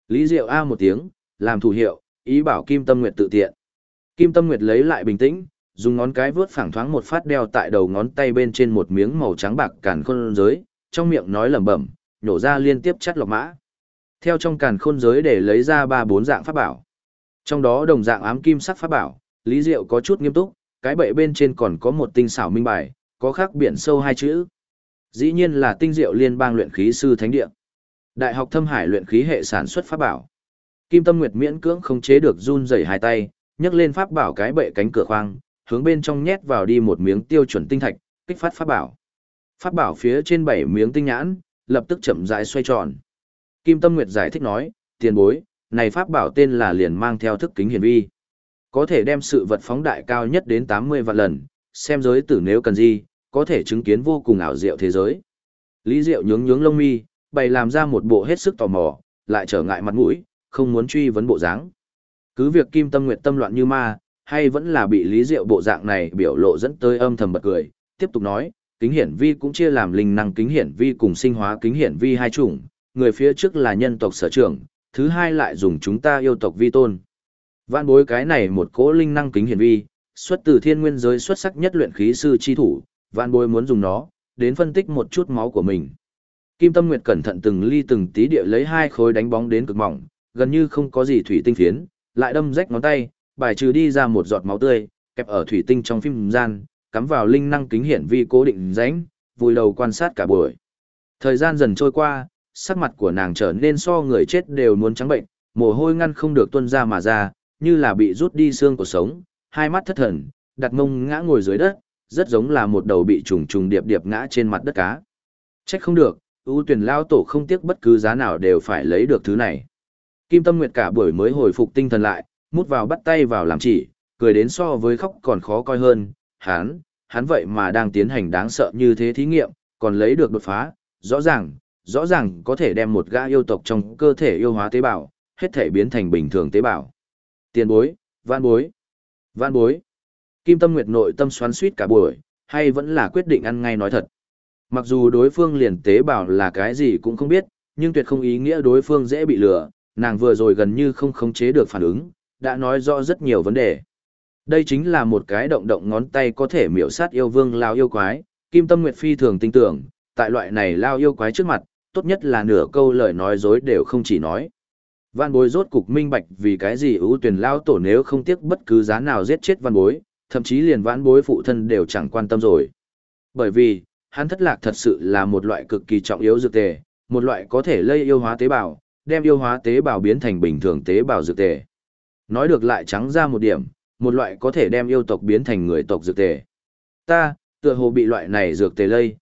Lý Diệu a một tiếng, làm thủ hiệu, ý bảo Kim Tâm Nguyệt tự tiện. Kim Tâm Nguyệt lấy lại bình tĩnh, dùng ngón cái vướt phẳng thoáng một phát đeo tại đầu ngón tay bên trên một miếng màu trắng bạc càn khôn giới, trong miệng nói lẩm bẩm, nhổ ra liên tiếp chắt lọc mã. Theo trong càn khôn giới để lấy ra 3-4 dạng pháp bảo. Trong đó đồng dạng ám kim sắc pháp bảo, Lý Diệu có chút nghiêm túc, cái bệ bên trên còn có một tinh xảo minh bài, có khắc biển sâu 2 chữ. Dĩ nhiên là Tinh Diệu Liên bang luyện khí sư thánh địa. Đại học Thâm Hải luyện khí hệ sản xuất pháp bảo. Kim Tâm Nguyệt miễn cưỡng không chế được run rẩy hai tay, nhấc lên pháp bảo cái bệ cánh cửa khoang, hướng bên trong nhét vào đi một miếng tiêu chuẩn tinh thạch, kích phát pháp bảo. Pháp bảo phía trên 7 miếng tinh nhãn, lập tức chậm rãi xoay tròn. Kim Tâm Nguyệt giải thích nói, tiền bối, này pháp bảo tên là liền mang theo thức kính hiển vi. Có thể đem sự vật phóng đại cao nhất đến 80 vạn lần, xem giới tử nếu cần gì, có thể chứng kiến vô cùng ảo diệu thế giới. Lý Diệu nhướng lông mi, bày làm ra một bộ hết sức tò mò, lại trở ngại mặt mũi, không muốn truy vấn bộ dáng. Cứ việc Kim Tâm Nguyệt tâm loạn như ma, hay vẫn là bị Lý Diệu bộ dạng này biểu lộ dẫn tới âm thầm bật cười, tiếp tục nói, kính hiển vi cũng chia làm linh năng kính hiển vi cùng sinh hóa kính hiển vi hai chủng, người phía trước là nhân tộc sở trưởng, thứ hai lại dùng chúng ta yêu tộc vi tôn. Vạn bối cái này một cỗ linh năng kính hiển vi, xuất từ thiên nguyên giới xuất sắc nhất luyện khí sư chi thủ, vạn bối muốn dùng nó, đến phân tích một chút máu của mình. Kim Tâm Nguyệt cẩn thận từng ly từng tí địa lấy 2 khối đánh bóng đến cực mỏng, gần như không có gì thủy tinh phiến, lại đâm rách ngón tay, bài trừ đi ra một giọt máu tươi, kẹp ở thủy tinh trong phim gian, cắm vào linh năng kính hiển vi cố định rãnh, vùi đầu quan sát cả buổi. Thời gian dần trôi qua, sắc mặt của nàng trở nên so người chết đều muốn trắng bệnh, mồ hôi ngăn không được tuôn ra mà ra, như là bị rút đi xương của sống, hai mắt thất thần, đặt mông ngã ngồi dưới đất, rất giống là một đầu bị trùng trùng điệp điệp ngã trên mặt đất cá. Trách không được, ưu tuyển lao tổ không tiếc bất cứ giá nào đều phải lấy được thứ này. Kim Tâm Nguyệt cả buổi mới hồi phục tinh thần lại, mút vào bắt tay vào làm chỉ, cười đến so với khóc còn khó coi hơn, hắn vậy mà đang tiến hành đáng sợ như thế thí nghiệm, còn lấy được đột phá, rõ ràng có thể đem một gã yêu tộc trong cơ thể yêu hóa tế bào, hết thể biến thành bình thường tế bào. Tiền bối, vạn bối. Kim Tâm Nguyệt nội tâm xoắn xuýt cả buổi, hay vẫn là quyết định ăn ngay nói thật. Mặc dù đối phương liền tế bào là cái gì cũng không biết, nhưng tuyệt không ý nghĩa đối phương dễ bị lừa, nàng vừa rồi gần như không khống chế được phản ứng, đã nói rõ rất nhiều vấn đề. Đây chính là một cái động ngón tay có thể miểu sát yêu vương lao yêu quái, Kim Tâm Nguyệt phi thường tin tưởng, tại loại này lao yêu quái trước mặt, tốt nhất là nửa câu lời nói dối đều không chỉ nói. Văn bối rốt cục minh bạch vì cái gì ưu tuyển lao tổ nếu không tiếc bất cứ giá nào giết chết văn bối, thậm chí liền vãn bối phụ thân đều chẳng quan tâm rồi. Bởi vì, hắn thất lạc thật sự là một loại cực kỳ trọng yếu dược tề, một loại có thể lây yêu hóa tế bào, đem yêu hóa tế bào biến thành bình thường tế bào dược tề. Nói được lại trắng ra một điểm, một loại có thể đem yêu tộc biến thành người tộc dược tề. Ta, tựa hồ bị loại này dược tề lây,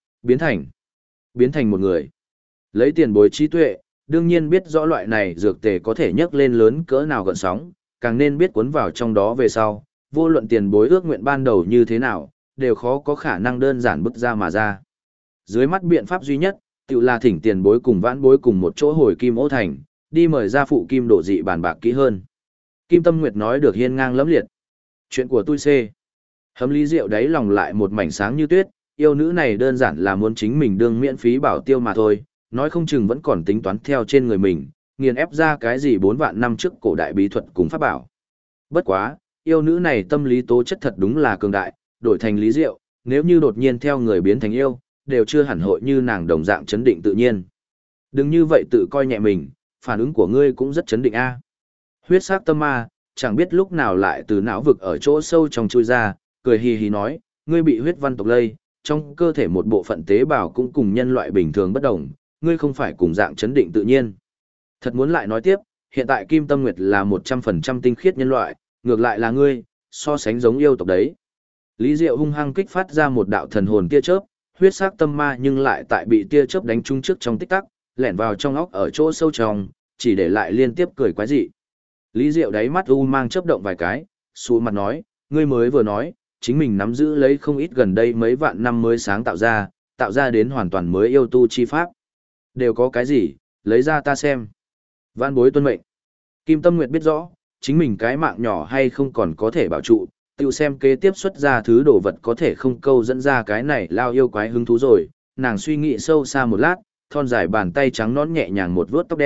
biến thành một người. Lấy tiền bối trí tuệ, đương nhiên biết rõ loại này dược tề có thể nhấc lên lớn cỡ nào gợn sóng, càng nên biết cuốn vào trong đó về sau, vô luận tiền bối ước nguyện ban đầu như thế nào, đều khó có khả năng đơn giản bứt ra mà ra. Dưới mắt biện pháp duy nhất, tự là thỉnh tiền bối cùng vãn bối cùng một chỗ hồi Kim Ô Thành, đi mời ra phụ Kim Độ Dị bàn bạc kỹ hơn. Kim Tâm Nguyệt nói được hiên ngang lẫm liệt. Chuyện của tôi xê. Hấm Lý Diệu đáy lòng lại một mảnh sáng như tuyết, yêu nữ này đơn giản là muốn chính mình đương miễn phí bảo tiêu mà thôi, nói không chừng vẫn còn tính toán theo trên người mình, nghiền ép ra cái gì 4 vạn năm trước cổ đại bí thuật cùng pháp bảo. Bất quá, yêu nữ này tâm lý tố chất thật đúng là cường đại, đổi thành Lý Diệu, nếu như đột nhiên theo người biến thành yêu, đều chưa hẳn hội như nàng đồng dạng chấn định tự nhiên. Đừng như vậy tự coi nhẹ mình, phản ứng của ngươi cũng rất chấn định a. Huyết sắc tâm ma, chẳng biết lúc nào lại từ não vực ở chỗ sâu trong chui ra, cười hì hì nói, ngươi bị huyết văn tộc lây, trong cơ thể một bộ phận tế bào cũng cùng nhân loại bình thường bất đồng, ngươi không phải cùng dạng chấn định tự nhiên. Thật muốn lại nói tiếp, hiện tại Kim Tâm Nguyệt là 100% tinh khiết nhân loại, ngược lại là ngươi, so sánh giống yêu tộc đấy. Lý Diệu hung hăng kích phát ra một đạo thần hồn tia chớp, huyết sắc tâm ma nhưng lại tại bị tia chớp đánh trúng trước trong tích tắc, lẻn vào trong óc ở chỗ sâu trong, chỉ để lại liên tiếp cười quái dị. Lý Diệu đáy mắt u mang chớp động vài cái, xù mặt nói, ngươi mới vừa nói, chính mình nắm giữ lấy không ít gần đây mấy vạn năm mới sáng tạo ra đến hoàn toàn mới yêu tu chi pháp. Đều có cái gì, lấy ra ta xem. Vãn bối tuân mệnh. Kim Tâm Nguyệt biết rõ, chính mình cái mạng nhỏ hay không còn có thể bảo trụ, tự xem kế tiếp xuất ra thứ đồ vật có thể không câu dẫn ra cái này lao yêu quái hứng thú rồi. Nàng suy nghĩ sâu xa một lát, thon dài bàn tay trắng nõn nhẹ nhàng một vuốt tóc đen,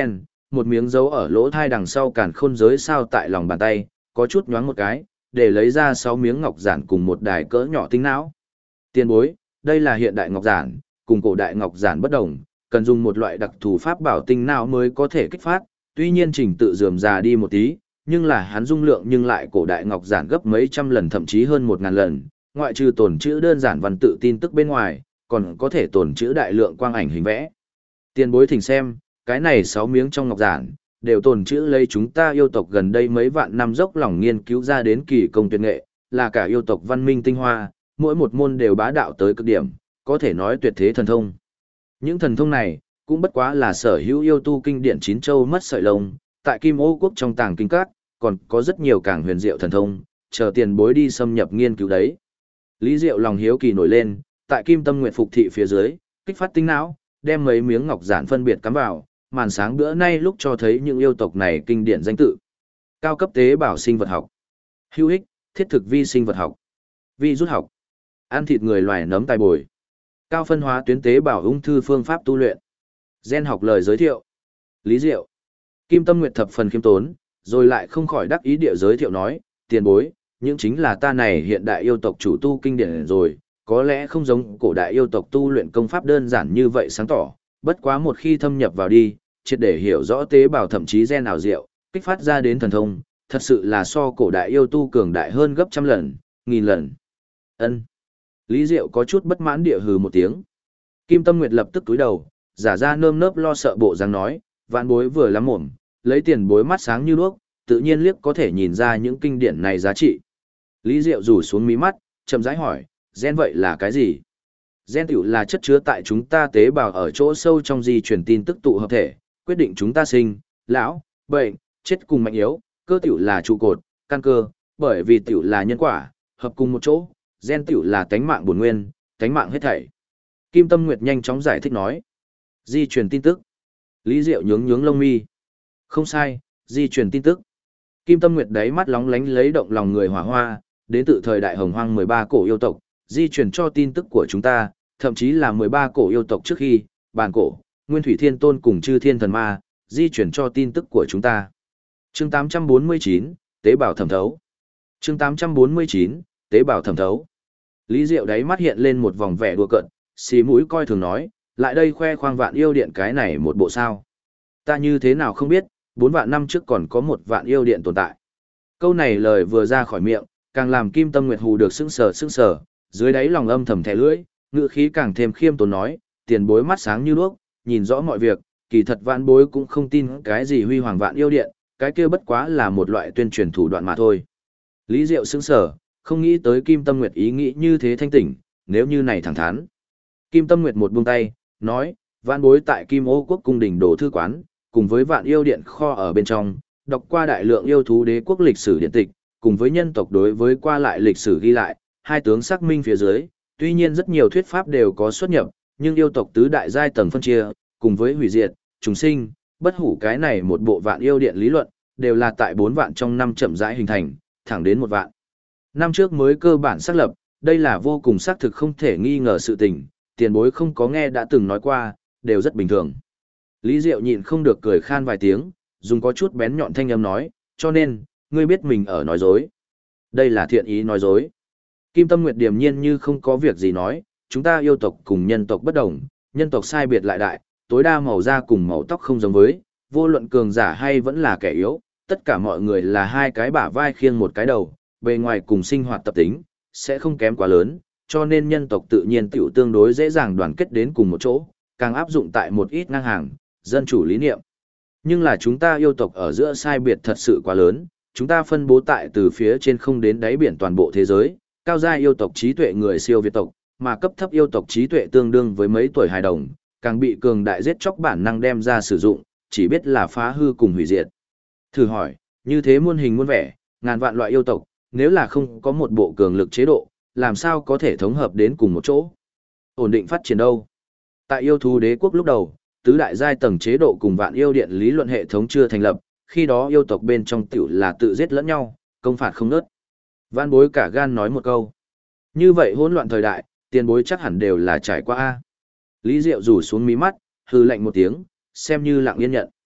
một miếng dấu ở lỗ thai đằng sau càn khôn giới sao tại lòng bàn tay, có chút nhoáng một cái, để lấy ra 6 miếng ngọc giản cùng một đài cỡ nhỏ tinh não. Tiền bối, đây là hiện đại ngọc giản, cùng cổ đại ngọc giản bất đồng, cần dùng một loại đặc thù pháp bảo tinh não mới có thể kích phát, tuy nhiên trình tự rườm rà đi một tí, nhưng là hắn dung lượng nhưng lại cổ đại ngọc giản gấp mấy trăm lần thậm chí hơn 1000 lần, ngoại trừ tồn trữ đơn giản văn tự tin tức bên ngoài, còn có thể tồn trữ đại lượng quang ảnh hình vẽ. Tiền bối thỉnh xem, cái này 6 miếng trong ngọc giản, đều tồn trữ lấy chúng ta yêu tộc gần đây mấy vạn năm dốc lòng nghiên cứu ra đến kỳ công tuyệt nghệ, là cả yêu tộc văn minh tinh hoa, mỗi một môn đều bá đạo tới cực điểm, có thể nói tuyệt thế thần thông. Những thần thông này, cũng bất quá là sở hữu yêu tu kinh điển chín châu mất sợi lông, tại Kim Ô quốc trong tàng kinh các, còn có rất nhiều càng huyền diệu thần thông, chờ tiền bối đi xâm nhập nghiên cứu đấy. Lý Diệu lòng hiếu kỳ nổi lên, tại Kim Tâm Nguyệt phục thị phía dưới, kích phát tinh não, đem mấy miếng ngọc giản phân biệt cắm vào, màn sáng bữa nay lúc cho thấy những yêu tộc này kinh điển danh tự. Cao cấp tế bào sinh vật học, hữu ích, thiết thực vi sinh vật học, vi rút học, ăn thịt người loài nấm tài bồi, cao phân hóa tuyến tế bào ung thư phương pháp tu luyện, gen học lời giới thiệu. Lý Diệu, Kim Tâm Nguyệt thập phần khiêm tốn, rồi lại không khỏi đắc ý địa giới thiệu nói, tiền bối, những chính là ta này hiện đại yêu tộc chủ tu kinh điển rồi, có lẽ không giống cổ đại yêu tộc tu luyện công pháp đơn giản như vậy sáng tỏ, bất quá một khi thâm nhập vào đi, triệt để hiểu rõ tế bào thậm chí gen ảo diệu, kích phát ra đến thần thông, thật sự là so cổ đại yêu tu cường đại hơn gấp trăm lần, nghìn lần. Ân. Lý Diệu có chút bất mãn địa hừ một tiếng. Kim Tâm Nguyệt lập tức cúi đầu, giả ra nơm nớp lo sợ bộ dáng nói, vạn bối vừa lắm mồm, lấy tiền bối mắt sáng như đuốc, tự nhiên liếc có thể nhìn ra những kinh điển này giá trị. Lý Diệu rủ xuống mí mắt, chậm rãi hỏi, gen vậy là cái gì? Gen tiểu là chất chứa tại chúng ta tế bào ở chỗ sâu trong di truyền tin tức tụ hợp thể, quyết định chúng ta sinh, lão, bệnh, chết cùng mạnh yếu, cơ tiểu là trụ cột, căn cơ, bởi vì tiểu là nhân quả, hợp cùng một chỗ, gen tiểu là tánh mạng bổn nguyên, tánh mạng hết thảy. Kim Tâm Nguyệt nhanh chóng giải thích nói. Di truyền tin tức. Lý Diệu nhướng nhướng lông mi. Không sai, di truyền tin tức. Kim Tâm Nguyệt đáy mắt lóng lánh lấy động lòng người hỏa hoa, đến từ thời đại hồng hoang 13 cổ yêu tộc, di truyền cho tin tức của chúng ta, thậm chí là 13 cổ yêu tộc trước khi, bàn cổ, Nguyên Thủy Thiên Tôn cùng Chư Thiên Thần Ma, di truyền cho tin tức của chúng ta. Chương 849, tế bào thẩm thấu. Chương 849, tế bào thẩm thấu. Lý Diệu đáy mắt hiện lên một vòng vẻ đùa cợt, xì mũi coi thường nói, lại đây khoe khoang Vạn Yêu Điện cái này một bộ sao? Ta như thế nào không biết, 4 vạn năm trước còn có một Vạn Yêu Điện tồn tại. Câu này lời vừa ra khỏi miệng, càng làm Kim Tâm Nguyệt hù được sững sờ, dưới đáy lòng âm thầm thẻ lưỡi, ngữ khí càng thêm khiêm tốn nói, tiền bối mắt sáng như đuốc, nhìn rõ mọi việc, kỳ thật vạn bối cũng không tin cái gì huy hoàng Vạn Yêu Điện, cái kia bất quá là một loại tuyên truyền thủ đoạn mà thôi. Lý Diệu sững sờ, không nghĩ tới Kim Tâm Nguyệt ý nghĩ như thế thanh tỉnh, nếu như này thẳng thắn. Kim Tâm Nguyệt một buông tay, nói, vạn bối tại Kim Ô quốc cung đình đồ thư quán, cùng với Vạn Yêu Điện kho ở bên trong, đọc qua đại lượng yêu thú đế quốc lịch sử điện tịch, cùng với nhân tộc đối với qua lại lịch sử ghi lại, hai tướng xác minh phía dưới, tuy nhiên rất nhiều thuyết pháp đều có xuất nhập, nhưng yêu tộc tứ đại giai tầng phân chia, cùng với hủy diệt, trùng sinh, bất hủ cái này một bộ Vạn Yêu Điện lý luận, đều là tại 4 vạn trong năm chậm rãi hình thành, thẳng đến 1 vạn. Năm trước mới cơ bản xác lập, đây là vô cùng xác thực không thể nghi ngờ sự tình, tiền bối không có nghe đã từng nói qua, đều rất bình thường. Lý Diệu nhịn không được cười khan vài tiếng, dùng có chút bén nhọn thanh âm nói, cho nên, ngươi biết mình ở nói dối. Đây là thiện ý nói dối. Kim Tâm Nguyệt điềm nhiên như không có việc gì nói, chúng ta yêu tộc cùng nhân tộc bất đồng, nhân tộc sai biệt lại đại, tối đa màu da cùng màu tóc không giống với, vô luận cường giả hay vẫn là kẻ yếu, tất cả mọi người là hai cái bả vai khiêng một cái đầu, bề ngoài cùng sinh hoạt tập tính, sẽ không kém quá lớn, cho nên nhân tộc tự nhiên tiểu tương đối dễ dàng đoàn kết đến cùng một chỗ, càng áp dụng tại một ít ngang hàng, dân chủ lý niệm. Nhưng là chúng ta yêu tộc ở giữa sai biệt thật sự quá lớn, chúng ta phân bố tại từ phía trên không đến đáy biển toàn bộ thế giới, cao giai yêu tộc trí tuệ người siêu việt tộc, mà cấp thấp yêu tộc trí tuệ tương đương với mấy tuổi hài đồng, càng bị cường đại giết chóc bản năng đem ra sử dụng, chỉ biết là phá hư cùng hủy diệt. Thử hỏi, như thế muôn hình muôn vẻ, ngàn vạn loại yêu tộc, nếu là không có một bộ cường lực chế độ, làm sao có thể thống hợp đến cùng một chỗ? Ổn định phát triển đâu? Tại yêu thú đế quốc lúc đầu, tứ đại giai tầng chế độ cùng Vạn Yêu Điện lý luận hệ thống chưa thành lập, khi đó yêu tộc bên trong tiểu là tự giết lẫn nhau, công phạt không nớt. Vạn bối cả gan nói một câu. Như vậy hỗn loạn thời đại, tiền bối chắc hẳn đều là trải qua a. Lý Diệu rủ xuống mí mắt, hừ lạnh một tiếng, xem như lặng yên nhận.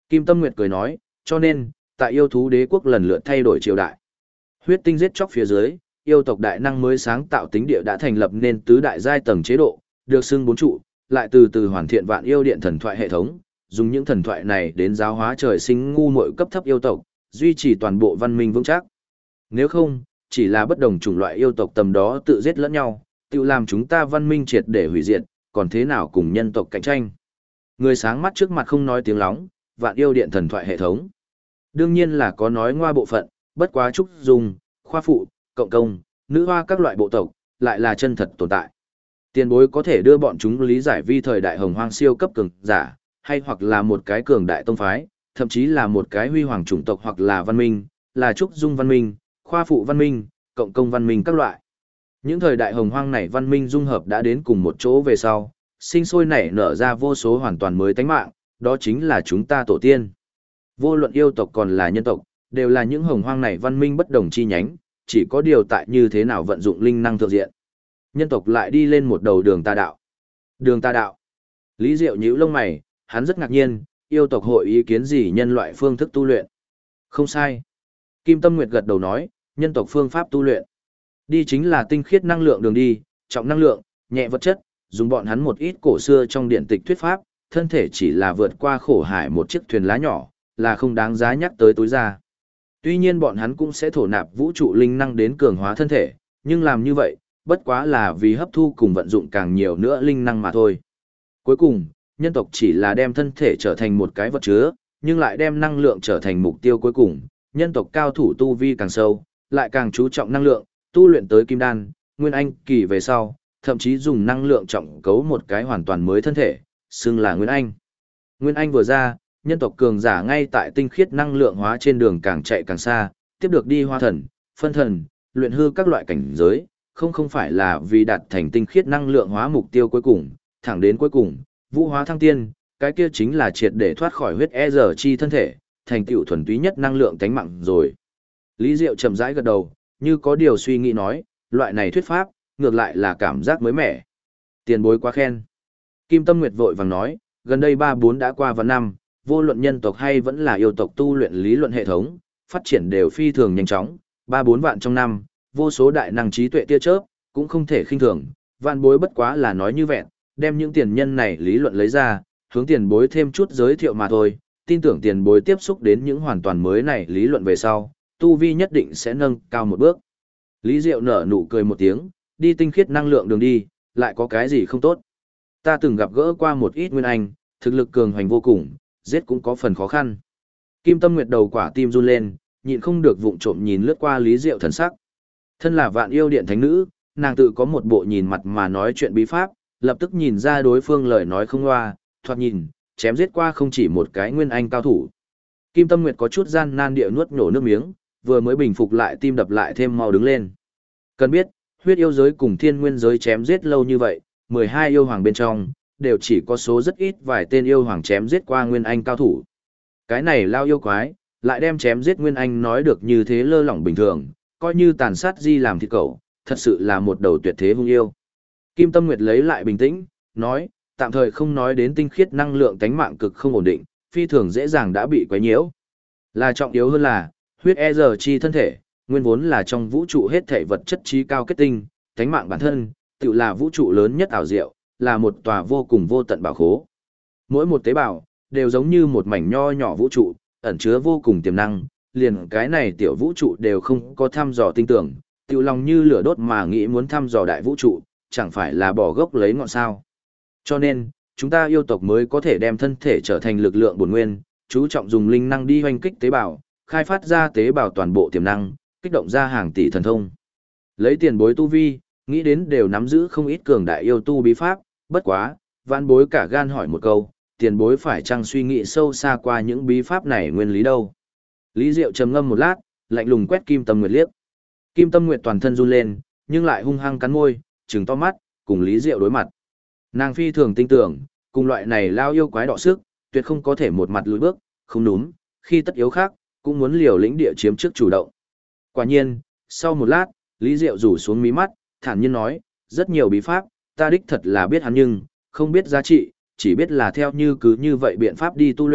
Kim Tâm Nguyệt cười nói, cho nên, tại yêu thú đế quốc lần lượt thay đổi triều đại. Huyết tinh giết chóc phía dưới, yêu tộc đại năng mới sáng tạo tính địa đã thành lập nên tứ đại giai tầng chế độ, được xưng bốn trụ, lại từ từ hoàn thiện vạn yêu điện thần thoại hệ thống, dùng những thần thoại này đến giáo hóa trời sinh ngu muội cấp thấp yêu tộc, duy trì toàn bộ văn minh vững chắc. Nếu không, chỉ là bất đồng chủng loại yêu tộc tầm đó tự giết lẫn nhau, tự làm chúng ta văn minh triệt để hủy diệt, còn thế nào cùng nhân tộc cạnh tranh. Người sáng mắt trước mặt không nói tiếng lóng, vạn yêu điện thần thoại hệ thống. Đương nhiên là có nói ngoa bộ phận, bất quá trúc dùng, khoa phụ, cộng công, nữ hoa các loại bộ tộc, lại là chân thật tồn tại. Tiền bối có thể đưa bọn chúng lý giải vi thời đại hồng hoang siêu cấp cường giả, hay hoặc là một cái cường đại tông phái, thậm chí là một cái huy hoàng chủng tộc hoặc là văn minh, là trúc dung văn minh, khoa phụ văn minh, cộng công văn minh các loại. Những thời đại hồng hoang này văn minh dung hợp đã đến cùng một chỗ về sau, sinh sôi nảy nở ra vô số hoàn toàn mới tánh mạng, đó chính là chúng ta tổ tiên. Vô luận yêu tộc còn là nhân tộc, đều là những hồng hoang này văn minh bất đồng chi nhánh, chỉ có điều tại như thế nào vận dụng linh năng thượng diện. Nhân tộc lại đi lên một đầu đường tà đạo. Đường tà đạo. Lý Diệu nhíu lông mày, hắn rất ngạc nhiên, yêu tộc hội ý kiến gì nhân loại phương thức tu luyện. Không sai. Kim Tâm Nguyệt gật đầu nói, nhân tộc phương pháp tu luyện. Đi chính là tinh khiết năng lượng đường đi, trọng năng lượng, nhẹ vật chất, dùng bọn hắn một ít cổ xưa trong điện tịch thuyết pháp, thân thể chỉ là vượt qua khổ hải một chiếc thuyền lá nhỏ, là không đáng giá nhắc tới tối ra. Tuy nhiên bọn hắn cũng sẽ thổ nạp vũ trụ linh năng đến cường hóa thân thể, nhưng làm như vậy, bất quá là vì hấp thu cùng vận dụng càng nhiều nữa linh năng mà thôi. Cuối cùng, nhân tộc chỉ là đem thân thể trở thành một cái vật chứa, nhưng lại đem năng lượng trở thành mục tiêu cuối cùng. Nhân tộc cao thủ tu vi càng sâu, lại càng chú trọng năng lượng, tu luyện tới kim đan, nguyên anh kỳ về sau, thậm chí dùng năng lượng trọng cấu một cái hoàn toàn mới thân thể, xưng là nguyên anh. Nguyên anh vừa ra, nhân tộc cường giả ngay tại tinh khiết năng lượng hóa trên đường càng chạy càng xa, tiếp được đi hóa thần, phân thần, luyện hư các loại cảnh giới, không phải là vì đạt thành tinh khiết năng lượng hóa mục tiêu cuối cùng, thẳng đến cuối cùng, vũ hóa thăng tiên, cái kia chính là triệt để thoát khỏi huyết e giờ chi thân thể, thành tựu thuần túy nhất năng lượng tánh mạng rồi. Lý Diệu chậm rãi gật đầu, như có điều suy nghĩ nói, loại này thuyết pháp, ngược lại là cảm giác mới mẻ. Tiền bối quá khen. Kim Tâm Nguyệt vội vàng nói, gần đây 3-4 đã qua vạn năm, vô luận nhân tộc hay vẫn là yêu tộc tu luyện lý luận hệ thống, phát triển đều phi thường nhanh chóng, 3-4 vạn trong năm, vô số đại năng trí tuệ tia chớp, cũng không thể khinh thường, vạn bối bất quá là nói như vẹn, đem những tiền nhân này lý luận lấy ra, hướng tiền bối thêm chút giới thiệu mà thôi, tin tưởng tiền bối tiếp xúc đến những hoàn toàn mới này lý luận về sau, tu vi nhất định sẽ nâng cao một bước. Lý Diệu nở nụ cười một tiếng, đi tinh khiết năng lượng đường đi, lại có cái gì không tốt. Ta từng gặp gỡ qua một ít nguyên anh, thực lực cường hoành vô cùng, giết cũng có phần khó khăn. Kim Tâm Nguyệt đầu quả tim run lên, nhịn không được vụng trộm nhìn lướt qua Lý Diệu thần sắc. Thân là vạn yêu điện thánh nữ, nàng tự có một bộ nhìn mặt mà nói chuyện bí pháp, lập tức nhìn ra đối phương lời nói không loa, thoạt nhìn, chém giết qua không chỉ một cái nguyên anh cao thủ. Kim Tâm Nguyệt có chút gian nan địa nuốt nổ nước miếng, vừa mới bình phục lại tim đập lại thêm mau đứng lên. Cần biết, huyết yêu giới cùng thiên nguyên giới chém giết lâu như vậy, 12 yêu hoàng bên trong, đều chỉ có số rất ít vài tên yêu hoàng chém giết qua nguyên anh cao thủ. Cái này lao yêu quái, lại đem chém giết nguyên anh nói được như thế lơ lỏng bình thường, coi như tàn sát di làm thịt cẩu, thật sự là một đầu tuyệt thế hung yêu. Kim Tâm Nguyệt lấy lại bình tĩnh, nói, tạm thời không nói đến tinh khiết năng lượng tánh mạng cực không ổn định, phi thường dễ dàng đã bị quấy nhiễu. Là trọng yếu hơn là, huyết e giờ chi thân thể, nguyên vốn là trong vũ trụ hết thể vật chất trí cao kết tinh, tánh mạng bản thân, tự là vũ trụ lớn nhất ảo diệu, là một tòa vô cùng vô tận bảo khố. Mỗi một tế bào, đều giống như một mảnh nho nhỏ vũ trụ, ẩn chứa vô cùng tiềm năng, liền cái này tiểu vũ trụ đều không có thăm dò tinh tưởng, tự lòng như lửa đốt mà nghĩ muốn thăm dò đại vũ trụ, chẳng phải là bỏ gốc lấy ngọn sao. Cho nên, chúng ta yêu tộc mới có thể đem thân thể trở thành lực lượng bổn nguyên, chú trọng dùng linh năng đi hoành kích tế bào, khai phát ra tế bào toàn bộ tiềm năng, kích động ra hàng tỷ thần thông. Lấy tiền bối tu vi, nghĩ đến đều nắm giữ không ít cường đại yêu tu bí pháp, bất quá, vạn bối cả gan hỏi một câu, tiền bối phải chăng suy nghĩ sâu xa qua những bí pháp này nguyên lý đâu. Lý Diệu trầm ngâm một lát, lạnh lùng quét Kim Tâm Nguyệt liếc. Kim Tâm Nguyệt toàn thân run lên, nhưng lại hung hăng cắn môi, trừng to mắt, cùng Lý Diệu đối mặt. Nàng phi thường tin tưởng, cùng loại này lao yêu quái đọ sức, tuyệt không có thể một mặt lùi bước, không đúng, khi tất yếu khác, cũng muốn liều lĩnh địa chiếm trước chủ động. Quả nhiên, sau một lát, Lý Diệu rủ xuống mí mắt, thản nhiên nói, rất nhiều bí pháp, ta đích thật là biết hắn nhưng, không biết giá trị, chỉ biết là theo như cứ như vậy biện pháp đi tu luyện,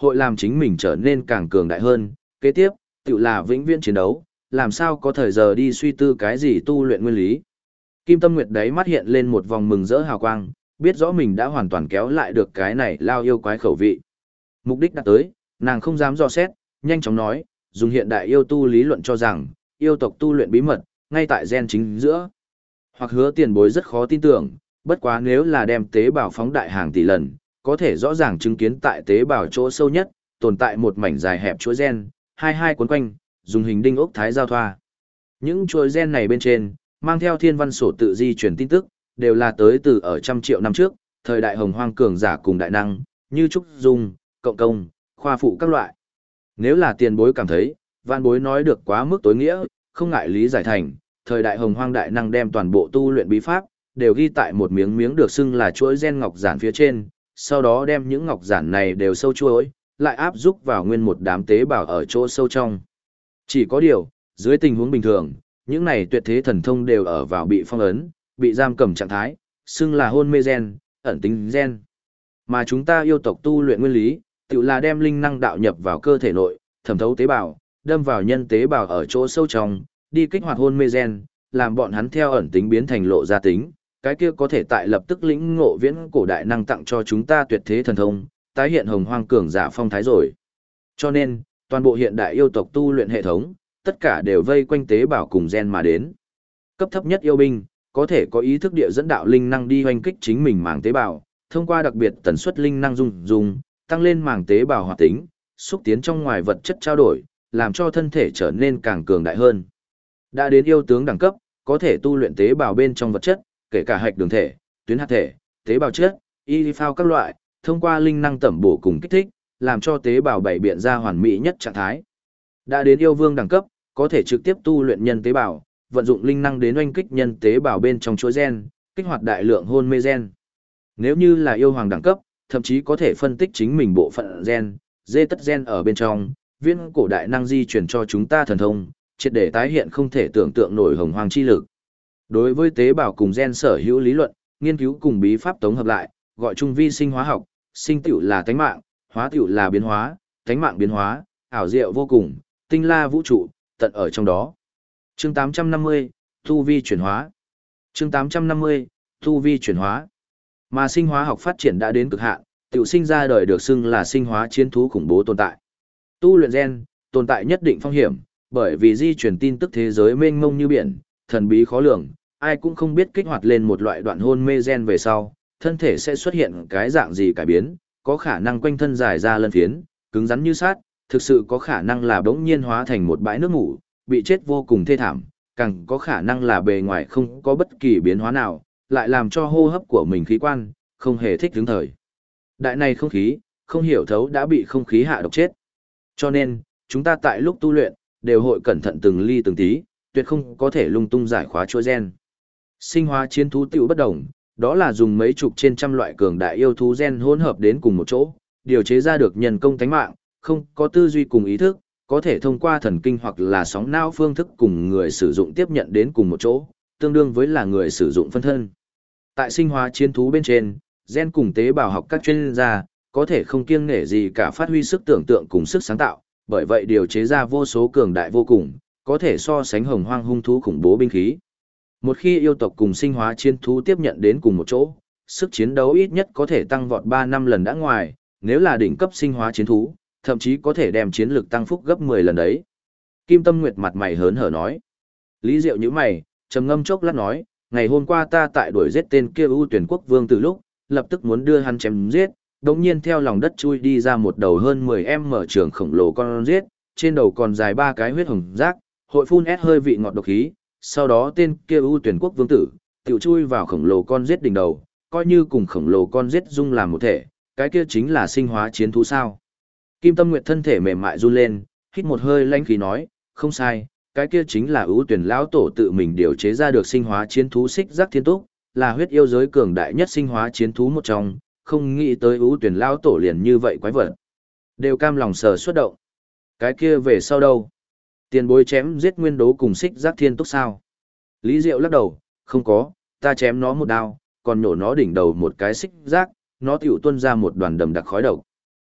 hội làm chính mình trở nên càng cường đại hơn, kế tiếp, tự là vĩnh viễn chiến đấu, làm sao có thời giờ đi suy tư cái gì tu luyện nguyên lý. Kim Tâm Nguyệt đấy mắt hiện lên một vòng mừng rỡ hào quang, biết rõ mình đã hoàn toàn kéo lại được cái này lao yêu quái khẩu vị. Mục đích đã tới, nàng không dám dò xét, nhanh chóng nói, dùng hiện đại yêu tu lý luận cho rằng, yêu tộc tu luyện bí mật, ngay tại gen chính giữa. Hoặc Hứa tiền bối rất khó tin tưởng, bất quá nếu là đem tế bào phóng đại hàng tỷ lần, có thể rõ ràng chứng kiến tại tế bào chỗ sâu nhất, tồn tại một mảnh dài hẹp chuỗi gen, hai cuốn quanh, dùng hình đinh ốc thái giao thoa. Những chuỗi gen này bên trên, mang theo thiên văn sổ tự di truyền tin tức, đều là tới từ ở trăm triệu năm trước, thời đại hồng hoang cường giả cùng đại năng, như Trúc Dung, Cộng Công, Khoa Phụ các loại. Nếu là tiền bối cảm thấy, văn bối nói được quá mức tối nghĩa, không ngại lý giải thành, thời đại hồng hoang đại năng đem toàn bộ tu luyện bí pháp, đều ghi tại một miếng miếng được xưng là chuỗi gen ngọc giản phía trên, sau đó đem những ngọc giản này đều sâu chuỗi, lại áp giúp vào nguyên một đám tế bào ở chỗ sâu trong. Chỉ có điều, dưới tình huống bình thường, những này tuyệt thế thần thông đều ở vào bị phong ấn, bị giam cầm trạng thái, xưng là hôn mê gen, ẩn tính gen. Mà chúng ta yêu tộc tu luyện nguyên lý, tự là đem linh năng đạo nhập vào cơ thể nội, thẩm thấu tế bào, đâm vào nhân tế bào ở chỗ sâu trong, đi kích hoạt hôn mê gen, làm bọn hắn theo ẩn tính biến thành lộ ra tính, cái kia có thể tại lập tức lĩnh ngộ viễn cổ đại năng tặng cho chúng ta tuyệt thế thần thông, tái hiện hồng hoang cường giả phong thái rồi. Cho nên, toàn bộ hiện đại yêu tộc tu luyện hệ thống, tất cả đều vây quanh tế bào cùng gen mà đến. Cấp thấp nhất yêu binh, có thể có ý thức địa dẫn đạo linh năng đi hoành kích chính mình màng tế bào, thông qua đặc biệt tần suất linh năng dùng, tăng lên màng tế bào hoạt tính, xúc tiến trong ngoài vật chất trao đổi, làm cho thân thể trở nên càng cường đại hơn. Đã đến yêu tướng đẳng cấp, có thể tu luyện tế bào bên trong vật chất, kể cả hạch đường thể, tuyến hạt thể, tế bào chất, y phao các loại, thông qua linh năng tẩm bổ cùng kích thích, làm cho tế bào bảy biện ra hoàn mỹ nhất trạng thái. Đã đến yêu vương đẳng cấp, có thể trực tiếp tu luyện nhân tế bào, vận dụng linh năng đến oanh kích nhân tế bào bên trong chuỗi gen, kích hoạt đại lượng hôn mê gen. Nếu như là yêu hoàng đẳng cấp, thậm chí có thể phân tích chính mình bộ phận gen, dê tất gen ở bên trong, viên cổ đại năng di chuyển cho chúng ta thần thông, triệt để tái hiện không thể tưởng tượng nổi hồng hoàng chi lực. Đối với tế bào cùng gen sở hữu lý luận, nghiên cứu cùng bí pháp tổng hợp lại, gọi chung vi sinh hóa học, sinh tựu là tánh mạng, hóa tựu là biến hóa, tánh mạng biến hóa, ảo diệu vô cùng, tinh la vũ trụ, tận ở trong đó. Chương 850, tu vi chuyển hóa. Chương 850, tu vi chuyển hóa. Mà sinh hóa học phát triển đã đến cực hạn, tựu sinh ra đời được xưng là sinh hóa chiến thú khủng bố tồn tại. Tu luyện gen, tồn tại nhất định phong hiểm, bởi vì di truyền tin tức thế giới mênh mông như biển, thần bí khó lường, ai cũng không biết kích hoạt lên một loại đoạn hôn mê gen về sau, thân thể sẽ xuất hiện cái dạng gì cải biến, có khả năng quanh thân dài ra lân phiến, cứng rắn như sát, thực sự có khả năng là bỗng nhiên hóa thành một bãi nước ngủ, bị chết vô cùng thê thảm, càng có khả năng là bề ngoài không có bất kỳ biến hóa nào, lại làm cho hô hấp của mình khí quan, không hề thích ứng thời. Đại này không khí, không hiểu thấu đã bị không khí hạ độc chết. Cho nên, chúng ta tại lúc tu luyện, đều hội cẩn thận từng ly từng tí, tuyệt không có thể lung tung giải khóa chuỗi gen. Sinh hóa chiến thú tiểu bất đồng, đó là dùng mấy chục trên trăm loại cường đại yêu thú gen hỗn hợp đến cùng một chỗ, điều chế ra được nhân công tánh mạng, không có tư duy cùng ý thức, có thể thông qua thần kinh hoặc là sóng não phương thức cùng người sử dụng tiếp nhận đến cùng một chỗ, tương đương với là người sử dụng phân thân. Tại sinh hóa chiến thú bên trên, gen cùng tế bào học các chuyên gia, có thể không kiêng nể gì cả phát huy sức tưởng tượng cùng sức sáng tạo, bởi vậy điều chế ra vô số cường đại vô cùng, có thể so sánh hồng hoang hung thú khủng bố binh khí. Một khi yêu tộc cùng sinh hóa chiến thú tiếp nhận đến cùng một chỗ, sức chiến đấu ít nhất có thể tăng vọt 3 năm lần đã ngoài, nếu là đỉnh cấp sinh hóa chiến thú, thậm chí có thể đem chiến lực tăng phúc gấp 10 lần đấy. Kim Tâm Nguyệt mặt mày hớn hở nói. Lý Diệu nhíu mày, trầm ngâm chốc lát nói, ngày hôm qua ta tại đuổi giết tên kia ưu tuyển quốc vương từ lúc, lập tức muốn đưa hắn chém giết, đột nhiên theo lòng đất chui đi ra một đầu hơn 10m trường khổng lồ con giết, trên đầu còn dài 3 cái huyết hồng rác, hội phun ép hơi vị ngọt độc khí, sau đó tên kia ưu tuyển quốc vương tử, tiểu chui vào khổng lồ con giết đỉnh đầu, coi như cùng khổng lồ con giết dung làm một thể, cái kia chính là sinh hóa chiến thú sao. Kim Tâm Nguyệt thân thể mềm mại run lên, hít một hơi lãnh khí nói, không sai, cái kia chính là ưu tuyển lão tổ tự mình điều chế ra được sinh hóa chiến thú xích giác thiên túc, là huyết yêu giới cường đại nhất sinh hóa chiến thú một trong, không nghĩ tới ưu tuyển lão tổ liền như vậy quái vật. Đều cam lòng sờ xuất động. Cái kia về sau đâu? Tiền bối chém giết nguyên đố cùng xích giác thiên túc sao? Lý Diệu lắc đầu, không có, ta chém nó một đao, còn nhổ nó đỉnh đầu một cái xích giác, nó tiểu tuôn ra một đoàn đầm đặc khói độc.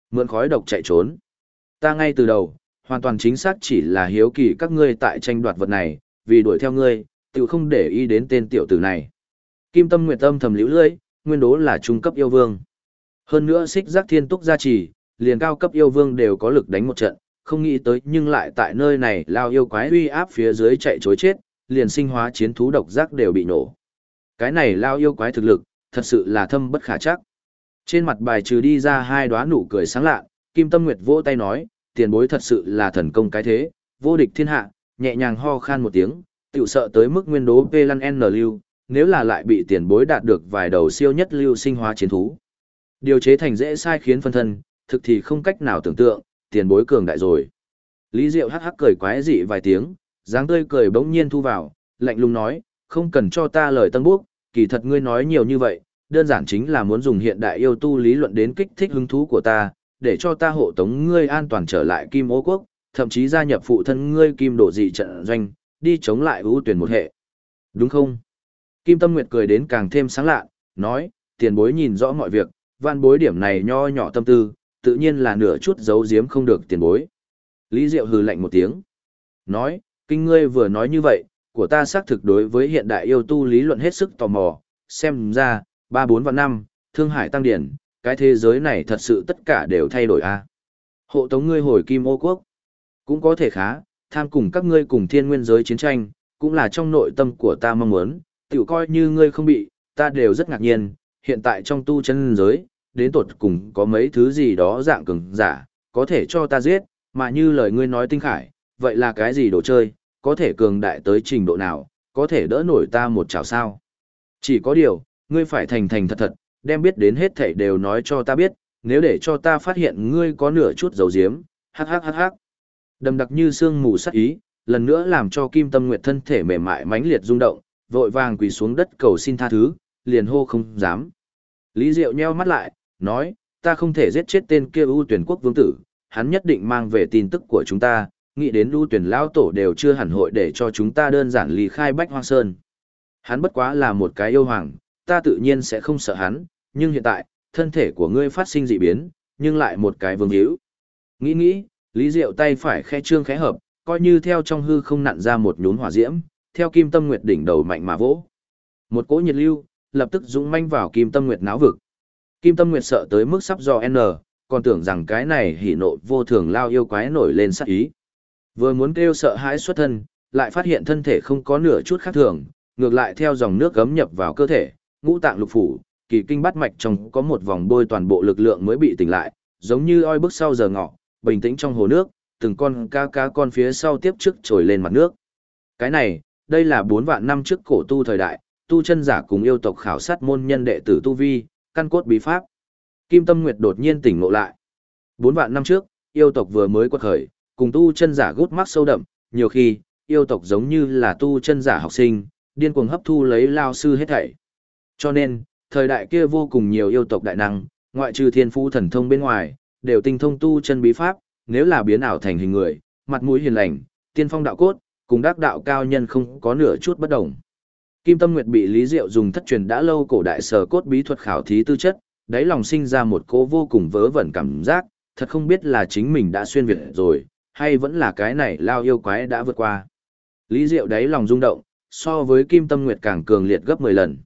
Mượn khói độc chạy trốn. Ta ngay từ đầu, hoàn toàn chính xác chỉ là hiếu kỳ các ngươi tại tranh đoạt vật này, vì đuổi theo ngươi, tự không để ý đến tên tiểu tử này. Kim Tâm Nguyệt âm thầm liễu lưỡi, nguyên đố là trung cấp yêu vương. Hơn nữa xích giác thiên túc gia trì, liền cao cấp yêu vương đều có lực đánh một trận, không nghĩ tới nhưng lại tại nơi này lao yêu quái uy áp phía dưới chạy chối chết, liền sinh hóa chiến thú độc giác đều bị nổ. Cái này lao yêu quái thực lực, thật sự là thâm bất khả chắc. Trên mặt bài trừ đi ra hai đóa nụ cười sáng lạ, Kim Tâm Nguyệt vỗ tay nói, tiền bối thật sự là thần công cái thế, vô địch thiên hạ, nhẹ nhàng ho khan một tiếng, tiểu sợ tới mức nguyên đố P-Lan N lưu, nếu là lại bị tiền bối đạt được vài đầu siêu nhất lưu sinh hóa chiến thú. Điều chế thành dễ sai khiến phân thân, thực thì không cách nào tưởng tượng, tiền bối cường đại rồi. Lý Diệu hắc hắc cười quái dị vài tiếng, dáng tươi cười bỗng nhiên thu vào, lạnh lùng nói, không cần cho ta lời tân bốc, kỳ thật ngươi nói nhiều như vậy, đơn giản chính là muốn dùng hiện đại yêu tu lý luận đến kích thích hứng thú của ta, để cho ta hộ tống ngươi an toàn trở lại Kim Ô Quốc, thậm chí gia nhập phụ thân ngươi Kim Đổ Dị trận doanh, đi chống lại ưu tuyển một hệ. Đúng không? Kim Tâm Nguyệt cười đến càng thêm sáng lạ, nói, tiền bối nhìn rõ mọi việc, van bối điểm này nho nhỏ tâm tư, tự nhiên là nửa chút giấu giếm không được tiền bối. Lý Diệu hừ lạnh một tiếng, nói, kinh ngươi vừa nói như vậy, của ta xác thực đối với hiện đại yêu tu lý luận hết sức tò mò, xem ra, 3-4 vạn năm, Thương Hải tăng điển, cái thế giới này thật sự tất cả đều thay đổi a. Hộ tống ngươi hồi Kim Ô Quốc, cũng có thể khá, tham cùng các ngươi cùng thiên nguyên giới chiến tranh, cũng là trong nội tâm của ta mong muốn, tiểu coi như ngươi không bị, ta đều rất ngạc nhiên, hiện tại trong tu chân giới, đến tột cùng có mấy thứ gì đó dạng cường giả, có thể cho ta giết, mà như lời ngươi nói tinh khải, vậy là cái gì đồ chơi, có thể cường đại tới trình độ nào, có thể đỡ nổi ta một chảo sao. Chỉ có điều, ngươi phải thành thành thật thật, đem biết đến hết thảy đều nói cho ta biết, nếu để cho ta phát hiện ngươi có nửa chút dấu diếm, hắc hắc hắc hắc. Đầm đặc như sương mù sắc ý, lần nữa làm cho Kim Tâm Nguyệt thân thể mềm mại mãnh liệt rung động, vội vàng quỳ xuống đất cầu xin tha thứ, liền hô không dám. Lý Diệu nheo mắt lại, nói, ta không thể giết chết tên kia ưu tuyển quốc vương tử, hắn nhất định mang về tin tức của chúng ta, nghĩ đến ưu tuyển lão tổ đều chưa hẳn hội để cho chúng ta đơn giản ly khai Bách Hoang Sơn. Hắn bất quá là một cái yêu hoàng, ta tự nhiên sẽ không sợ hắn, nhưng hiện tại, thân thể của ngươi phát sinh dị biến, nhưng lại một cái vương hữu. Nghĩ, Lý Diệu tay phải khẽ trương khẽ hợp, coi như theo trong hư không nặn ra một nhún hỏa diễm, theo Kim Tâm Nguyệt đỉnh đầu mạnh mà vỗ. Một cỗ nhiệt lưu, lập tức dũng manh vào Kim Tâm Nguyệt náo vực. Kim Tâm Nguyệt sợ tới mức sắp do N, còn tưởng rằng cái này hỉ nộ vô thường lao yêu quái nổi lên sát ý. Vừa muốn kêu sợ hãi xuất thân, lại phát hiện thân thể không có nửa chút khác thường, ngược lại theo dòng nước gấm nhập vào cơ thể, ngũ tạng lục phủ, kỳ kinh bát mạch trong có một vòng bôi toàn bộ lực lượng mới bị tỉnh lại, giống như oi bức sau giờ ngọ, bình tĩnh trong hồ nước, từng con cá con phía sau tiếp trước trồi lên mặt nước. Cái này, đây là 4 vạn năm trước cổ tu thời đại, tu chân giả cùng yêu tộc khảo sát môn nhân đệ tử tu vi, căn cốt bí pháp. Kim Tâm Nguyệt đột nhiên tỉnh ngộ lại. 4 vạn năm trước, yêu tộc vừa mới quật khởi, cùng tu chân giả gút mắc sâu đậm, nhiều khi, yêu tộc giống như là tu chân giả học sinh, điên cuồng hấp thu lấy lao sư hết thảy. Cho nên, thời đại kia vô cùng nhiều yêu tộc đại năng, ngoại trừ thiên phú thần thông bên ngoài, đều tinh thông tu chân bí pháp, nếu là biến ảo thành hình người, mặt mũi hiền lành, tiên phong đạo cốt, cùng đắc đạo cao nhân không có nửa chút bất đồng. Kim Tâm Nguyệt bị Lý Diệu dùng thất truyền đã lâu cổ đại sở cốt bí thuật khảo thí tư chất, đáy lòng sinh ra một cố vô cùng vớ vẩn cảm giác, thật không biết là chính mình đã xuyên việt rồi, hay vẫn là cái này lao yêu quái đã vượt qua. Lý Diệu đáy lòng rung động, so với Kim Tâm Nguyệt càng cường liệt gấp 10 lần.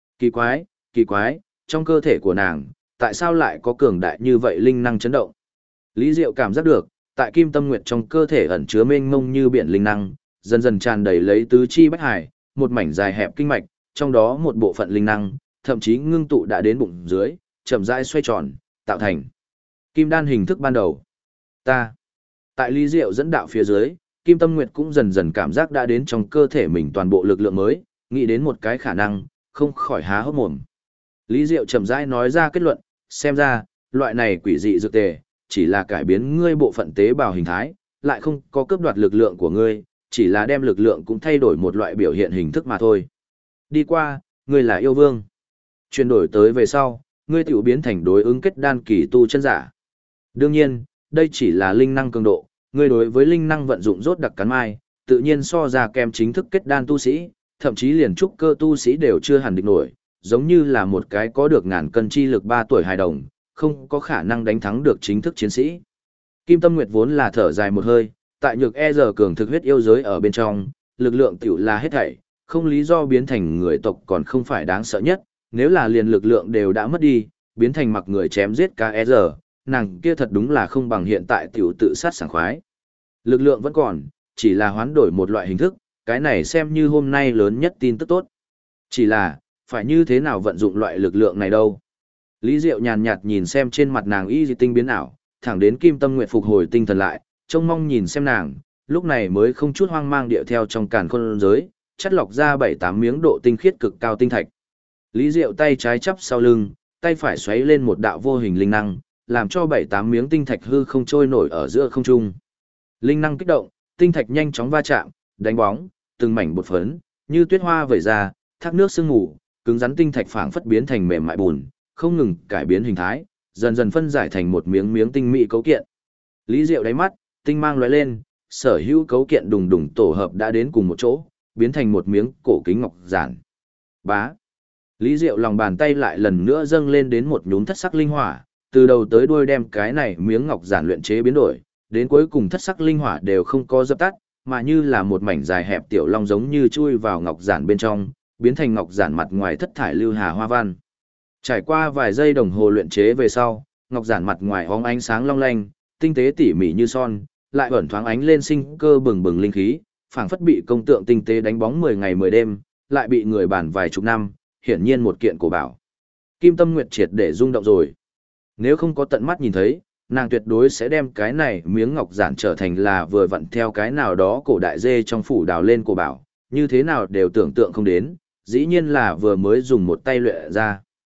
Kỳ quái, trong cơ thể của nàng, tại sao lại có cường đại như vậy linh năng chấn động? Lý Diệu cảm giác được, tại Kim Tâm Nguyệt trong cơ thể ẩn chứa mênh mông như biển linh năng, dần dần tràn đầy lấy tứ chi bách hải, một mảnh dài hẹp kinh mạch, trong đó một bộ phận linh năng, thậm chí ngưng tụ đã đến bụng dưới, chậm rãi xoay tròn, tạo thành kim đan hình thức ban đầu. Tại Lý Diệu dẫn đạo phía dưới, Kim Tâm Nguyệt cũng dần dần cảm giác đã đến trong cơ thể mình toàn bộ lực lượng mới, nghĩ đến một cái khả năng, không khỏi há hốc mồm. Lý Diệu chậm rãi nói ra kết luận, xem ra, loại này quỷ dị dược tề, chỉ là cải biến ngươi bộ phận tế bào hình thái, lại không có cướp đoạt lực lượng của ngươi, chỉ là đem lực lượng cũng thay đổi một loại biểu hiện hình thức mà thôi. Đi qua, ngươi là yêu vương. Chuyển đổi tới về sau, ngươi tiểu biến thành đối ứng kết đan kỳ tu chân giả. Đương nhiên, đây chỉ là linh năng cường độ, ngươi đối với linh năng vận dụng rốt đặc cắn mai, tự nhiên so ra kèm chính thức kết đan tu sĩ, thậm chí liền trúc cơ tu sĩ đều chưa hẳn địch nổi, giống như là một cái có được ngàn cân chi lực 3 tuổi hài đồng, không có khả năng đánh thắng được chính thức chiến sĩ. Kim Tâm Nguyệt vốn là thở dài một hơi, tại nhược e giờ cường thực huyết yêu giới ở bên trong, lực lượng tiểu là hết thảy, không lý do biến thành người tộc còn không phải đáng sợ nhất, nếu là liền lực lượng đều đã mất đi, biến thành mặc người chém giết cả e giờ, nàng kia thật đúng là không bằng hiện tại tiểu tự sát sảng khoái. Lực lượng vẫn còn, chỉ là hoán đổi một loại hình thức, cái này xem như hôm nay lớn nhất tin tức tốt. Chỉ là, phải như thế nào vận dụng loại lực lượng này đâu. Lý Diệu nhàn nhạt nhìn xem trên mặt nàng y dị tinh biến ảo, thẳng đến Kim Tâm Nguyệt phục hồi tinh thần lại, trông mong nhìn xem nàng, lúc này mới không chút hoang mang điệu theo trong càn khôn giới, chắt lọc ra 7-8 miếng độ tinh khiết cực cao tinh thạch. Lý Diệu tay trái chắp sau lưng, tay phải xoáy lên một đạo vô hình linh năng, làm cho 7-8 miếng tinh thạch hư không trôi nổi ở giữa không trung. Linh năng kích động, tinh thạch nhanh chóng va chạm, đánh bóng, từng mảnh bột phấn, như tuyết hoa vẩy ra, thác nước sương mù, cứng rắn tinh thạch phảng phất biến thành mềm mại bùn, không ngừng cải biến hình thái, dần dần phân giải thành một miếng miếng tinh mỹ cấu kiện. Lý Diệu đáy mắt, tinh mang lóe lên, sở hữu cấu kiện đùng đùng tổ hợp đã đến cùng một chỗ, biến thành một miếng cổ kính ngọc giản. Bá. Lý Diệu lòng bàn tay lại lần nữa dâng lên đến một nhúm thất sắc linh hỏa, từ đầu tới đuôi đem cái này miếng ngọc giản luyện chế biến đổi, đến cuối cùng thất sắc linh hỏa đều không có dập tắt, mà như là một mảnh dài hẹp tiểu long giống như chui vào ngọc giản bên trong, biến thành ngọc giản mặt ngoài thất thải lưu hà hoa văn. Trải qua vài giây đồng hồ luyện chế về sau, ngọc giản mặt ngoài hóng ánh sáng long lanh, tinh tế tỉ mỉ như son, lại ẩn thoáng ánh lên sinh cơ bừng bừng linh khí, phảng phất bị công tượng tinh tế đánh bóng 10 ngày 10 đêm, lại bị người bản vài chục năm, hiển nhiên một kiện cổ bảo. Kim Tâm Nguyệt triệt để rung động rồi. Nếu không có tận mắt nhìn thấy, nàng tuyệt đối sẽ đem cái này miếng ngọc giản trở thành là vừa vặn theo cái nào đó cổ đại dê trong phủ đào lên cổ bảo, như thế nào đều tưởng tượng không đến, dĩ nhiên là vừa mới dùng một tay luyện ra.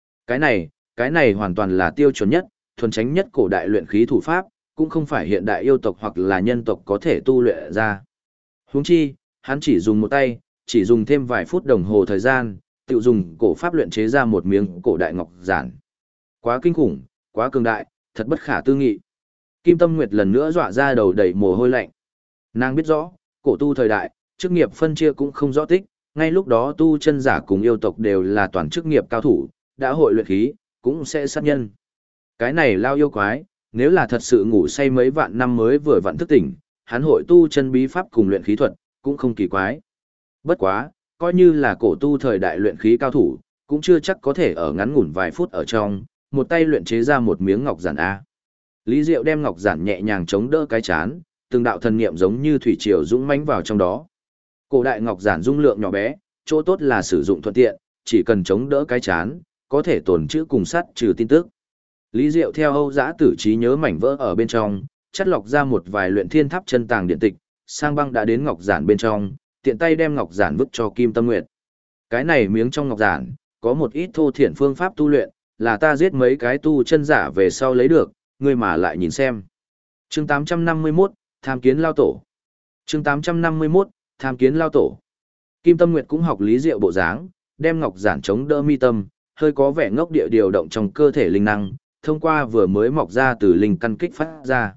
Cái này hoàn toàn là tiêu chuẩn nhất, thuần chánh nhất cổ đại luyện khí thủ pháp, cũng không phải hiện đại yêu tộc hoặc là nhân tộc có thể tu luyện ra. Huống chi, hắn chỉ dùng một tay, chỉ dùng thêm vài phút đồng hồ thời gian, tự dùng cổ pháp luyện chế ra một miếng cổ đại ngọc giản. Quá kinh khủng, quá cường đại, thật bất khả tư nghị. Kim Tâm Nguyệt lần nữa dọa ra đầu đầy mồ hôi lạnh. Nàng biết rõ, cổ tu thời đại, chức nghiệp phân chia cũng không rõ tích, ngay lúc đó tu chân giả cùng yêu tộc đều là toàn chức nghiệp cao thủ, đã hội luyện khí, cũng sẽ sát nhân. Cái này lao yêu quái, nếu là thật sự ngủ say mấy vạn năm mới vừa vặn thức tỉnh, hắn hội tu chân bí pháp cùng luyện khí thuật, cũng không kỳ quái. Bất quá, coi như là cổ tu thời đại luyện khí cao thủ, cũng chưa chắc có thể ở ngắn ngủn vài phút ở trong, một tay luyện chế ra một miếng ngọc giản A. Lý Diệu đem ngọc giản nhẹ nhàng chống đỡ cái chán, từng đạo thần niệm giống như thủy triều dũng mãnh vào trong đó. Cổ đại ngọc giản dung lượng nhỏ bé, chỗ tốt là sử dụng thuận tiện, chỉ cần chống đỡ cái chán, có thể tồn trữ cùng sắt trừ tin tức. Lý Diệu theo Âu Dã Tử trí nhớ mảnh vỡ ở bên trong, chắt lọc ra một vài luyện thiên tháp chân tàng điện tịch, sang băng đã đến ngọc giản bên trong, tiện tay đem ngọc giản vứt cho Kim Tâm Nguyệt. Cái này miếng trong ngọc giản, có một ít thô thiển phương pháp tu luyện, là ta giết mấy cái tu chân giả về sau lấy được, ngươi mà lại nhìn xem. Chương 851, Tham kiến lao tổ. Chương 851, Tham kiến lao tổ. Kim Tâm Nguyệt cũng học Lý Diệu bộ dáng, đem ngọc giản chống đỡ mi tâm, hơi có vẻ ngốc địa điều động trong cơ thể linh năng, thông qua vừa mới mọc ra từ linh căn kích phát ra.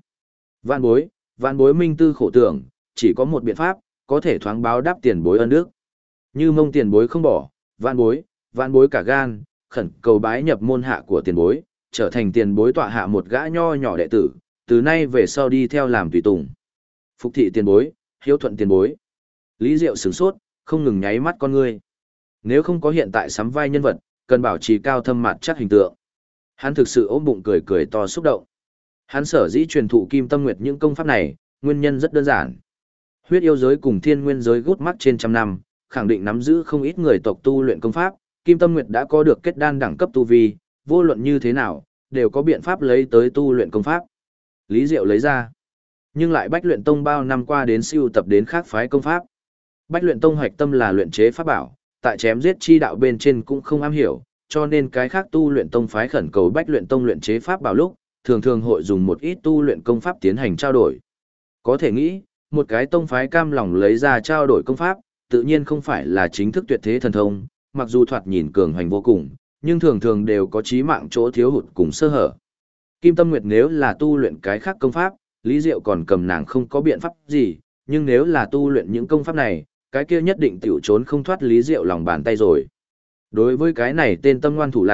Vạn bối minh tư khổ tưởng, chỉ có một biện pháp, có thể thoáng báo đáp tiền bối ân đức. Như mông tiền bối không bỏ, vạn bối cả gan, khẩn cầu bái nhập môn hạ của tiền bối, trở thành tiền bối tọa hạ một gã nho nhỏ đệ tử, từ nay về sau đi theo làm tùy tùng. Phục thị tiền bối, hiếu thuận tiền bối. Lý Diệu sửng sốt, không ngừng nháy mắt con ngươi. Nếu không có hiện tại sắm vai nhân vật, cần bảo trì cao thâm mặt chắc hình tượng. Hắn thực sự ôm bụng cười cười to xúc động. Hắn sở dĩ truyền thụ Kim Tâm Nguyệt những công pháp này, nguyên nhân rất đơn giản. Huyết yêu giới cùng thiên nguyên giới gút mắt trên trăm năm, khẳng định nắm giữ không ít người tộc tu luyện công pháp, Kim Tâm Nguyệt đã có được kết đan đẳng cấp tu vi, vô luận như thế nào, đều có biện pháp lấy tới tu luyện công pháp. Lý Diệu lấy ra. Nhưng lại Bách Luyện Tông bao năm qua đến siêu tập đến khác phái công pháp. Bách Luyện Tông hoạch tâm là luyện chế pháp bảo, tại chém giết chi đạo bên trên cũng không am hiểu, cho nên cái khác tu luyện tông phái khẩn cầu Bách Luyện Tông luyện chế pháp bảo lúc, thường thường hội dùng một ít tu luyện công pháp tiến hành trao đổi. Có thể nghĩ, một cái tông phái cam lòng lấy ra trao đổi công pháp, tự nhiên không phải là chính thức tuyệt thế thần thông, mặc dù thoạt nhìn cường hành vô cùng, nhưng thường thường đều có chí mạng chỗ thiếu hụt cùng sơ hở. Kim Tâm Nguyệt nếu là tu luyện cái khác công pháp, Lý Diệu còn cầm nàng không có biện pháp gì, nhưng nếu là tu luyện những công pháp này, cái kia nhất định tiểu trốn không thoát Lý Diệu lòng bàn tay rồi. Đối với cái này tên tâm ngoan thủ lạn,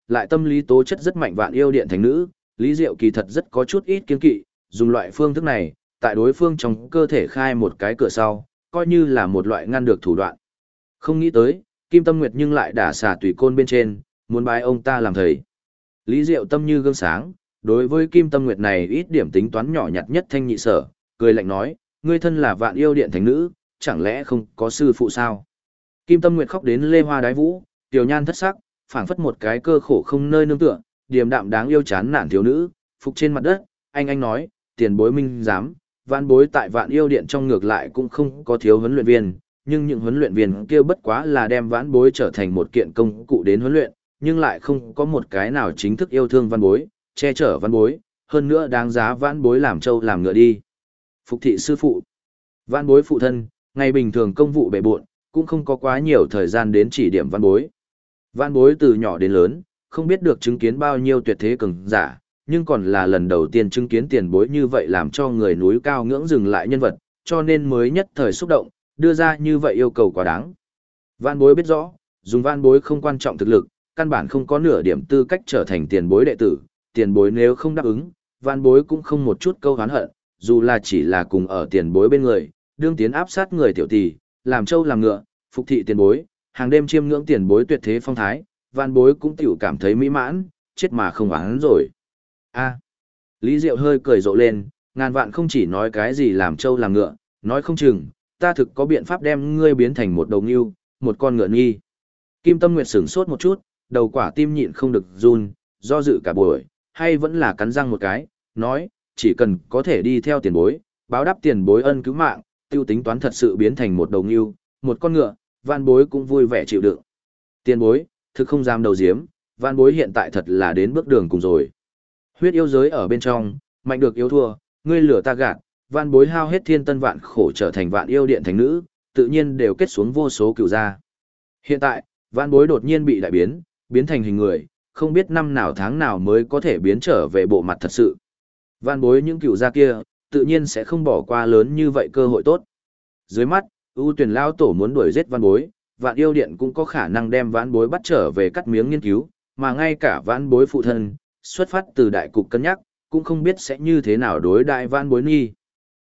lại tâm lý tố chất rất mạnh vạn yêu điện thánh nữ, Lý Diệu kỳ thật rất có chút ít kiên kỵ, dùng loại phương thức này, tại đối phương trong cơ thể khai một cái cửa sau, coi như là một loại ngăn được thủ đoạn. Không nghĩ tới, Kim Tâm Nguyệt nhưng lại đả xà tùy côn bên trên, muốn bái ông ta làm thầy. Lý Diệu tâm như gương sáng, đối với Kim Tâm Nguyệt này ít điểm tính toán nhỏ nhặt nhất thanh nhị sở, cười lạnh nói, ngươi thân là vạn yêu điện thánh nữ, chẳng lẽ không có sư phụ sao? Kim Tâm Nguyệt khóc đến lê hoa đái vũ, tiểu nhan thất sắc, phảng phất một cái cơ khổ không nơi nương tựa, điềm đạm đáng yêu chán nản thiếu nữ, phục trên mặt đất, anh nói, tiền bối minh giám, vạn bối tại vạn yêu điện trong ngược lại cũng không có thiếu huấn luyện viên, nhưng những huấn luyện viên kia bất quá là đem vãn bối trở thành một kiện công cụ đến huấn luyện, nhưng lại không có một cái nào chính thức yêu thương văn bối, che chở văn bối, hơn nữa đáng giá vãn bối làm trâu làm ngựa đi. Phục thị sư phụ, vãn bối phụ thân, ngày bình thường công vụ bề bộn, cũng không có quá nhiều thời gian đến chỉ điểm văn bối. Vãn bối từ nhỏ đến lớn, không biết được chứng kiến bao nhiêu tuyệt thế cường giả, nhưng còn là lần đầu tiên chứng kiến tiền bối như vậy làm cho người núi cao ngưỡng dừng lại nhân vật, cho nên mới nhất thời xúc động, đưa ra như vậy yêu cầu quá đáng. Vãn bối biết rõ, dùng vãn bối không quan trọng thực lực, căn bản không có nửa điểm tư cách trở thành tiền bối đệ tử, tiền bối nếu không đáp ứng, vãn bối cũng không một chút câu hán hận, dù là chỉ là cùng ở tiền bối bên người, đương tiến áp sát người tiểu tỷ, làm trâu làm ngựa, phục thị tiền bối, hàng đêm chiêm ngưỡng tiền bối tuyệt thế phong thái, vãn bối cũng tiểu cảm thấy mỹ mãn, chết mà không oán rồi. A. Lý Diệu hơi cười rộ lên, ngàn vạn không chỉ nói cái gì làm trâu làm ngựa, nói không chừng, ta thực có biện pháp đem ngươi biến thành một đầu ngưu, một con ngựa nghi. Kim Tâm Nguyệt sửng sốt một chút, đầu quả tim nhịn không được run, do dự cả buổi, hay vẫn là cắn răng một cái, nói, chỉ cần có thể đi theo tiền bối, báo đáp tiền bối ân cứu mạng, tiêu tính toán thật sự biến thành một đầu ngưu, một con ngựa, van bối cũng vui vẻ chịu đựng. Tiền bối, thực không dám đầu diếm, van bối hiện tại thật là đến bước đường cùng rồi. Huyết yêu giới ở bên trong, mạnh được yếu thua, ngươi lửa ta gạt, van bối hao hết thiên tân vạn khổ trở thành vạn yêu điện thánh nữ, tự nhiên đều kết xuống vô số cựu gia. Hiện tại, van bối đột nhiên bị đại biến, biến thành hình người, không biết năm nào tháng nào mới có thể biến trở về bộ mặt thật sự. Van bối những cựu gia kia, tự nhiên sẽ không bỏ qua lớn như vậy cơ hội tốt. Dưới mắt, ưu tuyển lao tổ muốn đuổi giết van bối, vạn yêu điện cũng có khả năng đem vãn bối bắt trở về cắt miếng nghiên cứu, mà ngay cả vãn bối phụ thân, xuất phát từ đại cục cân nhắc, cũng không biết sẽ như thế nào đối đại vãn bối nghi.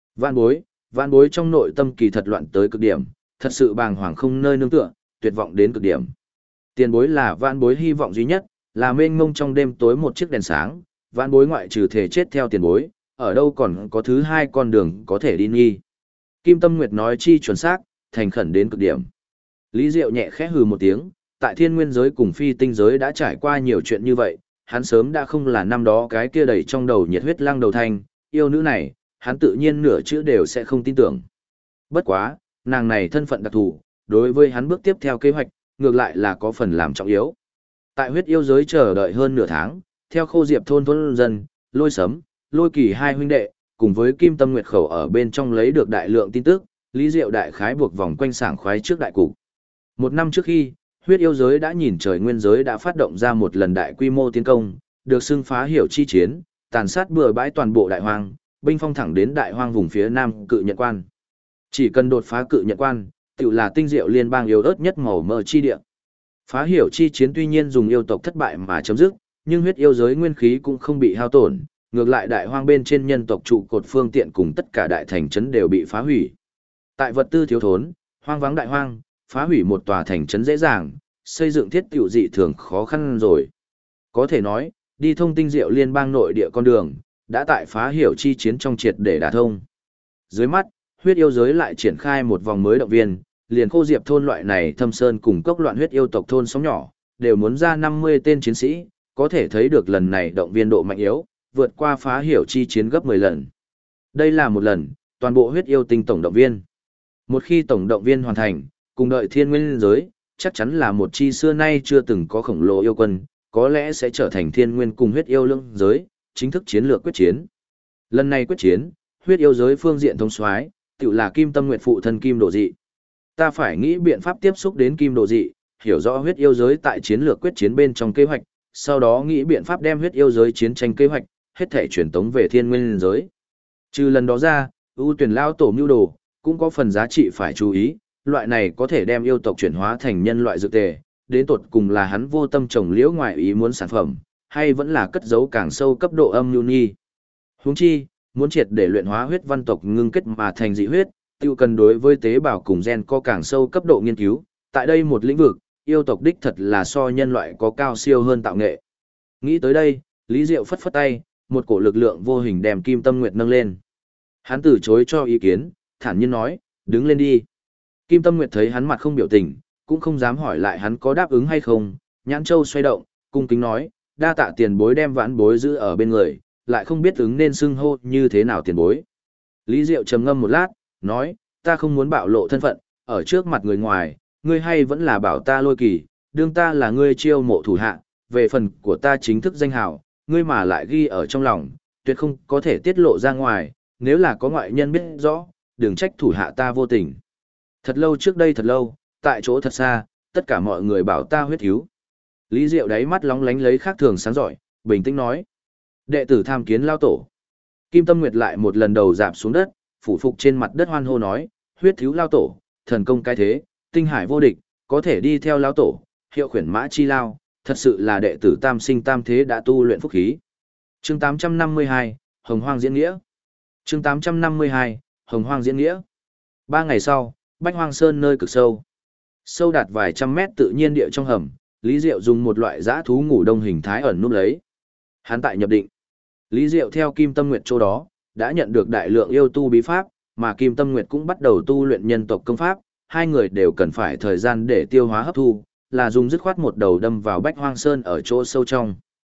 Vãn bối trong nội tâm kỳ thật loạn tới cực điểm, thật sự bàng hoàng không nơi nương tựa, tuyệt vọng đến cực điểm. Tiền bối là vãn bối hy vọng duy nhất, là mênh mông trong đêm tối một chiếc đèn sáng, vãn bối ngoại trừ thể chết theo tiền bối, ở đâu còn có thứ hai con đường có thể đi nghi. Kim Tâm Nguyệt nói chi chuẩn xác, thành khẩn đến cực điểm. Lý Diệu nhẹ khẽ hừ một tiếng, tại thiên nguyên giới cùng phi tinh giới đã trải qua nhiều chuyện như vậy, hắn sớm đã không là năm đó cái kia đầy trong đầu nhiệt huyết lăng đầu thanh, yêu nữ này, hắn tự nhiên nửa chữ đều sẽ không tin tưởng. Bất quá, nàng này thân phận đặc thù, đối với hắn bước tiếp theo kế hoạch, ngược lại là có phần làm trọng yếu. Tại huyết yêu giới chờ đợi hơn nửa tháng, theo Khô Diệp thôn dân, Lôi Sấm, Lôi Kỳ hai huynh đệ, cùng với Kim Tâm Nguyệt khẩu ở bên trong lấy được đại lượng tin tức, Lý Diệu đại khái buộc vòng quanh sảng khoái trước đại cục. Một năm trước khi, huyết yêu giới đã nhìn trời nguyên giới đã phát động ra một lần đại quy mô tiến công, được xưng phá hiểu chi chiến, tàn sát bừa bãi toàn bộ đại hoang, binh phong thẳng đến đại hoang vùng phía nam cự nhận quan. Chỉ cần đột phá cự nhận quan, tự là tinh diệu liên bang yếu ớt nhất màu mờ chi địa. Phá hiểu chi chiến tuy nhiên dùng yêu tộc thất bại mà chấm dứt, nhưng huyết yêu giới nguyên khí cũng không bị hao tổn, ngược lại đại hoang bên trên nhân tộc trụ cột phương tiện cùng tất cả đại thành trấn đều bị phá hủy. Tại vật tư thiếu thốn, hoang vắng đại hoang, phá hủy một tòa thành trấn dễ dàng, xây dựng thiết tiểu dị thường khó khăn rồi. Có thể nói, đi thông tinh diệu liên bang nội địa con đường, đã tại phá hiểu chi chiến trong triệt để đả thông. Dưới mắt, huyết yêu giới lại triển khai một vòng mới động viên, liền Khô Diệp thôn loại này thâm sơn cùng cốc loạn huyết yêu tộc thôn sóng nhỏ, đều muốn ra 50 tên chiến sĩ, có thể thấy được lần này động viên độ mạnh yếu, vượt qua phá hiểu chi chiến gấp 10 lần. Đây là một lần, toàn bộ huyết yêu tinh tổng động viên. Một khi tổng động viên hoàn thành, cùng đợi thiên nguyên giới, chắc chắn là một chi xưa nay chưa từng có khổng lồ yêu quân, có lẽ sẽ trở thành thiên nguyên cùng huyết yêu lưỡng giới, chính thức chiến lược quyết chiến. Lần này quyết chiến, huyết yêu giới phương diện thông soái, tự là Kim Tâm Nguyệt phụ thân Kim Độ Dị. Ta phải nghĩ biện pháp tiếp xúc đến Kim Độ Dị, hiểu rõ huyết yêu giới tại chiến lược quyết chiến bên trong kế hoạch, sau đó nghĩ biện pháp đem huyết yêu giới chiến tranh kế hoạch, hết thể truyền tống về thiên nguyên giới. Trừ lần đó ra, ưu tuyển lao tổ mưu đồ, cũng có phần giá trị phải chú ý, loại này có thể đem yêu tộc chuyển hóa thành nhân loại dược tề, đến tột cùng là hắn vô tâm trồng liễu ngoại ý muốn sản phẩm, hay vẫn là cất giấu càng sâu cấp độ âm nhu nhi. Huống chi, muốn triệt để luyện hóa huyết văn tộc ngưng kết mà thành dị huyết, tiêu cần đối với tế bào cùng gen có càng sâu cấp độ nghiên cứu, tại đây một lĩnh vực, yêu tộc đích thật là so nhân loại có cao siêu hơn tạo nghệ. Nghĩ tới đây, Lý Diệu phất phất tay, một cổ lực lượng vô hình đem Kim Tâm Nguyệt nâng lên. Hắn từ chối cho ý kiến, thản nhiên nói, đứng lên đi. Kim Tâm Nguyệt thấy hắn mặt không biểu tình, cũng không dám hỏi lại hắn có đáp ứng hay không, nhãn châu xoay động, cung kính nói, đa tạ tiền bối đem vãn bối giữ ở bên người, lại không biết ứng nên xưng hô như thế nào tiền bối. Lý Diệu trầm ngâm một lát, nói, ta không muốn bạo lộ thân phận, ở trước mặt người ngoài, ngươi hay vẫn là bảo ta Lôi Kỳ, đương ta là ngươi chiêu mộ thủ hạ, về phần của ta chính thức danh hào, ngươi mà lại ghi ở trong lòng, tuyệt không có thể tiết lộ ra ngoài, nếu là có ngoại nhân biết rõ, đừng trách thủ hạ ta vô tình. Thật lâu trước đây thật lâu, tại chỗ thật xa, tất cả mọi người bảo ta huyết thiếu. Lý Diệu đáy mắt lóng lánh lấy khác thường sáng giỏi, bình tĩnh nói. Đệ tử tham kiến lao tổ. Kim Tâm Nguyệt lại một lần đầu dạp xuống đất, phủ phục trên mặt đất hoan hô nói, huyết thiếu lao tổ, thần công cái thế, tinh hải vô địch, có thể đi theo lao tổ, hiệu khuyển mã chi lao, thật sự là đệ tử tam sinh tam thế đã tu luyện phúc khí. Chương 852, Hồng Hoang diễn nghĩa. Chương 852, Hồng Hoang diễn nghĩa. 3 ngày sau, Bách Hoang Sơn nơi cực sâu. Sâu đạt vài trăm mét tự nhiên địa trong hầm, Lý Diệu dùng một loại dã thú ngủ đông hình thái ẩn núp lấy. Hắn tại nhập định. Lý Diệu theo Kim Tâm Nguyệt chỗ đó, đã nhận được đại lượng yêu tu bí pháp, mà Kim Tâm Nguyệt cũng bắt đầu tu luyện nhân tộc công pháp, hai người đều cần phải thời gian để tiêu hóa hấp thu, là dùng dứt khoát một đầu đâm vào Bách Hoang Sơn ở chỗ sâu trong.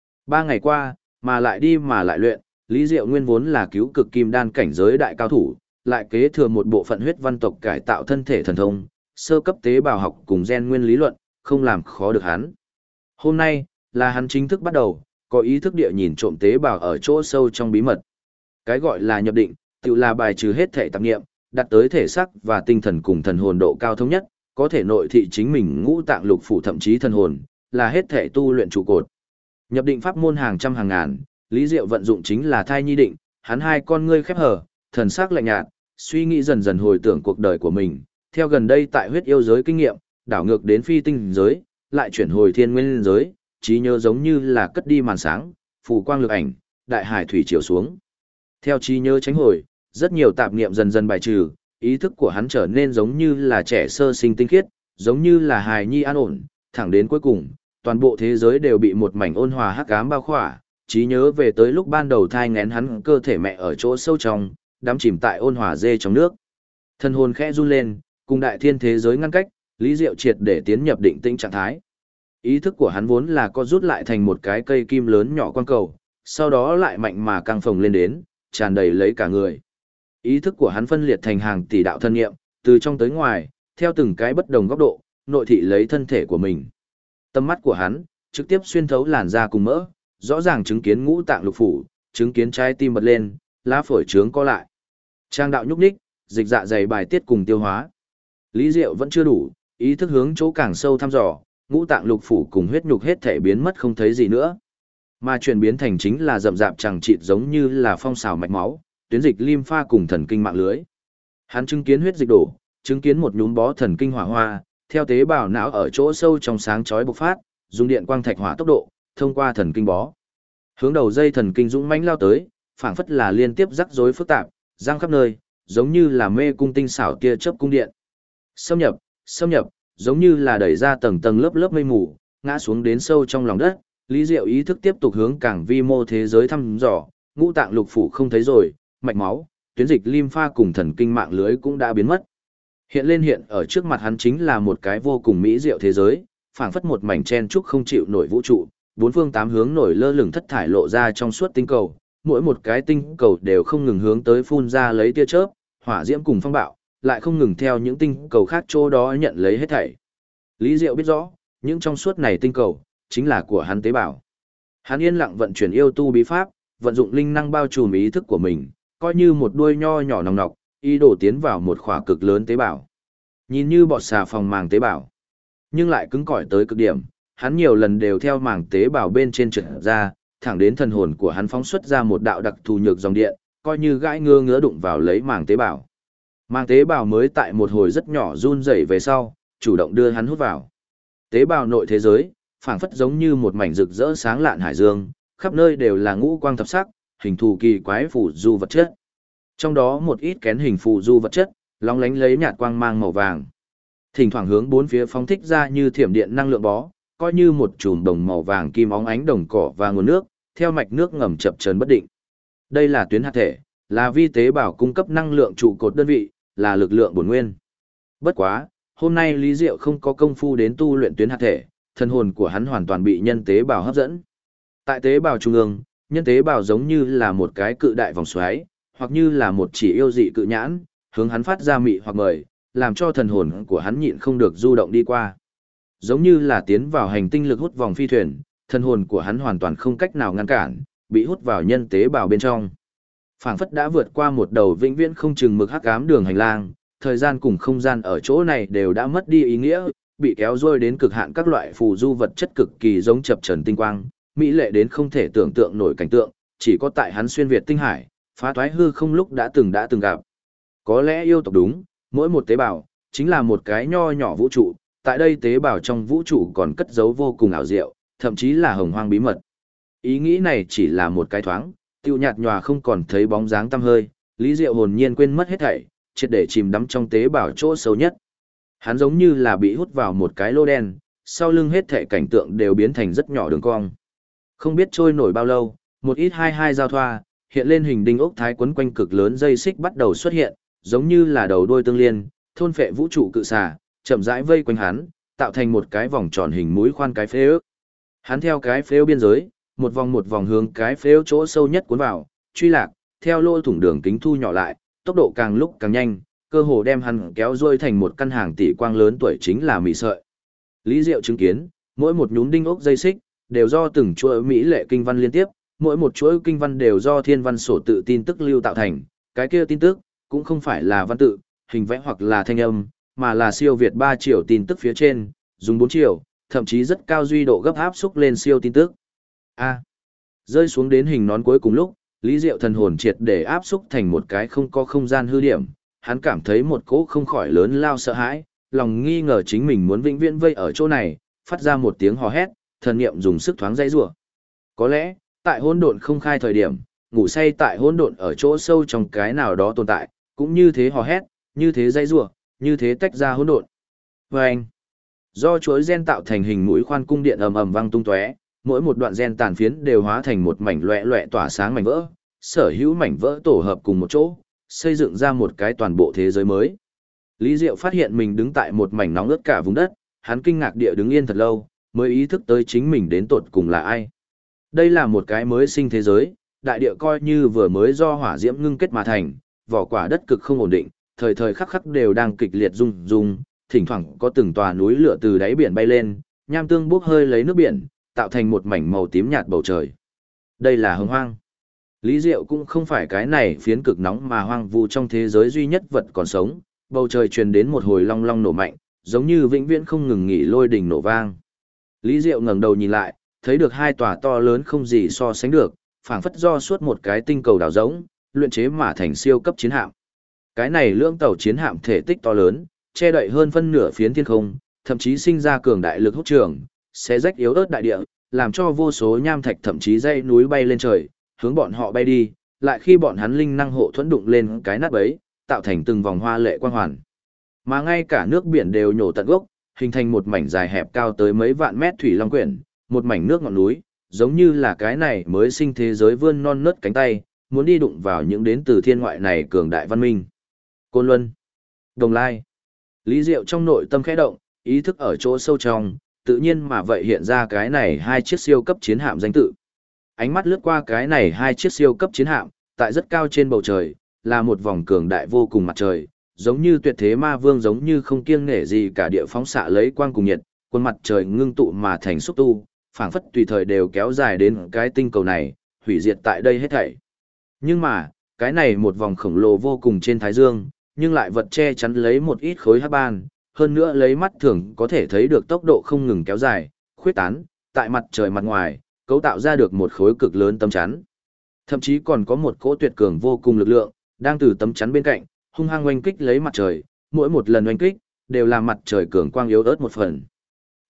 3 ngày qua, mà lại đi mà lại luyện, Lý Diệu nguyên vốn là cứu cực kim đan cảnh giới đại cao thủ, lại kế thừa một bộ phận huyết văn tộc cải tạo thân thể thần thông, sơ cấp tế bào học cùng gen nguyên lý luận, không làm khó được hắn. Hôm nay, là hắn chính thức bắt đầu, có ý thức địa nhìn trộm tế bào ở chỗ sâu trong bí mật. Cái gọi là nhập định, tự là bài trừ hết thể tạp nghiệm, đặt tới thể xác và tinh thần cùng thần hồn độ cao thống nhất, có thể nội thị chính mình ngũ tạng lục phủ thậm chí thần hồn, là hết thể tu luyện trụ cột. Nhập định pháp môn hàng trăm hàng ngàn, Lý Diệu vận dụng chính là thai nhi định, hắn hai con ngươi khép hờ, thần sắc lạnh nhạt, suy nghĩ dần dần hồi tưởng cuộc đời của mình, theo gần đây tại huyết yêu giới kinh nghiệm, đảo ngược đến phi tinh giới, lại chuyển hồi thiên nguyên giới, trí nhớ giống như là cất đi màn sáng, phù quang lực ảnh, đại hải thủy chiều xuống. Theo trí nhớ tránh hồi, rất nhiều tạp niệm dần dần bài trừ, ý thức của hắn trở nên giống như là trẻ sơ sinh tinh khiết, giống như là hài nhi an ổn, thẳng đến cuối cùng, toàn bộ thế giới đều bị một mảnh ôn hòa hắc ám bao khỏa, trí nhớ về tới lúc ban đầu thai nghén hắn cơ thể mẹ ở chỗ sâu trong, đắm chìm tại ôn hòa dê trong nước. Thân hồn khẽ run lên, cùng đại thiên thế giới ngăn cách, Lý Diệu triệt để tiến nhập định tĩnh trạng thái. Ý thức của hắn vốn là có rút lại thành một cái cây kim lớn nhỏ quang cầu, sau đó lại mạnh mà căng phồng lên đến, tràn đầy lấy cả người. Ý thức của hắn phân liệt thành hàng tỷ đạo thân nghiệm, từ trong tới ngoài, theo từng cái bất đồng góc độ, nội thị lấy thân thể của mình. Tâm mắt của hắn, trực tiếp xuyên thấu làn da cùng mỡ, rõ ràng chứng kiến ngũ tạng lục phủ, chứng kiến trái tim bật lên, lá phổi trướng co lại. Trang đạo nhúc nhích, dịch dạ dày bài tiết cùng tiêu hóa. Lý Diệu vẫn chưa đủ, ý thức hướng chỗ càng sâu thăm dò, ngũ tạng lục phủ cùng huyết nhục hết thể biến mất không thấy gì nữa. Mà chuyển biến thành chính là rậm rạp chẳng chịt giống như là phong xào mạch máu, tuyến dịch lympha cùng thần kinh mạng lưới. Hắn chứng kiến huyết dịch đổ, chứng kiến một nhúm bó thần kinh hỏa hoa, theo tế bào não ở chỗ sâu trong sáng chói bộc phát, dùng điện quang thạch hỏa tốc độ, thông qua thần kinh bó. Hướng đầu dây thần kinh dũng mãnh lao tới, phảng phất là liên tiếp rắc rối phức tạp, giăng khắp nơi, giống như là mê cung tinh xảo tia chớp cung điện. Xâm nhập, giống như là đẩy ra tầng tầng lớp lớp mây mù, ngã xuống đến sâu trong lòng đất. Lý Diệu ý thức tiếp tục hướng càng vi mô thế giới thăm dò, ngũ tạng lục phủ không thấy rồi, mạch máu, tuyến dịch lympha cùng thần kinh mạng lưới cũng đã biến mất. Hiện ở trước mặt hắn chính là một cái vô cùng mỹ diệu thế giới, phảng phất một mảnh chen trúc không chịu nổi vũ trụ, bốn phương tám hướng nổi lơ lửng thất thải lộ ra trong suốt tinh cầu, mỗi một cái tinh cầu đều không ngừng hướng tới phun ra lấy tia chớp, hỏa diễm cùng phong bạo, lại không ngừng theo những tinh cầu khác chỗ đó nhận lấy hết thảy. Lý Diệu biết rõ, những trong suốt này tinh cầu chính là của hắn tế bào. Hắn yên lặng vận chuyển yêu tu bí pháp, vận dụng linh năng bao trùm ý thức của mình, coi như một đuôi nho nhỏ nòng nọc, ý đồ tiến vào một khỏa cực lớn tế bào. Nhìn như bọt xà phòng màng tế bào, nhưng lại cứng cỏi tới cực điểm, hắn nhiều lần đều theo màng tế bào bên trên trượt ra, thẳng đến thần hồn của hắn phóng xuất ra một đạo đặc thù nhược dòng điện, coi như gãi ngứa đụng vào lấy màng tế bào. Màng tế bào mới tại một hồi rất nhỏ run rẩy về sau, chủ động đưa hắn hút vào. Tế bào nội thế giới, phảng phất giống như một mảnh rực rỡ sáng lạn hải dương, khắp nơi đều là ngũ quang thập sắc, hình thù kỳ quái phù du vật chất. Trong đó một ít kén hình phù du vật chất, lóng lánh lấy nhạt quang mang màu vàng. Thỉnh thoảng hướng bốn phía phóng thích ra như thiểm điện năng lượng bó, coi như một chùm đồng màu vàng kim óng ánh đồng cỏ và nguồn nước, theo mạch nước ngầm chập chờn bất định. Đây là tuyến hạt thể, là vi tế bào cung cấp năng lượng trụ cột đơn vị, là lực lượng bổn nguyên. Bất quá, hôm nay Lý Diệu không có công phu đến tu luyện tuyến hạt thể, thân hồn của hắn hoàn toàn bị nhân tế bào hấp dẫn. Tại tế bào trung ương, nhân tế bào giống như là một cái cự đại vòng xoáy, hoặc như là một chỉ yêu dị cự nhãn, hướng hắn phát ra mị hoặc mời, làm cho thần hồn của hắn nhịn không được du động đi qua. Giống như là tiến vào hành tinh lực hút vòng phi thuyền, thần hồn của hắn hoàn toàn không cách nào ngăn cản, bị hút vào nhân tế bào bên trong. Phảng phất đã vượt qua một đầu vĩnh viễn không chừng mực hắc ám đường hành lang, thời gian cùng không gian ở chỗ này đều đã mất đi ý nghĩa, bị kéo rôi đến cực hạn các loại phù du vật chất cực kỳ giống chập trần tinh quang, mỹ lệ đến không thể tưởng tượng nổi cảnh tượng, chỉ có tại hắn xuyên việt tinh hải, phá toái hư không lúc đã từng gặp. Có lẽ yêu tộc đúng, mỗi một tế bào chính là một cái nho nhỏ vũ trụ, tại đây tế bào trong vũ trụ còn cất giấu vô cùng ảo diệu, thậm chí là hồng hoang bí mật. Ý nghĩ này chỉ là một cái thoáng, tiêu nhạt nhòa không còn thấy bóng dáng tăm hơi, Lý Diệu hồn nhiên quên mất hết thảy, triệt để chìm đắm trong tế bào chỗ sâu nhất. Hắn giống như là bị hút vào một cái lô đen, sau lưng hết thảy cảnh tượng đều biến thành rất nhỏ đường cong. Không biết trôi nổi bao lâu, một ít hai giao thoa, hiện lên hình đinh ốc thái quấn quanh cực lớn dây xích bắt đầu xuất hiện, giống như là đầu đuôi tương liên, thôn phệ vũ trụ cự xà, chậm rãi vây quanh hắn, tạo thành một cái vòng tròn hình mũi khoan cái phếu. Hắn theo cái phếu biên giới, một vòng hướng cái phếu chỗ sâu nhất cuốn vào, truy lạc, theo lỗ thủng đường kính thu nhỏ lại, tốc độ càng lúc càng nhanh, cơ hồ đem hắn kéo rôi thành một căn hàng tỷ quang lớn tuổi chính là mị sợi. Lý Diệu chứng kiến, mỗi một nhúm đinh ốc dây xích đều do từng chuỗi mỹ lệ kinh văn liên tiếp, mỗi một chuỗi kinh văn đều do thiên văn sổ tự tin tức lưu tạo thành, cái kia tin tức cũng không phải là văn tự, hình vẽ hoặc là thanh âm, mà là siêu việt 3 triệu tin tức phía trên, dùng 4 triệu, thậm chí rất cao duy độ gấp áp xúc lên siêu tin tức. Rơi xuống đến hình nón cuối cùng lúc, Lý Diệu thần hồn triệt để áp xúc thành một cái không có không gian hư điểm, hắn cảm thấy một cỗ không khỏi lớn lao sợ hãi, lòng nghi ngờ chính mình muốn vĩnh viễn vây ở chỗ này, phát ra một tiếng hò hét, thần niệm dùng sức thoáng dãy rủa. Có lẽ, tại hỗn độn không khai thời điểm, ngủ say tại hỗn độn ở chỗ sâu trong cái nào đó tồn tại, cũng như thế hò hét, như thế dãy rủa, như thế tách ra hỗn độn. Oeng! Do chuỗi gen tạo thành hình mũi khoan cung điện ầm ầm vang tung tóe, mỗi một đoạn gen tàn phiến đều hóa thành một mảnh loẹt loẹt tỏa sáng mảnh vỡ, sở hữu mảnh vỡ tổ hợp cùng một chỗ, xây dựng ra một cái toàn bộ thế giới mới. Lý Diệu phát hiện mình đứng tại một mảnh nóng ướt cả vùng đất, hắn kinh ngạc địa đứng yên thật lâu, mới ý thức tới chính mình đến tột cùng là ai. Đây là một cái mới sinh thế giới, đại địa coi như vừa mới do hỏa diễm ngưng kết mà thành, vỏ quả đất cực không ổn định, thời thời khắc khắc đều đang kịch liệt rung rung, thỉnh thoảng có từng tòa núi lửa từ đáy biển bay lên, nham tương bốc hơi lấy nước biển, tạo thành một mảnh màu tím nhạt bầu trời. Đây là hồng hoang. Lý Diệu cũng không phải cái này phiến cực nóng mà hoang vu trong thế giới duy nhất vật còn sống, bầu trời truyền đến một hồi long long nổ mạnh, giống như vĩnh viễn không ngừng nghỉ lôi đình nổ vang. Lý Diệu ngẩng đầu nhìn lại, thấy được hai tòa to lớn không gì so sánh được, phảng phất do suốt một cái tinh cầu đảo rỗng, luyện chế mà thành siêu cấp chiến hạm. Cái này lưỡng tàu chiến hạm thể tích to lớn, che đậy hơn phân nửa phiến thiên không, thậm chí sinh ra cường đại lực hút trường, xé rách yếu ớt đại địa, làm cho vô số nham thạch thậm chí dãy núi bay lên trời, hướng bọn họ bay đi, lại khi bọn hắn linh năng hộ thuẫn đụng lên cái nát bấy, tạo thành từng vòng hoa lệ quang hoàn. Mà ngay cả nước biển đều nhổ tận gốc, hình thành một mảnh dài hẹp cao tới mấy vạn mét thủy long quyển, một mảnh nước ngọn núi, giống như là cái này mới sinh thế giới vươn non nớt cánh tay, muốn đi đụng vào những đến từ thiên ngoại này cường đại văn minh. Côn Luân, Đồng Lai. Lý Diệu trong nội tâm khẽ động, ý thức ở chỗ sâu trong, tự nhiên mà vậy hiện ra cái này hai chiếc siêu cấp chiến hạm danh tự. Ánh mắt lướt qua cái này hai chiếc siêu cấp chiến hạm, tại rất cao trên bầu trời, là một vòng cường đại vô cùng mặt trời, giống như tuyệt thế ma vương giống như không kiêng nể gì cả địa phóng xạ lấy quang cùng nhiệt, quân mặt trời ngưng tụ mà thành xúc tu, phảng phất tùy thời đều kéo dài đến cái tinh cầu này, hủy diệt tại đây hết thảy. Nhưng mà, cái này một vòng khổng lồ vô cùng trên thái dương, nhưng lại vật che chắn lấy một ít khối hắc ban, hơn nữa lấy mắt thường có thể thấy được tốc độ không ngừng kéo dài, khuyết tán, tại mặt trời mặt ngoài, cấu tạo ra được một khối cực lớn tấm chắn. Thậm chí còn có một cỗ tuyệt cường vô cùng lực lượng, đang từ tấm chắn bên cạnh, hung hăng oanh kích lấy mặt trời, mỗi một lần oanh kích, đều làm mặt trời cường quang yếu ớt một phần.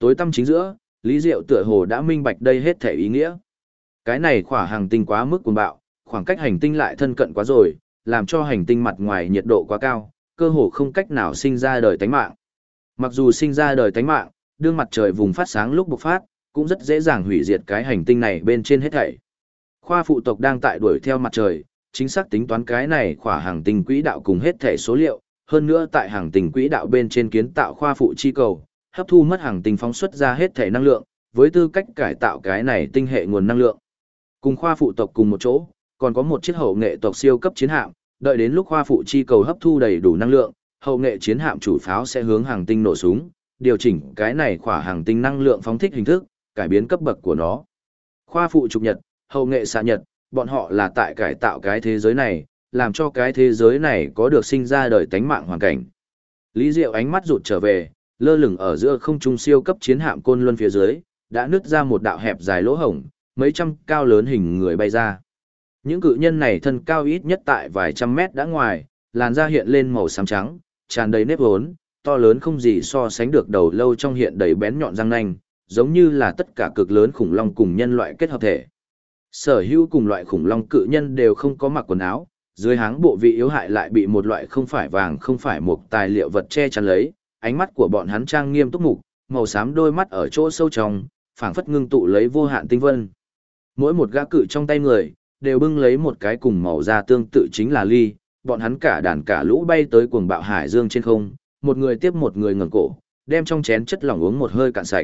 Tối tăm chính giữa, Lý Diệu tựa hồ đã minh bạch đây hết thể ý nghĩa. Cái này khỏa hành tinh quá mức cuồng bạo, khoảng cách hành tinh lại thân cận quá rồi, làm cho hành tinh mặt ngoài nhiệt độ quá cao, cơ hồ không cách nào sinh ra đời tánh mạng. Mặc dù sinh ra đời tánh mạng, đương mặt trời vùng phát sáng lúc bộc phát, cũng rất dễ dàng hủy diệt cái hành tinh này bên trên hết thảy. Khoa phụ tộc đang tại đuổi theo mặt trời, chính xác tính toán cái này khỏa hành tinh quỹ đạo cùng hết thảy số liệu, hơn nữa tại hành tinh quỹ đạo bên trên kiến tạo khoa phụ chi cầu, hấp thu mất hành tinh phóng xuất ra hết thảy năng lượng, với tư cách cải tạo cái này tinh hệ nguồn năng lượng. Cùng khoa phụ tộc cùng một chỗ, còn có một chiếc hậu nghệ tộc siêu cấp chiến hạm, đợi đến lúc khoa phụ chi cầu hấp thu đầy đủ năng lượng, hậu nghệ chiến hạm chủ pháo sẽ hướng hành tinh nổ súng, điều chỉnh cái này khỏa hành tinh năng lượng phóng thích hình thức, cải biến cấp bậc của nó. Khoa phụ trục nhật, hậu nghệ xạ nhật, bọn họ là tại cải tạo cái thế giới này, làm cho cái thế giới này có được sinh ra đời tánh mạng hoàn cảnh. Lý Diệu ánh mắt rụt trở về, lơ lửng ở giữa không trung siêu cấp chiến hạm Côn Luân phía dưới, đã nứt ra một đạo hẹp dài lỗ hổng, mấy trăm cao lớn hình người bay ra. Những cự nhân này thân cao ít nhất tại vài trăm mét đã ngoài, làn da hiện lên màu xám trắng, tràn đầy nếp vốn, to lớn không gì so sánh được đầu lâu trong hiện đầy bén nhọn răng nanh, giống như là tất cả cực lớn khủng long cùng nhân loại kết hợp thể. Sở hữu cùng loại khủng long cự nhân đều không có mặc quần áo, dưới háng bộ vị yếu hại lại bị một loại không phải vàng không phải một tài liệu vật che chắn lấy, ánh mắt của bọn hắn trang nghiêm túc mục, màu xám đôi mắt ở chỗ sâu trong, phảng phất ngưng tụ lấy vô hạn tinh vân. Mỗi một gã cự trong tay người, đều bưng lấy một cái cùng màu da tương tự chính là ly, bọn hắn cả đàn cả lũ bay tới cuồng bạo hải dương trên không, một người tiếp một người ngẩng cổ, đem trong chén chất lỏng uống một hơi cạn sạch.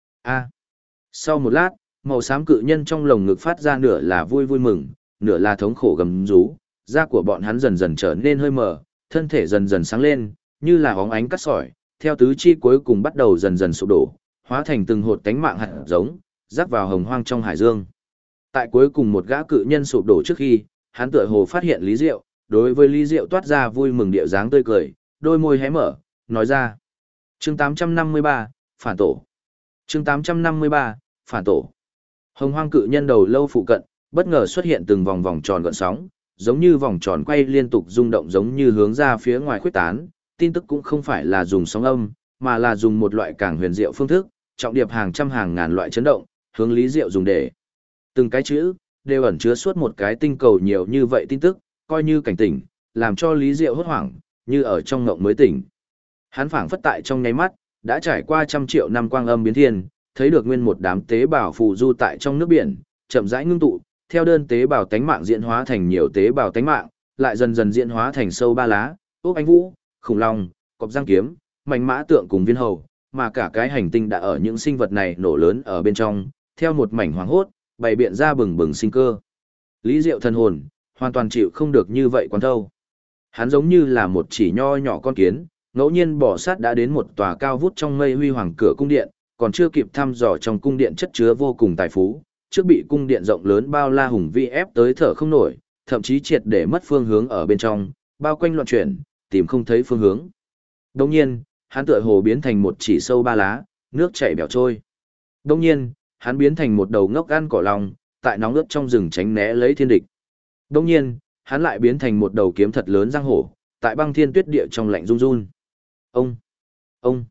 Sau một lát, màu xám cự nhân trong lồng ngực phát ra nửa là vui vui mừng, nửa là thống khổ gầm rú, da của bọn hắn dần dần trở nên hơi mờ, thân thể dần dần sáng lên, như là óng ánh cắt sỏi, theo tứ chi cuối cùng bắt đầu dần dần sụp đổ, hóa thành từng hột cánh mạng hạt giống, rắc vào hồng hoang trong hải dương. Tại cuối cùng một gã cự nhân sụp đổ trước khi, hắn tựa hồ phát hiện Lý Diệu, đối với Lý Diệu toát ra vui mừng điệu dáng tươi cười, đôi môi hé mở, nói ra. Chương 853, Phản tổ. Chương 853, Phản tổ. Hồng hoang cự nhân đầu lâu phụ cận, bất ngờ xuất hiện từng vòng vòng tròn gợn sóng, giống như vòng tròn quay liên tục rung động giống như hướng ra phía ngoài khuếch tán, tin tức cũng không phải là dùng sóng âm, mà là dùng một loại càng huyền diệu phương thức, trọng điệp hàng trăm hàng ngàn loại chấn động, hướng Lý Diệu dùng để. Từng cái chữ, đều ẩn chứa suốt một cái tinh cầu nhiều như vậy tin tức, coi như cảnh tỉnh, làm cho Lý Diệu hốt hoảng, như ở trong ngộng mới tỉnh. Hắn phảng phất tại trong nháy mắt, đã trải qua trăm triệu năm quang âm biến thiên, thấy được nguyên một đám tế bào phù du tại trong nước biển, chậm rãi ngưng tụ, theo đơn tế bào tánh mạng diễn hóa thành nhiều tế bào tánh mạng, lại dần dần diễn hóa thành sâu ba lá, ốc anh vũ, khủng long, cọp giang kiếm, mảnh mã tượng cùng viên hầu, mà cả cái hành tinh đã ở những sinh vật này nổ lớn ở bên trong, theo một mảnh hoàng hốt, bày biện ra bừng bừng sinh cơ. Lý Diệu thần hồn, hoàn toàn chịu không được như vậy quán thâu. Hắn giống như là một chỉ nho nhỏ con kiến, ngẫu nhiên bỏ sát đã đến một tòa cao vút trong mây huy hoàng cửa cung điện, còn chưa kịp thăm dò trong cung điện chất chứa vô cùng tài phú, trước bị cung điện rộng lớn bao la hùng vĩ ép tới thở không nổi, thậm chí triệt để mất phương hướng ở bên trong, bao quanh loạn chuyển, tìm không thấy phương hướng. Đồng nhiên, hắn tựa hồ biến thành một chỉ sâu ba lá, nước chảy bèo trôi. Đồng nhiên, hắn biến thành một đầu ngốc ăn cỏ lòng, tại nóng ướt trong rừng tránh né lấy thiên địch. Đồng nhiên, hắn lại biến thành một đầu kiếm thật lớn giang hổ, tại băng thiên tuyết địa trong lạnh run run. Ông, ông,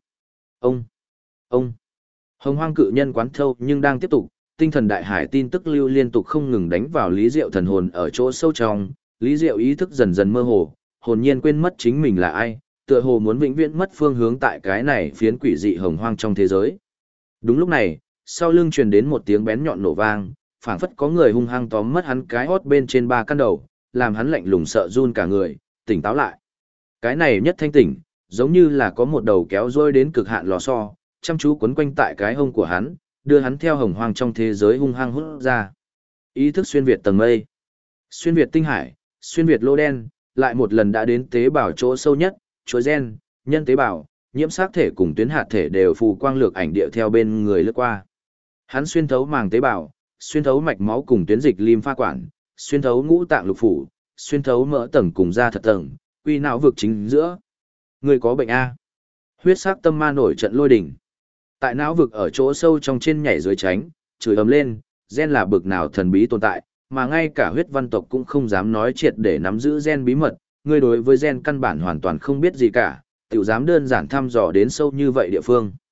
ông. Hồng hoang cự nhân quán thâu nhưng đang tiếp tục, tinh thần đại hải tin tức lưu liên tục không ngừng đánh vào Lý Diệu thần hồn ở chỗ sâu trong, Lý Diệu ý thức dần dần mơ hồ, hồn nhiên quên mất chính mình là ai, tựa hồ muốn vĩnh viễn mất phương hướng tại cái này phiến quỷ dị hồng hoang trong thế giới. Đúng lúc này, sau lưng truyền đến một tiếng bén nhọn nổ vang, phảng phất có người hung hăng tóm mất hắn cái hót bên trên ba căn đầu, làm hắn lạnh lùng sợ run cả người, tỉnh táo lại. Cái này nhất thanh tỉnh, giống như là có một đầu kéo rôi đến cực hạn lò xo, chăm chú quấn quanh tại cái hông của hắn, đưa hắn theo hồng hoang trong thế giới hung hăng hút ra. Ý thức xuyên việt tầng mây, xuyên việt tinh hải, xuyên việt lô đen, lại một lần đã đến tế bào chỗ sâu nhất, chuỗi gen, nhân tế bào, nhiễm sắc thể cùng tuyến hạt thể đều phù quang lược ảnh địa theo bên người lướt qua. Hắn xuyên thấu màng tế bào, xuyên thấu mạch máu cùng tuyến dịch lim pha quản, xuyên thấu ngũ tạng lục phủ, xuyên thấu mỡ tầng cùng da thật tầng, quy não vực chính giữa. Người có bệnh A. Huyết sắc tâm ma nổi trận lôi đỉnh. Tại não vực ở chỗ sâu trong trên nhảy dưới tránh, chửi ầm lên, gen là bực nào thần bí tồn tại, mà ngay cả huyết văn tộc cũng không dám nói triệt để nắm giữ gen bí mật, ngươi đối với gen căn bản hoàn toàn không biết gì cả, tiểu dám đơn giản thăm dò đến sâu như vậy địa phương.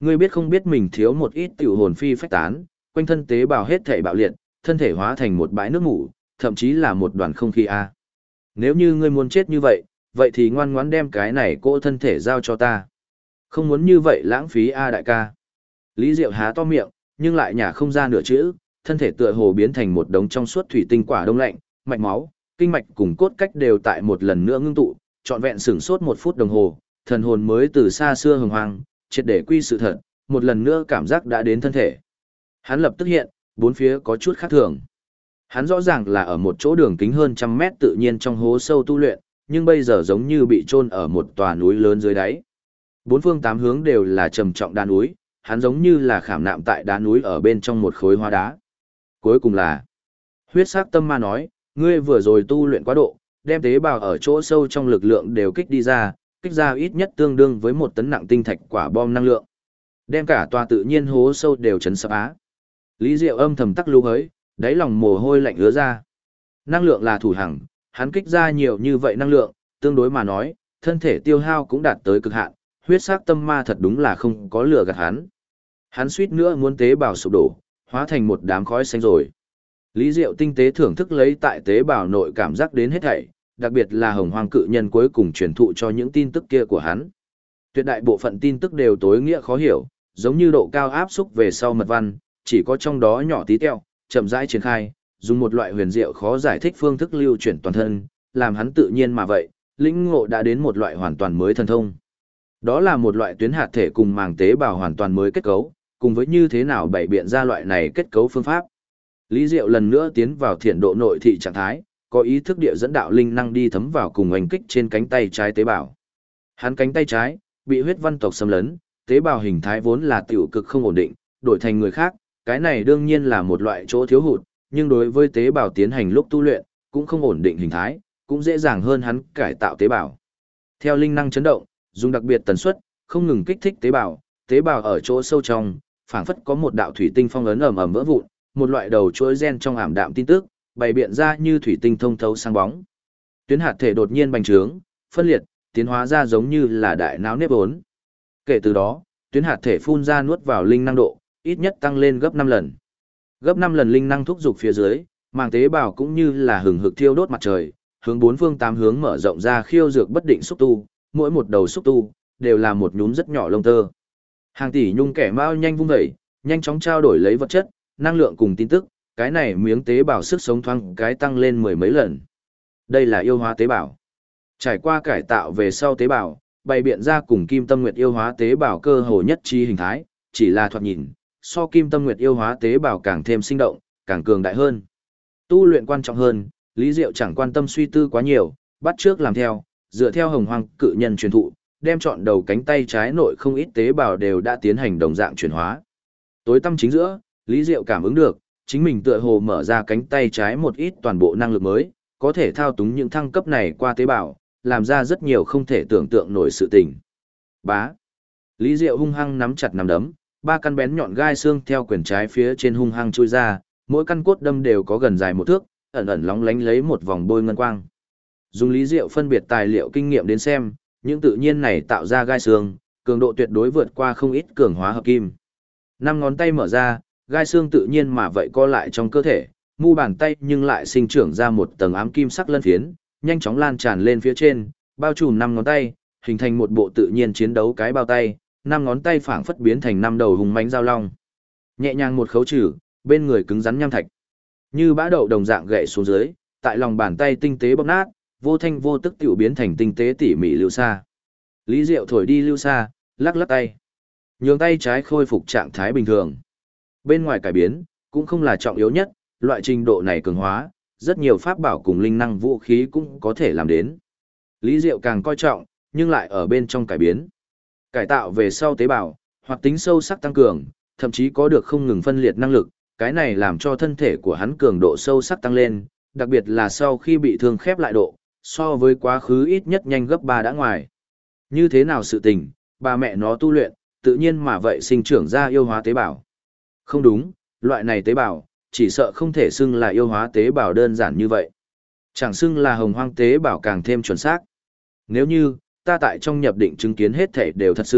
Ngươi biết không biết mình thiếu một ít tiểu hồn phi phách tán, quanh thân tế bào hết thể bạo liệt, thân thể hóa thành một bãi nước mủ, thậm chí là một đoàn không khí a. Nếu như ngươi muốn chết như vậy, vậy thì ngoan ngoãn đem cái này cỗ thân thể giao cho ta. Không muốn như vậy lãng phí a đại ca. Lý Diệu há to miệng, nhưng lại nhả không ra nửa chữ, thân thể tựa hồ biến thành một đống trong suốt thủy tinh quả đông lạnh, mạch máu, kinh mạch cùng cốt cách đều tại một lần nữa ngưng tụ, trọn vẹn sửng sốt 1 phút đồng hồ, thần hồn mới từ xa xưa hồng hoang, triệt để quy sự thật, một lần nữa cảm giác đã đến thân thể. Hắn lập tức hiện, bốn phía có chút khác thường. Hắn rõ ràng là ở một chỗ đường kính hơn 100 mét tự nhiên trong hố sâu tu luyện, nhưng bây giờ giống như bị chôn ở một tòa núi lớn dưới đáy. Bốn phương tám hướng đều là trầm trọng đá núi, hắn giống như là khảm nạm tại đá núi ở bên trong một khối hóa đá. Cuối cùng là, huyết sắc tâm ma nói, ngươi vừa rồi tu luyện quá độ, đem tế bào ở chỗ sâu trong lực lượng đều kích đi ra, kích ra ít nhất tương đương với 1 tấn nặng tinh thạch quả bom năng lượng. Đem cả tòa tự nhiên hố sâu đều chấn sập á. Lý Diệu âm thầm tắc lưu hới, đáy lòng mồ hôi lạnh ứa ra. Năng lượng là thủ hằng, hắn kích ra nhiều như vậy năng lượng, tương đối mà nói, thân thể tiêu hao cũng đạt tới cực hạn, huyết sắc tâm ma thật đúng là không có lừa gạt hắn. Hắn suýt nữa muốn tế bào sụp đổ, hóa thành một đám khói xanh rồi. Lý Diệu tinh tế thưởng thức lấy tại tế bào nội cảm giác đến hết thảy, đặc biệt là hồng hoang cự nhân cuối cùng truyền thụ cho những tin tức kia của hắn. Tuyệt đại bộ phận tin tức đều tối nghĩa khó hiểu, giống như độ cao áp xúc về sau mật văn, chỉ có trong đó nhỏ tí teo, chậm rãi triển khai, dùng một loại huyền diệu khó giải thích phương thức lưu chuyển toàn thân, làm hắn tự nhiên mà vậy, lĩnh ngộ đã đến một loại hoàn toàn mới thần thông. Đó là một loại tuyến hạt thể cùng màng tế bào hoàn toàn mới kết cấu, cùng với như thế nào bày biện ra loại này kết cấu phương pháp. Lý Diệu lần nữa tiến vào thiền độ nội thị trạng thái, có ý thức địa dẫn đạo linh năng đi thấm vào cùng oanh kích trên cánh tay trái tế bào. Hắn cánh tay trái bị huyết văn tộc xâm lấn, tế bào hình thái vốn là tiểu cực không ổn định, đổi thành người khác, cái này đương nhiên là một loại chỗ thiếu hụt, nhưng đối với tế bào tiến hành lúc tu luyện, cũng không ổn định hình thái, cũng dễ dàng hơn hắn cải tạo tế bào. Theo linh năng chấn động, dùng đặc biệt tần suất, không ngừng kích thích tế bào ở chỗ sâu trong, phảng phất có một đạo thủy tinh phong ấn ầm ầm vỡ vụn, một loại đầu chuỗi gen trong ảm đạm tin tức, bày biện ra như thủy tinh thông thấu sáng bóng. Tuyến hạt thể đột nhiên bành trướng, phân liệt, tiến hóa ra giống như là đại não nếp vốn. Kể từ đó, tuyến hạt thể phun ra nuốt vào linh năng độ, ít nhất tăng lên gấp 5 lần. Gấp 5 lần linh năng thúc dục phía dưới, màng tế bào cũng như là hừng hực thiêu đốt mặt trời, hướng bốn phương tám hướng mở rộng ra khiêu dược bất định xúc tu, mỗi một đầu xúc tu đều là một nhúm rất nhỏ lông tơ. Hàng tỷ nhung kẻ mao nhanh vung dậy, nhanh chóng trao đổi lấy vật chất, năng lượng cùng tin tức, cái này miếng tế bào sức sống thoáng cái tăng lên 10 mấy lần. Đây là yêu hóa tế bào. Trải qua cải tạo về sau tế bào, bày biện ra cùng Kim Tâm Nguyệt yêu hóa tế bào cơ hồ nhất trí hình thái, chỉ là thoạt nhìn, so Kim Tâm Nguyệt yêu hóa tế bào càng thêm sinh động, càng cường đại hơn. Tu luyện quan trọng hơn, Lý Diệu chẳng quan tâm suy tư quá nhiều, bắt trước làm theo, dựa theo hồng hoang cự nhân truyền thụ, đem chọn đầu cánh tay trái nội không ít tế bào đều đã tiến hành đồng dạng chuyển hóa. Tối tăm chính giữa, Lý Diệu cảm ứng được, chính mình tựa hồ mở ra cánh tay trái một ít toàn bộ năng lực mới, có thể thao túng những thăng cấp này qua tế bào, làm ra rất nhiều không thể tưởng tượng nổi sự tình. Bá. Lý Diệu hung hăng nắm chặt nắm đấm, 3 căn bén nhọn gai xương theo quyền trái phía trên hung hăng chui ra, mỗi căn cốt đâm đều có gần dài 1 thước, ẩn ẩn lóng lánh lấy một vòng bôi ngân quang. Dùng Lý Diệu phân biệt tài liệu kinh nghiệm đến xem, những tự nhiên này tạo ra gai xương, cường độ tuyệt đối vượt qua không ít cường hóa hợp kim. 5 ngón tay mở ra, gai xương tự nhiên mà vậy co lại trong cơ thể, mu bàn tay nhưng lại sinh trưởng ra một tầng ám kim sắc lân phiến, nhanh chóng lan tràn lên phía trên, bao trùm 5 ngón tay, hình thành một bộ tự nhiên chiến đấu cái bao tay, 5 ngón tay phảng phất biến thành 5 đầu hùng mãnh giao long. Nhẹ nhàng một khấu trừ, bên người cứng rắn nham thạch, như bã đậu đồng dạng gãy xuống dưới, tại lòng bàn tay tinh tế bóp nát, vô thanh vô tức tiểu biến thành tinh tế tỉ mỉ lưu sa. Lý Diệu thổi đi lưu sa, lắc lắc tay, nhường tay trái khôi phục trạng thái bình thường. Bên ngoài cải biến, cũng không là trọng yếu nhất, loại trình độ này cường hóa, rất nhiều pháp bảo cùng linh năng vũ khí cũng có thể làm đến. Lý Diệu càng coi trọng, nhưng lại ở bên trong cải biến. Cải tạo về sau tế bào, hoặc tính sâu sắc tăng cường, thậm chí có được không ngừng phân liệt năng lực, cái này làm cho thân thể của hắn cường độ sâu sắc tăng lên, đặc biệt là sau khi bị thương khép lại độ, so với quá khứ ít nhất nhanh gấp 3 đã ngoài. Như thế nào sự tình, bà mẹ nó tu luyện, tự nhiên mà vậy sinh trưởng ra yêu hóa tế bào. Không đúng, loại này tế bào, chỉ sợ không thể xưng là yêu hóa tế bào đơn giản như vậy. Chẳng xưng là hồng hoang tế bào càng thêm chuẩn xác. Nếu như, ta tại trong nhập định chứng kiến hết thể đều thật sự,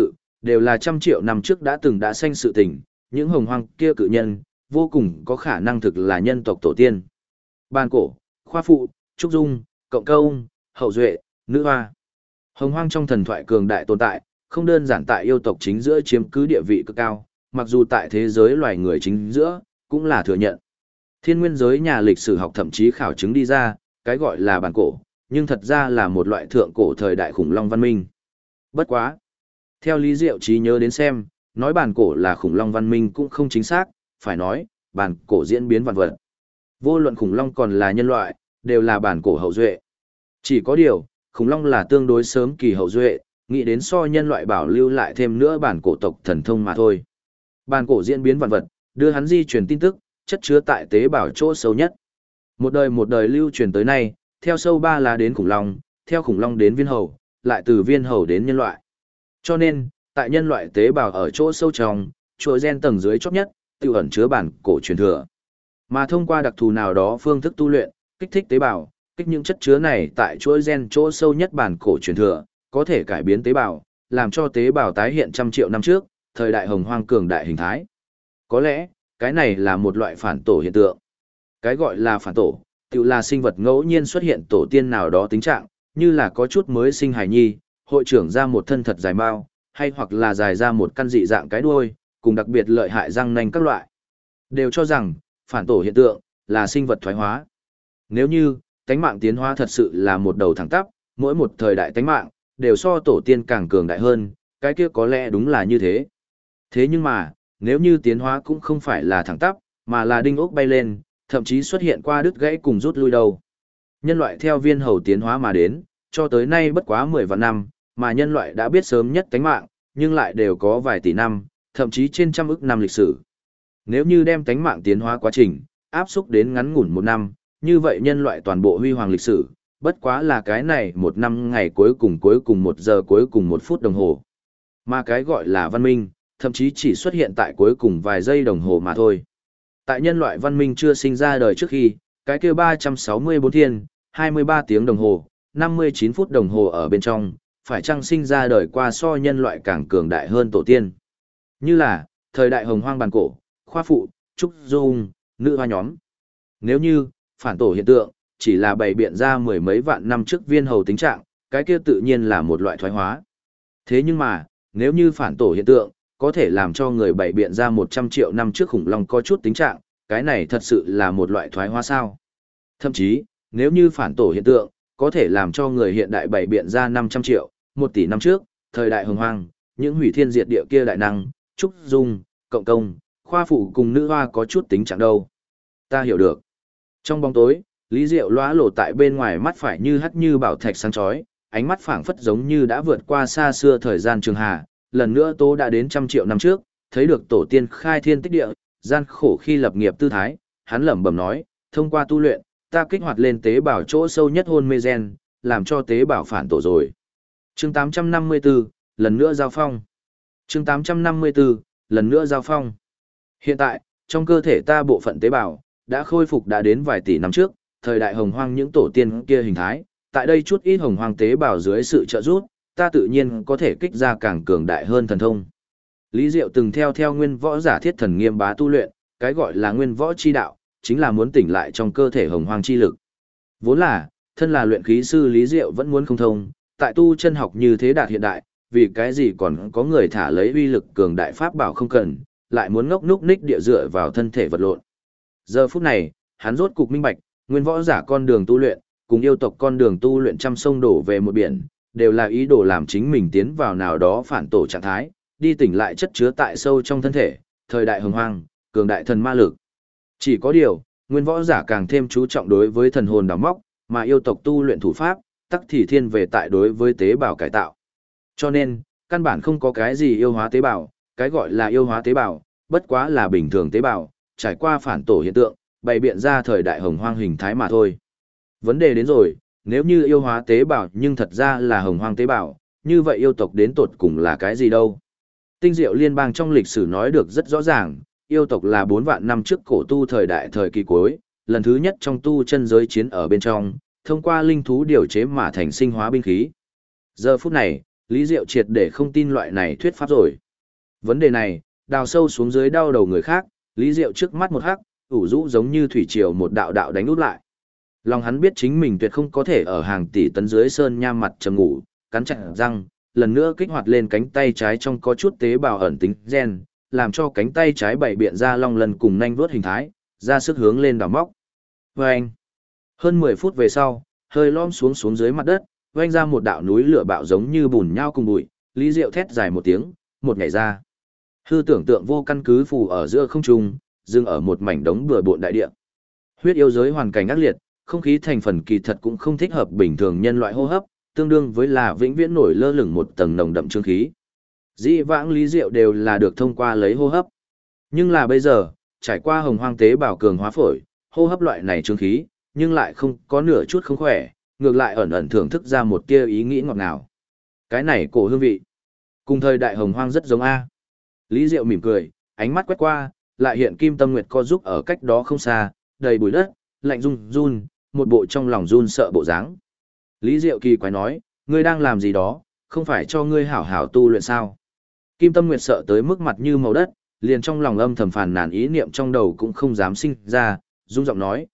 đều là trăm triệu năm trước đã từng đã sanh sự tình, những hồng hoang kia cự nhân, vô cùng có khả năng thực là nhân tộc tổ tiên. Bàn cổ, khoa phụ, trúc dung, cộng công, hậu duệ, nữ hoa. Hồng hoang trong thần thoại cường đại tồn tại, không đơn giản tại yêu tộc chính giữa chiếm cứ địa vị cực cao, mặc dù tại thế giới loài người chính giữa, cũng là thừa nhận. Thiên nguyên giới nhà lịch sử học thậm chí khảo chứng đi ra, cái gọi là bàn cổ, nhưng thật ra là một loại thượng cổ thời đại khủng long văn minh. Bất quá. Theo Lý Diệu trí nhớ đến xem, nói bàn cổ là khủng long văn minh cũng không chính xác, phải nói, bàn cổ diễn biến vạn vật. Vô luận khủng long còn là nhân loại, đều là bàn cổ hậu duệ. Chỉ có điều, khủng long là tương đối sớm kỳ hậu duệ, nghĩ đến so nhân loại bảo lưu lại thêm nữa bản cổ tộc thần thông mà thôi. Bản cổ diễn biến vạn vật, đưa hắn di truyền tin tức, chất chứa tại tế bào chỗ sâu nhất. Một đời lưu truyền tới nay, theo sâu ba lá đến khủng long, theo khủng long đến viên hầu, lại từ viên hầu đến nhân loại. Cho nên, tại nhân loại tế bào ở chỗ sâu trong, chuỗi gen tầng dưới chót nhất, tiêu ẩn chứa bản cổ truyền thừa. Mà thông qua đặc thù nào đó phương thức tu luyện, kích thích tế bào, kích những chất chứa này tại chuỗi gen chỗ sâu nhất bản cổ truyền thừa, có thể cải biến tế bào, làm cho tế bào tái hiện trăm triệu năm trước, thời đại hồng hoang cường đại hình thái. Có lẽ, cái này là một loại phản tổ hiện tượng. Cái gọi là phản tổ, tự là sinh vật ngẫu nhiên xuất hiện tổ tiên nào đó tính trạng, như là có chút mới sinh hài nhi, hội trưởng ra một thân thật dài mao, hay hoặc là dài ra một căn dị dạng cái đuôi, cùng đặc biệt lợi hại răng nanh các loại. Đều cho rằng, phản tổ hiện tượng, là sinh vật thoái hóa. Nếu như, tánh mạng tiến hóa thật sự là một đầu thẳng tắp, mỗi một thời đại tánh mạng, đều so tổ tiên càng cường đại hơn, cái kia có lẽ đúng là như thế. Thế nhưng mà, nếu như tiến hóa cũng không phải là thẳng tắp, mà là đinh ốc bay lên, thậm chí xuất hiện qua đứt gãy cùng rút lui đầu. Nhân loại theo viên hầu tiến hóa mà đến, cho tới nay bất quá 10 vạn năm, mà nhân loại đã biết sớm nhất tánh mạng, nhưng lại đều có vài tỷ năm, thậm chí trên trăm ức năm lịch sử. Nếu như đem tánh mạng tiến hóa quá trình, áp xúc đến ngắn ngủn một năm, như vậy nhân loại toàn bộ huy hoàng lịch sử, bất quá là cái này một năm ngày cuối cùng 1 giờ cuối cùng 1 phút đồng hồ. Mà cái gọi là văn minh, thậm chí chỉ xuất hiện tại cuối cùng vài giây đồng hồ mà thôi. Tại nhân loại văn minh chưa sinh ra đời trước khi, cái kia 364 thiên, 23 tiếng đồng hồ, 59 phút đồng hồ ở bên trong, phải chăng sinh ra đời qua so nhân loại càng cường đại hơn tổ tiên. Như là, thời đại hồng hoang bàn cổ, khoa phụ, trúc dung, nữ hoa nhóm. Nếu như, phản tổ hiện tượng, chỉ là bày biện ra mười mấy vạn năm trước viên hầu tính trạng, cái kia tự nhiên là một loại thoái hóa. Thế nhưng mà, nếu như phản tổ hiện tượng, có thể làm cho người bày biện ra 100 triệu năm trước khủng long có chút tính trạng, cái này thật sự là một loại thoái hóa sao. Thậm chí, nếu như phản tổ hiện tượng, có thể làm cho người hiện đại bày biện ra 500 triệu, 1 tỷ năm trước, thời đại hồng hoang, những hủy thiên diệt địa kia đại năng, trúc dung, cộng công, khoa phụ cùng nữ hoa có chút tính trạng đâu. Ta hiểu được. Trong bóng tối, Lý Diệu lóa lộ tại bên ngoài mắt phải như hắt như bảo thạch sáng chói, ánh mắt phảng phất giống như đã vượt qua xa xưa thời gian trường hà, lần nữa Tố đã đến trăm triệu năm trước, thấy được tổ tiên khai thiên tích địa, gian khổ khi lập nghiệp tư thái, hắn lẩm bẩm nói, thông qua tu luyện, ta kích hoạt lên tế bào chỗ sâu nhất hôn mê gen, làm cho tế bào phản tổ rồi. Chương 854, lần nữa giao phong. Chương 854, lần nữa giao phong. Hiện tại, trong cơ thể ta bộ phận tế bào đã khôi phục đã đến vài tỷ năm trước, thời đại hồng hoang những tổ tiên kia hình thái, tại đây chút ít hồng hoang tế bào dưới sự trợ giúp, ta tự nhiên có thể kích ra càng cường đại hơn thần thông. Lý Diệu từng theo nguyên võ giả thiết thần nghiêm bá tu luyện, cái gọi là nguyên võ chi đạo, chính là muốn tỉnh lại trong cơ thể hồng hoang chi lực. Vốn là, thân là luyện khí sư Lý Diệu vẫn muốn không thông, tại tu chân học như thế đạt hiện đại, vì cái gì còn có người thả lấy uy lực cường đại pháp bảo không cần, lại muốn ngốc núc ních địa dựa vào thân thể vật lộn. Giờ phút này, hắn rốt cục minh bạch, nguyên võ giả con đường tu luyện, cùng yêu tộc con đường tu luyện trăm sông đổ về một biển, đều là ý đồ làm chính mình tiến vào nào đó phản tổ trạng thái, đi tỉnh lại chất chứa tại sâu trong thân thể, thời đại hồng hoang, cường đại thần ma lực. Chỉ có điều, nguyên võ giả càng thêm chú trọng đối với thần hồn đào móc, mà yêu tộc tu luyện thủ pháp, tắc thì thiên về tại đối với tế bào cải tạo. Cho nên, căn bản không có cái gì yêu hóa tế bào, cái gọi là yêu hóa tế bào, bất quá là bình thường tế bào, trải qua phản tổ hiện tượng, bày biện ra thời đại hồng hoang hình thái mà thôi. Vấn đề đến rồi, nếu như yêu hóa tế bào nhưng thật ra là hồng hoang tế bào, như vậy yêu tộc đến tột cùng là cái gì đâu? Tinh Diệu Liên bang trong lịch sử nói được rất rõ ràng, yêu tộc là 4 vạn năm trước cổ tu thời đại thời kỳ cuối, lần thứ nhất trong tu chân giới chiến ở bên trong, thông qua linh thú điều chế mà thành sinh hóa binh khí. Giờ phút này, Lý Diệu triệt để không tin loại này thuyết pháp rồi. Vấn đề này, đào sâu xuống dưới đau đầu người khác, Lý Diệu trước mắt một hắc, ủ rũ giống như thủy triều một đạo đạo đánh út lại. Lòng hắn biết chính mình tuyệt không có thể ở hàng tỷ tấn dưới sơn nham mặt trầm ngủ, cắn chặt răng, lần nữa kích hoạt lên cánh tay trái trong có chút tế bào ẩn tính gen, làm cho cánh tay trái bảy biện ra long lần cùng nhanh vuốt hình thái, ra sức hướng lên đào móc. Vâng! Hơn 10 phút về sau, hơi lom xuống dưới mặt đất, vang ra một đạo núi lửa bạo giống như bùn nhau cùng bụi, Lý Diệu thét dài một tiếng, một nhảy ra. Hư tưởng tượng vô căn cứ phù ở giữa không trung, dừng ở một mảnh đống bừa bộn đại địa. Huyết yêu giới hoàn cảnh ác liệt, không khí thành phần kỳ thật cũng không thích hợp bình thường nhân loại hô hấp, tương đương với là vĩnh viễn nổi lơ lửng một tầng nồng đậm trương khí. Dĩ vãng Lý Diệu đều là được thông qua lấy hô hấp. Nhưng là bây giờ, trải qua hồng hoang tế bào cường hóa phổi, hô hấp loại này trương khí, nhưng lại không có nửa chút không khỏe, ngược lại ẩn ẩn thưởng thức ra một tia ý nghĩ ngọt ngào. Cái này cổ hương vị, cùng thời đại hồng hoang rất giống a. Lý Diệu mỉm cười, ánh mắt quét qua, lại hiện Kim Tâm Nguyệt co giúp ở cách đó không xa, đầy bụi đất, lạnh run, một bộ trong lòng run sợ bộ dáng. Lý Diệu kỳ quái nói, ngươi đang làm gì đó, không phải cho ngươi hảo hảo tu luyện sao? Kim Tâm Nguyệt sợ tới mức mặt như màu đất, liền trong lòng âm thầm phàn nàn ý niệm trong đầu cũng không dám sinh ra, run giọng nói,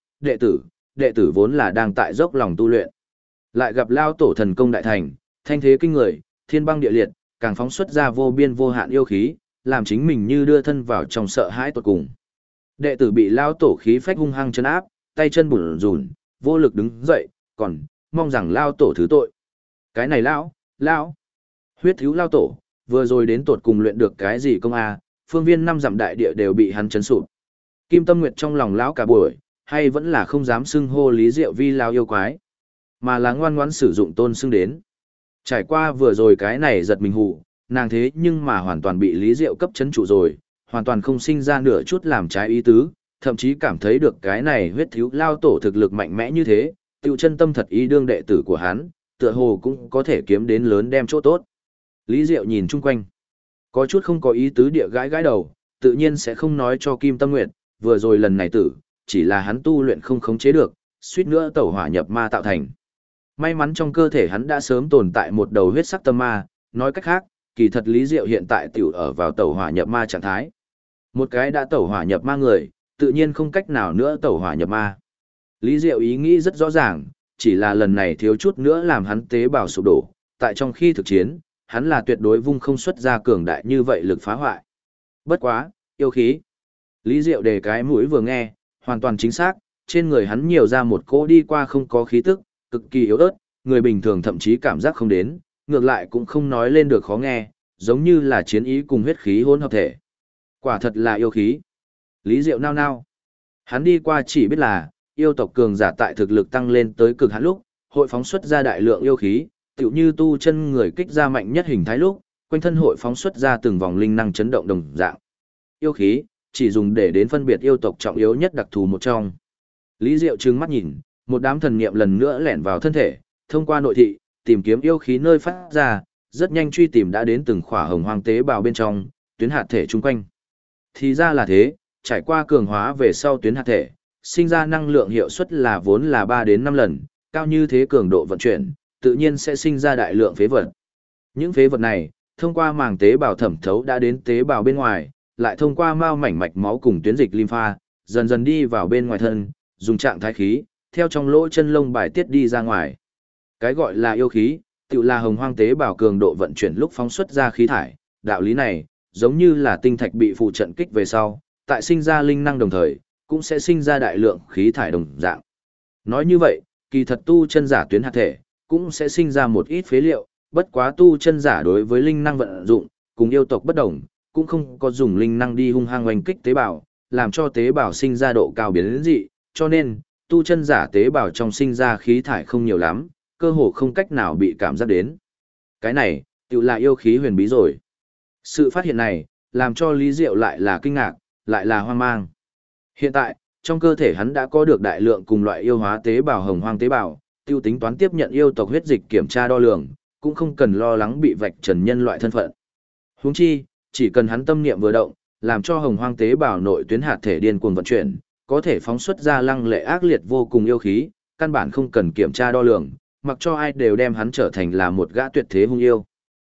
đệ tử vốn là đang tại dốc lòng tu luyện. Lại gặp lao tổ thần công đại thành, thanh thế kinh người, thiên băng địa liệt, càng phóng xuất ra vô biên vô hạn yêu khí, làm chính mình như đưa thân vào trong sợ hãi tột cùng. Đệ tử bị lao tổ khí phách hung hăng chân áp, tay chân bủn rủn, vô lực đứng dậy, còn mong rằng lao tổ thứ tội. Cái này lão, huyết thiếu lao tổ, vừa rồi đến tột cùng luyện được cái gì công a, phương viên 5 dặm đại địa đều bị hắn chấn sụp. Kim Tâm Nguyệt trong lòng lão cả buổi, hay vẫn là không dám xưng hô Lý Diệu vi lao yêu quái, mà là ngoan ngoãn sử dụng tôn xưng đến. Trải qua vừa rồi cái này giật mình hù, nàng thế nhưng mà hoàn toàn bị Lý Diệu cấp chấn trụ rồi, hoàn toàn không sinh ra nửa chút làm trái ý tứ, thậm chí cảm thấy được cái này huyết thiếu lao tổ thực lực mạnh mẽ như thế, tiêu chân tâm thật ý đương đệ tử của hắn, tựa hồ cũng có thể kiếm đến lớn đem chỗ tốt. Lý Diệu nhìn chung quanh, có chút không có ý tứ địa gãi đầu, tự nhiên sẽ không nói cho Kim Tâm Nguyệt, vừa rồi lần này tử, chỉ là hắn tu luyện không khống chế được, suýt nữa tẩu hỏa nhập ma tạo thành. May mắn trong cơ thể hắn đã sớm tồn tại một đầu huyết sắc tâm ma, nói cách khác, kỳ thật Lý Diệu hiện tại tiểu ở vào tẩu hỏa nhập ma trạng thái. Một cái đã tẩu hỏa nhập ma người, tự nhiên không cách nào nữa tẩu hỏa nhập ma. Lý Diệu ý nghĩ rất rõ ràng, chỉ là lần này thiếu chút nữa làm hắn tế bào sụp đổ, tại trong khi thực chiến, hắn là tuyệt đối vung không xuất ra cường đại như vậy lực phá hoại. Bất quá, yêu khí. Lý Diệu đề cái mũi vừa nghe, hoàn toàn chính xác, trên người hắn nhiều ra một cỗ đi qua không có khí tức, cực kỳ yếu ớt, người bình thường thậm chí cảm giác không đến, ngược lại cũng không nói lên được khó nghe, giống như là chiến ý cùng huyết khí hỗn hợp thể. Quả thật là yêu khí. Lý Diệu nao nao. Hắn đi qua chỉ biết là, yêu tộc cường giả tại thực lực tăng lên tới cực hạn lúc, hội phóng xuất ra đại lượng yêu khí, tựu như tu chân người kích ra mạnh nhất hình thái lúc, quanh thân hội phóng xuất ra từng vòng linh năng chấn động đồng dạng. Yêu khí, chỉ dùng để đến phân biệt yêu tộc trọng yếu nhất đặc thù một trong. Lý Diệu trừng mắt nhìn, một đám thần niệm lần nữa lẻn vào thân thể, thông qua nội thị, tìm kiếm yêu khí nơi phát ra, rất nhanh truy tìm đã đến từng khỏa hồng hoang tế bào bên trong, tuyến hạt thể chung quanh. Thì ra là thế, trải qua cường hóa về sau tuyến hạt thể, sinh ra năng lượng hiệu suất là vốn là 3 đến 5 lần, cao như thế cường độ vận chuyển, tự nhiên sẽ sinh ra đại lượng phế vật. Những phế vật này, thông qua màng tế bào thẩm thấu đã đến tế bào bên ngoài, lại thông qua mao mảnh mạch máu cùng tuyến dịch lympha, dần dần đi vào bên ngoài thân, dùng trạng thái khí, theo trong lỗ chân lông bài tiết đi ra ngoài. Cái gọi là yêu khí, tự là hồng hoang tế bào cường độ vận chuyển lúc phóng xuất ra khí thải, đạo lý này, giống như là tinh thạch bị phụ trận kích về sau, tại sinh ra linh năng đồng thời, cũng sẽ sinh ra đại lượng khí thải đồng dạng. Nói như vậy, kỳ thật tu chân giả tuyến hạt thể, cũng sẽ sinh ra một ít phế liệu, bất quá tu chân giả đối với linh năng vận dụng, cùng yêu tộc bất đồng, cũng không có dùng linh năng đi hung hăng oanh kích tế bào, làm cho tế bào sinh ra độ cao biến dị, cho nên, tu chân giả tế bào trong sinh ra khí thải không nhiều lắm, cơ hồ không cách nào bị cảm giác đến. Cái này, tự là yêu khí huyền bí rồi. Sự phát hiện này, làm cho Lý Diệu lại là kinh ngạc, lại là hoang mang. Hiện tại, trong cơ thể hắn đã có được đại lượng cùng loại yêu hóa tế bào hồng hoang tế bào, tiêu tính toán tiếp nhận yêu tộc huyết dịch kiểm tra đo lường, cũng không cần lo lắng bị vạch trần nhân loại thân phận. Huống chi, chỉ cần hắn tâm niệm vừa động, làm cho hồng hoang tế bào nội tuyến hạt thể điên cuồng vận chuyển, có thể phóng xuất ra lăng lệ ác liệt vô cùng yêu khí, căn bản không cần kiểm tra đo lường, mặc cho ai đều đem hắn trở thành là một gã tuyệt thế hung yêu.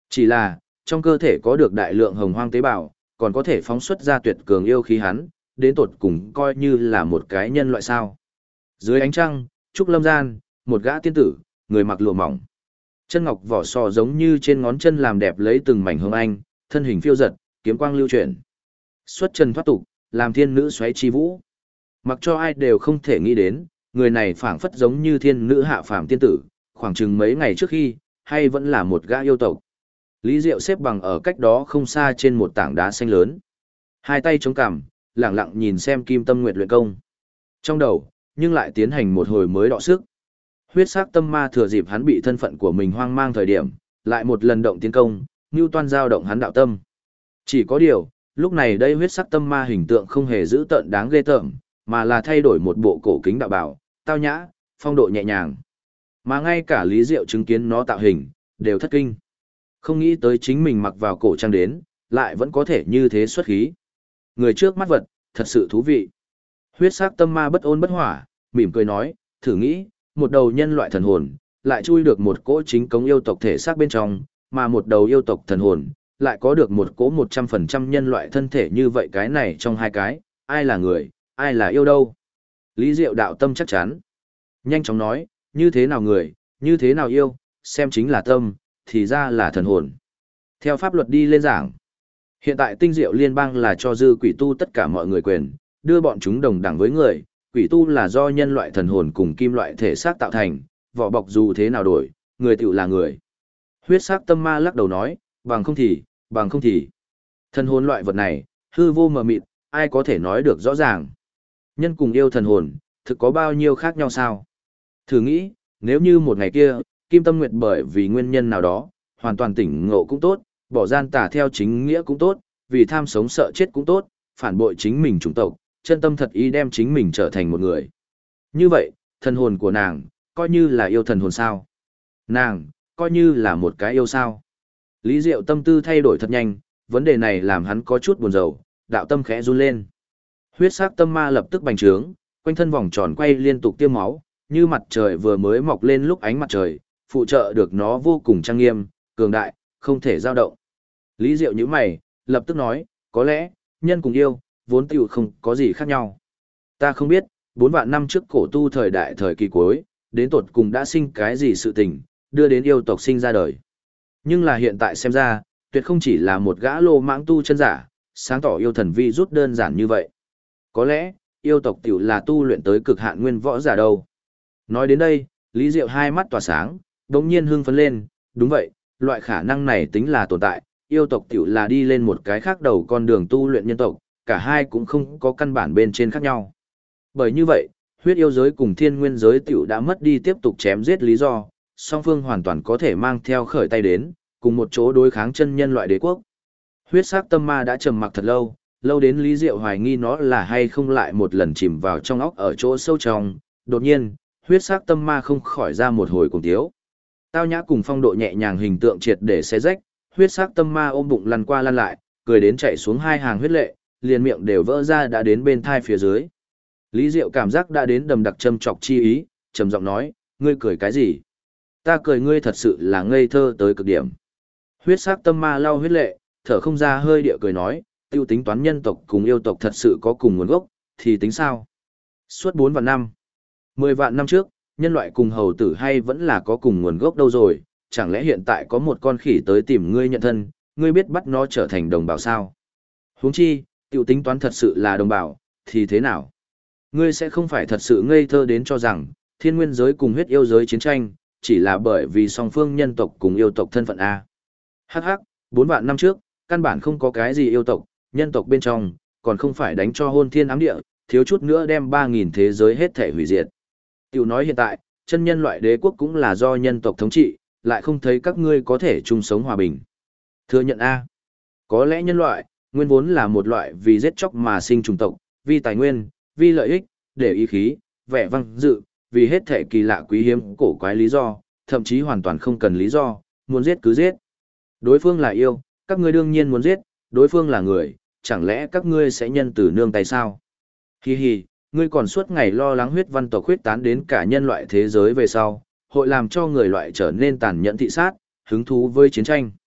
Chỉ là, trong cơ thể có được đại lượng hồng hoang tế bào, còn có thể phóng xuất ra tuyệt cường yêu khí hắn, đến tột cùng coi như là một cái nhân loại sao. Dưới ánh trăng, trúc lâm gian, một gã tiên tử, người mặc lụa mỏng. Chân ngọc vỏ sò giống như trên ngón chân làm đẹp lấy từng mảnh hương anh, thân hình phiêu giật, kiếm quang lưu chuyển. Xuất trần thoát tục, làm thiên nữ xoáy chi vũ. Mặc cho ai đều không thể nghĩ đến, người này phảng phất giống như thiên nữ hạ phàm tiên tử, khoảng chừng mấy ngày trước khi, hay vẫn là một gã yêu tộc. Lý Diệu xếp bằng ở cách đó không xa trên một tảng đá xanh lớn. Hai tay chống cằm, lẳng lặng nhìn xem Kim Tâm Nguyệt luyện công. Trong đầu, nhưng lại tiến hành một hồi mới đọ sức. Huyết sắc tâm ma thừa dịp hắn bị thân phận của mình hoang mang thời điểm, lại một lần động tiến công, như toan giao động hắn đạo tâm. Chỉ có điều, lúc này đây huyết sắc tâm ma hình tượng không hề giữ tợn đáng ghê tởm, mà là thay đổi một bộ cổ kính đạo bảo, tao nhã, phong độ nhẹ nhàng. Mà ngay cả Lý Diệu chứng kiến nó tạo hình, đều thất kinh. Không nghĩ tới chính mình mặc vào cổ trang đến, lại vẫn có thể như thế xuất khí. Người trước mắt vật, thật sự thú vị. Huyết sắc tâm ma bất ôn bất hỏa, mỉm cười nói, thử nghĩ, một đầu nhân loại thần hồn, lại chui được một cỗ chính cống yêu tộc thể xác bên trong, mà một đầu yêu tộc thần hồn, lại có được một cỗ 100% nhân loại thân thể như vậy, cái này trong hai cái, ai là người, ai là yêu đâu. Lý Diệu đạo tâm chắc chắn. Nhanh chóng nói, như thế nào người, như thế nào yêu, xem chính là tâm, thì ra là thần hồn. Theo pháp luật đi lên giảng, hiện tại tinh diệu liên bang là cho dư quỷ tu tất cả mọi người quyền, đưa bọn chúng đồng đẳng với người, quỷ tu là do nhân loại thần hồn cùng kim loại thể xác tạo thành, vỏ bọc dù thế nào đổi, người tựu là người. Huyết sắc tâm ma lắc đầu nói, bằng không thì. Thần hồn loại vật này, hư vô mờ mịt, ai có thể nói được rõ ràng. Nhân cùng yêu thần hồn, thực có bao nhiêu khác nhau sao? Thử nghĩ, nếu như một ngày kia, Kim Tâm Nguyệt bởi vì nguyên nhân nào đó, hoàn toàn tỉnh ngộ cũng tốt, bỏ gian tà theo chính nghĩa cũng tốt, vì tham sống sợ chết cũng tốt, phản bội chính mình chủng tộc, chân tâm thật ý đem chính mình trở thành một người. Như vậy, thần hồn của nàng, coi như là yêu thần hồn sao? Nàng, coi như là một cái yêu sao? Lý Diệu tâm tư thay đổi thật nhanh, vấn đề này làm hắn có chút buồn rầu, đạo tâm khẽ run lên. Huyết sắc tâm ma lập tức bành trướng, quanh thân vòng tròn quay liên tục tiêm máu, như mặt trời vừa mới mọc lên lúc ánh mặt trời, phụ trợ được nó vô cùng trang nghiêm, cường đại, không thể dao động. Lý Diệu nhíu mày, lập tức nói, có lẽ, nhân cùng yêu, vốn tiểu không có gì khác nhau. Ta không biết, 4 vạn năm trước cổ tu thời đại thời kỳ cuối, đến tột cùng đã sinh cái gì sự tình, đưa đến yêu tộc sinh ra đời. Nhưng là hiện tại xem ra, tuyệt không chỉ là một gã lô mãng tu chân giả, sáng tỏ yêu thần vi rút đơn giản như vậy. Có lẽ, yêu tộc tiểu là tu luyện tới cực hạn nguyên võ giả đâu. Nói đến đây, Lý Diệu hai mắt tỏa sáng, đống nhiên hưng phấn lên, đúng vậy, loại khả năng này tính là tồn tại, yêu tộc tiểu là đi lên một cái khác đầu con đường tu luyện nhân tộc, cả hai cũng không có căn bản bên trên khác nhau. Bởi như vậy, huyết yêu giới cùng thiên nguyên giới tiểu đã mất đi tiếp tục chém giết lý do, song phương hoàn toàn có thể mang theo khởi tay đến, cùng một chỗ đối kháng chân nhân loại đế quốc. Huyết sắc tâm ma đã trầm mặc thật lâu, lâu đến Lý Diệu hoài nghi nó là hay không lại một lần chìm vào trong óc ở chỗ sâu trong, đột nhiên, huyết sắc tâm ma không khỏi ra một hồi cùng tiếu. Tao nhã cùng phong độ nhẹ nhàng hình tượng triệt để xé rách, huyết sắc tâm ma ôm bụng lăn qua lăn lại, cười đến chạy xuống hai hàng huyết lệ, liền miệng đều vỡ ra đã đến bên thai phía dưới. Lý Diệu cảm giác đã đến đầm đặc châm chọc chi ý, trầm giọng nói, ngươi cười cái gì? Ta cười ngươi thật sự là ngây thơ tới cực điểm. Huyết sắc tâm ma lau huyết lệ, thở không ra hơi địa cười nói, tiêu tính toán nhân tộc cùng yêu tộc thật sự có cùng nguồn gốc, thì tính sao? Suốt 4 vạn năm, 10 vạn năm trước, nhân loại cùng hầu tử hay vẫn là có cùng nguồn gốc đâu rồi, chẳng lẽ hiện tại có một con khỉ tới tìm ngươi nhận thân, ngươi biết bắt nó trở thành đồng bào sao? Huống chi, tiêu tính toán thật sự là đồng bào, thì thế nào? Ngươi sẽ không phải thật sự ngây thơ đến cho rằng, thiên nguyên giới cùng huyết yêu giới chiến tranh, chỉ là bởi vì song phương nhân tộc cùng yêu tộc thân phận A. Hắc hắc, 4 vạn năm trước, căn bản không có cái gì yêu tộc, nhân tộc bên trong, còn không phải đánh cho hôn thiên ám địa, thiếu chút nữa đem 3.000 thế giới hết thể hủy diệt. Tiểu nói hiện tại, chân nhân loại đế quốc cũng là do nhân tộc thống trị, lại không thấy các ngươi có thể chung sống hòa bình. Thừa nhận A. Có lẽ nhân loại, nguyên vốn là một loại vì giết chóc mà sinh chủng tộc, vì tài nguyên, vì lợi ích, để ý khí, vẻ vang dự, vì hết thể kỳ lạ quý hiếm cổ quái lý do, thậm chí hoàn toàn không cần lý do, muốn giết cứ giết. Đối phương là yêu, các ngươi đương nhiên muốn giết, đối phương là người, chẳng lẽ các ngươi sẽ nhân từ nương tay sao? Hi hi, ngươi còn suốt ngày lo lắng huyết văn tộc huyết tán đến cả nhân loại thế giới về sau, hội làm cho người loại trở nên tàn nhẫn thị sát, hứng thú với chiến tranh.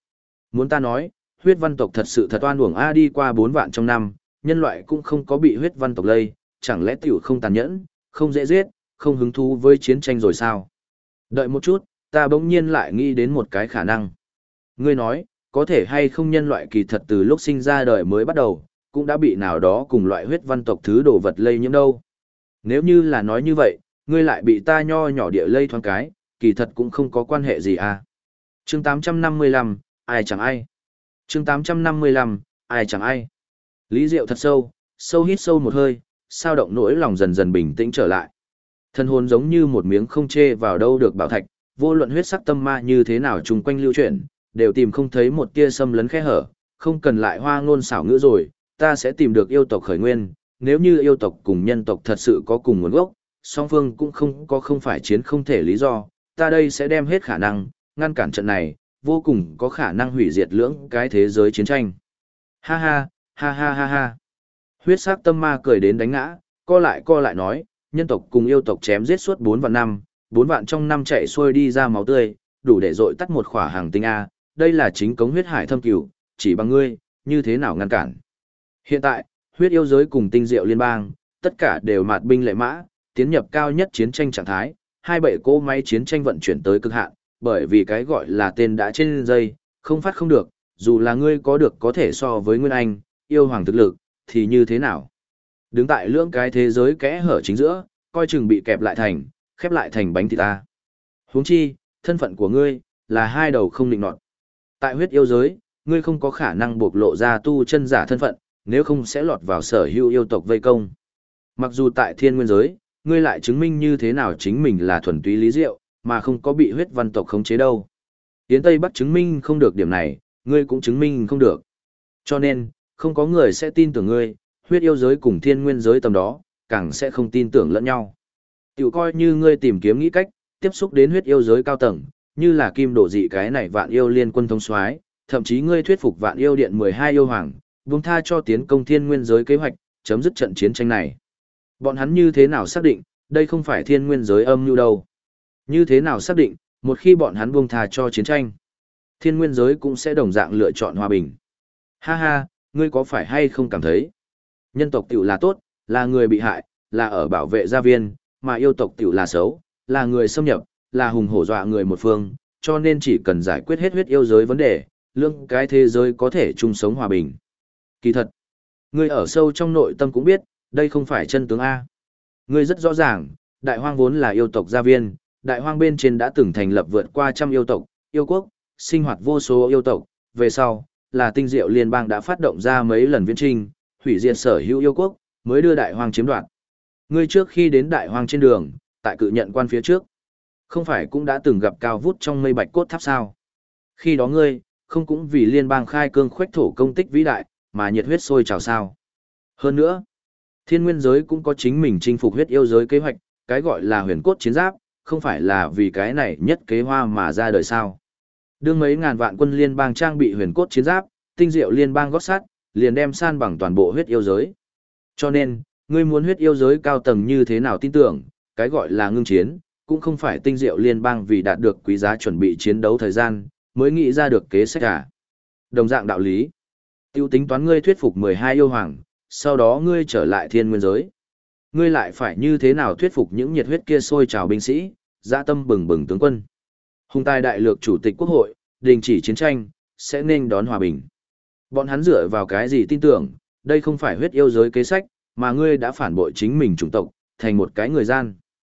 Muốn ta nói, huyết văn tộc thật sự thật oan uổng a, đi qua 4 vạn trong năm, nhân loại cũng không có bị huyết văn tộc lây, chẳng lẽ tiểu không tàn nhẫn, không dễ giết, không hứng thú với chiến tranh rồi sao? Đợi một chút, ta bỗng nhiên lại nghĩ đến một cái khả năng. Ngươi nói, có thể hay không nhân loại kỳ thật từ lúc sinh ra đời mới bắt đầu, cũng đã bị nào đó cùng loại huyết văn tộc thứ đồ vật lây nhiễm đâu. Nếu như là nói như vậy, ngươi lại bị ta nho nhỏ địa lây thoáng cái, kỳ thật cũng không có quan hệ gì à. Chương 855, ai chẳng ai. Chương 855, ai chẳng ai. Lý Diệu thật sâu, sâu hít sâu một hơi, sao động nỗi lòng dần dần bình tĩnh trở lại. Thân hồn giống như một miếng không chê vào đâu được bảo thạch, vô luận huyết sắc tâm ma như thế nào chung quanh lưu chuyển, đều tìm không thấy một tia xâm lấn khe hở, không cần lại hoa ngôn xảo ngữ rồi, ta sẽ tìm được yêu tộc khởi nguyên, nếu như yêu tộc cùng nhân tộc thật sự có cùng nguồn gốc, song phương cũng không phải chiến không thể lý do, ta đây sẽ đem hết khả năng, ngăn cản trận này, vô cùng có khả năng hủy diệt lưỡng cái thế giới chiến tranh. Ha ha, ha ha ha ha. Huyết sắc tâm ma cười đến đánh ngã, co lại nói, nhân tộc cùng yêu tộc chém giết suốt 4 vạn năm, 4 vạn trong năm chạy xuôi đi ra máu tươi, đủ để dội tắt một khỏa hàng tinh A, đây là chính cống huyết hải thâm cửu, chỉ bằng ngươi, như thế nào ngăn cản. Hiện tại, huyết yêu giới cùng tinh diệu liên bang, tất cả đều mạt binh lệ mã, tiến nhập cao nhất chiến tranh trạng thái, hai bệ cỗ máy chiến tranh vận chuyển tới cực hạn, bởi vì cái gọi là tên đã trên dây, không phát không được, dù là ngươi có được có thể so với Nguyên Anh, yêu hoàng thực lực, thì như thế nào? Đứng tại lưỡng cái thế giới kẽ hở chính giữa, coi chừng bị kẹp lại thành, khép lại thành bánh thịt ta. Huống chi, thân phận của ngươi, là hai đầu không định nọt. Tại huyết yêu giới, ngươi không có khả năng bộc lộ ra tu chân giả thân phận, nếu không sẽ lọt vào sở hữu yêu tộc vây công. Mặc dù tại thiên nguyên giới, ngươi lại chứng minh như thế nào chính mình là thuần túy lý diệu, mà không có bị huyết văn tộc khống chế đâu. Tiến Tây Bắc chứng minh không được điểm này, ngươi cũng chứng minh không được. Cho nên, không có người sẽ tin tưởng ngươi, huyết yêu giới cùng thiên nguyên giới tầm đó, càng sẽ không tin tưởng lẫn nhau. Tiểu coi như ngươi tìm kiếm nghĩ cách, tiếp xúc đến huyết yêu giới cao tầng, như là kim đổ dị cái này vạn yêu liên quân thống soái, thậm chí ngươi thuyết phục vạn yêu điện 12 yêu hoàng, buông tha cho tiến công thiên nguyên giới kế hoạch, chấm dứt trận chiến tranh này. Bọn hắn như thế nào xác định, đây không phải thiên nguyên giới âm mưu đâu. Như thế nào xác định, một khi bọn hắn buông tha cho chiến tranh, thiên nguyên giới cũng sẽ đồng dạng lựa chọn hòa bình. Ha ha, ngươi có phải hay không cảm thấy, nhân tộc tiểu là tốt, là người bị hại, là ở bảo vệ gia viên, mà yêu tộc tiểu là xấu, là người xâm nhập, là hùng hổ dọa người một phương, cho nên chỉ cần giải quyết hết huyết yêu giới vấn đề, lương cái thế giới có thể chung sống hòa bình. Kỳ thật, ngươi ở sâu trong nội tâm cũng biết, đây không phải chân tướng A. Ngươi rất rõ ràng, đại hoang vốn là yêu tộc gia viên, đại hoang bên trên đã từng thành lập vượt qua trăm yêu tộc, yêu quốc, sinh hoạt vô số yêu tộc, về sau, là tinh diệu liên bang đã phát động ra mấy lần viễn trinh, hủy diệt sở hữu yêu quốc, mới đưa đại hoang chiếm đoạt. Ngươi trước khi đến đại hoang trên đường, tại cự nhận quan phía trước, không phải cũng đã từng gặp cao vút trong mây bạch cốt tháp sao? Khi đó ngươi, không cũng vì liên bang khai cương khuếch thổ công tích vĩ đại, mà nhiệt huyết sôi trào sao? Hơn nữa, thiên nguyên giới cũng có chính mình chinh phục huyết yêu giới kế hoạch, cái gọi là huyền cốt chiến giáp, không phải là vì cái này nhất kế hoa mà ra đời sao? Đương mấy ngàn vạn quân liên bang trang bị huyền cốt chiến giáp, tinh diệu liên bang gót sắt, liền đem san bằng toàn bộ huyết yêu giới. Cho nên, ngươi muốn huyết yêu giới cao tầng như thế nào tin tưởng, cái gọi là ngưng chiến, cũng không phải tinh diệu liên bang vì đạt được quý giá chuẩn bị chiến đấu thời gian, mới nghĩ ra được kế sách cả. Đồng dạng đạo lý, tiêu tính toán ngươi thuyết phục 12 yêu hoàng, sau đó ngươi trở lại thiên nguyên giới. Ngươi lại phải như thế nào thuyết phục những nhiệt huyết kia sôi trào binh sĩ, dã tâm bừng bừng tướng quân. Hùng tài đại lược chủ tịch quốc hội, đình chỉ chiến tranh, sẽ nên đón hòa bình. Bọn hắn dựa vào cái gì tin tưởng, đây không phải huyết yêu giới kế sách, mà ngươi đã phản bội chính mình chủng tộc, thành một cái người gian.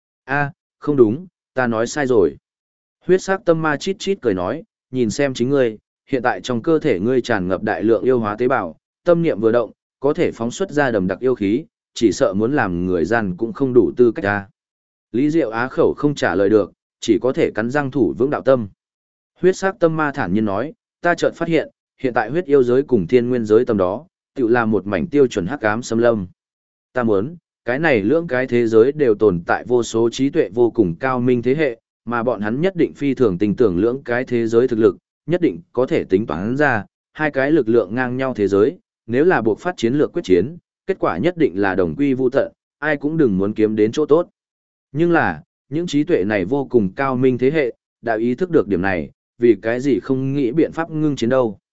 A, không đúng, ta nói sai rồi. Huyết sắc tâm ma chít chít cười nói, nhìn xem chính ngươi, hiện tại trong cơ thể ngươi tràn ngập đại lượng yêu hóa tế bào, tâm niệm vừa động, có thể phóng xuất ra đầm đặc yêu khí, chỉ sợ muốn làm người gian cũng không đủ tư cách ra. Lý Diệu á khẩu không trả lời được, chỉ có thể cắn răng thủ vững đạo tâm. Huyết sắc tâm ma thản nhiên nói, ta chợt phát hiện, hiện tại huyết yêu giới cùng thiên nguyên giới tầm đó, tự là một mảnh tiêu chuẩn hắc ám xâm lâm. Ta muốn, cái này lưỡng cái thế giới đều tồn tại vô số trí tuệ vô cùng cao minh thế hệ, mà bọn hắn nhất định phi thường tình tưởng lưỡng cái thế giới thực lực, nhất định có thể tính toán ra, hai cái lực lượng ngang nhau thế giới, nếu là buộc phát chiến lược quyết chiến, kết quả nhất định là đồng quy vu tận, ai cũng đừng muốn kiếm đến chỗ tốt. Nhưng là, những trí tuệ này vô cùng cao minh thế hệ, đã ý thức được điểm này, vì cái gì không nghĩ biện pháp ngưng chiến đâu.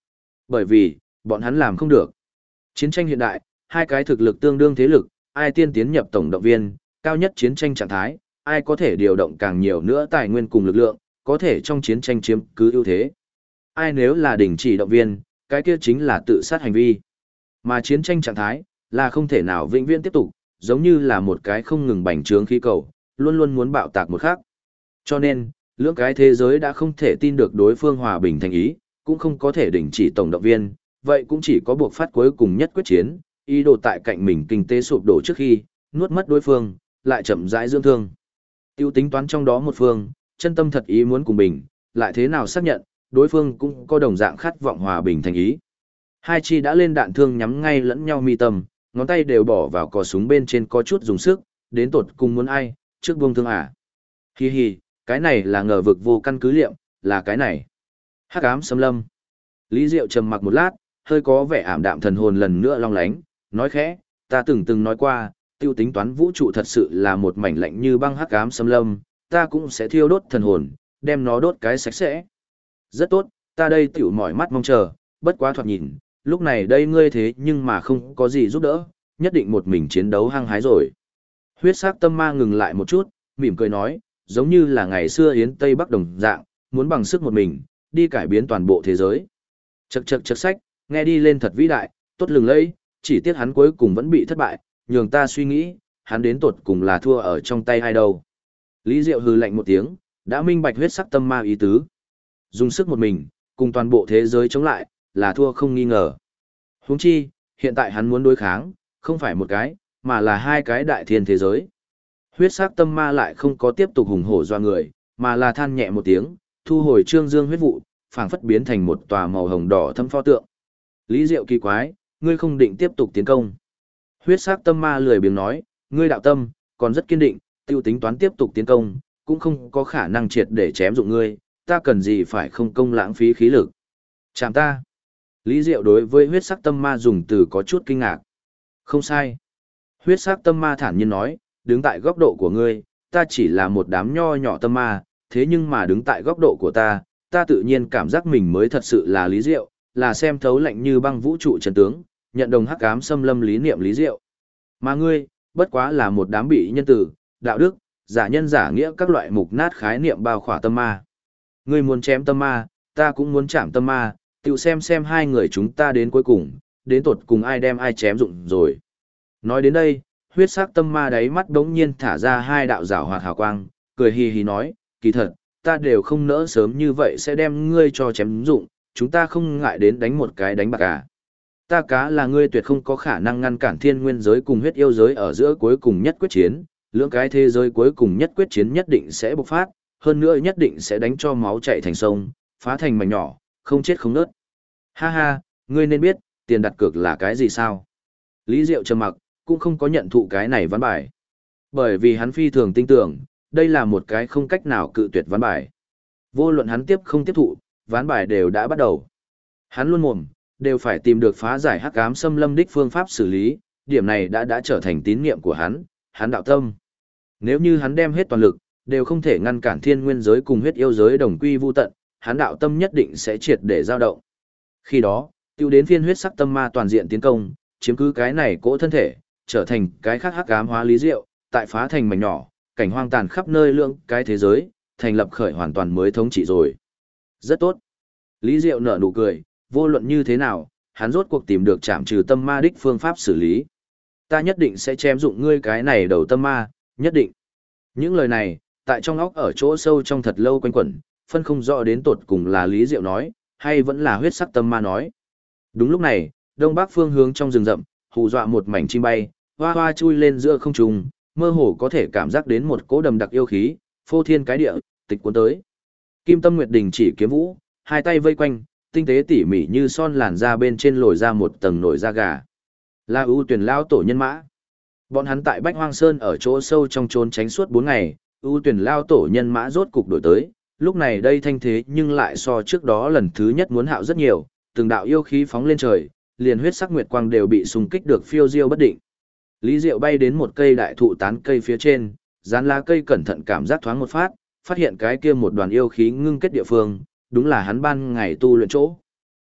Bởi vì, bọn hắn làm không được. Chiến tranh hiện đại, hai cái thực lực tương đương thế lực, ai tiên tiến nhập tổng động viên, cao nhất chiến tranh trạng thái, ai có thể điều động càng nhiều nữa tài nguyên cùng lực lượng, có thể trong chiến tranh chiếm cứ ưu thế. Ai nếu là đình chỉ động viên, cái kia chính là tự sát hành vi. Mà chiến tranh trạng thái, là không thể nào vĩnh viễn tiếp tục, giống như là một cái không ngừng bành trướng khí cầu, luôn luôn muốn bạo tạc một khắc. Cho nên, lưỡng cái thế giới đã không thể tin được đối phương hòa bình thành ý, cũng không có thể đình chỉ tổng động viên, vậy cũng chỉ có buộc phát cuối cùng nhất quyết chiến, ý đồ tại cạnh mình kinh tế sụp đổ trước khi, nuốt mất đối phương, lại chậm rãi dưỡng thương. Tiêu tính toán trong đó một phương, chân tâm thật ý muốn cùng bình, lại thế nào xác nhận, đối phương cũng có đồng dạng khát vọng hòa bình thành ý. Hai chi đã lên đạn thương nhắm ngay lẫn nhau mi tâm, ngón tay đều bỏ vào cò súng bên trên có chút dùng sức, đến tột cùng muốn ai, trước buông thương à. Hi hi, cái này là ngờ vực vô căn cứ liệm, là cái này. Hắc ám xâm lâm. Lý Diệu trầm mặc một lát, hơi có vẻ ảm đạm thần hồn lần nữa long lánh, nói khẽ, ta từng nói qua, tiêu tính toán vũ trụ thật sự là một mảnh lạnh như băng hắc ám xâm lâm, ta cũng sẽ thiêu đốt thần hồn, đem nó đốt cái sạch sẽ. Rất tốt, ta đây tiểu mỏi mắt mong chờ, bất quá thoạt nhìn, lúc này đây ngươi thế nhưng mà không có gì giúp đỡ, nhất định một mình chiến đấu hăng hái rồi. Huyết sắc tâm ma ngừng lại một chút, mỉm cười nói, giống như là ngày xưa Yến Tây Bắc đồng dạng, muốn bằng sức một mình, đi cải biến toàn bộ thế giới. Chậc sách, nghe đi lên thật vĩ đại, tốt lừng lẫy, chỉ tiếc hắn cuối cùng vẫn bị thất bại, nhường ta suy nghĩ, hắn đến tột cùng là thua ở trong tay ai đâu. Lý Diệu hừ lạnh một tiếng, đã minh bạch huyết sắc tâm ma ý tứ. Dùng sức một mình, cùng toàn bộ thế giới chống lại, là thua không nghi ngờ. Huống chi, hiện tại hắn muốn đối kháng, không phải một cái, mà là hai cái đại thiên thế giới. Huyết sắc tâm ma lại không có tiếp tục hùng hổ doa người, mà là than nhẹ một tiếng, thu hồi trương dương huyết vụ, phảng phất biến thành một tòa màu hồng đỏ thâm pho tượng. Lý Diệu kỳ quái, ngươi không định tiếp tục tiến công. Huyết sắc tâm ma lười biếng nói, ngươi đạo tâm, còn rất kiên định, tiêu tính toán tiếp tục tiến công, cũng không có khả năng triệt để chém dụng ngươi, ta cần gì phải không công lãng phí khí lực. Chạm ta. Lý Diệu đối với huyết sắc tâm ma dùng từ có chút kinh ngạc. Không sai. Huyết sắc tâm ma thản nhiên nói, đứng tại góc độ của ngươi, ta chỉ là một đám nho nhỏ tâm ma, thế nhưng mà đứng tại góc độ của ta tự nhiên cảm giác mình mới thật sự là Lý Diệu, là xem thấu lạnh như băng vũ trụ chân tướng, nhận đồng hắc ám xâm lâm lý niệm Lý Diệu. Mà ngươi, bất quá là một đám bị nhân tử, đạo đức, giả nhân giả nghĩa các loại mục nát khái niệm bao khỏa tâm ma. Ngươi muốn chém tâm ma, ta cũng muốn chạm tâm ma, tự xem hai người chúng ta đến cuối cùng, đến tột cùng ai đem ai chém dụng rồi. Nói đến đây, huyết sắc tâm ma đáy mắt đống nhiên thả ra hai đạo rảo hoạt hào quang, cười hì hì nói, kỳ thật, ta đều không nỡ sớm như vậy sẽ đem ngươi cho chém dụng, chúng ta không ngại đến đánh một cái đánh bạc à. Ta cá là ngươi tuyệt không có khả năng ngăn cản thiên nguyên giới cùng huyết yêu giới ở giữa cuối cùng nhất quyết chiến, lưỡng cái thế giới cuối cùng nhất quyết chiến nhất định sẽ bộc phát, hơn nữa nhất định sẽ đánh cho máu chảy thành sông, phá thành mảnh nhỏ, không chết không nớt. Ha ha, ngươi nên biết, tiền đặt cược là cái gì sao? Lý Diệu trầm mặc, cũng không có nhận thụ cái này ván bài. Bởi vì hắn phi thường tin tưởng, đây là một cái không cách nào cự tuyệt ván bài. Vô luận hắn tiếp không tiếp thụ, ván bài đều đã bắt đầu. Hắn luôn mồm, đều phải tìm được phá giải hắc ám xâm lâm đích phương pháp xử lý, điểm này đã trở thành tín niệm của hắn đạo tâm. Nếu như hắn đem hết toàn lực, đều không thể ngăn cản thiên nguyên giới cùng huyết yêu giới đồng quy vu tận, hắn đạo tâm nhất định sẽ triệt để dao động. Khi đó, tiêu đến phiên huyết sắc tâm ma toàn diện tiến công, chiếm cứ cái này cỗ thân thể, trở thành cái khác hắc ám hóa Lý Diệu, tại phá thành mảnh nhỏ, cảnh hoang tàn khắp nơi lượng cái thế giới, thành lập khởi hoàn toàn mới thống trị rồi. Rất tốt. Lý Diệu nở nụ cười, vô luận như thế nào, hắn rốt cuộc tìm được chạm trừ tâm ma đích phương pháp xử lý. Ta nhất định sẽ chém dụng ngươi cái này đầu tâm ma, nhất định. Những lời này, tại trong óc ở chỗ sâu trong thật lâu quanh quẩn, phân không rõ đến tột cùng là Lý Diệu nói, hay vẫn là huyết sắc tâm ma nói. Đúng lúc này, đông bắc phương hướng trong rừng rậm, hù dọa một mảnh chim bay, hoa hoa chui lên giữa không trung, mơ hồ có thể cảm giác đến một cỗ đầm đặc yêu khí, phô thiên cái địa, tịch cuốn tới. Kim Tâm Nguyệt đình chỉ kiếm vũ, hai tay vây quanh, tinh tế tỉ mỉ như son làn da bên trên lồi ra một tầng nổi da gà. Là ưu tuyển lao tổ nhân mã. Bọn hắn tại Bách Hoang Sơn ở chỗ sâu trong trốn tránh suốt 4 ngày, ưu tuyển lao tổ nhân mã rốt cục đổi tới, lúc này đây thanh thế nhưng lại so trước đó lần thứ nhất muốn hạo rất nhiều, từng đạo yêu khí phóng lên trời, liền huyết sắc nguyệt quang đều bị xung kích được phiêu diêu bất định. Lý Diệu bay đến một cây đại thụ tán cây phía trên, dán lá cây cẩn thận cảm giác thoáng một phát, phát hiện cái kia một đoàn yêu khí ngưng kết địa phương, đúng là hắn ban ngày tu luyện chỗ.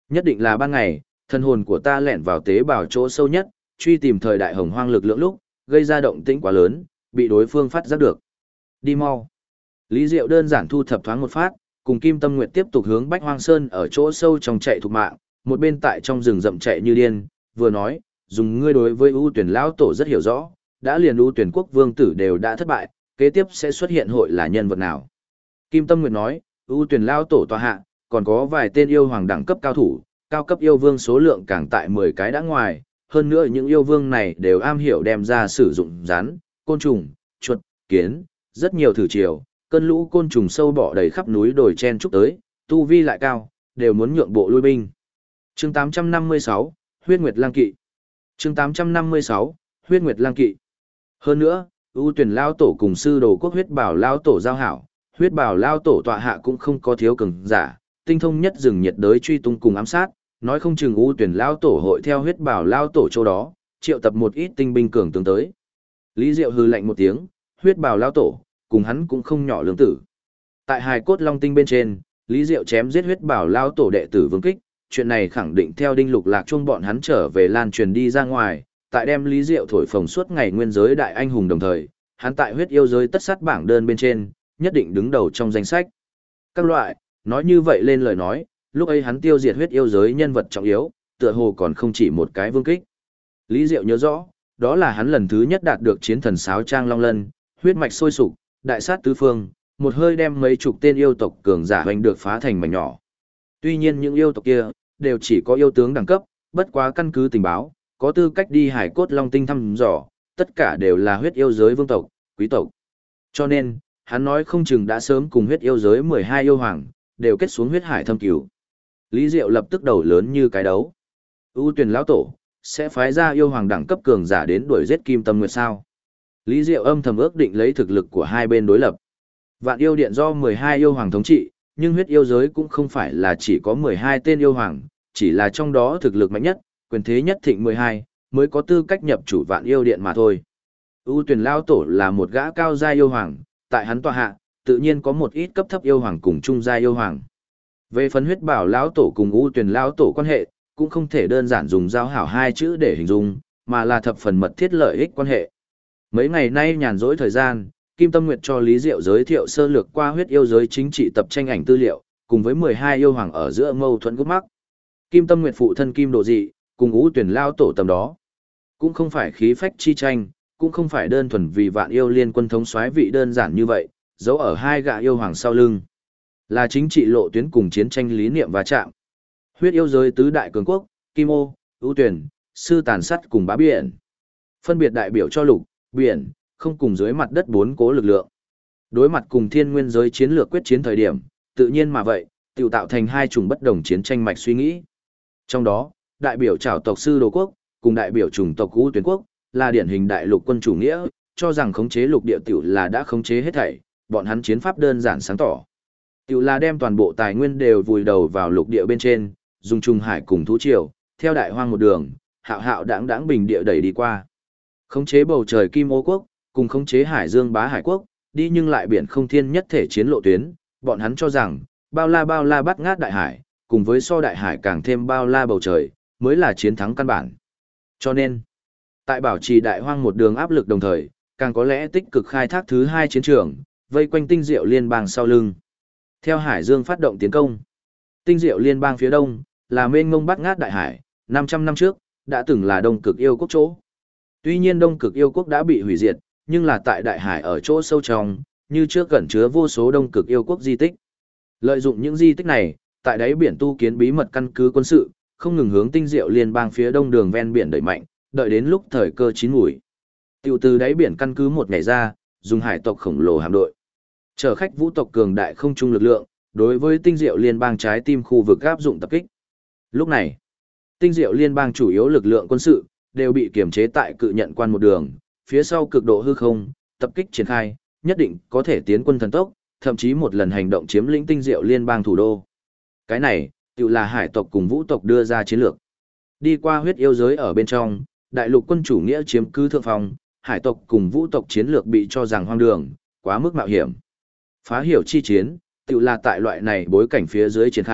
Nhất định là ban ngày, thân hồn của ta lẻn vào tế bào chỗ sâu nhất, truy tìm thời đại hồng hoang lực lượng lúc, gây ra động tĩnh quá lớn, bị đối phương phát giác được. Đi mau. Lý Diệu đơn giản thu thập thoáng một phát, cùng Kim Tâm Nguyệt tiếp tục hướng Bách Hoang Sơn ở chỗ sâu trong chạy thục mạng, một bên tại trong rừng rậm chạy như điên, vừa nói, dùng ngươi đối với ưu tuyển lão tổ rất hiểu rõ, đã liền ưu tuyển quốc vương tử đều đã thất bại, kế tiếp sẽ xuất hiện hội là nhân vật nào. Kim Tâm Nguyệt nói, ưu tuyển lão tổ tọa hạ, còn có vài tên yêu hoàng đẳng cấp cao thủ, cao cấp yêu vương số lượng càng tại 10 cái đã ngoài, hơn nữa những yêu vương này đều am hiểu đem ra sử dụng rắn, côn trùng, chuột, kiến, rất nhiều thử chiều, cơn lũ côn trùng sâu bọ đầy khắp núi đồi chen chúc tới, tu vi lại cao, đều muốn nhượng bộ lui binh. Chương 856, Huyết Nguyệt Lang Kỵ. Chương 856, Huyết Nguyệt Lang Kỵ. Hơn nữa, ưu tuyển lao tổ cùng sư đồ quốc huyết bảo lao tổ giao hảo, huyết bảo lao tổ tọa hạ cũng không có thiếu cường giả, tinh thông nhất rừng nhiệt đới truy tung cùng ám sát, nói không chừng ưu tuyển lao tổ hội theo huyết bảo lao tổ chỗ đó, triệu tập một ít tinh binh cường tướng tới. Lý Diệu hừ lạnh một tiếng, huyết bảo lao tổ, cùng hắn cũng không nhỏ lương tử. Tại hài cốt long tinh bên trên, Lý Diệu chém giết huyết bảo lao tổ đệ tử Vương Kích, chuyện này khẳng định theo Đinh Lục Lạc chuông bọn hắn trở về lan truyền đi ra ngoài, tại đem Lý Diệu thổi phồng suốt ngày nguyên giới đại anh hùng đồng thời, hắn tại huyết yêu giới tất sát bảng đơn bên trên, nhất định đứng đầu trong danh sách. Các loại, nói như vậy lên lời nói, lúc ấy hắn tiêu diệt huyết yêu giới nhân vật trọng yếu, tựa hồ còn không chỉ một cái Vương Kích. Lý Diệu nhớ rõ, đó là hắn lần thứ nhất đạt được chiến thần sáo trang long lân, huyết mạch sôi sục, đại sát tứ phương, một hơi đem mấy chục tên yêu tộc cường giả hoành được phá thành mảnh nhỏ. Tuy nhiên những yêu tộc kia đều chỉ có yêu tướng đẳng cấp, bất quá căn cứ tình báo, có tư cách đi hải cốt long tinh thăm dò, tất cả đều là huyết yêu giới vương tộc, quý tộc. Cho nên, hắn nói không chừng đã sớm cùng huyết yêu giới 12 yêu hoàng, đều kết xuống huyết hải thâm cửu. Lý Diệu lập tức đầu lớn như cái đấu. ưu tuyển lão tổ, sẽ phái ra yêu hoàng đẳng cấp cường giả đến đuổi giết Kim Tâm Nguyệt sao? Lý Diệu âm thầm ước định lấy thực lực của hai bên đối lập. Vạn yêu điện do 12 yêu hoàng thống trị, nhưng huyết yêu giới cũng không phải là chỉ có 12 tên yêu hoàng, chỉ là trong đó thực lực mạnh nhất, quyền thế nhất thịnh 12, mới có tư cách nhập chủ vạn yêu điện mà thôi. ưu tuyển lao tổ là một gã cao gia yêu hoàng, tại hắn tọa hạ, tự nhiên có một ít cấp thấp yêu hoàng cùng trung gia yêu hoàng. Về phần huyết bảo lão tổ cùng ưu tuyển lão tổ quan hệ, cũng không thể đơn giản dùng giao hảo hai chữ để hình dung, mà là thập phần mật thiết lợi ích quan hệ. Mấy ngày nay nhàn rỗi thời gian, Kim Tâm Nguyệt cho Lý Diệu giới thiệu sơ lược qua huyết yêu giới chính trị tập tranh ảnh tư liệu, cùng với 12 yêu hoàng ở giữa mâu thuẫn gút mắc. Kim Tâm Nguyệt phụ thân Kim Đồ Dị, cùng ưu tuyển lao tổ tầm đó. Cũng không phải khí phách chi tranh, cũng không phải đơn thuần vì vạn yêu liên quân thống soái vị đơn giản như vậy, giấu ở hai gã yêu hoàng sau lưng. Là chính trị lộ tuyến cùng chiến tranh lý niệm va chạm. Huyết yêu giới tứ đại cường quốc, Kim Ô, ưu tuyển, sư tàn sắt cùng bá biển. Phân biệt đại biểu cho lục, biển, không cùng dưới mặt đất bốn cố lực lượng. Đối mặt cùng thiên nguyên giới chiến lược quyết chiến thời điểm, tự nhiên mà vậy, tự tạo thành hai chủng bất đồng chiến tranh mạch suy nghĩ. Trong đó, đại biểu trảo tộc sư đồ quốc, cùng đại biểu chủng tộc ưu tuyển quốc, là điển hình đại lục quân chủ nghĩa, cho rằng khống chế lục địa tiểu là đã khống chế hết thảy, bọn hắn chiến pháp đơn giản sáng tỏ. Tiểu là đem toàn bộ tài nguyên đều vùi đầu vào lục địa bên trên, dùng trung hải cùng thú triều, theo đại hoang một đường, hạo hạo đãng đãng bình địa đẩy đi qua. Khống chế bầu trời Kim Ô quốc, cùng khống chế hải dương bá hải quốc, đi nhưng lại biển không thiên nhất thể chiến lộ tuyến, bọn hắn cho rằng, bao la bắt ngát đại hải, cùng với so đại hải càng thêm bao la bầu trời, mới là chiến thắng căn bản. Cho nên, tại bảo trì đại hoang một đường áp lực đồng thời, càng có lẽ tích cực khai thác thứ hai chiến trường, vây quanh tinh diệu liên bang sau lưng. Theo hải dương phát động tiến công, tinh diệu liên bang phía đông, là mênh mông bắt ngát đại hải, 500 năm trước, đã từng là đông cực yêu quốc chỗ. Tuy nhiên đông cực yêu quốc đã bị hủy diệt, nhưng là tại đại hải ở chỗ sâu trong, như trước cẩn chứa vô số đông cực yêu quốc di tích. Lợi dụng những di tích này, tại đáy biển tu kiến bí mật căn cứ quân sự, không ngừng hướng tinh diệu liên bang phía đông đường ven biển đẩy mạnh, đợi đến lúc thời cơ chín muồi. Tiểu từ đáy biển căn cứ một ngày ra, dùng hải tộc khổng lồ hạm đội, chở khách vũ tộc cường đại không trung lực lượng, đối với tinh diệu liên bang trái tim khu vực áp dụng tập kích. Lúc này, tinh diệu liên bang chủ yếu lực lượng quân sự đều bị kiềm chế tại cự nhận quan một đường, phía sau cực độ hư không, tập kích triển khai, nhất định có thể tiến quân thần tốc, thậm chí một lần hành động chiếm lĩnh tinh diệu liên bang thủ đô. Cái này, tự là hải tộc cùng vũ tộc đưa ra chiến lược. Đi qua huyết yêu giới ở bên trong, đại lục quân chủ nghĩa chiếm cứ thượng phong, hải tộc cùng vũ tộc chiến lược bị cho rằng hoang đường, quá mức mạo hiểm. Phá hiểu chi chiến, tự là tại loại này bối cảnh phía dưới triển khai,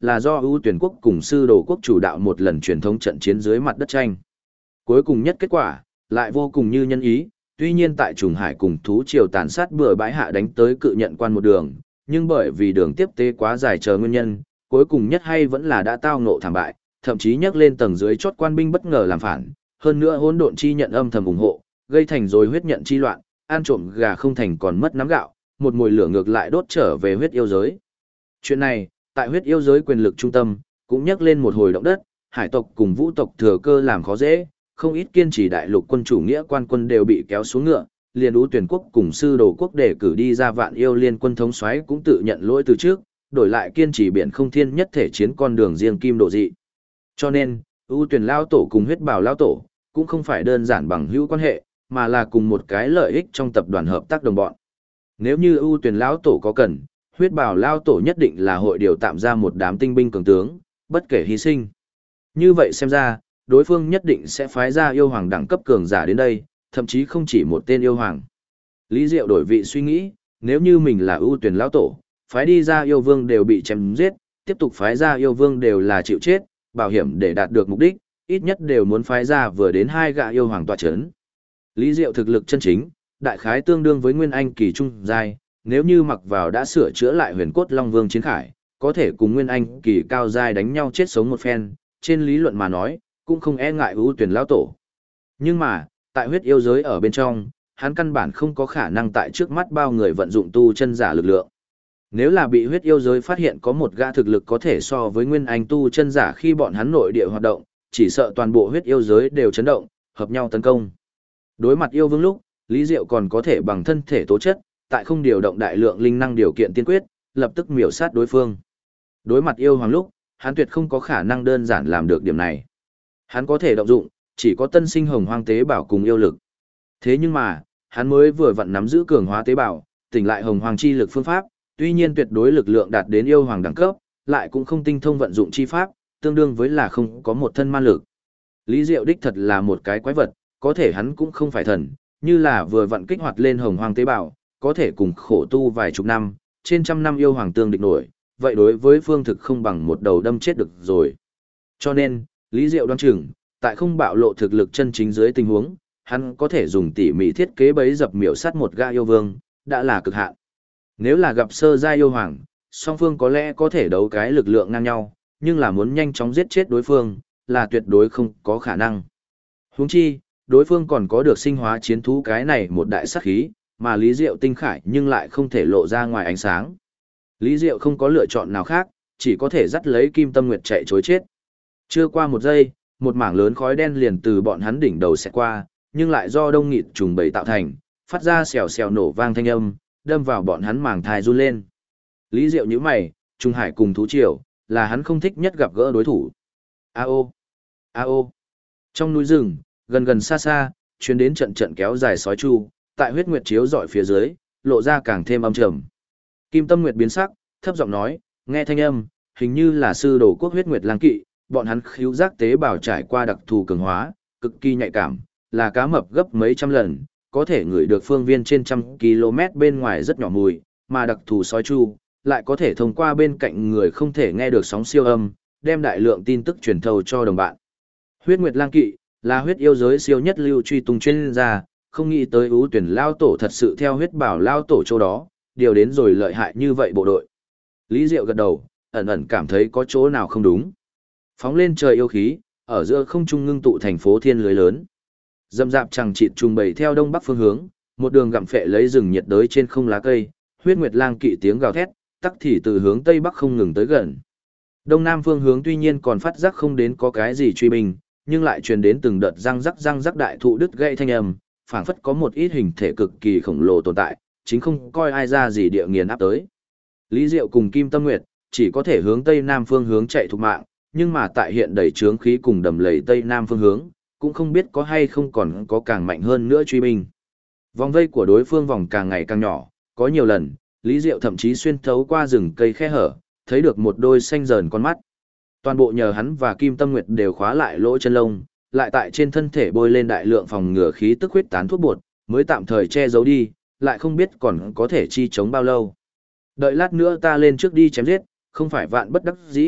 là do ưu tuyển quốc cùng sư đồ quốc chủ đạo một lần truyền thống trận chiến dưới mặt đất tranh. Cuối cùng nhất kết quả, lại vô cùng như nhân ý, tuy nhiên tại Trùng Hải cùng thú triều tàn sát bừa bãi hạ đánh tới cự nhận quan một đường, nhưng bởi vì đường tiếp tế quá dài chờ nguyên nhân, cuối cùng nhất hay vẫn là đã tao ngộ thảm bại, thậm chí nhắc lên tầng dưới chót quan binh bất ngờ làm phản, hơn nữa hỗn độn chi nhận âm thầm ủng hộ, gây thành rồi huyết nhận chi loạn, ăn trộm gà không thành còn mất nắm gạo, một mùi lửa ngược lại đốt trở về huyết yêu giới. Chuyện này, tại huyết yêu giới quyền lực trung tâm, cũng nhắc lên một hồi động đất, hải tộc cùng vũ tộc thừa cơ làm khó dễ, không ít kiên trì đại lục quân chủ nghĩa quan quân đều bị kéo xuống ngựa, liền ưu tuyển quốc cùng sư đồ quốc để cử đi ra vạn yêu liên quân thống soái cũng tự nhận lỗi từ trước, đổi lại kiên trì biển không thiên nhất thể chiến con đường riêng kim độ dị. Cho nên, ưu tuyển lao tổ cùng huyết bảo lao tổ, cũng không phải đơn giản bằng hữu quan hệ, mà là cùng một cái lợi ích trong tập đoàn hợp tác đồng bọn. Nếu như ưu tuyển lao tổ có cần, huyết bảo lao tổ nhất định là hội điều tạm ra một đám tinh binh cường tướng, bất kể hy sinh. Như vậy xem ra, đối phương nhất định sẽ phái ra yêu hoàng đẳng cấp cường giả đến đây, thậm chí không chỉ một tên yêu hoàng. Lý Diệu đổi vị suy nghĩ, nếu như mình là ưu tuyển lão tổ, phái đi ra yêu vương đều bị chém giết, tiếp tục phái ra yêu vương đều là chịu chết, bảo hiểm để đạt được mục đích, ít nhất đều muốn phái ra vừa đến 2 gã yêu hoàng tọa chấn. Lý Diệu thực lực chân chính, đại khái tương đương với Nguyên Anh kỳ trung giai, nếu như mặc vào đã sửa chữa lại huyền cốt Long Vương chiến khải, có thể cùng Nguyên Anh kỳ cao giai đánh nhau chết sống một phen, trên lý luận mà nói, cũng không e ngại ưu tuyển lão tổ. Nhưng mà, tại huyết yêu giới ở bên trong, hắn căn bản không có khả năng tại trước mắt bao người vận dụng tu chân giả lực lượng. Nếu là bị huyết yêu giới phát hiện có một gã thực lực có thể so với Nguyên Anh tu chân giả khi bọn hắn nội địa hoạt động, chỉ sợ toàn bộ huyết yêu giới đều chấn động, hợp nhau tấn công. Đối mặt yêu vương lúc, Lý Diệu còn có thể bằng thân thể tố chất, tại không điều động đại lượng linh năng điều kiện tiên quyết, lập tức miểu sát đối phương. Đối mặt yêu hoàng lúc, hắn tuyệt không có khả năng đơn giản làm được điểm này. Hắn có thể động dụng, chỉ có tân sinh hồng hoang tế bào cùng yêu lực. Thế nhưng mà, hắn mới vừa vặn nắm giữ cường hóa tế bào, tỉnh lại hồng hoang chi lực phương pháp, tuy nhiên tuyệt đối lực lượng đạt đến yêu hoàng đẳng cấp, lại cũng không tinh thông vận dụng chi pháp, tương đương với là không có một thân man lực. Lý Diệu đích thật là một cái quái vật, có thể hắn cũng không phải thần, như là vừa vặn kích hoạt lên hồng hoang tế bào, có thể cùng khổ tu vài chục năm, trên trăm năm yêu hoàng tương địch nổi, vậy đối với phương thực không bằng một đầu đâm chết được rồi. Cho nên, Lý Diệu đoán chừng, tại không bạo lộ thực lực chân chính dưới tình huống, hắn có thể dùng tỉ mỉ thiết kế bẫy dập miểu sát một gã yêu vương, đã là cực hạn. Nếu là gặp sơ giai yêu hoàng, song phương có lẽ có thể đấu cái lực lượng ngang nhau, nhưng là muốn nhanh chóng giết chết đối phương, là tuyệt đối không có khả năng. Huống chi, đối phương còn có được sinh hóa chiến thú cái này một đại sát khí, mà Lý Diệu tinh khải nhưng lại không thể lộ ra ngoài ánh sáng. Lý Diệu không có lựa chọn nào khác, chỉ có thể dắt lấy Kim Tâm Nguyệt chạy chối chết. Chưa qua một giây, một mảng lớn khói đen liền từ bọn hắn đỉnh đầu xẹt qua, nhưng lại do đông nghịt trùng bầy tạo thành, phát ra xèo xèo nổ vang thanh âm, đâm vào bọn hắn màng thai run lên. Lý Diệu nhíu mày, Trung Hải cùng thú triều, là hắn không thích nhất gặp gỡ đối thủ. A-ô, a-ô. Trong núi rừng, gần gần xa xa, truyền đến trận trận kéo dài sói chu, tại huyết nguyệt chiếu dọi phía dưới, lộ ra càng thêm âm trầm. Kim Tâm Nguyệt biến sắc, thấp giọng nói, nghe thanh âm, hình như là sư đồ quốc huyết nguyệt lang kỵ, bọn hắn khíu giác tế bào trải qua đặc thù cường hóa, cực kỳ nhạy cảm, là cá mập gấp mấy trăm lần, có thể ngửi được phương viên trên trăm km bên ngoài rất nhỏ mùi, mà đặc thù sói chu, lại có thể thông qua bên cạnh người không thể nghe được sóng siêu âm, đem đại lượng tin tức truyền thâu cho đồng bạn. Huyết Nguyệt Lang Kỵ là huyết yêu giới siêu nhất lưu truy tung chuyên gia, không nghĩ tới ưu tuyển lao tổ thật sự theo huyết bảo lao tổ chỗ đó, điều đến rồi lợi hại như vậy bộ đội. Lý Diệu gật đầu, ẩn ẩn cảm thấy có chỗ nào không đúng. Phóng lên trời yêu khí, ở giữa không trung ngưng tụ thành phố thiên lưới lớn. Dâm dạp chẳng chịt trùng bầy theo đông bắc phương hướng, một đường gặm phệ lấy rừng nhiệt đới trên không lá cây, huyết nguyệt lang kỵ tiếng gào thét, tắc thì từ hướng tây bắc không ngừng tới gần. Đông nam phương hướng tuy nhiên còn phát giác không đến có cái gì truy binh, nhưng lại truyền đến từng đợt răng rắc đại thụ đứt gãy thanh âm, phảng phất có một ít hình thể cực kỳ khổng lồ tồn tại, chính không coi ai ra gì địa nghiền áp tới. Lý Diệu cùng Kim Tâm Nguyệt chỉ có thể hướng tây nam phương hướng chạy thục mạng, nhưng mà tại hiện đầy trướng khí cùng đầm lầy tây nam phương hướng, cũng không biết có hay không còn có càng mạnh hơn nữa truy binh. Vòng vây của đối phương vòng càng ngày càng nhỏ, có nhiều lần, Lý Diệu thậm chí xuyên thấu qua rừng cây khe hở, thấy được một đôi xanh dờn con mắt. Toàn bộ nhờ hắn và Kim Tâm Nguyệt đều khóa lại lỗ chân lông, lại tại trên thân thể bôi lên đại lượng phòng ngừa khí tức huyết tán thuốc bột, mới tạm thời che giấu đi, lại không biết còn có thể chi chống bao lâu. Đợi lát nữa ta lên trước đi chém giết, không phải vạn bất đắc dĩ,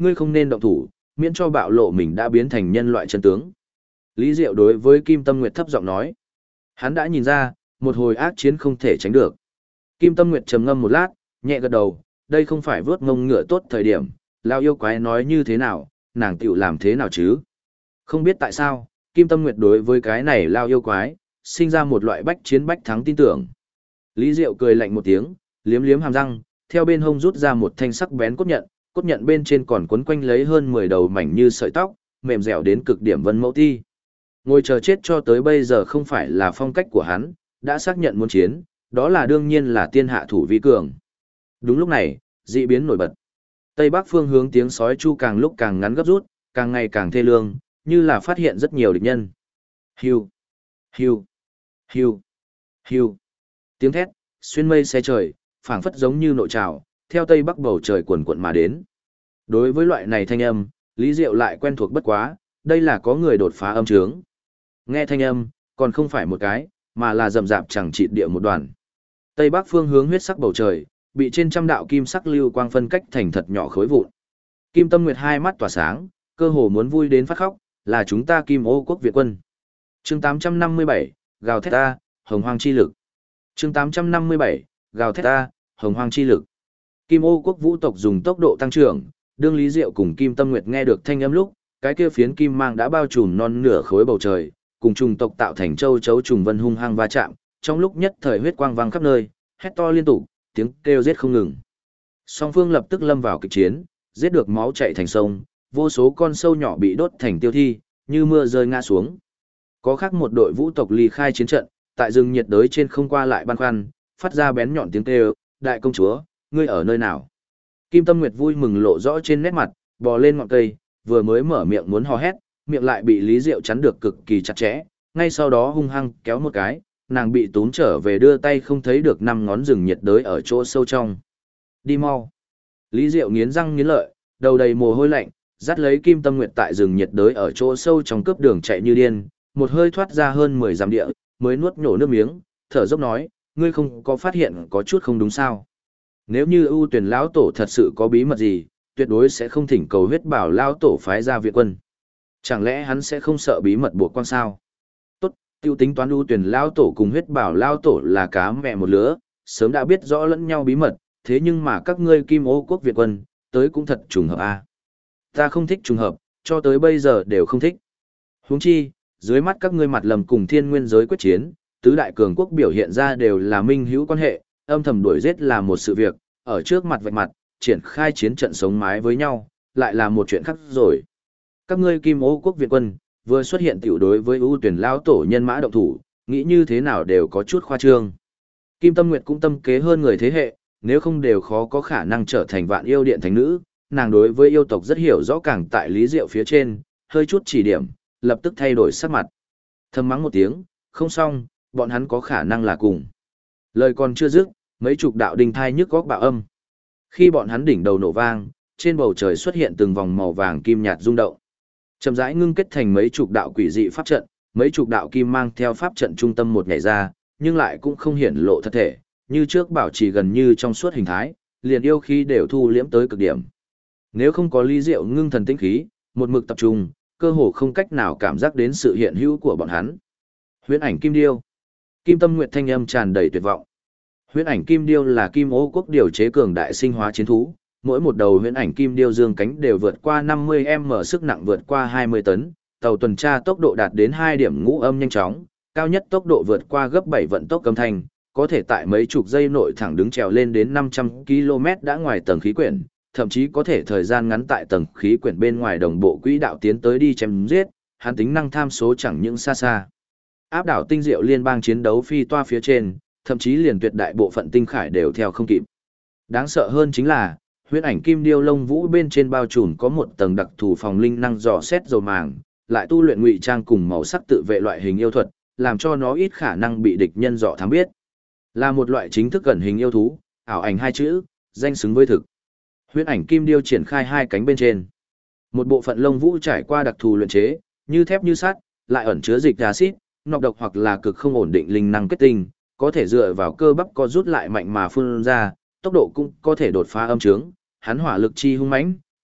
ngươi không nên động thủ, miễn cho bạo lộ mình đã biến thành nhân loại chân tướng. Lý Diệu đối với Kim Tâm Nguyệt thấp giọng nói. Hắn đã nhìn ra, một hồi ác chiến không thể tránh được. Kim Tâm Nguyệt trầm ngâm một lát, nhẹ gật đầu, đây không phải vớt ngông ngựa tốt thời điểm, lao yêu quái nói như thế nào, nàng tiểu làm thế nào chứ. Không biết tại sao, Kim Tâm Nguyệt đối với cái này lao yêu quái, sinh ra một loại bách chiến bách thắng tin tưởng. Lý Diệu cười lạnh một tiếng, liếm liếm hàm răng, theo bên hông rút ra một thanh sắc bén cốt nhận bên trên còn quấn quanh lấy hơn 10 đầu mảnh như sợi tóc, mềm dẻo đến cực điểm vân mẫu ti. Ngồi chờ chết cho tới bây giờ không phải là phong cách của hắn, đã xác nhận muốn chiến, đó là đương nhiên là tiên hạ thủ vi cường. Đúng lúc này, dị biến nổi bật. Tây Bắc phương hướng tiếng sói chu càng lúc càng ngắn gấp rút, càng ngày càng thê lương, như là phát hiện rất nhiều địch nhân. Hiu, hiu, hiu, hiu. Tiếng thét, xuyên mây xe trời, phảng phất giống như nội trào, theo Tây Bắc bầu trời quần quận mà đến. Đối với loại này thanh âm, Lý Diệu lại quen thuộc bất quá, đây là có người đột phá âm trướng. Nghe thanh âm, còn không phải một cái, mà là rậm rạp chẳng chịt địa một đoàn. Tây Bắc phương hướng huyết sắc bầu trời, bị trên trăm đạo kim sắc lưu quang phân cách thành thật nhỏ khối vụn. Kim Tâm Nguyệt hai mắt tỏa sáng, cơ hồ muốn vui đến phát khóc, là chúng ta Kim Ô quốc Việt quân. Chương 857, gào thét ta, hồng hoang chi lực. Chương 857, gào thét ta, hồng hoang chi lực. Kim Ô quốc vũ tộc dùng tốc độ tăng trưởng, đương Lý Diệu cùng Kim Tâm Nguyệt nghe được thanh âm lúc, cái kia phiến kim mang đã bao trùm non nửa khối bầu trời, cùng trùng tộc tạo thành châu chấu trùng vân hung hăng va chạm, trong lúc nhất thời huyết quang vang khắp nơi, hét to liên tục, tiếng kêu giết không ngừng. Song phương lập tức lâm vào kịch chiến, giết được máu chảy thành sông, vô số con sâu nhỏ bị đốt thành tiêu thi, như mưa rơi ngã xuống. Có khác một đội vũ tộc ly khai chiến trận, tại rừng nhiệt đới trên không qua lại băn khoăn, phát ra bén nhọn tiếng kêu, đại công chúa, ngươi ở nơi nào? Kim Tâm Nguyệt vui mừng lộ rõ trên nét mặt, bò lên ngọn cây, vừa mới mở miệng muốn hò hét, miệng lại bị Lý Diệu chắn được cực kỳ chặt chẽ, ngay sau đó hung hăng kéo một cái, nàng bị túm trở về đưa tay không thấy được 5 ngón rừng nhiệt đới ở chỗ sâu trong. Đi mau. Lý Diệu nghiến răng nghiến lợi, đầu đầy mồ hôi lạnh, dắt lấy Kim Tâm Nguyệt tại rừng nhiệt đới ở chỗ sâu trong cướp đường chạy như điên, một hơi thoát ra hơn 10 dặm địa, mới nuốt nhổ nước miếng, thở dốc nói, ngươi không có phát hiện có chút không đúng sao? Nếu như ưu tuyển lão tổ thật sự có bí mật gì, tuyệt đối sẽ không thỉnh cầu huyết bảo lão tổ phái ra viện quân. Chẳng lẽ hắn sẽ không sợ bí mật buộc quan sao? Tốt, tiêu tính toán ưu tuyển lão tổ cùng huyết bảo lão tổ là cá mẹ một lứa, sớm đã biết rõ lẫn nhau bí mật, thế nhưng mà các ngươi Kim Ô quốc viện quân, tới cũng thật trùng hợp a. Ta không thích trùng hợp, cho tới bây giờ đều không thích. Huống chi, dưới mắt các ngươi mặt lầm cùng thiên nguyên giới quyết chiến, tứ đại cường quốc biểu hiện ra đều là minh hữu quan hệ, âm thầm đuổi giết là một sự việc, ở trước mặt vạch mặt, triển khai chiến trận sống mái với nhau, lại là một chuyện khác rồi. Các ngươi Kim Ô quốc viện quân, vừa xuất hiện tiểu đối với ưu tuyển lão tổ nhân mã động thủ, nghĩ như thế nào đều có chút khoa trương. Kim Tâm Nguyệt cũng tâm kế hơn người thế hệ, nếu không đều khó có khả năng trở thành vạn yêu điện thánh nữ, nàng đối với yêu tộc rất hiểu rõ càng tại Lý Diệu phía trên, hơi chút chỉ điểm, lập tức thay đổi sắc mặt. Thầm mắng một tiếng, không xong, bọn hắn có khả năng là cùng. Lời còn chưa dứt, mấy chục đạo đinh thai nhức góc bạo âm. Khi bọn hắn đỉnh đầu nổ vang, trên bầu trời xuất hiện từng vòng màu vàng kim nhạt rung động. Chậm rãi ngưng kết thành mấy chục đạo quỷ dị pháp trận, mấy chục đạo kim mang theo pháp trận trung tâm một nhảy ra, nhưng lại cũng không hiển lộ thật thể, như trước bảo trì gần như trong suốt hình thái, liền yêu khí đều thu liễm tới cực điểm. Nếu không có Lý Diệu ngưng thần tĩnh khí, một mực tập trung, cơ hồ không cách nào cảm giác đến sự hiện hữu của bọn hắn. Huyễn ảnh kim điêu. Kim Tâm Nguyệt thanh âm tràn đầy tuyệt vọng. Huyễn ảnh kim điêu là Kim Ô quốc điều chế cường đại sinh hóa chiến thú, mỗi một đầu huyễn ảnh kim điêu dương cánh đều vượt qua 50m, sức nặng vượt qua 20 tấn, tàu tuần tra tốc độ đạt đến 2 điểm ngũ âm nhanh chóng, cao nhất tốc độ vượt qua gấp 7 vận tốc âm thanh, có thể tại mấy chục giây nội thẳng đứng trèo lên đến 500 km đã ngoài tầng khí quyển, thậm chí có thể thời gian ngắn tại tầng khí quyển bên ngoài đồng bộ quỹ đạo tiến tới đi chém giết, hắn tính năng tham số chẳng những xa xa. Áp đảo tinh diệu liên bang chiến đấu phi toa phía trên, thậm chí liền tuyệt đại bộ phận tinh khải đều theo không kịp. Đáng sợ hơn chính là, huyễn ảnh kim điêu lông vũ bên trên bao trùm có một tầng đặc thù phòng linh năng dò xét dầu màng, lại tu luyện ngụy trang cùng màu sắc tự vệ loại hình yêu thuật, làm cho nó ít khả năng bị địch nhân dò thám biết. Là một loại chính thức gần hình yêu thú, ảo ảnh hai chữ, danh xứng với thực. Huyễn ảnh kim điêu triển khai hai cánh bên trên. Một bộ phận lông vũ trải qua đặc thù luyện chế, như thép như sắt, lại ẩn chứa dịch axit, nọc độc hoặc là cực không ổn định linh năng kết tinh, có thể dựa vào cơ bắp co rút lại mạnh mà phun ra, tốc độ cũng có thể đột phá âm trướng, hắn hỏa lực chi hung mãnh,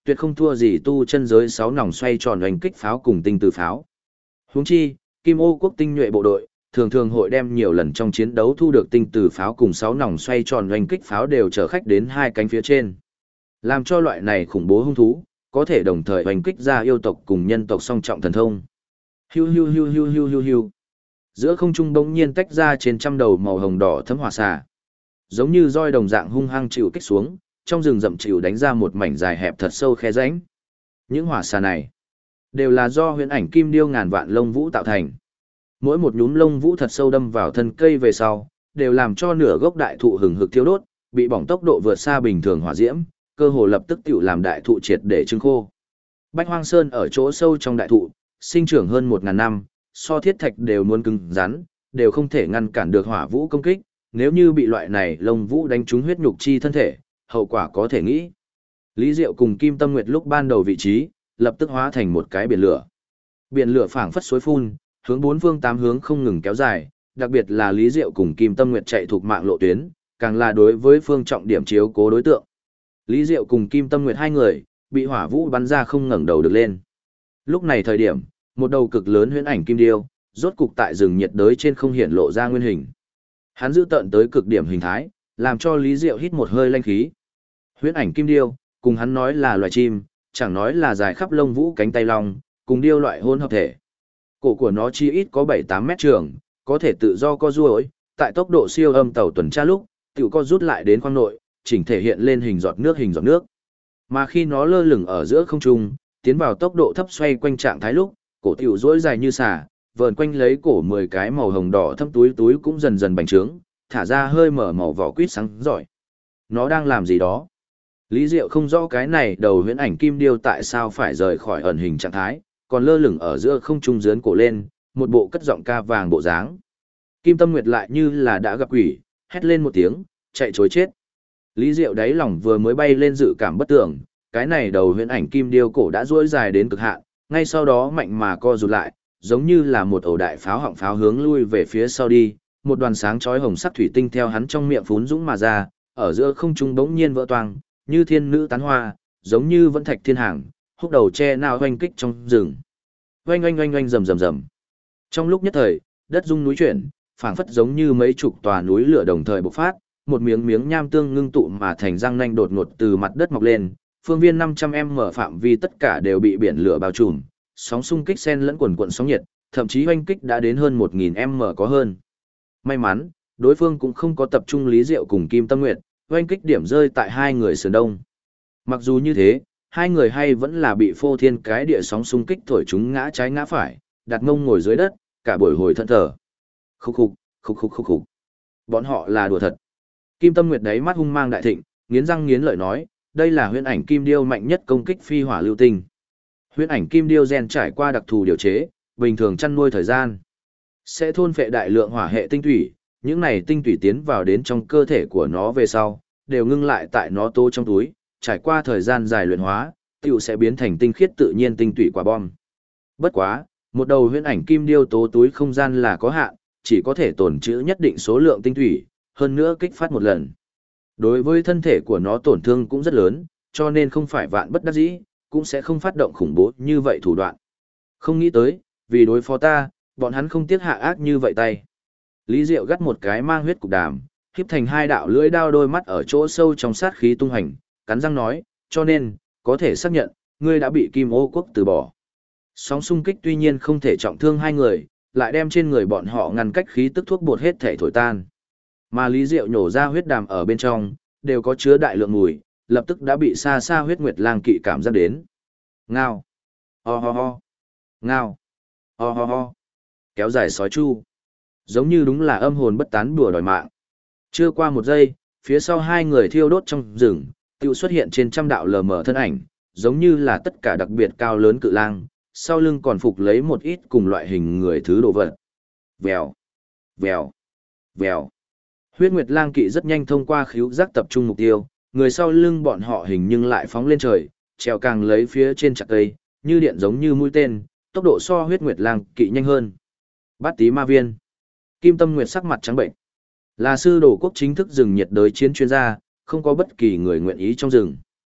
tuyệt không thua gì tu chân giới 6 nòng xoay tròn oanh kích pháo cùng tinh từ pháo. Huống chi, Kim Ô quốc tinh nhuệ bộ đội, thường thường hội đem nhiều lần trong chiến đấu thu được tinh từ pháo cùng 6 nòng xoay tròn oanh kích pháo đều chở khách đến hai cánh phía trên. Làm cho loại này khủng bố hung thú, có thể đồng thời oanh kích ra yêu tộc cùng nhân tộc song trọng thần thông. Hiu hiu hiu hiu hiu hiu hiu. Giữa không trung bỗng nhiên tách ra trên trăm đầu màu hồng đỏ thấm hỏa xà. Giống như roi đồng dạng hung hăng chịu kích xuống, trong rừng rậm chịu đánh ra một mảnh dài hẹp thật sâu khe rãnh. Những hỏa xà này đều là do huyền ảnh kim điêu ngàn vạn lông vũ tạo thành. Mỗi một nhúm lông vũ thật sâu đâm vào thân cây về sau, đều làm cho nửa gốc đại thụ hừng hực thiêu đốt, bị bỏng tốc độ vượt xa bình thường hỏa diễm, cơ hồ lập tức tiểu làm đại thụ triệt để trưng khô. Bách Hoang Sơn ở chỗ sâu trong đại thụ, sinh trưởng hơn 1000 năm, so thiết thạch đều muốn cứng rắn, đều không thể ngăn cản được hỏa vũ công kích, nếu như bị loại này lông vũ đánh trúng huyết nhục chi thân thể, hậu quả có thể nghĩ. Lý Diệu cùng Kim Tâm Nguyệt lúc ban đầu vị trí, lập tức hóa thành một cái biển lửa. Biển lửa phảng phất suối phun, hướng bốn phương tám hướng không ngừng kéo dài, đặc biệt là Lý Diệu cùng Kim Tâm Nguyệt chạy thuộc mạng lộ tuyến, càng là đối với phương trọng điểm chiếu cố đối tượng. Lý Diệu cùng Kim Tâm Nguyệt hai người, bị hỏa vũ bắn ra không ngẩng đầu được lên. Lúc này thời điểm, một đầu cực lớn huyễn ảnh kim điêu, rốt cục tại rừng nhiệt đới trên không hiện lộ ra nguyên hình. Hắn giữ tận tới cực điểm hình thái, làm cho Lý Diệu hít một hơi lanh khí. Huyễn ảnh kim điêu, cùng hắn nói là loài chim, chẳng nói là dài khắp lông vũ cánh tay long, cùng điêu loại hôn hợp thể. Cổ của nó chi ít có 7-8 mét trường, có thể tự do co duỗi, tại tốc độ siêu âm tàu tuần tra lúc, tiểu co rút lại đến khoang nội, chỉnh thể hiện lên hình giọt nước. Mà khi nó lơ lửng ở giữa không trung, tiến vào tốc độ thấp xoay quanh trạng thái lúc, cổ tiểu duỗi dài như xà, vờn quanh lấy cổ 10 cái màu hồng đỏ thâm túi cũng dần dần bành trướng, thả ra hơi mở màu vỏ quýt sáng giỏi. Nó đang làm gì đó? Lý Diệu không rõ cái này đầu huyễn ảnh kim điêu tại sao phải rời khỏi ẩn hình trạng thái, còn lơ lửng ở giữa không trung dướn cổ lên, một bộ cất giọng ca vàng bộ dáng. Kim Tâm Nguyệt lại như là đã gặp quỷ, hét lên một tiếng, chạy trối chết. Lý Diệu đáy lòng vừa mới bay lên dự cảm bất tưởng, cái này đầu huyễn ảnh kim điêu cổ đã duỗi dài đến cực hạn, ngay sau đó mạnh mà co rụt lại, giống như là một ổ đại pháo họng pháo hướng lui về phía sau đi, một đoàn sáng chói hồng sắc thủy tinh theo hắn trong miệng phún dũng mà ra, ở giữa không trung bỗng nhiên vỡ toang, như thiên nữ tán hoa, giống như vẫn thạch thiên hàng, húc đầu che nào oanh kích trong rừng. Oanh oanh oanh oanh rầm rầm rầm. Trong lúc nhất thời, đất rung núi chuyển, phảng phất giống như mấy chục tòa núi lửa đồng thời bộc phát, một miếng miếng nham tương ngưng tụ mà thành răng nanh đột ngột từ mặt đất mọc lên, phương viên 500m phạm vi tất cả đều bị biển lửa bao trùm, sóng xung kích xen lẫn quần quần sóng nhiệt, thậm chí oanh kích đã đến hơn 1000m có hơn. May mắn, đối phương cũng không có tập trung Lý Diệu cùng Kim Tâm Nguyệt, oanh kích điểm rơi tại hai người sườn đông. Mặc dù như thế, hai người hay vẫn là bị phô thiên cái địa sóng xung kích thổi chúng ngã trái ngã phải, đặt mông ngồi dưới đất, cả buổi hồi thẫn thờ. Khúc khục, khúc khục khúc khục. Bọn họ là đùa thật. Kim Tâm Nguyệt đáy mắt hung mang đại thịnh, nghiến răng nghiến lợi nói, đây là huyễn ảnh kim điêu mạnh nhất công kích phi hỏa lưu tinh. Huyễn ảnh kim điêu gen trải qua đặc thù điều chế, bình thường chăn nuôi thời gian sẽ thôn phệ đại lượng hỏa hệ tinh thủy, những này tinh thủy tiến vào đến trong cơ thể của nó về sau, đều ngưng lại tại nó tố trong túi, trải qua thời gian dài luyện hóa, tiểu sẽ biến thành tinh khiết tự nhiên tinh thủy quả bom. Bất quá, một đầu huyễn ảnh kim điêu tố túi không gian là có hạn, chỉ có thể tồn trữ nhất định số lượng tinh thủy, hơn nữa kích phát một lần. Đối với thân thể của nó tổn thương cũng rất lớn, cho nên không phải vạn bất đắc dĩ, cũng sẽ không phát động khủng bố như vậy thủ đoạn. Không nghĩ tới, vì đối phó ta, bọn hắn không tiếc hạ ác như vậy tay. Lý Diệu gắt một cái mang huyết cục đàm, khiếp thành hai đạo lưỡi đao đôi mắt ở chỗ sâu trong sát khí tung hành, cắn răng nói, cho nên, có thể xác nhận, ngươi đã bị Kim Ô quốc từ bỏ. Sóng xung kích tuy nhiên không thể trọng thương hai người, lại đem trên người bọn họ ngăn cách khí tức thuốc bột hết thể thổi tan. Mà Lý Diệu nhổ ra huyết đàm ở bên trong, đều có chứa đại lượng mùi, lập tức đã bị xa xa huyết nguyệt lang kỵ cảm giác đến. Ngao. Ho ho ho. Ngao. Ho ho ho. Kéo dài sói chu. Giống như đúng là âm hồn bất tán đùa đòi mạng. Chưa qua một giây, phía sau hai người thiêu đốt trong rừng, tự xuất hiện trên trăm đạo lờ mờ thân ảnh, giống như là tất cả đặc biệt cao lớn cự lang, sau lưng còn phục lấy một ít cùng loại hình người thứ đồ vật. Vèo. Vèo. Vèo. Huyết Nguyệt Lang kỵ rất nhanh thông qua khíu giác tập trung mục tiêu, người sau lưng bọn họ hình nhưng lại phóng lên trời, trèo càng lấy phía trên chặt cây, như điện giống như mũi tên, tốc độ so Huyết Nguyệt Lang kỵ nhanh hơn. Bát Tý Ma Viên. Kim Tâm Nguyệt sắc mặt trắng bệnh. Là sư đồ quốc chính thức rừng nhiệt đới chiến chuyên gia, không có bất kỳ người nguyện ý trong rừng.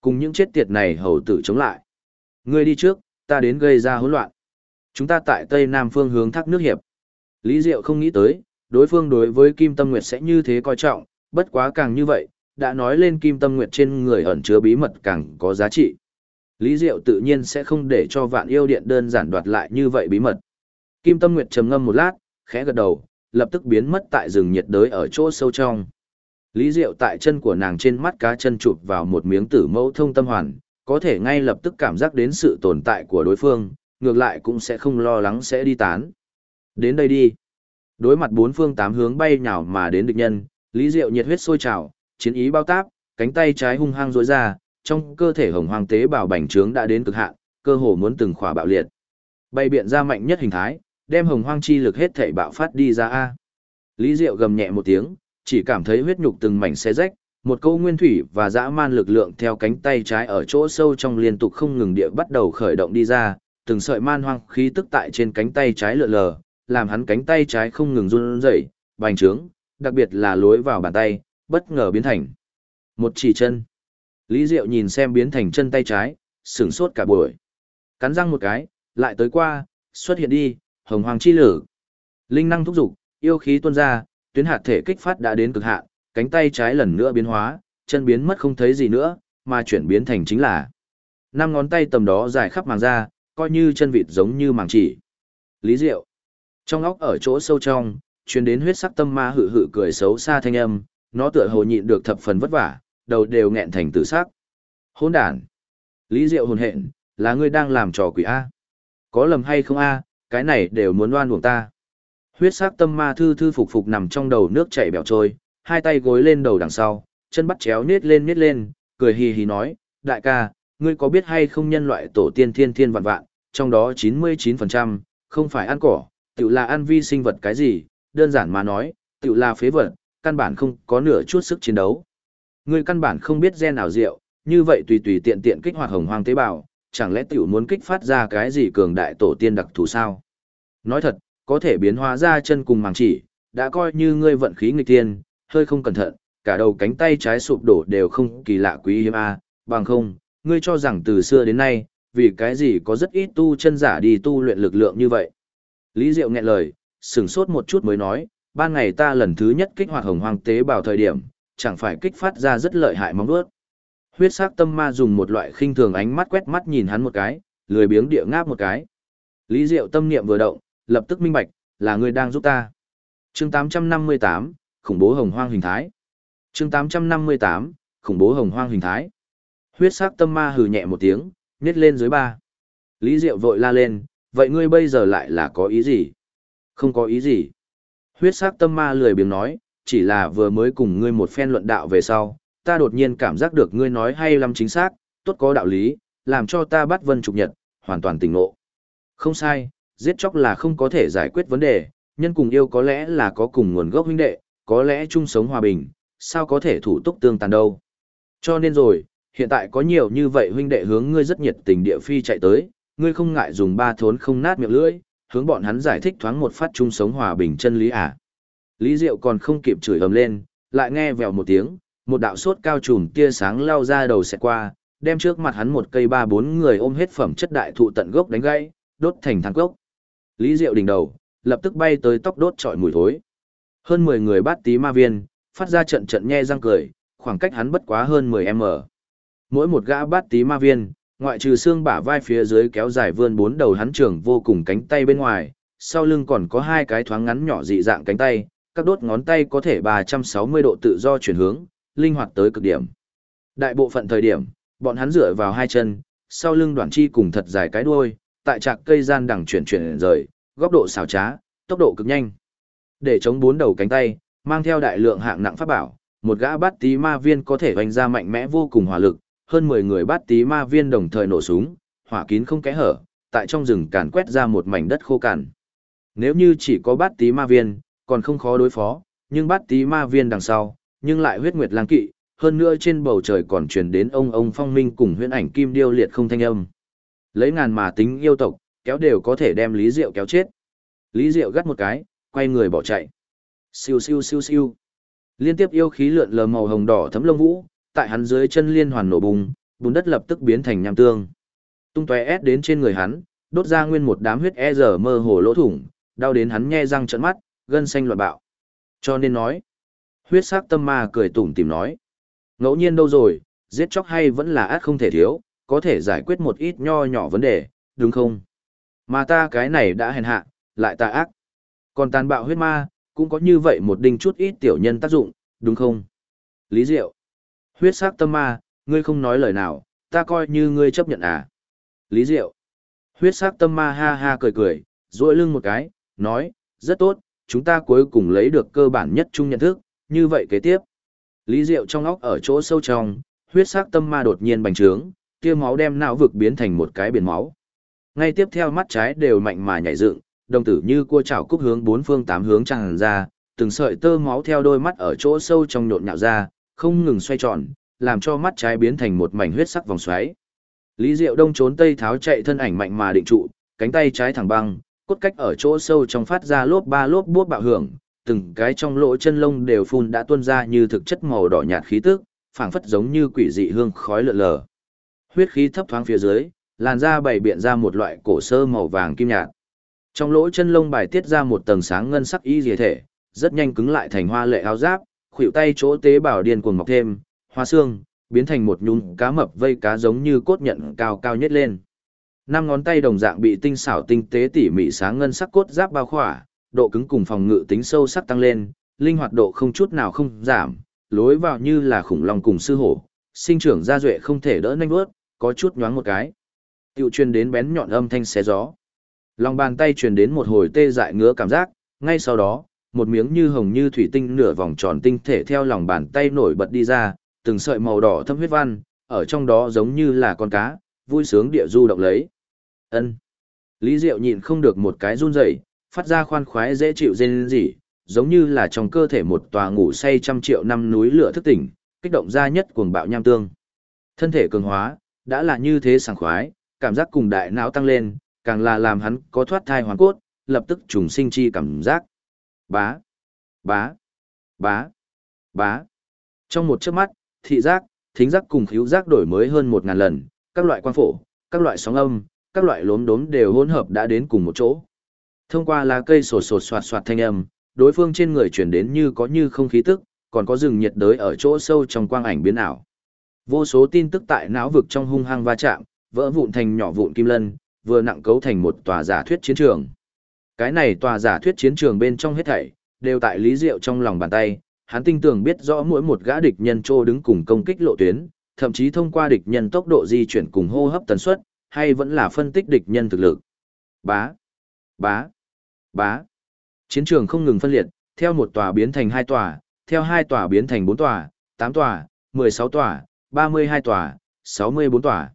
Cùng những chết tiệt này hầu tử chống lại. Ngươi đi trước, ta đến gây ra hỗn loạn. Chúng ta tại tây nam phương hướng thác nước hiệp. Lý Diệu không nghĩ tới, đối phương đối với Kim Tâm Nguyệt sẽ như thế coi trọng, bất quá càng như vậy, đã nói lên Kim Tâm Nguyệt trên người ẩn chứa bí mật càng có giá trị. Lý Diệu tự nhiên sẽ không để cho Vạn Yêu Điện đơn giản đoạt lại như vậy bí mật. Kim Tâm Nguyệt trầm ngâm một lát, khẽ gật đầu, lập tức biến mất tại rừng nhiệt đới ở chỗ sâu trong. Lý Diệu tại chân của nàng trên mắt cá chân chụp vào một miếng tử mẫu thông tâm hoàn, có thể ngay lập tức cảm giác đến sự tồn tại của đối phương, ngược lại cũng sẽ không lo lắng sẽ đi tán. Đến đây đi. Đối mặt bốn phương tám hướng bay nhào mà đến địch nhân, Lý Diệu nhiệt huyết sôi trào, chiến ý bao táp, cánh tay trái hung hăng duỗi ra, trong cơ thể hồng hoàng tế bào bành trướng đã đến cực hạn, cơ hồ muốn từng khỏa bạo liệt. Bay biện ra mạnh nhất hình thái, đem hồng hoang chi lực hết thảy bạo phát đi ra a. Lý Diệu gầm nhẹ một tiếng, chỉ cảm thấy huyết nhục từng mảnh xé rách, một câu nguyên thủy và dã man lực lượng theo cánh tay trái ở chỗ sâu trong liên tục không ngừng địa bắt đầu khởi động đi ra, từng sợi man hoang khí tức tại trên cánh tay trái lượn lờ, làm hắn cánh tay trái không ngừng run rẩy, bành trướng, đặc biệt là lối vào bàn tay, bất ngờ biến thành một chỉ chân. Lý Diệu nhìn xem biến thành chân tay trái, sửng sốt cả buổi. Cắn răng một cái, lại tới qua, xuất hiện đi, hồng hoàng chi lử. Linh năng thúc dục, yêu khí tuôn ra, tuyến hạt thể kích phát đã đến cực hạn, cánh tay trái lần nữa biến hóa, chân biến mất không thấy gì nữa, mà chuyển biến thành chính là năm ngón tay tầm đó dài khắp màng da, coi như chân vịt giống như màng chỉ. Lý Diệu. Trong óc ở chỗ sâu trong, truyền đến huyết sắc tâm ma hự hự cười xấu xa thanh âm, nó tựa hồ nhịn được thập phần vất vả, đầu đều nghẹn thành tử sắc. Hỗn đản. Lý Diệu hồn hện, là ngươi đang làm trò quỷ a? Có lầm hay không a? Cái này đều muốn oan uổng ta. Huyết sắc tâm ma thư thư phục phục nằm trong đầu nước chảy bèo trôi, hai tay gối lên đầu đằng sau, chân bắt chéo nết lên, cười hì hì nói, đại ca, ngươi có biết hay không nhân loại tổ tiên thiên thiên vạn vạn, trong đó 99%, không phải ăn cỏ, tự là ăn vi sinh vật cái gì, đơn giản mà nói, tự là phế vật, căn bản không có nửa chút sức chiến đấu. Ngươi căn bản không biết gen nào diệu, như vậy tùy tùy tiện tiện kích hoạt hồng hoang tế bào, chẳng lẽ tiểu muốn kích phát ra cái gì cường đại tổ tiên đặc thù sao? Nói thật, có thể biến hóa ra chân cùng màng chỉ, đã coi như ngươi vận khí nghịch tiên, hơi không cẩn thận, cả đầu cánh tay trái sụp đổ đều không kỳ lạ quý hiếm a, bằng không, ngươi cho rằng từ xưa đến nay, vì cái gì có rất ít tu chân giả đi tu luyện lực lượng như vậy. Lý Diệu nghẹn lời, sửng sốt một chút mới nói, ban ngày ta lần thứ nhất kích hoạt hồng hoang tế bào thời điểm, chẳng phải kích phát ra rất lợi hại móng vuốt. Huyết sắc tâm ma dùng một loại khinh thường ánh mắt quét mắt nhìn hắn một cái, lười biếng địa ngáp một cái. Lý Diệu tâm niệm vừa động, lập tức minh bạch, là ngươi đang giúp ta. Chương 858, khủng bố hồng hoang hình thái. Chương 858, khủng bố hồng hoang hình thái. Huyết sắc tâm ma hừ nhẹ một tiếng, nhét lên dưới ba. Lý Diệu vội la lên, vậy ngươi bây giờ lại là có ý gì? Không có ý gì. Huyết sắc tâm ma lười biếng nói, chỉ là vừa mới cùng ngươi một phen luận đạo về sau, ta đột nhiên cảm giác được ngươi nói hay lắm chính xác, tốt có đạo lý, làm cho ta bắt vân trục nhật, hoàn toàn tỉnh ngộ. Không sai, giết chóc là không có thể giải quyết vấn đề, nhân cùng yêu có lẽ là có cùng nguồn gốc huynh đệ, có lẽ chung sống hòa bình, sao có thể thủ túc tương tàn đâu. Cho nên rồi, hiện tại có nhiều như vậy huynh đệ hướng ngươi rất nhiệt tình địa phi chạy tới, ngươi không ngại dùng ba thốn không nát miệng lưỡi, hướng bọn hắn giải thích thoáng một phát chung sống hòa bình chân lý à. Lý Diệu còn không kịp chửi ầm lên, lại nghe vèo một tiếng, một đạo sốt cao trùm tia sáng lao ra đầu xẹt qua, đem trước mặt hắn một cây ba bốn người ôm hết phẩm chất đại thụ tận gốc đánh gãy, đốt thành than cốc. Lý Diệu đỉnh đầu, lập tức bay tới tóc đốt trọi mùi thối. Hơn 10 người bát tí ma viên, phát ra trận trận nhe răng cười, khoảng cách hắn bất quá hơn 10m. Mỗi một gã bát tí ma viên, ngoại trừ xương bả vai phía dưới kéo dài vươn bốn đầu hắn trưởng vô cùng cánh tay bên ngoài, sau lưng còn có hai cái thoáng ngắn nhỏ dị dạng cánh tay, các đốt ngón tay có thể 360 độ tự do chuyển hướng, linh hoạt tới cực điểm. Đại bộ phận thời điểm, bọn hắn dựa vào hai chân, sau lưng đoạn chi cùng thật dài cái đuôi, tại trạc cây gian đằng chuyển rời, góc độ xảo trá, tốc độ cực nhanh. Để chống bốn đầu cánh tay, mang theo đại lượng hạng nặng pháp bảo, một gã bát tí ma viên có thể hoành ra mạnh mẽ vô cùng hỏa lực, hơn 10 người bát tí ma viên đồng thời nổ súng, hỏa kín không kẽ hở, tại trong rừng càn quét ra một mảnh đất khô cằn. Nếu như chỉ có bát tí ma viên, còn không khó đối phó, nhưng bát tí ma viên đằng sau, nhưng lại huyết nguyệt lang kỵ, hơn nữa trên bầu trời còn truyền đến ông phong minh cùng huyễn ảnh kim điêu liệt không thanh âm. Lấy ngàn mà tính yêu tộc, kéo đều có thể đem Lý Diệu kéo chết. Lý Diệu gắt một cái, quay người bỏ chạy. Siêu siêu siêu siêu. Liên tiếp yêu khí lượn lờ màu hồng đỏ thấm lông vũ, tại hắn dưới chân liên hoàn nổ bùng, bùn đất lập tức biến thành nham tương. Tung tóe ép đến trên người hắn, đốt ra nguyên một đám huyết giờ mơ hồ lỗ thủng, đau đến hắn nhe răng trợn mắt, gân xanh loạn bạo. Cho nên nói, huyết sắc tâm ma cười tủm tỉm nói, ngẫu nhiên đâu rồi, giết chóc hay vẫn là át không thể thiếu, có thể giải quyết một ít nho nhỏ vấn đề, đúng không? Mà ta cái này đã hèn hạ, lại tà ác. Còn tàn bạo huyết ma, cũng có như vậy một đinh chút ít tiểu nhân tác dụng, đúng không? Lý Diệu, huyết sắc tâm ma, ngươi không nói lời nào, ta coi như ngươi chấp nhận à? Lý Diệu, huyết sắc tâm ma ha ha cười cười, duỗi lưng một cái, nói, rất tốt, chúng ta cuối cùng lấy được cơ bản nhất chung nhận thức, như vậy kế tiếp. Lý Diệu trong óc ở chỗ sâu trong, huyết sắc tâm ma đột nhiên bành trướng, tia máu đem não vực biến thành một cái biển máu. Ngay tiếp theo mắt trái đều mạnh mà nhảy dựng, đồng tử như cua chảo cúc hướng bốn phương tám hướng tràn ra, từng sợi tơ máu theo đôi mắt ở chỗ sâu trong nhộn nhạo ra, không ngừng xoay tròn, làm cho mắt trái biến thành một mảnh huyết sắc vòng xoáy. Lý Diệu đông trốn tây tháo chạy thân ảnh mạnh mà định trụ, cánh tay trái thẳng băng, cốt cách ở chỗ sâu trong phát ra lốp ba lốp bút bạo hưởng, từng cái trong lỗ chân lông đều phun đã tuôn ra như thực chất màu đỏ nhạt khí tức, phảng phất giống như quỷ dị hương khói lượn lờ. Huyết khí thấp thoáng phía dưới, làn da bày biện ra một loại cổ sơ màu vàng kim nhạt. Trong lỗ chân lông bài tiết ra một tầng sáng ngân sắc y diệt thể, rất nhanh cứng lại thành hoa lệ áo giáp, khuỷu tay chỗ tế bào điên cuồng mọc thêm, hoa xương, biến thành một nhung cá mập vây cá giống như cốt nhận cao cao nhất lên. Năm ngón tay đồng dạng bị tinh xảo tinh tế tỉ mỉ sáng ngân sắc cốt giáp bao khỏa, độ cứng cùng phòng ngự tính sâu sắc tăng lên, linh hoạt độ không chút nào không giảm, lối vào như là khủng long cùng sư hổ, sinh trưởng ra duệ không thể đỡ nhanh bước, có chút nhoáng một cái. Tiểu truyền đến bén nhọn âm thanh xé gió. Lòng bàn tay truyền đến một hồi tê dại ngứa cảm giác, ngay sau đó, một miếng như hồng như thủy tinh nửa vòng tròn tinh thể theo lòng bàn tay nổi bật đi ra, từng sợi màu đỏ thâm huyết văn, ở trong đó giống như là con cá, vui sướng địa du động lấy. Ân. Lý Diệu nhịn không được một cái run rẩy, phát ra khoan khoái dễ chịu rên rỉ, giống như là trong cơ thể một tòa ngủ say trăm triệu năm núi lửa thức tỉnh, kích động ra nhất cuồng bạo nham tương. Thân thể cường hóa, đã là như thế sảng khoái, cảm giác cùng đại não tăng lên, càng là làm hắn có thoát thai hoàn cốt, lập tức trùng sinh chi cảm giác. Bá, bá, bá, bá. Trong một chớp mắt, thị giác, thính giác cùng khứu giác đổi mới hơn 1000 lần, các loại quang phổ, các loại sóng âm, các loại lốm đốm đều hỗn hợp đã đến cùng một chỗ. Thông qua lá cây sột sột soạt soạt thanh âm, đối phương trên người chuyển đến như có như không khí tức, còn có rừng nhiệt đới ở chỗ sâu trong quang ảnh biến ảo. Vô số tin tức tại não vực trong hung hăng va chạm, vỡ vụn thành nhỏ vụn kim lân, vừa nặng cấu thành một tòa giả thuyết chiến trường. Cái này tòa giả thuyết chiến trường bên trong hết thảy, đều tại Lý Diệu trong lòng bàn tay, hắn tinh tường biết rõ mỗi một gã địch nhân trô đứng cùng công kích lộ tuyến, thậm chí thông qua địch nhân tốc độ di chuyển cùng hô hấp tần suất, hay vẫn là phân tích địch nhân thực lực. Bá, bá, bá. Chiến trường không ngừng phân liệt, theo một tòa biến thành 2 tòa, theo 2 tòa biến thành 4 tòa, 8 tòa, 16 tòa, 32 tòa, 64 tòa.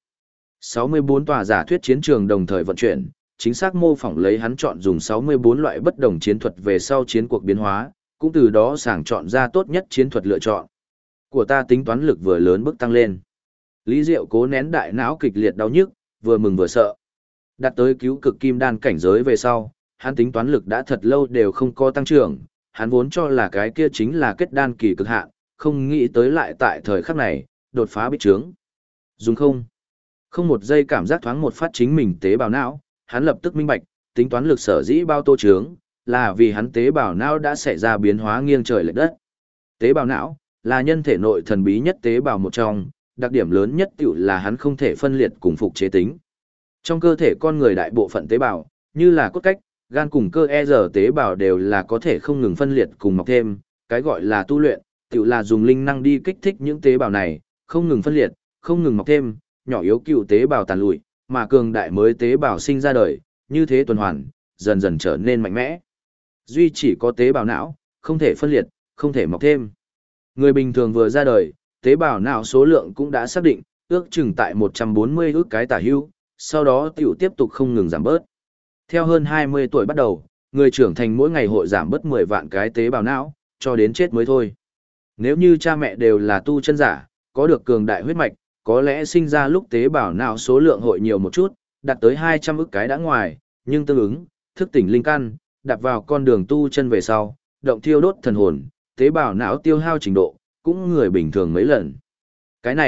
64 tòa giả thuyết chiến trường đồng thời vận chuyển, chính xác mô phỏng lấy hắn chọn dùng 64 loại bất đồng chiến thuật về sau chiến cuộc biến hóa, cũng từ đó sàng chọn ra tốt nhất chiến thuật lựa chọn. Của ta tính toán lực vừa lớn bước tăng lên. Lý Diệu cố nén đại não kịch liệt đau nhức, vừa mừng vừa sợ. Đạt tới cứu cực kim đan cảnh giới về sau, hắn tính toán lực đã thật lâu đều không có tăng trưởng, hắn vốn cho là cái kia chính là kết đan kỳ cực hạn, không nghĩ tới lại tại thời khắc này, đột phá bích trướng. Dùng không? Không một giây cảm giác thoáng một phát chính mình tế bào não, hắn lập tức minh bạch, tính toán lực sở dĩ bao tô trướng, là vì hắn tế bào não đã xảy ra biến hóa nghiêng trời lệch đất. Tế bào não là nhân thể nội thần bí nhất tế bào một trong, đặc điểm lớn nhất tiểu là hắn không thể phân liệt cùng phục chế tính. Trong cơ thể con người đại bộ phận tế bào, như là cốt cách, gan cùng cơ tế bào đều là có thể không ngừng phân liệt cùng mọc thêm, cái gọi là tu luyện, tiểu là dùng linh năng đi kích thích những tế bào này, không ngừng phân liệt, không ngừng mọc thêm, nhỏ yếu cựu tế bào tàn lụi, mà cường đại mới tế bào sinh ra đời, như thế tuần hoàn, dần dần trở nên mạnh mẽ. Duy chỉ có tế bào não, không thể phân liệt, không thể mọc thêm. Người bình thường vừa ra đời, tế bào não số lượng cũng đã xác định, ước chừng tại 140 ước cái tả hữu, sau đó tiểu tiếp tục không ngừng giảm bớt. Theo hơn 20 tuổi bắt đầu, người trưởng thành mỗi ngày hội giảm bớt 10 vạn cái tế bào não, cho đến chết mới thôi. Nếu như cha mẹ đều là tu chân giả, có được cường đại huyết mạch, có lẽ sinh ra lúc tế bào não số lượng hội nhiều một chút, đạt tới 200 ức cái đã ngoài, nhưng tương ứng, thức tỉnh linh căn, đạp vào con đường tu chân về sau, động thiêu đốt thần hồn, tế bào não tiêu hao trình độ, cũng người bình thường mấy lần. Cái này,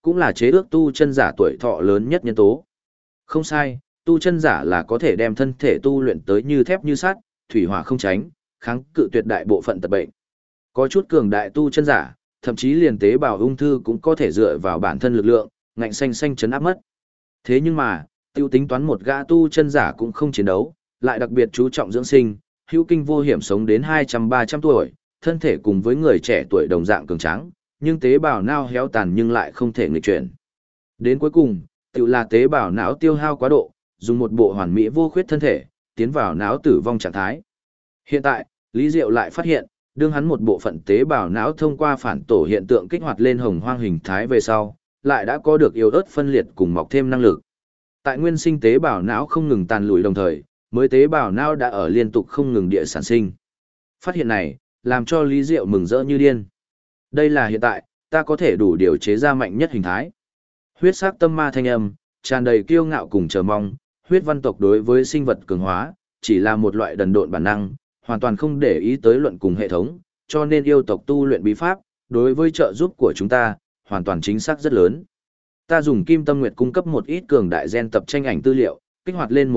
cũng là chế ước tu chân giả tuổi thọ lớn nhất nhân tố. Không sai, tu chân giả là có thể đem thân thể tu luyện tới như thép như sắt, thủy hỏa không tránh, kháng cự tuyệt đại bộ phận tật bệnh. Có chút cường đại tu chân giả, thậm chí liền tế bào ung thư cũng có thể dựa vào bản thân lực lượng, ngạnh xanh xanh chấn áp mất. Thế nhưng mà, tiêu tính toán một gã tu chân giả cũng không chiến đấu, lại đặc biệt chú trọng dưỡng sinh, hữu kinh vô hiểm sống đến 200-300 tuổi, thân thể cùng với người trẻ tuổi đồng dạng cường tráng, nhưng tế bào não héo tàn nhưng lại không thể nghịch chuyển. Đến cuối cùng, tự là tế bào não tiêu hao quá độ, dùng một bộ hoàn mỹ vô khuyết thân thể, tiến vào não tử vong trạng thái. Hiện tại, Lý Diệu lại phát hiện, đương hắn một bộ phận tế bào não thông qua phản tổ hiện tượng kích hoạt lên hồng hoang hình thái về sau, lại đã có được yếu ớt phân liệt cùng mọc thêm năng lực. Tại nguyên sinh tế bào não không ngừng tàn lùi đồng thời, mới tế bào não đã ở liên tục không ngừng địa sản sinh. Phát hiện này, làm cho Lý Diệu mừng rỡ như điên. Đây là hiện tại, ta có thể đủ điều chế ra mạnh nhất hình thái. Huyết sắc tâm ma thanh âm, tràn đầy kiêu ngạo cùng chờ mong, huyết văn tộc đối với sinh vật cường hóa, chỉ là một loại đần độn bản năng, hoàn toàn không để ý tới luận cùng hệ thống, cho nên yêu tộc tu luyện bí pháp, đối với trợ giúp của chúng ta, hoàn toàn chính xác rất lớn. Ta dùng Kim Tâm Nguyệt cung cấp một ít cường đại gen tập tranh ảnh tư liệu, kích hoạt lên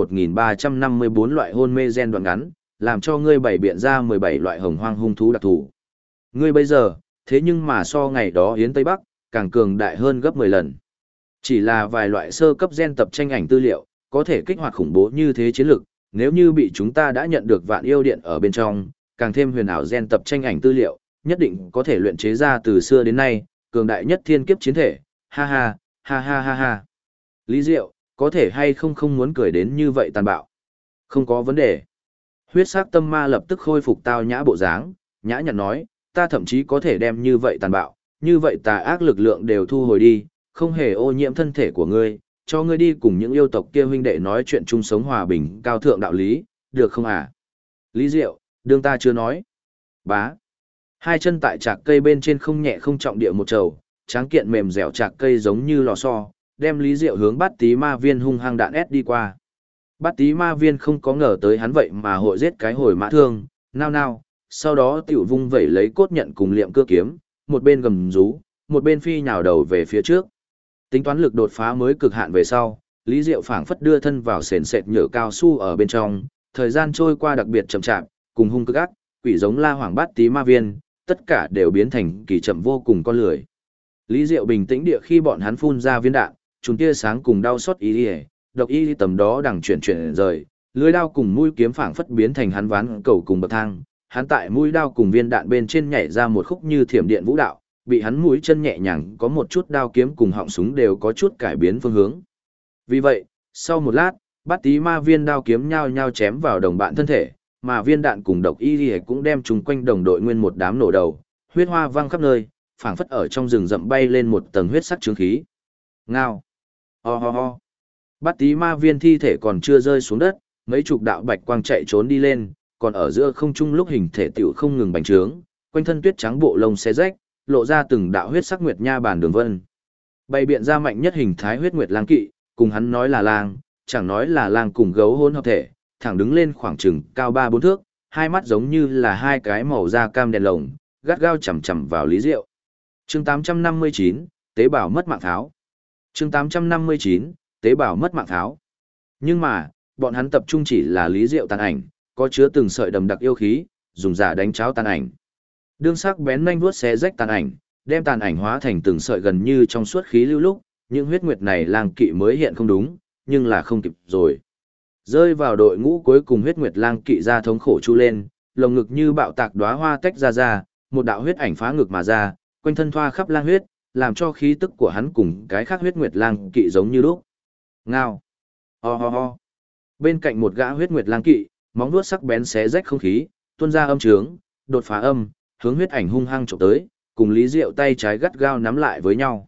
1354 loại hôn mê gen đoạn ngắn, làm cho ngươi bày biện ra 17 loại hồng hoang hung thú đặc thù. Ngươi bây giờ, thế nhưng mà so ngày đó Yến Tây Bắc, càng cường đại hơn gấp 10 lần. Chỉ là vài loại sơ cấp gen tập tranh ảnh tư liệu, có thể kích hoạt khủng bố như thế chiến lực, nếu như bị chúng ta đã nhận được vạn yêu điện ở bên trong, càng thêm huyền ảo gen tập tranh ảnh tư liệu, nhất định có thể luyện chế ra từ xưa đến nay, cường đại nhất thiên kiếp chiến thể, ha ha, ha ha ha ha. Lý Diệu, có thể hay không muốn cười đến như vậy tàn bạo. Không có vấn đề. Huyết sắc tâm ma lập tức khôi phục tao nhã bộ dáng, nhã nhặn nói, ta thậm chí có thể đem như vậy tàn bạo, như vậy tà ác lực lượng đều thu hồi đi, không hề ô nhiễm thân thể của ngươi, cho ngươi đi cùng những yêu tộc kia huynh đệ nói chuyện chung sống hòa bình, cao thượng đạo lý, được không à? Lý Diệu, đương ta chưa nói. Bá. Hai chân tại trạc cây bên trên không nhẹ không trọng địa một trầu, tráng kiện mềm dẻo trạc cây giống như lò xo, đem Lý Diệu hướng Bát Tí Ma Viên hung hăng đạn ép đi qua. Bát Tí Ma Viên không có ngờ tới hắn vậy mà hội giết cái hồi mã thương, nao, sau đó tiểu vung vẩy lấy cốt nhận cùng liệm cưa kiếm, một bên gầm rú, một bên phi nhào đầu về phía trước. Tính toán lực đột phá mới cực hạn về sau, Lý Diệu phảng phất đưa thân vào sền sệt nhựa cao su ở bên trong, thời gian trôi qua đặc biệt chậm chạp, cùng hung cực ác, quỷ giống la hoàng Bát Tí Ma Viên, tất cả đều biến thành kỳ chậm vô cùng con lười. Lý Diệu bình tĩnh địa khi bọn hắn phun ra viên đạn, chúng tia sáng cùng đau xót ý, độc y tầm đó đằng chuyển rời, lưỡi đao cùng mũi kiếm phảng phất biến thành hắn ván cầu cùng bậc thang, hắn tại mũi đao cùng viên đạn bên trên nhảy ra một khúc như thiểm điện vũ đạo, bị hắn mũi chân nhẹ nhàng có một chút đao kiếm cùng họng súng đều có chút cải biến phương hướng. Vì vậy, sau một lát, Bát Tí Ma Viên đao kiếm nhao nhao chém vào đồng bạn thân thể, mà viên đạn cùng độc y cũng đem chúng quanh đồng đội nguyên một đám nổ đầu, huyết hoa văng khắp nơi, phảng phất ở trong rừng rậm bay lên một tầng huyết sắc chướng khí. Ngao. Ho ho ho. Bát Tí Ma Viên thi thể còn chưa rơi xuống đất, mấy chục đạo bạch quang chạy trốn đi lên, còn ở giữa không trung lúc hình thể tiểu không ngừng bành trướng, quanh thân tuyết trắng bộ lông xé rách, lộ ra từng đạo huyết sắc nguyệt nha bản đường vân. Bày biện ra mạnh nhất hình thái huyết nguyệt lang kỵ, cùng hắn nói là lang, chẳng nói là lang cùng gấu hỗn hợp thể, thẳng đứng lên khoảng chừng cao 3-4 thước, hai mắt giống như là hai cái màu da cam đèn lồng, gắt gao chằm chằm vào Lý Diệu. Chương 859, tế bào mất mạng tháo. Chương 859, tế bào mất mạng tháo. Nhưng mà, bọn hắn tập trung chỉ là Lý Diệu tàn ảnh, có chứa từng sợi đầm đặc yêu khí, dùng giả đánh cháo tàn ảnh. Đương sắc bén nhanh vuốt xé rách tàn ảnh, đem tàn ảnh hóa thành từng sợi gần như trong suốt khí lưu lúc, những huyết nguyệt này lang kỵ mới hiện không đúng, nhưng là không kịp rồi. Rơi vào đội ngũ cuối cùng huyết nguyệt lang kỵ ra thống khổ chu lên, lồng ngực như bạo tạc đóa hoa tách ra, một đạo huyết ảnh phá ngực mà ra, quanh thân thoa khắp lang huyết, làm cho khí tức của hắn cùng cái khác huyết nguyệt lang kỵ giống như lúc. Ngao. Ho ho ho. Bên cạnh một gã huyết nguyệt lang kỵ, móng vuốt sắc bén xé rách không khí, tuôn ra âm trướng, đột phá âm, hướng huyết ảnh hung hăng chụp tới, cùng Lý Diệu tay trái gắt gao nắm lại với nhau.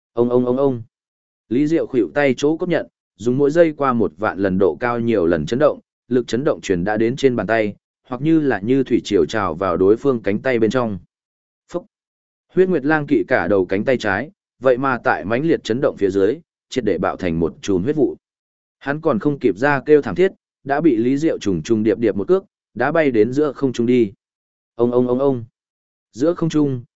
Ông. Lý Diệu khuỵu tay chỗ cốt nhận, dùng mỗi giây qua 1.000.000 lần độ cao nhiều lần chấn động, lực chấn động truyền đã đến trên bàn tay, hoặc như là như thủy triều trào vào đối phương cánh tay bên trong. Phúc! Huyết Nguyệt Lang kỵ cả đầu cánh tay trái, vậy mà tại mãnh liệt chấn động phía dưới, triệt để bạo thành một chùm huyết vụ. Hắn còn không kịp ra kêu thảm thiết, đã bị Lý Diệu trùng điệp một cước, đã bay đến giữa không trung đi. Ông. Giữa không trung,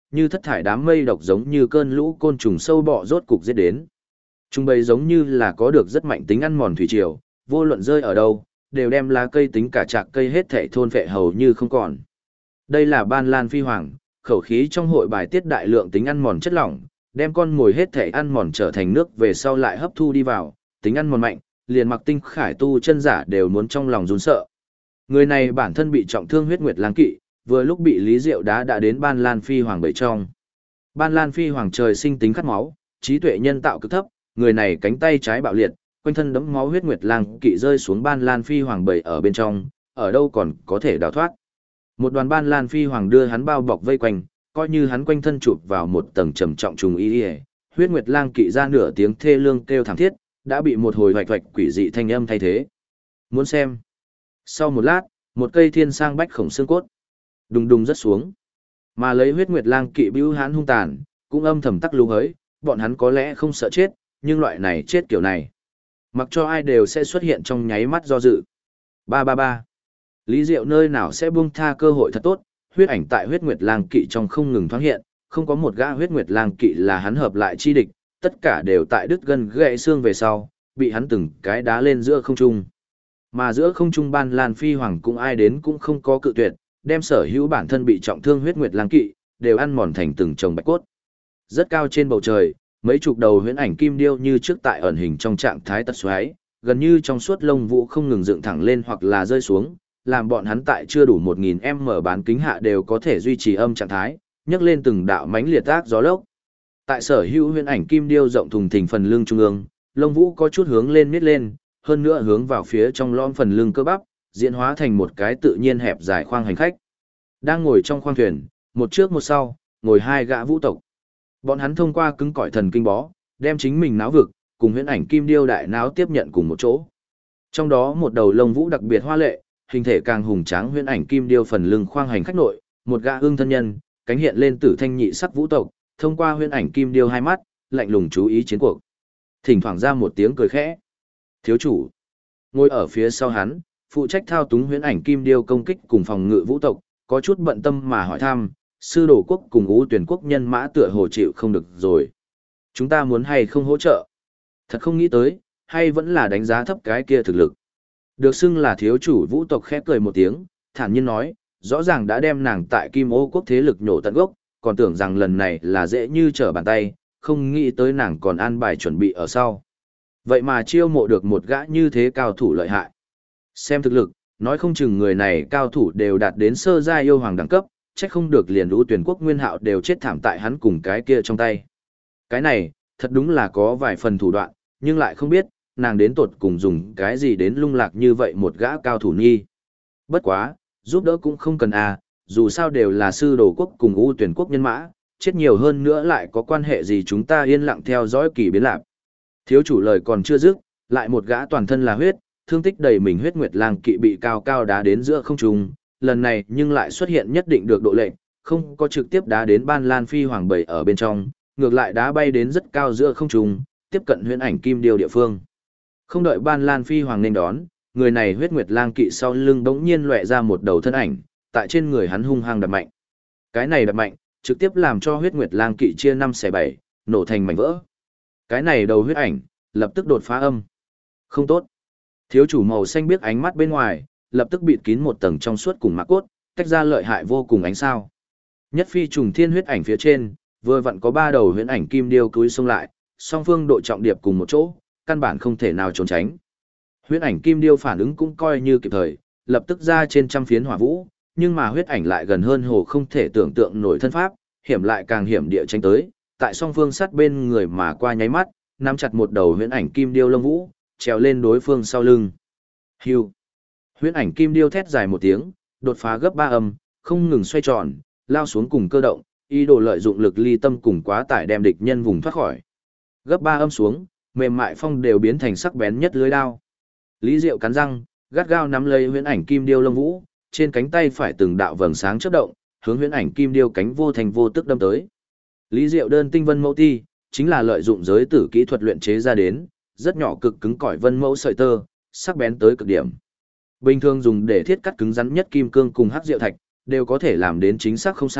như thất thải đám mây độc giống như cơn lũ côn trùng sâu bọ rốt cục giết đến. Trung bầy giống như là có được rất mạnh tính ăn mòn thủy triều, vô luận rơi ở đâu, đều đem lá cây tính cả chạc cây hết thảy thôn phệ hầu như không còn. Đây là ban lan phi hoàng, khẩu khí trong hội bài tiết đại lượng tính ăn mòn chất lỏng, đem con mồi hết thảy ăn mòn trở thành nước về sau lại hấp thu đi vào, tính ăn mòn mạnh, liền mặc tinh khải tu chân giả đều muốn trong lòng run sợ. Người này bản thân bị trọng thương huyết nguyệt lang kỵ, vừa lúc bị Lý Diệu đã đến ban lan phi hoàng bầy trong. Ban lan phi hoàng trời sinh tính khát máu, trí tuệ nhân tạo cực thấp, người này cánh tay trái bạo liệt, quanh thân đẫm máu huyết nguyệt lang kỵ rơi xuống ban lan phi hoàng bầy ở bên trong, ở đâu còn có thể đào thoát. Một đoàn ban lan phi hoàng đưa hắn bao bọc vây quanh, coi như hắn quanh thân chụp vào một tầng trầm trọng trùng y, huyết nguyệt lang kỵ ra nửa tiếng thê lương kêu thảm thiết, đã bị một hồi hoạch hoạch quỷ dị thanh âm thay thế. Muốn xem. Sau một lát, một cây thiên sang bách khổng xương cốt đùng đùng rất xuống, mà lấy huyết nguyệt lang kỵ bưu hắn hung tàn, cũng âm thầm tắc lưu hới, bọn hắn có lẽ không sợ chết, nhưng loại này chết kiểu này, mặc cho ai đều sẽ xuất hiện trong nháy mắt do dự. Ba ba ba. Lý Diệu nơi nào sẽ buông tha cơ hội thật tốt, huyết ảnh tại huyết nguyệt lang kỵ trong không ngừng thoáng hiện, không có một gã huyết nguyệt lang kỵ là hắn hợp lại chi địch, tất cả đều tại đứt gân gãy xương về sau, bị hắn từng cái đá lên giữa không trung. Mà giữa không trung ban lan phi hoàng cũng ai đến cũng không có cự tuyệt, đem sở hữu bản thân bị trọng thương huyết nguyệt lang kỵ, đều ăn mòn thành từng chồng bạch cốt. Rất cao trên bầu trời, mấy chục đầu huyễn ảnh kim điêu như trước tại ẩn hình trong trạng thái tật xoáy, gần như trong suốt lông vũ không ngừng dựng thẳng lên hoặc là rơi xuống, làm bọn hắn tại chưa đủ 1000m bán kính hạ đều có thể duy trì âm trạng thái, nhấc lên từng đạo mãnh liệt ác gió lốc. Tại sở hữu huyễn ảnh kim điêu rộng thùng thình phần lưng trung ương, lông vũ có chút hướng lên miết lên, hơn nữa hướng vào phía trong lõm phần lưng cơ bắp, diễn hóa thành một cái tự nhiên hẹp dài khoang hành khách. Đang ngồi trong khoang thuyền, một trước một sau, ngồi hai gã vũ tộc. Bọn hắn thông qua cứng cỏi thần kinh bó, đem chính mình náo vực, cùng huyễn ảnh kim điêu đại náo tiếp nhận cùng một chỗ. Trong đó một đầu lông vũ đặc biệt hoa lệ, hình thể càng hùng tráng huyễn ảnh kim điêu phần lưng khoang hành khách nội, một gã ương thân nhân, cánh hiện lên tử thanh nhị sắc vũ tộc, thông qua huyễn ảnh kim điêu hai mắt, lạnh lùng chú ý chiến cuộc. Thỉnh thoảng ra một tiếng cười khẽ. Thiếu chủ ngồi ở phía sau hắn, phụ trách thao túng huyễn ảnh kim điêu công kích cùng phòng ngự vũ tộc, có chút bận tâm mà hỏi thăm, sư đồ quốc cùng ưu tuyển quốc nhân mã tựa hồ chịu không được rồi. Chúng ta muốn hay không hỗ trợ? Thật không nghĩ tới, hay vẫn là đánh giá thấp cái kia thực lực. Được xưng là thiếu chủ vũ tộc khẽ cười một tiếng, thản nhiên nói, rõ ràng đã đem nàng tại Kim Ô quốc thế lực nhổ tận gốc, còn tưởng rằng lần này là dễ như trở bàn tay, không nghĩ tới nàng còn an bài chuẩn bị ở sau. Vậy mà chiêu mộ được một gã như thế cao thủ lợi hại. Xem thực lực, nói không chừng người này cao thủ đều đạt đến sơ giai yêu hoàng đẳng cấp, chắc không được liền lũ tuyển quốc nguyên hạo đều chết thảm tại hắn cùng cái kia trong tay. Cái này, thật đúng là có vài phần thủ đoạn, nhưng lại không biết, nàng đến tột cùng dùng cái gì đến lung lạc như vậy một gã cao thủ nhi. Bất quá, giúp đỡ cũng không cần à, dù sao đều là sư đồ quốc cùng ưu tuyển quốc nhân mã, chết nhiều hơn nữa lại có quan hệ gì chúng ta yên lặng theo dõi kỳ biến lạc. Thiếu chủ lời còn chưa dứt, lại một gã toàn thân là huyết, thương tích đầy mình huyết nguyệt lang kỵ bị cao cao đá đến giữa không trung, lần này nhưng lại xuất hiện nhất định được độ lệnh, không có trực tiếp đá đến ban lan phi hoàng bầy ở bên trong, ngược lại đá bay đến rất cao giữa không trung, tiếp cận huyễn ảnh kim điêu địa phương. Không đợi ban lan phi hoàng nên đón, người này huyết nguyệt lang kỵ sau lưng bỗng nhiên lóe ra một đầu thân ảnh, tại trên người hắn hung hăng đập mạnh. Cái này đập mạnh, trực tiếp làm cho huyết nguyệt lang kỵ chia 5/7, nổ thành mảnh vỡ. Cái này đầu huyết ảnh, lập tức đột phá âm. Không tốt. Thiếu chủ màu xanh biếc ánh mắt bên ngoài, lập tức bịt kín một tầng trong suốt cùng mạc cốt, tách ra lợi hại vô cùng ánh sao. Nhất phi trùng thiên huyết ảnh phía trên, vừa vặn có 3 đầu huyễn ảnh kim điêu cúi xông lại, song phương độ trọng điệp cùng một chỗ, căn bản không thể nào trốn tránh. Huyễn ảnh kim điêu phản ứng cũng coi như kịp thời, lập tức ra trên trăm phiến hỏa vũ, nhưng mà huyết ảnh lại gần hơn hồ không thể tưởng tượng nổi thân pháp, hiểm lại càng hiểm địa tránh tới, tại song phương sát bên người mà qua nháy mắt, nắm chặt một đầu huyễn ảnh kim điêu lông vũ, trèo lên đối phương sau lưng. Hưu. Huyễn ảnh kim điêu thét dài một tiếng, đột phá gấp 3 âm, không ngừng xoay tròn, lao xuống cùng cơ động, ý đồ lợi dụng lực ly tâm cùng quá tải đem địch nhân vùng thoát khỏi. Gấp 3 âm xuống, mềm mại phong đều biến thành sắc bén nhất lưới đao. Lý Diệu cắn răng, gắt gao nắm lấy huyễn ảnh kim điêu lông vũ, trên cánh tay phải từng đạo vầng sáng chớp động, hướng huyễn ảnh kim điêu cánh vô thành vô tức đâm tới. Lý Diệu đơn tinh vân mẫu ti, chính là lợi dụng giới tử kỹ thuật luyện chế ra đến, rất nhỏ cực cứng cỏi vân mẫu sợi tơ, sắc bén tới cực điểm. Bình thường dùng để thiết cắt cứng rắn nhất kim cương cùng hắc diệu thạch, đều có thể làm đến chính xác không sai,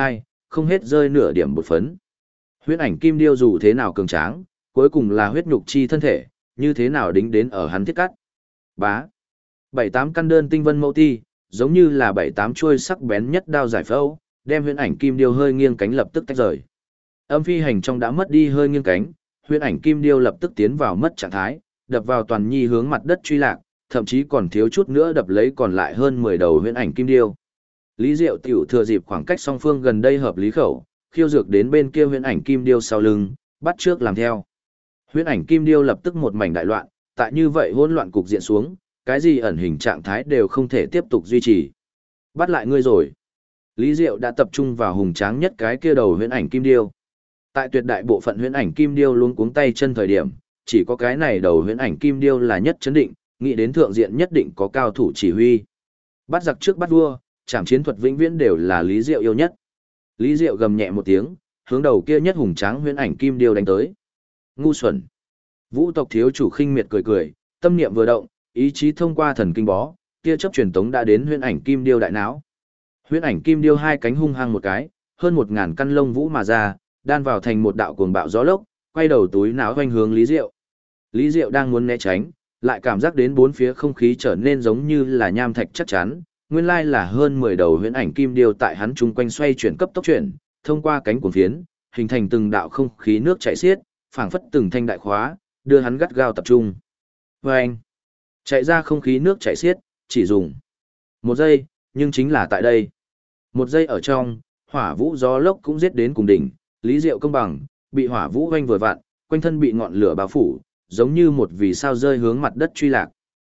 không hết rơi nửa điểm bột phấn. Huyễn ảnh kim điêu dù thế nào cường tráng, cuối cùng là huyết nhục chi thân thể, như thế nào đính đến ở hắn thiết cắt. Bá. 7-8 căn đơn tinh vân mẫu ti, giống như là 7-8 chuôi sắc bén nhất đao giải phẫu, đem huyễn ảnh kim điêu hơi nghiêng cánh lập tức tách rời. Âm phi hành trong đã mất đi hơi nghiêng cánh, huyễn ảnh kim điêu lập tức tiến vào mất trạng thái, đập vào toàn nhi hướng mặt đất truy lạc, thậm chí còn thiếu chút nữa đập lấy còn lại hơn 10 đầu huyễn ảnh kim điêu. Lý Diệu tiểu thừa dịp khoảng cách song phương gần đây hợp lý khẩu, khiêu dược đến bên kia huyễn ảnh kim điêu sau lưng, bắt trước làm theo. Huyễn ảnh kim điêu lập tức một mảnh đại loạn, tại như vậy hỗn loạn cục diện xuống, cái gì ẩn hình trạng thái đều không thể tiếp tục duy trì. Bắt lại ngươi rồi. Lý Diệu đã tập trung vào hùng tráng nhất cái kia đầu huyễn ảnh kim điêu. Tại tuyệt đại bộ phận huyễn ảnh kim điêu luống cuống tay chân thời điểm, chỉ có cái này đầu huyễn ảnh kim điêu là nhất chấn định, nghĩ đến thượng diện nhất định có cao thủ chỉ huy. Bắt giặc trước bắt vua, trảm chiến thuật vĩnh viễn đều là Lý Diệu yêu nhất. Lý Diệu gầm nhẹ một tiếng, hướng đầu kia nhất hùng tráng huyễn ảnh kim điêu đánh tới. Ngu xuẩn. Vũ tộc thiếu chủ khinh miệt cười cười, tâm niệm vừa động, ý chí thông qua thần kinh bó, kia chấp truyền tống đã đến huyễn ảnh kim điêu đại não. Huyễn ảnh kim điêu hai cánh hung hăng một cái, hơn 1000 căn lông vũ mà ra, đan vào thành một đạo cuồng bạo gió lốc, quay đầu túi não hoành hướng Lý Diệu. Lý Diệu đang muốn né tránh, lại cảm giác đến bốn phía không khí trở nên giống như là nham thạch chắc chắn, nguyên lai là hơn 10 đầu huyễn ảnh kim điêu tại hắn chung quanh xoay chuyển cấp tốc chuyển, thông qua cánh cuồng phiến, hình thành từng đạo không khí nước chảy xiết, phảng phất từng thanh đại khóa, đưa hắn gắt gao tập trung. Vâng! Chạy ra không khí nước chảy xiết, chỉ dùng 1 giây, nhưng chính là tại đây. 1 giây ở trong, hỏa vũ gió lốc cũng giết đến cùng đỉnh, Lý Diệu công bằng, bị hỏa vũ hoanh vừa vặn, quanh thân bị ngọn lửa bao phủ, giống như một vì sao rơi hướng mặt đất truy lạc.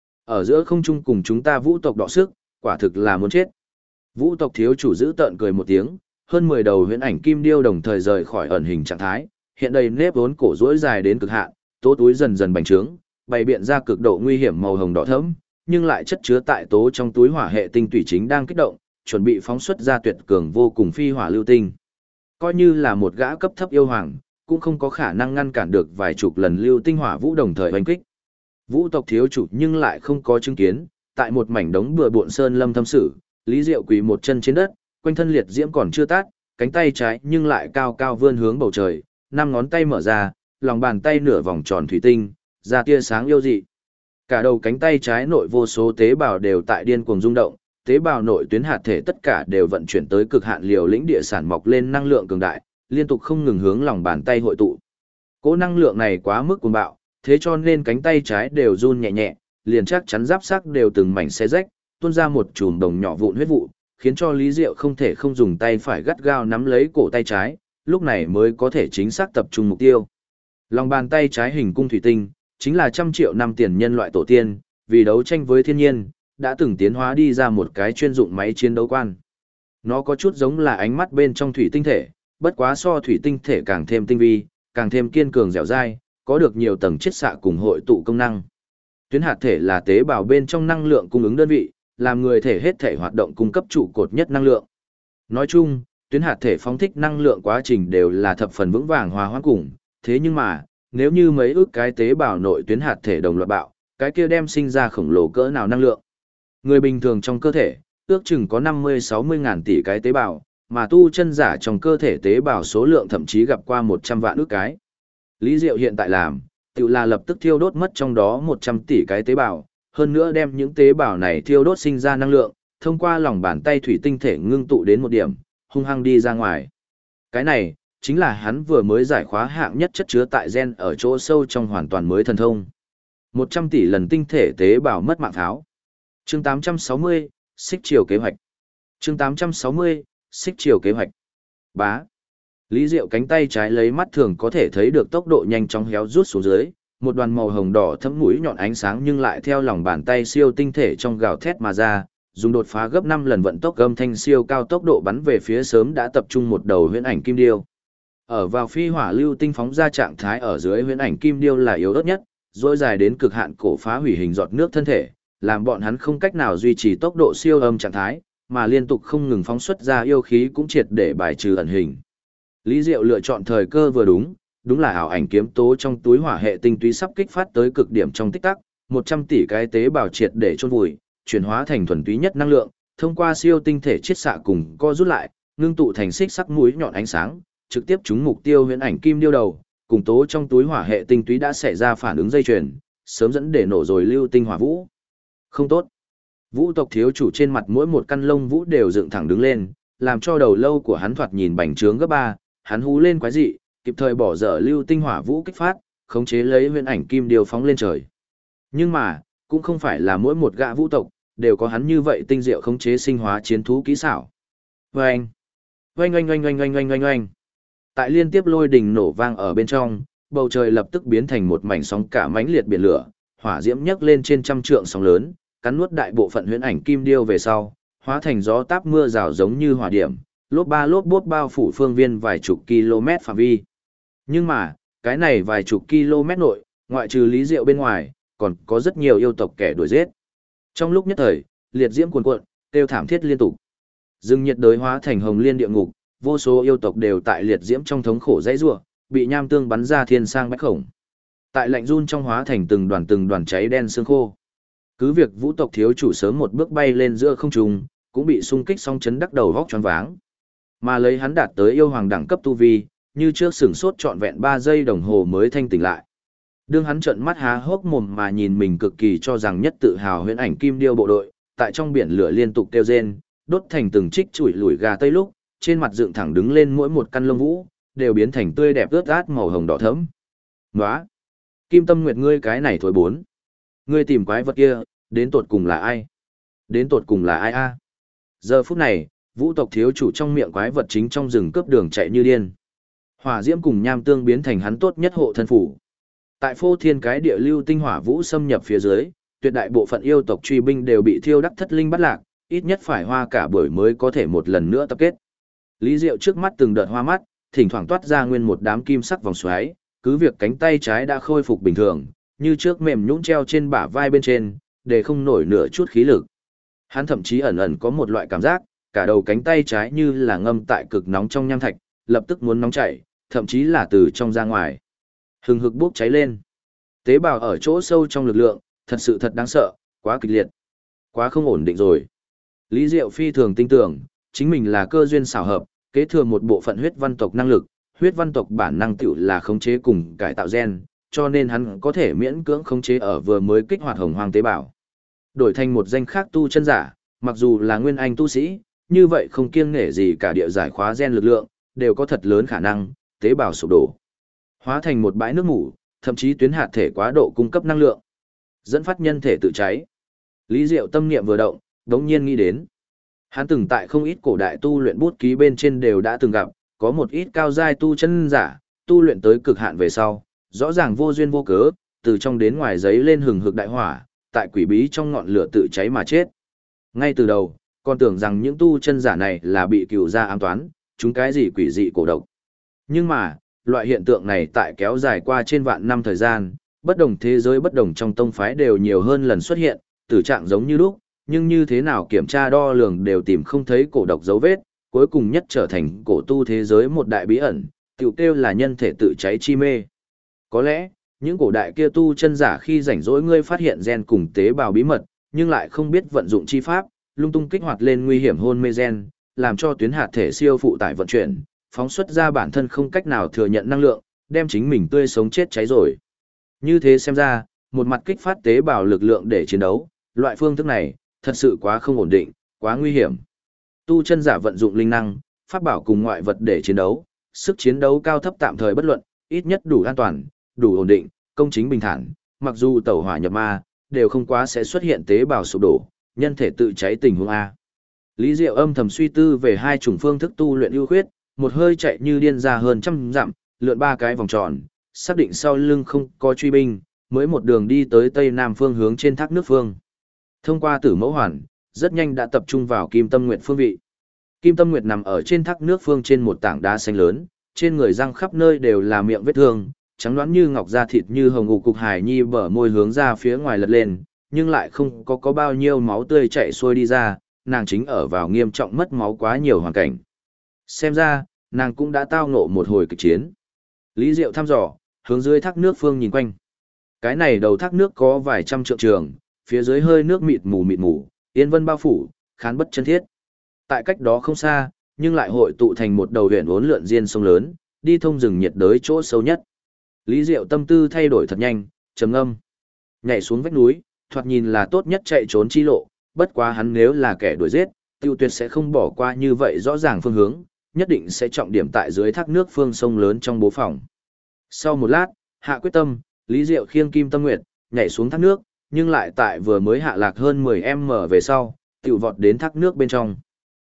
Ở giữa không trung cùng chúng ta vũ tộc đọ sức, quả thực là muốn chết. Vũ tộc thiếu chủ giữ tợn cười một tiếng, hơn 10 đầu huyễn ảnh kim điêu đồng thời rời khỏi ẩn hình trạng thái, hiện đầy nếp vốn cổ rỗi dài đến cực hạn, tố túi dần dần bành trướng, bày biện ra cực độ nguy hiểm màu hồng đỏ thẫm, nhưng lại chất chứa tại tố trong túi hỏa hệ tinh tủy chính đang kích động, chuẩn bị phóng xuất ra tuyệt cường vô cùng phi hỏa lưu tinh. Coi như là một gã cấp thấp yêu hoàng, cũng không có khả năng ngăn cản được vài chục lần lưu tinh hỏa vũ đồng thời hoành kích. Vũ tộc thiếu chủ nhưng lại không có chứng kiến, tại một mảnh đống bừa bộn sơn lâm thâm sử, Lý Diệu quỳ một chân trên đất, quanh thân liệt diễm còn chưa tắt, cánh tay trái nhưng lại cao cao vươn hướng bầu trời, 5 ngón tay mở ra, lòng bàn tay nửa vòng tròn thủy tinh, ra tia sáng yêu dị. Cả đầu cánh tay trái nội vô số tế bào đều tại điên cuồng rung động, tế bào nội tuyến hạt thể tất cả đều vận chuyển tới cực hạn liều lĩnh địa sản mọc lên năng lượng cường đại, liên tục không ngừng hướng lòng bàn tay hội tụ. Cỗ năng lượng này quá mức cuồng bạo, thế cho nên cánh tay trái đều run nhẹ nhẹ, liền chắc chắn giáp sắc đều từng mảnh xé rách, tuôn ra một chùm đồng nhỏ vụn huyết vụ, khiến cho Lý Diệu không thể không dùng tay phải gắt gao nắm lấy cổ tay trái, lúc này mới có thể chính xác tập trung mục tiêu. Lòng bàn tay trái hình cung thủy tinh, chính là 100 triệu năm tiền nhân loại tổ tiên, vì đấu tranh với thiên nhiên, đã từng tiến hóa đi ra một cái chuyên dụng máy chiến đấu quan. Nó có chút giống là ánh mắt bên trong thủy tinh thể, bất quá so thủy tinh thể càng thêm tinh vi, càng thêm kiên cường dẻo dai, có được nhiều tầng chiết xạ cùng hội tụ công năng. Tuyến hạt thể là tế bào bên trong năng lượng cung ứng đơn vị, làm người thể hết thể hoạt động cung cấp trụ cột nhất năng lượng. Nói chung, tuyến hạt thể phóng thích năng lượng quá trình đều là thập phần vững vàng hòa hoãn cùng, thế nhưng mà, nếu như mấy ước cái tế bào nội tuyến hạt thể đồng loạt bạo, cái kia đem sinh ra khổng lồ cỡ nào năng lượng. Người bình thường trong cơ thể, ước chừng có 50-60 ngàn tỷ cái tế bào, mà tu chân giả trong cơ thể tế bào số lượng thậm chí gặp qua 100 vạn ước cái. Lý Diệu hiện tại làm, tự là lập tức thiêu đốt mất trong đó 100 tỷ cái tế bào, hơn nữa đem những tế bào này thiêu đốt sinh ra năng lượng, thông qua lòng bàn tay thủy tinh thể ngưng tụ đến một điểm, hung hăng đi ra ngoài. Cái này, chính là hắn vừa mới giải khóa hạng nhất chất chứa tại gen ở chỗ sâu trong hoàn toàn mới thần thông. 100 tỷ lần tinh thể tế bào mất mạng tháo. Chương 860, xích chiều kế hoạch. Chương 860, xích chiều kế hoạch. Bá. Lý Diệu cánh tay trái lấy mắt thường có thể thấy được tốc độ nhanh chóng héo rút xuống dưới, một đoàn màu hồng đỏ thẫm mũi nhọn ánh sáng nhưng lại theo lòng bàn tay siêu tinh thể trong gào thét mà ra, dùng đột phá gấp 5 lần vận tốc âm thanh siêu cao tốc độ bắn về phía sớm đã tập trung một đầu huyễn ảnh kim điêu. Ở vào phi hỏa lưu tinh phóng ra trạng thái ở dưới huyễn ảnh kim điêu là yếu ớt nhất, dỗi dài đến cực hạn cổ phá hủy hình giọt nước thân thể, làm bọn hắn không cách nào duy trì tốc độ siêu âm trạng thái, mà liên tục không ngừng phóng xuất ra yêu khí cũng triệt để bài trừ ẩn hình. Lý Diệu lựa chọn thời cơ vừa đúng, đúng là ảo ảnh kiếm tố trong túi hỏa hệ tinh túy sắp kích phát tới cực điểm trong tích tắc, 100 tỷ cái tế bào triệt để chôn vùi, chuyển hóa thành thuần túy nhất năng lượng, thông qua siêu tinh thể chiết xạ cùng co rút lại, ngưng tụ thành xích sắc mũi nhọn ánh sáng, trực tiếp trúng mục tiêu huyễn ảnh kim điêu đầu, cùng tố trong túi hỏa hệ tinh túy đã xảy ra phản ứng dây chuyền, sớm dẫn để nổ rồi lưu tinh hỏa vũ. Không tốt. Vũ tộc thiếu chủ trên mặt mỗi một căn lông vũ đều dựng thẳng đứng lên, làm cho đầu lâu của hắn thoạt nhìn bành trướng gấp ba, hắn hú lên quái dị, kịp thời bỏ dở lưu tinh hỏa vũ kích phát, khống chế lấy huyễn ảnh kim điêu phóng lên trời. Nhưng mà, cũng không phải là mỗi một gã vũ tộc đều có hắn như vậy tinh diệu khống chế sinh hóa chiến thú kỹ xảo. Oanh, oanh oanh oanh oanh oanh oanh oanh oanh. Tại liên tiếp lôi đình nổ vang ở bên trong, bầu trời lập tức biến thành một mảnh sóng cả mãnh liệt biển lửa, hỏa diễm nhấc lên trên trăm trượng sóng lớn, cắn nuốt đại bộ phận huyễn ảnh kim điêu về sau, hóa thành gió táp mưa rào giống như hỏa điểm, lốp ba lốp bốt bao phủ phương viên vài chục km phạm vi. Nhưng mà, cái này vài chục km nội, ngoại trừ Lý Diệu bên ngoài, còn có rất nhiều yêu tộc kẻ đuổi giết. Trong lúc nhất thời, liệt diễm cuồn cuộn, kêu thảm thiết liên tục. Rừng nhiệt đới hóa thành hồng liên địa ngục, vô số yêu tộc đều tại liệt diễm trong thống khổ dãy rủa, bị nham tương bắn ra thiên sang bách khổng. Tại lạnh run trong hóa thành từng đoàn cháy đen xương khô. Cứ việc vũ tộc thiếu chủ sớm một bước bay lên giữa không trung, cũng bị xung kích sóng chấn đắc đầu vóc choáng váng. Mà lấy hắn đạt tới yêu hoàng đẳng cấp tu vi, như trước sửng sốt trọn vẹn 3 giây đồng hồ mới thanh tỉnh lại. Đương hắn trợn mắt há hốc mồm mà nhìn mình cực kỳ cho rằng nhất tự hào huyễn ảnh kim điêu bộ đội, tại trong biển lửa liên tục kêu rên, đốt thành từng trích chuỗi lủi gà tây lúc, trên mặt dựng thẳng đứng lên mỗi một căn lông vũ, đều biến thành tươi đẹp ướt át màu hồng đỏ thẫm. Nóa! Kim Tâm Nguyệt ngươi cái này thối bốn. Ngươi tìm quái vật kia, đến tột cùng là ai? Đến tột cùng là ai a? Giờ phút này, vũ tộc thiếu chủ trong miệng quái vật chính trong rừng cướp đường chạy như điên. Hỏa diễm cùng nham tương biến thành hắn tốt nhất hộ thân phủ. Tại phô thiên cái địa lưu tinh hỏa vũ xâm nhập phía dưới, tuyệt đại bộ phận yêu tộc truy binh đều bị thiêu đắc thất linh bắt lạc, ít nhất phải hoa cả buổi mới có thể một lần nữa tập kết. Lý Diệu trước mắt từng đợt hoa mắt, thỉnh thoảng toát ra nguyên một đám kim sắc vòng xoáy, cứ việc cánh tay trái đã khôi phục bình thường, như trước mềm nhũn treo trên bả vai bên trên, để không nổi nửa chút khí lực. Hắn thậm chí ẩn ẩn có một loại cảm giác, cả đầu cánh tay trái như là ngâm tại cực nóng trong nham thạch, lập tức muốn nóng chảy, thậm chí là từ trong ra ngoài. Hừng hực bốc cháy lên. Tế bào ở chỗ sâu trong lực lượng, thật sự thật đáng sợ, quá kịch liệt, quá không ổn định rồi. Lý Diệu phi thường tin tưởng, chính mình là cơ duyên xảo hợp, kế thừa một bộ phận huyết văn tộc năng lực, huyết văn tộc bản năng tựu là khống chế cùng cải tạo gen, cho nên hắn có thể miễn cưỡng khống chế ở vừa mới kích hoạt hồng hoang tế bào. Đổi thành một danh khác tu chân giả, mặc dù là nguyên anh tu sĩ, như vậy không kiêng nể gì cả địa giải khóa gen lực lượng, đều có thật lớn khả năng, tế bào sụp đổ. Hóa thành một bãi nước ngủ, thậm chí tuyến hạt thể quá độ cung cấp năng lượng, dẫn phát nhân thể tự cháy. Lý Diệu tâm niệm vừa động, đống nhiên nghĩ đến. Hắn từng tại không ít cổ đại tu luyện bút ký bên trên đều đã từng gặp, có một ít cao giai tu chân giả, tu luyện tới cực hạn về sau, rõ ràng vô duyên vô cớ, từ trong đến ngoài giấy lên hừng hực đại hỏa, tại quỷ bí trong ngọn lửa tự cháy mà chết. Ngay từ đầu, còn tưởng rằng những tu chân giả này là bị cừu gia ám toán, chúng cái gì quỷ dị cổ độc. Nhưng mà, loại hiện tượng này tại kéo dài qua trên vạn năm thời gian, bất đồng thế giới bất đồng trong tông phái đều nhiều hơn lần xuất hiện, tử trạng giống như lúc, nhưng như thế nào kiểm tra đo lường đều tìm không thấy cổ độc dấu vết, cuối cùng nhất trở thành cổ tu thế giới một đại bí ẩn, tiểu kêu là nhân thể tự cháy chi mê. Có lẽ, những cổ đại kia tu chân giả khi rảnh rỗi ngươi phát hiện gen cùng tế bào bí mật, nhưng lại không biết vận dụng chi pháp, lung tung kích hoạt lên nguy hiểm hôn mê gen, làm cho tuyến hạt thể siêu phụ tải vận chuyển, phóng xuất ra bản thân không cách nào thừa nhận năng lượng, đem chính mình tươi sống chết cháy rồi. Như thế xem ra, một mặt kích phát tế bào lực lượng để chiến đấu, loại phương thức này, thật sự quá không ổn định, quá nguy hiểm. Tu chân giả vận dụng linh năng, pháp bảo cùng ngoại vật để chiến đấu, sức chiến đấu cao thấp tạm thời bất luận, ít nhất đủ an toàn, đủ ổn định, công chính bình thản, mặc dù tẩu hỏa nhập ma, đều không quá sẽ xuất hiện tế bào sụp đổ, nhân thể tự cháy tình huống A. Lý Diệu âm thầm suy tư về hai chủng phương thức tu luyện ưu khuyết, một hơi chạy như điên ra hơn trăm dặm, lượn 3 cái vòng tròn, xác định sau lưng không có truy binh, mới một đường đi tới tây nam phương hướng trên thác nước phương. Thông qua Tử Mẫu Hoàn, rất nhanh đã tập trung vào Kim Tâm Nguyệt phương vị. Kim Tâm Nguyệt nằm ở trên thác nước phương trên một tảng đá xanh lớn, trên người răng khắp nơi đều là miệng vết thương, trắng đoán như ngọc da thịt như hồng ngục cục hải nhi bở môi hướng ra phía ngoài lật lên, nhưng lại không có bao nhiêu máu tươi chảy xuôi đi ra, nàng chính ở vào nghiêm trọng mất máu quá nhiều hoàn cảnh. Xem ra, nàng cũng đã tao ngộ một hồi kịch chiến. Lý Diệu thăm dò, hướng dưới thác nước phương nhìn quanh. Cái này đầu thác nước có vài trăm trượng trường, phía dưới hơi nước mịt mù, yên vân bao phủ, khán bất chân thiết. Tại cách đó không xa, nhưng lại hội tụ thành một đầu huyền uốn lượn diên sông lớn, đi thông rừng nhiệt đới chỗ sâu nhất. Lý Diệu tâm tư thay đổi thật nhanh, trầm ngâm. Nhảy xuống vách núi, thoạt nhìn là tốt nhất chạy trốn chi lộ, bất quá hắn nếu là kẻ đuổi giết, tiêu tuyệt sẽ không bỏ qua như vậy rõ ràng phương hướng, nhất định sẽ trọng điểm tại dưới thác nước phương sông lớn trong bố phòng. Sau một lát, hạ quyết tâm, Lý Diệu khiêng Kim Tâm Nguyệt, nhảy xuống thác nước, nhưng lại tại vừa mới hạ lạc hơn 10m về sau, tiểu vọt đến thác nước bên trong.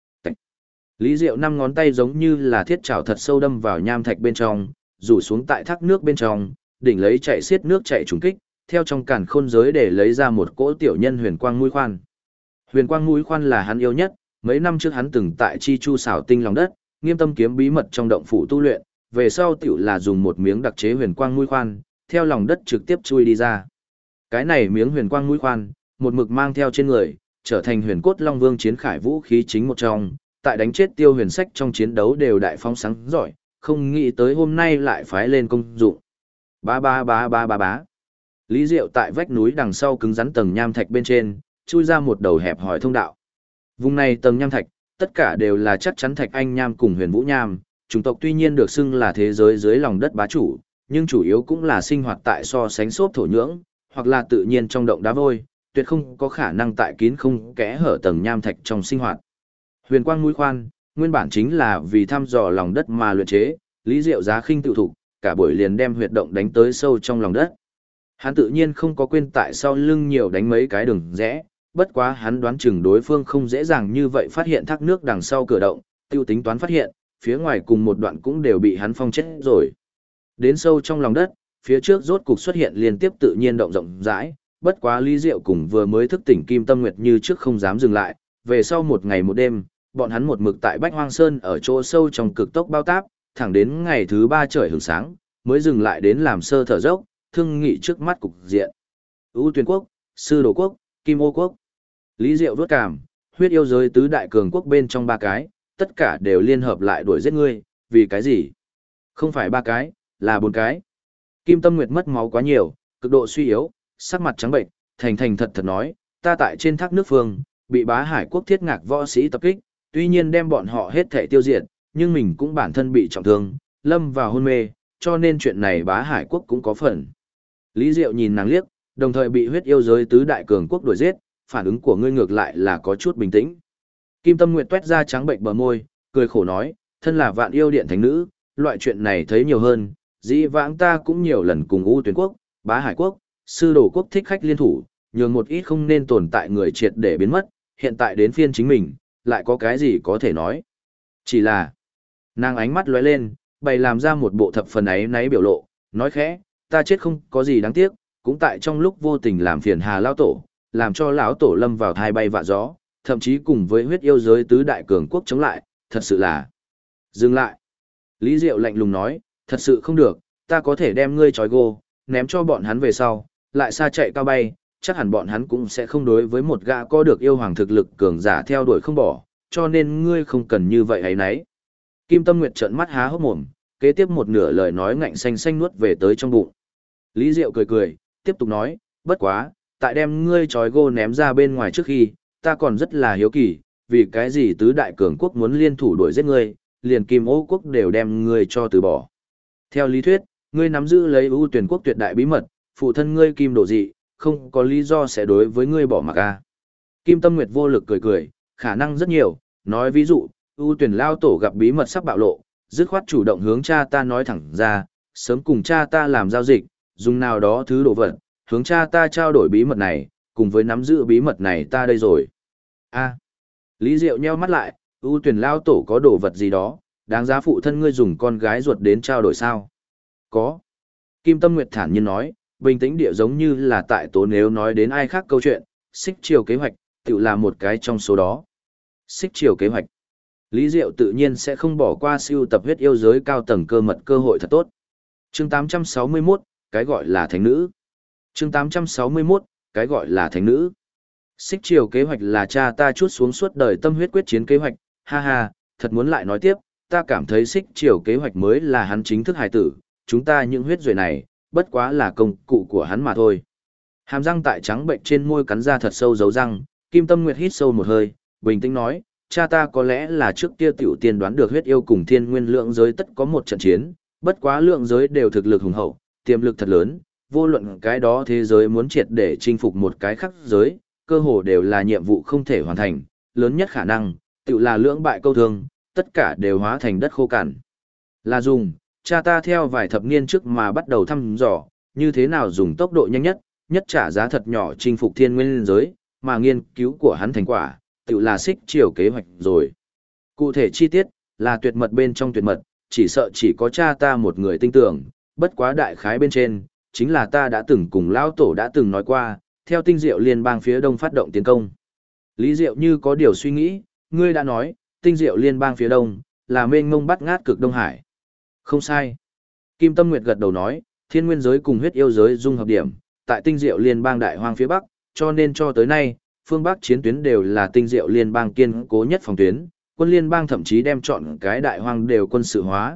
Lý Diệu năm ngón tay giống như là thiết chảo thật sâu đâm vào nham thạch bên trong, rủ xuống tại thác nước bên trong, đỉnh lấy chạy xiết nước chạy trùng kích, theo trong càn khôn giới để lấy ra một cỗ tiểu nhân huyền quang mũi khoan. Huyền quang mũi khoan là hắn yêu nhất, mấy năm trước hắn từng tại Chi Chu xảo tinh lòng đất, nghiêm tâm kiếm bí mật trong động phủ tu luyện, về sau tiểu là dùng một miếng đặc chế huyền quang mũi khoan, theo lòng đất trực tiếp chui đi ra. Cái này miếng huyền quang mũi khoan, một mực mang theo trên người, trở thành huyền cốt long vương chiến khải vũ khí chính một trong, tại đánh chết Tiêu Huyền Sách trong chiến đấu đều đại phóng sáng giỏi, không nghĩ tới hôm nay lại phái lên công dụng. Ba ba ba ba ba bá. Lý Diệu tại vách núi đằng sau cứng rắn tầng nham thạch bên trên, chui ra một đầu hẹp hỏi thông đạo. Vùng này tầng nham thạch, tất cả đều là chắc chắn thạch anh nham cùng huyền vũ nham, chủng tộc tuy nhiên được xưng là thế giới dưới lòng đất bá chủ, nhưng chủ yếu cũng là sinh hoạt tại so sánh xốp thổ nhưỡng, hoặc là tự nhiên trong động đá vôi, tuyệt không có khả năng tại kín không kẽ hở tầng nham thạch trong sinh hoạt. Huyền quang mũi khoan, nguyên bản chính là vì thăm dò lòng đất mà luyện chế, Lý Diệu giá khinh tự thục, cả buổi liền đem huyệt động đánh tới sâu trong lòng đất. Hắn tự nhiên không có quên tại sau lưng nhiều đánh mấy cái đường rẽ, bất quá hắn đoán chừng đối phương không dễ dàng như vậy phát hiện thác nước đằng sau cửa động, tiêu tính toán phát hiện, phía ngoài cùng một đoạn cũng đều bị hắn phong chết rồi. Đến sâu trong lòng đất, phía trước rốt cục xuất hiện liên tiếp tự nhiên động rộng rãi, bất quá Lý Diệu cùng vừa mới thức tỉnh Kim Tâm Nguyệt như trước không dám dừng lại, về sau một ngày một đêm, bọn hắn một mực tại Bách Hoang Sơn ở chỗ sâu trong cực tốc bao táp, thẳng đến ngày thứ 3 trời hưởng sáng, mới dừng lại đến làm sơ thở dốc, thương nghị trước mắt cục diện. Ưu Tuyền Quốc, Sư Đồ Quốc, Kim Ô Quốc. Lý Diệu vuốt cảm, huyết yêu giới tứ đại cường quốc bên trong 3 cái, tất cả đều liên hợp lại đuổi giết ngươi, vì cái gì? Không phải 3 cái, là 4 cái. Kim Tâm Nguyệt mất máu quá nhiều, cực độ suy yếu, sắc mặt trắng bệnh, thành thật thật nói, ta tại trên thác nước phương, bị Bá Hải Quốc thiết ngạc võ sĩ tập kích, tuy nhiên đem bọn họ hết thể tiêu diệt, nhưng mình cũng bản thân bị trọng thương, lâm vào hôn mê, cho nên chuyện này Bá Hải Quốc cũng có phần. Lý Diệu nhìn nàng liếc, đồng thời bị huyết yêu giới tứ đại cường quốc đuổi giết, phản ứng của ngươi ngược lại là có chút bình tĩnh. Kim Tâm Nguyệt tuét ra trắng bệnh bờ môi, cười khổ nói, thân là Vạn Yêu Điện thánh nữ, loại chuyện này thấy nhiều hơn, dĩ vãng ta cũng nhiều lần cùng U Tuyển Quốc, Bá Hải Quốc, Sư Đồ Quốc thích khách liên thủ, nhường một ít không nên tồn tại người triệt để biến mất, hiện tại đến phiên chính mình, lại có cái gì có thể nói. Chỉ là, nàng ánh mắt lóe lên, bày làm ra một bộ thập phần ấy náy biểu lộ, nói khẽ, ta chết không có gì đáng tiếc, cũng tại trong lúc vô tình làm phiền Hà lão tổ, làm cho lão tổ lâm vào thai bay vạ gió, thậm chí cùng với huyết yêu giới tứ đại cường quốc chống lại, thật sự là. Dừng lại. Lý Diệu lạnh lùng nói, thật sự không được, ta có thể đem ngươi trói gô, ném cho bọn hắn về sau, lại xa chạy cao bay, chắc hẳn bọn hắn cũng sẽ không đối với một gã có được yêu hoàng thực lực cường giả theo đuổi không bỏ, cho nên ngươi không cần như vậy ấy nấy. Kim Tâm Nguyệt trợn mắt há hốc mồm, kế tiếp một nửa lời nói ngạnh xanh xanh nuốt về tới trong bụng. Lý Diệu cười cười, tiếp tục nói, bất quá, tại đem ngươi trói gô ném ra bên ngoài trước khi, ta còn rất là hiếu kỳ, vì cái gì tứ đại cường quốc muốn liên thủ đuổi giết ngươi, liền Kim Ô quốc đều đem ngươi cho từ bỏ. Theo lý thuyết, ngươi nắm giữ lấy ưu tuyển quốc tuyệt đại bí mật, phụ thân ngươi Kim Đồ Dị, không có lý do sẽ đối với ngươi bỏ mặc a. Kim Tâm Nguyệt vô lực cười cười, khả năng rất nhiều, nói ví dụ, ưu tuyển lao tổ gặp bí mật sắp bạo lộ, dứt khoát chủ động hướng cha ta nói thẳng ra, sớm cùng cha ta làm giao dịch, dùng nào đó thứ đồ vật, hướng cha ta trao đổi bí mật này, cùng với nắm giữ bí mật này ta đây rồi. A. Lý Diệu nheo mắt lại, ưu tuyển lao tổ có đồ vật gì đó, đáng giá phụ thân ngươi dùng con gái ruột đến trao đổi sao? Có. Kim Tâm Nguyệt thản nhiên nói, bình tĩnh địa giống như là tại tố nếu nói đến ai khác câu chuyện, xích chiều kế hoạch, tự là một cái trong số đó. Xích chiều kế hoạch. Lý Diệu tự nhiên sẽ không bỏ qua siêu tập huyết yêu giới cao tầng cơ mật cơ hội thật tốt. Chương 861, cái gọi là thánh nữ. Chương 861, cái gọi là thánh nữ. Xích chiều kế hoạch là cha ta chuốt xuống suốt đời tâm huyết quyết chiến kế hoạch, ha ha, thật muốn lại nói tiếp, ta cảm thấy xích chiều kế hoạch mới là hắn chính thức hài tử, chúng ta những huyết duệ này, bất quá là công cụ của hắn mà thôi. Hàm răng tại trắng bệnh trên môi cắn ra thật sâu dấu răng, Kim Tâm Nguyệt hít sâu một hơi, bình tĩnh nói, cha ta có lẽ là trước kia tiểu tiên đoán được huyết yêu cùng thiên nguyên lượng giới tất có một trận chiến, bất quá lượng giới đều thực lực hùng hậu, tiềm lực thật lớn, vô luận cái đó thế giới muốn triệt để chinh phục một cái khác giới, cơ hồ đều là nhiệm vụ không thể hoàn thành, lớn nhất khả năng, tự là lưỡng bại câu thương, tất cả đều hóa thành đất khô cằn. Là dùng, cha ta theo vài thập niên trước mà bắt đầu thăm dò, như thế nào dùng tốc độ nhanh nhất, nhất trả giá thật nhỏ chinh phục thiên nguyên giới, mà nghiên cứu của hắn thành quả, tự là xích chiều kế hoạch rồi. Cụ thể chi tiết, là tuyệt mật bên trong tuyệt mật, chỉ sợ chỉ có cha ta một người tin tưởng, bất quá đại khái bên trên, chính là ta đã từng cùng lão tổ đã từng nói qua, theo tinh diệu liên bang phía đông phát động tiến công. Lý Diệu như có điều suy nghĩ, ngươi đã nói, tinh diệu liên bang phía đông, là mênh mông bắt ngát cực Đông Hải. Không sai. Kim Tâm Nguyệt gật đầu nói, thiên nguyên giới cùng huyết yêu giới dung hợp điểm, tại tinh diệu liên bang đại hoang phía bắc, cho nên cho tới nay, phương bắc chiến tuyến đều là tinh diệu liên bang kiên cố nhất phòng tuyến, quân liên bang thậm chí đem chọn cái đại hoang đều quân sự hóa,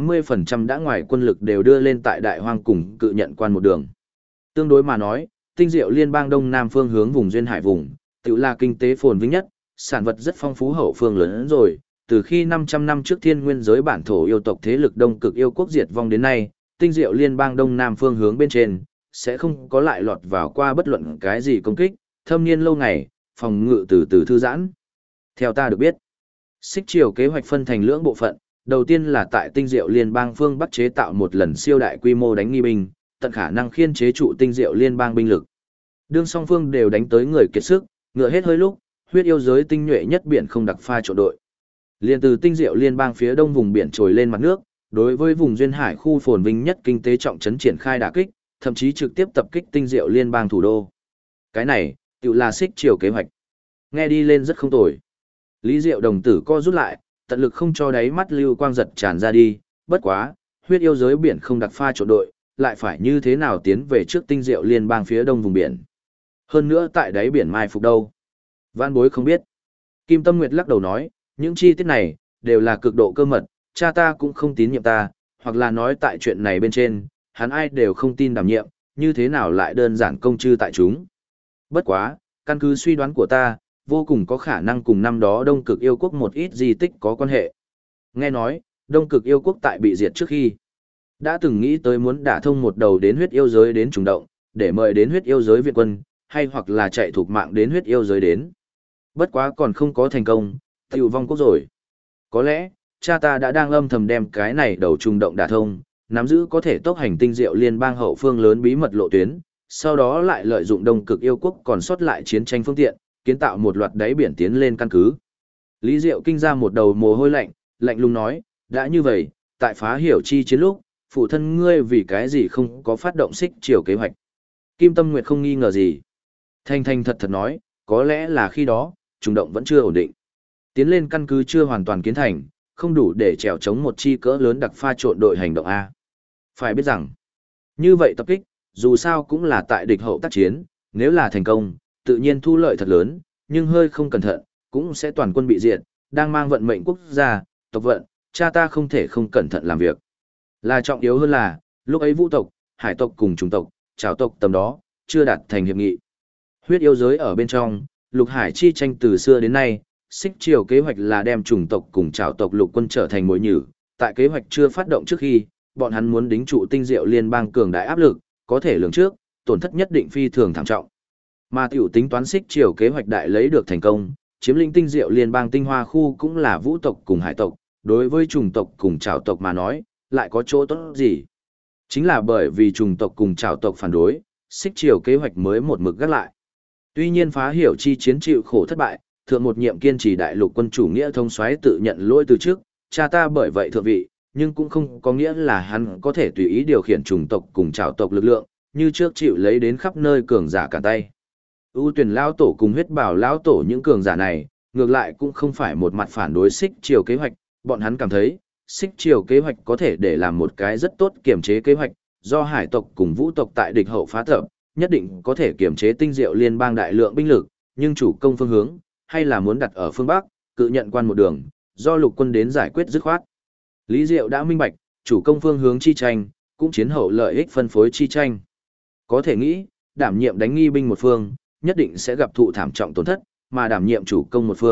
80% đã ngoài quân lực đều đưa lên tại đại hoang cùng cự nhận quan một đường. Tương đối mà nói, tinh diệu liên bang đông nam phương hướng vùng duyên hải vùng, tự là kinh tế phồn vinh nhất, sản vật rất phong phú hậu phương lớn rồi, từ khi 500 năm trước thiên nguyên giới bản thổ yêu tộc thế lực đông cực yêu quốc diệt vong đến nay, tinh diệu liên bang đông nam phương hướng bên trên, sẽ không có lại lọt vào qua bất luận cái gì công kích, thâm niên lâu ngày, phòng ngự từ từ thư giãn. Theo ta được biết, xích triều kế hoạch phân thành lưỡng bộ phận, đầu tiên là tại tinh diệu liên bang phương bắc chế tạo một lần siêu đại quy mô đánh nghi binh, tận khả năng khiên chế trụ tinh diệu liên bang binh lực. Đương song phương đều đánh tới người kiệt sức, ngựa hết hơi lúc, huyết yêu giới tinh nhuệ nhất biển không đặc pha trộn đội. Liên từ tinh diệu liên bang phía đông vùng biển trồi lên mặt nước, đối với vùng duyên hải khu phồn vinh nhất kinh tế trọng trấn triển khai đả kích, thậm chí trực tiếp tập kích tinh diệu liên bang thủ đô. Cái này, tự là xích triều kế hoạch. Nghe đi lên rất không tồi. Lý Diệu đồng tử co rút lại, tận lực không cho đáy mắt lưu quang giật tràn ra đi, bất quá, huyết yêu giới biển không đặc pha trộn đội, lại phải như thế nào tiến về trước tinh diệu liên bang phía đông vùng biển. Hơn nữa tại đáy biển mai phục đâu. Vãn bối không biết. Kim Tâm Nguyệt lắc đầu nói, những chi tiết này, đều là cực độ cơ mật, cha ta cũng không tín nhiệm ta, hoặc là nói tại chuyện này bên trên, hắn ai đều không tin đảm nhiệm, như thế nào lại đơn giản công chư tại chúng. Bất quá, căn cứ suy đoán của ta, vô cùng có khả năng cùng năm đó Đông Cực Yêu Quốc một ít di tích có quan hệ. Nghe nói, Đông Cực Yêu Quốc tại bị diệt trước khi, đã từng nghĩ tới muốn đả thông một đầu đến huyết yêu giới đến trùng động, để mời đến huyết yêu giới viện quân, hay hoặc là chạy thuộc mạng đến huyết yêu giới đến. Bất quá còn không có thành công, tiểu vong quốc rồi. Có lẽ, cha ta đã đang âm thầm đem cái này đầu trùng động đả thông, nắm giữ có thể tốc hành tinh diệu liên bang hậu phương lớn bí mật lộ tuyến, sau đó lại lợi dụng Đông Cực Yêu Quốc còn sót lại chiến tranh phương tiện, kiến tạo một loạt đáy biển tiến lên căn cứ. Lý Diệu kinh ra một đầu mồ hôi lạnh, lạnh lùng nói, đã như vậy, tại phá hiểu chi chiến lúc, phụ thân ngươi vì cái gì không có phát động xích chiều kế hoạch. Kim Tâm Nguyệt không nghi ngờ gì. Thanh Thanh thật thật nói, có lẽ là khi đó, trùng động vẫn chưa ổn định. Tiến lên căn cứ chưa hoàn toàn kiến thành, không đủ để trèo chống một chi cỡ lớn đặc pha trộn đội hành động A. Phải biết rằng, như vậy tập kích, dù sao cũng là tại địch hậu tác chiến, nếu là thành công, tự nhiên thu lợi thật lớn, nhưng hơi không cẩn thận, cũng sẽ toàn quân bị diệt, đang mang vận mệnh quốc gia, tộc vận, cha ta không thể không cẩn thận làm việc. Là trọng yếu hơn là, lúc ấy vũ tộc, hải tộc cùng chủng tộc, trảo tộc tầm đó, chưa đạt thành hiệp nghị. Huyết yêu giới ở bên trong, lục hải chi tranh từ xưa đến nay, xích triều kế hoạch là đem chủng tộc cùng trảo tộc lục quân trở thành mối nhử, tại kế hoạch chưa phát động trước khi, bọn hắn muốn đính trụ tinh diệu liên bang cường đại áp lực, có thể lường trước, tổn thất nhất định phi thường thảm trọng. Mà tiểu tính toán xích triều kế hoạch đại lấy được thành công, chiếm lĩnh tinh diệu liên bang tinh hoa khu cũng là vũ tộc cùng hải tộc, đối với chủng tộc cùng trảo tộc mà nói, lại có chỗ tốt gì? Chính là bởi vì chủng tộc cùng trảo tộc phản đối, xích triều kế hoạch mới một mực gác lại. Tuy nhiên phá hiểu chi chiến chịu khổ thất bại, thượng một nhiệm kiên trì đại lục quân chủ nghĩa thông soái tự nhận lỗi từ trước, cha ta bởi vậy thượng vị, nhưng cũng không có nghĩa là hắn có thể tùy ý điều khiển chủng tộc cùng trảo tộc lực lượng, như trước chịu lấy đến khắp nơi cường giả cả tay. ưu tuyển lão tổ cùng huyết bảo lão tổ những cường giả này, ngược lại cũng không phải một mặt phản đối xích triều kế hoạch, bọn hắn cảm thấy, xích triều kế hoạch có thể để làm một cái rất tốt kiểm chế kế hoạch, do hải tộc cùng vũ tộc tại địch hậu phá tập, nhất định có thể kiểm chế tinh diệu liên bang đại lượng binh lực, nhưng chủ công phương hướng, hay là muốn đặt ở phương Bắc, cự nhận quan một đường, do lục quân đến giải quyết dứt khoát. Lý Diệu đã minh bạch, chủ công phương hướng chi tranh, cũng chiến hậu lợi ích phân phối chi tranh. Có thể nghĩ, đảm nhiệm đánh nghi binh một phương, nhất định sẽ gặp thụ thảm trọng tổn thất, mà đảm nhiệm chủ công một phương,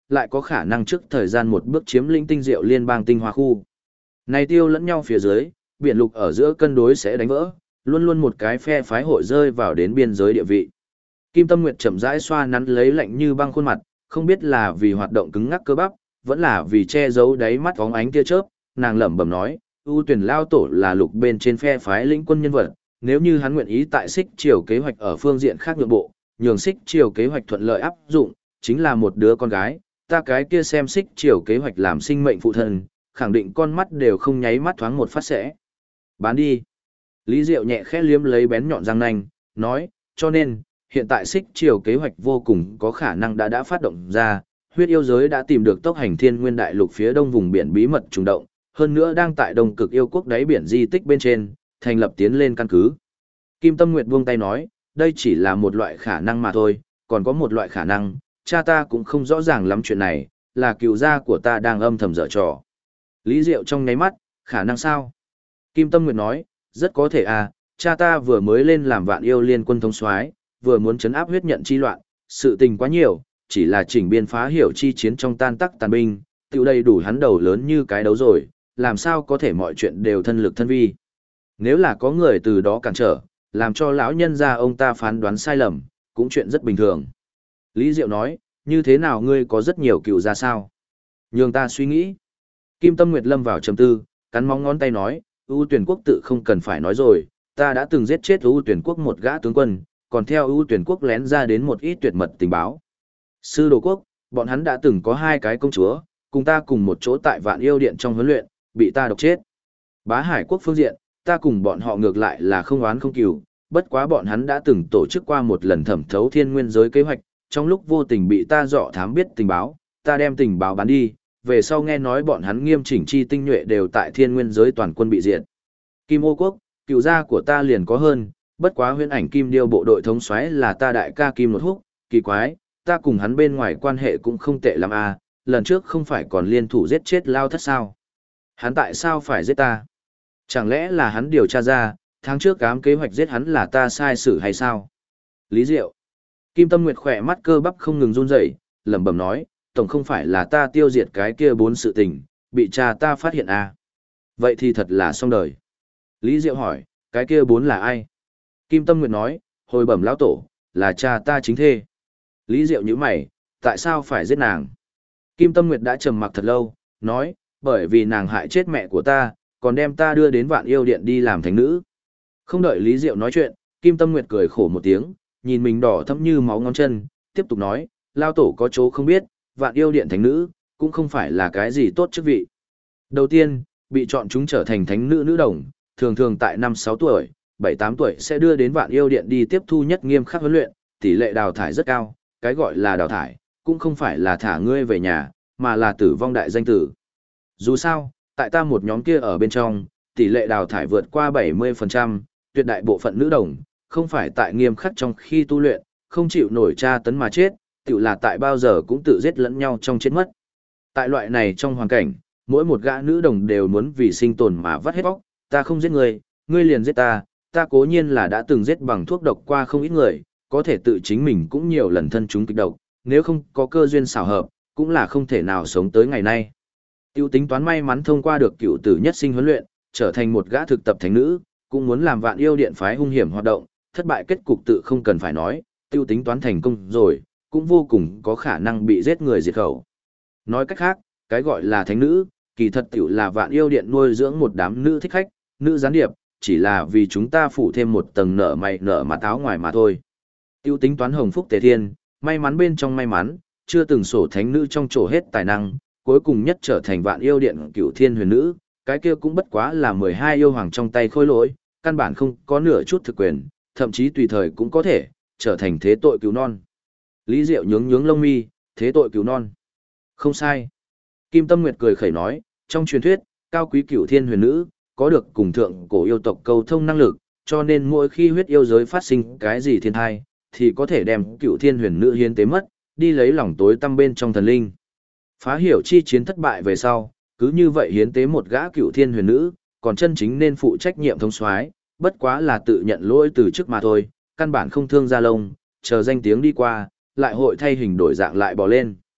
lại có khả năng trước thời gian một bước chiếm lĩnh tinh diệu liên bang tinh hoa khu. Này tiêu lẫn nhau phía dưới, biển lục ở giữa cân đối sẽ đánh vỡ, luôn luôn một cái phe phái hội rơi vào đến biên giới địa vị. Kim Tâm Nguyệt chậm rãi xoa nắn lấy lạnh như băng khuôn mặt, không biết là vì hoạt động cứng ngắc cơ bắp, vẫn là vì che giấu đáy mắt bóng ánh tia chớp, nàng lẩm bẩm nói, ưu tuyển lao tổ là lục bên trên phe phái lĩnh quân nhân vật, nếu như hắn nguyện ý tại xích triều kế hoạch ở phương diện khác nhượng bộ, nhường xích triều kế hoạch thuận lợi áp dụng, chính là một đứa con gái, ta cái kia xem xích triều kế hoạch làm sinh mệnh phụ thân, khẳng định con mắt đều không nháy mắt thoáng một phát sẽ. Bán đi. Lý Diệu nhẹ khẽ liếm lấy bén nhọn răng nanh, nói, cho nên, hiện tại xích triều kế hoạch vô cùng có khả năng đã phát động ra, huyết yêu giới đã tìm được tốc hành thiên nguyên đại lục phía đông vùng biển bí mật trùng động, hơn nữa đang tại đông cực yêu quốc đáy biển di tích bên trên, thành lập tiến lên căn cứ. Kim Tâm Nguyệt buông tay nói, đây chỉ là một loại khả năng mà thôi, còn có một loại khả năng, cha ta cũng không rõ ràng lắm chuyện này, là cựu gia của ta đang âm thầm dở trò. Lý Diệu trong nháy mắt, khả năng sao? Kim Tâm Nguyệt nói, rất có thể à, cha ta vừa mới lên làm Vạn Yêu Liên quân thống soái, vừa muốn trấn áp huyết nhận chi loạn, sự tình quá nhiều, chỉ là chỉnh biên phá hiểu chi chiến trong tan tắc tàn binh, tiểu đầy đủ hắn đầu lớn như cái đấu rồi, làm sao có thể mọi chuyện đều thân lực thân vi. Nếu là có người từ đó cản trở, làm cho lão nhân gia ông ta phán đoán sai lầm, cũng chuyện rất bình thường. Lý Diệu nói, như thế nào ngươi có rất nhiều cựu ra sao? Nhường ta suy nghĩ. Kim Tâm Nguyệt lâm vào trầm tư, cắn móng ngón tay nói, ưu tuyển quốc tự không cần phải nói rồi, ta đã từng giết chết ưu tuyển quốc một gã tướng quân, còn theo ưu tuyển quốc lén ra đến một ít tuyệt mật tình báo. Sư đồ quốc, bọn hắn đã từng có 2 cái công chúa, cùng ta cùng một chỗ tại Vạn Yêu Điện trong huấn luyện, bị ta độc chết. Bá Hải quốc phương diện, ta cùng bọn họ ngược lại là không oán không cừu, bất quá bọn hắn đã từng tổ chức qua một lần thẩm thấu thiên nguyên giới kế hoạch, trong lúc vô tình bị ta dọ thám biết tình báo, ta đem tình báo bán đi, về sau nghe nói bọn hắn nghiêm chỉnh chi tinh nhuệ đều tại thiên nguyên giới toàn quân bị diệt. Kim Ô quốc, cựu gia của ta liền có hơn, bất quá huyễn ảnh Kim Điêu bộ đội thống soái là ta đại ca Kim Nột Húc, kỳ quái, ta cùng hắn bên ngoài quan hệ cũng không tệ lắm à, lần trước không phải còn liên thủ giết chết Lao Thất sao? Hắn tại sao phải giết ta? Chẳng lẽ là hắn điều tra ra, tháng trước ám kế hoạch giết hắn là ta sai xử hay sao? Lý Diệu. Kim Tâm Nguyệt khỏe mắt cơ bắp không ngừng run rẩy, lẩm bẩm nói, tổng không phải là ta tiêu diệt cái kia 4 sự tình, bị cha ta phát hiện à? Vậy thì thật là xong đời. Lý Diệu hỏi, cái kia 4 là ai? Kim Tâm Nguyệt nói, hồi bẩm lão tổ, là cha ta chính thê. Lý Diệu nhíu mày, tại sao phải giết nàng? Kim Tâm Nguyệt đã trầm mặc thật lâu, nói, bởi vì nàng hại chết mẹ của ta, còn đem ta đưa đến Vạn Yêu Điện đi làm thánh nữ. Không đợi Lý Diệu nói chuyện, Kim Tâm Nguyệt cười khổ một tiếng, nhìn mình đỏ thẫm như máu ngón chân, tiếp tục nói, lao tổ có chỗ không biết, Vạn Yêu Điện thánh nữ, cũng không phải là cái gì tốt chức vị. Đầu tiên, bị chọn chúng trở thành thánh nữ nữ đồng, thường thường tại 5-6 tuổi, 7-8 tuổi sẽ đưa đến Vạn Yêu Điện đi tiếp thu nhất nghiêm khắc huấn luyện, tỷ lệ đào thải rất cao, cái gọi là đào thải, cũng không phải là thả ngươi về nhà, mà là tử vong đại danh tử. Dù sao, tại ta một nhóm kia ở bên trong, tỷ lệ đào thải vượt qua 70%, tuyệt đại bộ phận nữ đồng, không phải tại nghiêm khắc trong khi tu luyện, không chịu nổi tra tấn mà chết, tự là tại bao giờ cũng tự giết lẫn nhau trong chết mất. Tại loại này trong hoàn cảnh, mỗi một gã nữ đồng đều muốn vì sinh tồn mà vắt hết óc, ta không giết ngươi, ngươi liền giết ta, ta cố nhiên là đã từng giết bằng thuốc độc qua không ít người, có thể tự chính mình cũng nhiều lần thân chúng kịch độc, nếu không có cơ duyên xảo hợp, cũng là không thể nào sống tới ngày nay. Tiêu tính toán may mắn thông qua được cựu tử nhất sinh huấn luyện, trở thành một gã thực tập thánh nữ, cũng muốn làm Vạn Yêu Điện phái hung hiểm hoạt động, thất bại kết cục tự không cần phải nói, tiêu tính toán thành công rồi, cũng vô cùng có khả năng bị giết người diệt khẩu. Nói cách khác, cái gọi là thánh nữ, kỳ thật tiểu là Vạn Yêu Điện nuôi dưỡng một đám nữ thích khách, nữ gián điệp, chỉ là vì chúng ta phủ thêm một tầng nợ mày nợ mặt áo ngoài mà thôi. Tiêu tính toán hồng phúc tề thiên, may mắn bên trong may mắn, chưa từng sổ thánh nữ trong chỗ hết tài năng, cuối cùng nhất trở thành Vạn Yêu Điện cửu thiên huyền nữ, cái kia cũng bất quá là 12 yêu hoàng trong tay khôi lỗi, căn bản không có nửa chút thực quyền, thậm chí tùy thời cũng có thể trở thành thế tội cứu non. Lý Diệu nhướng nhướng lông mi, thế tội cứu non. Không sai. Kim Tâm Nguyệt cười khẩy nói, trong truyền thuyết, cao quý cửu thiên huyền nữ, có được cùng thượng cổ yêu tộc cầu thông năng lực, cho nên mỗi khi huyết yêu giới phát sinh cái gì thiên thai, thì có thể đem cửu thiên huyền nữ hiến tế mất, đi lấy lòng tối tăm bên trong thần linh. Phá hiểu chi chiến thất bại về sau, cứ như vậy hiến tế một gã cửu thiên huyền nữ, còn chân chính nên phụ trách nhiệm thống soái, bất quá là tự nhận lỗi từ trước mà thôi, căn bản không thương ra lông, chờ danh tiếng đi qua, lại hội thay hình đổi dạng lại bỏ lên.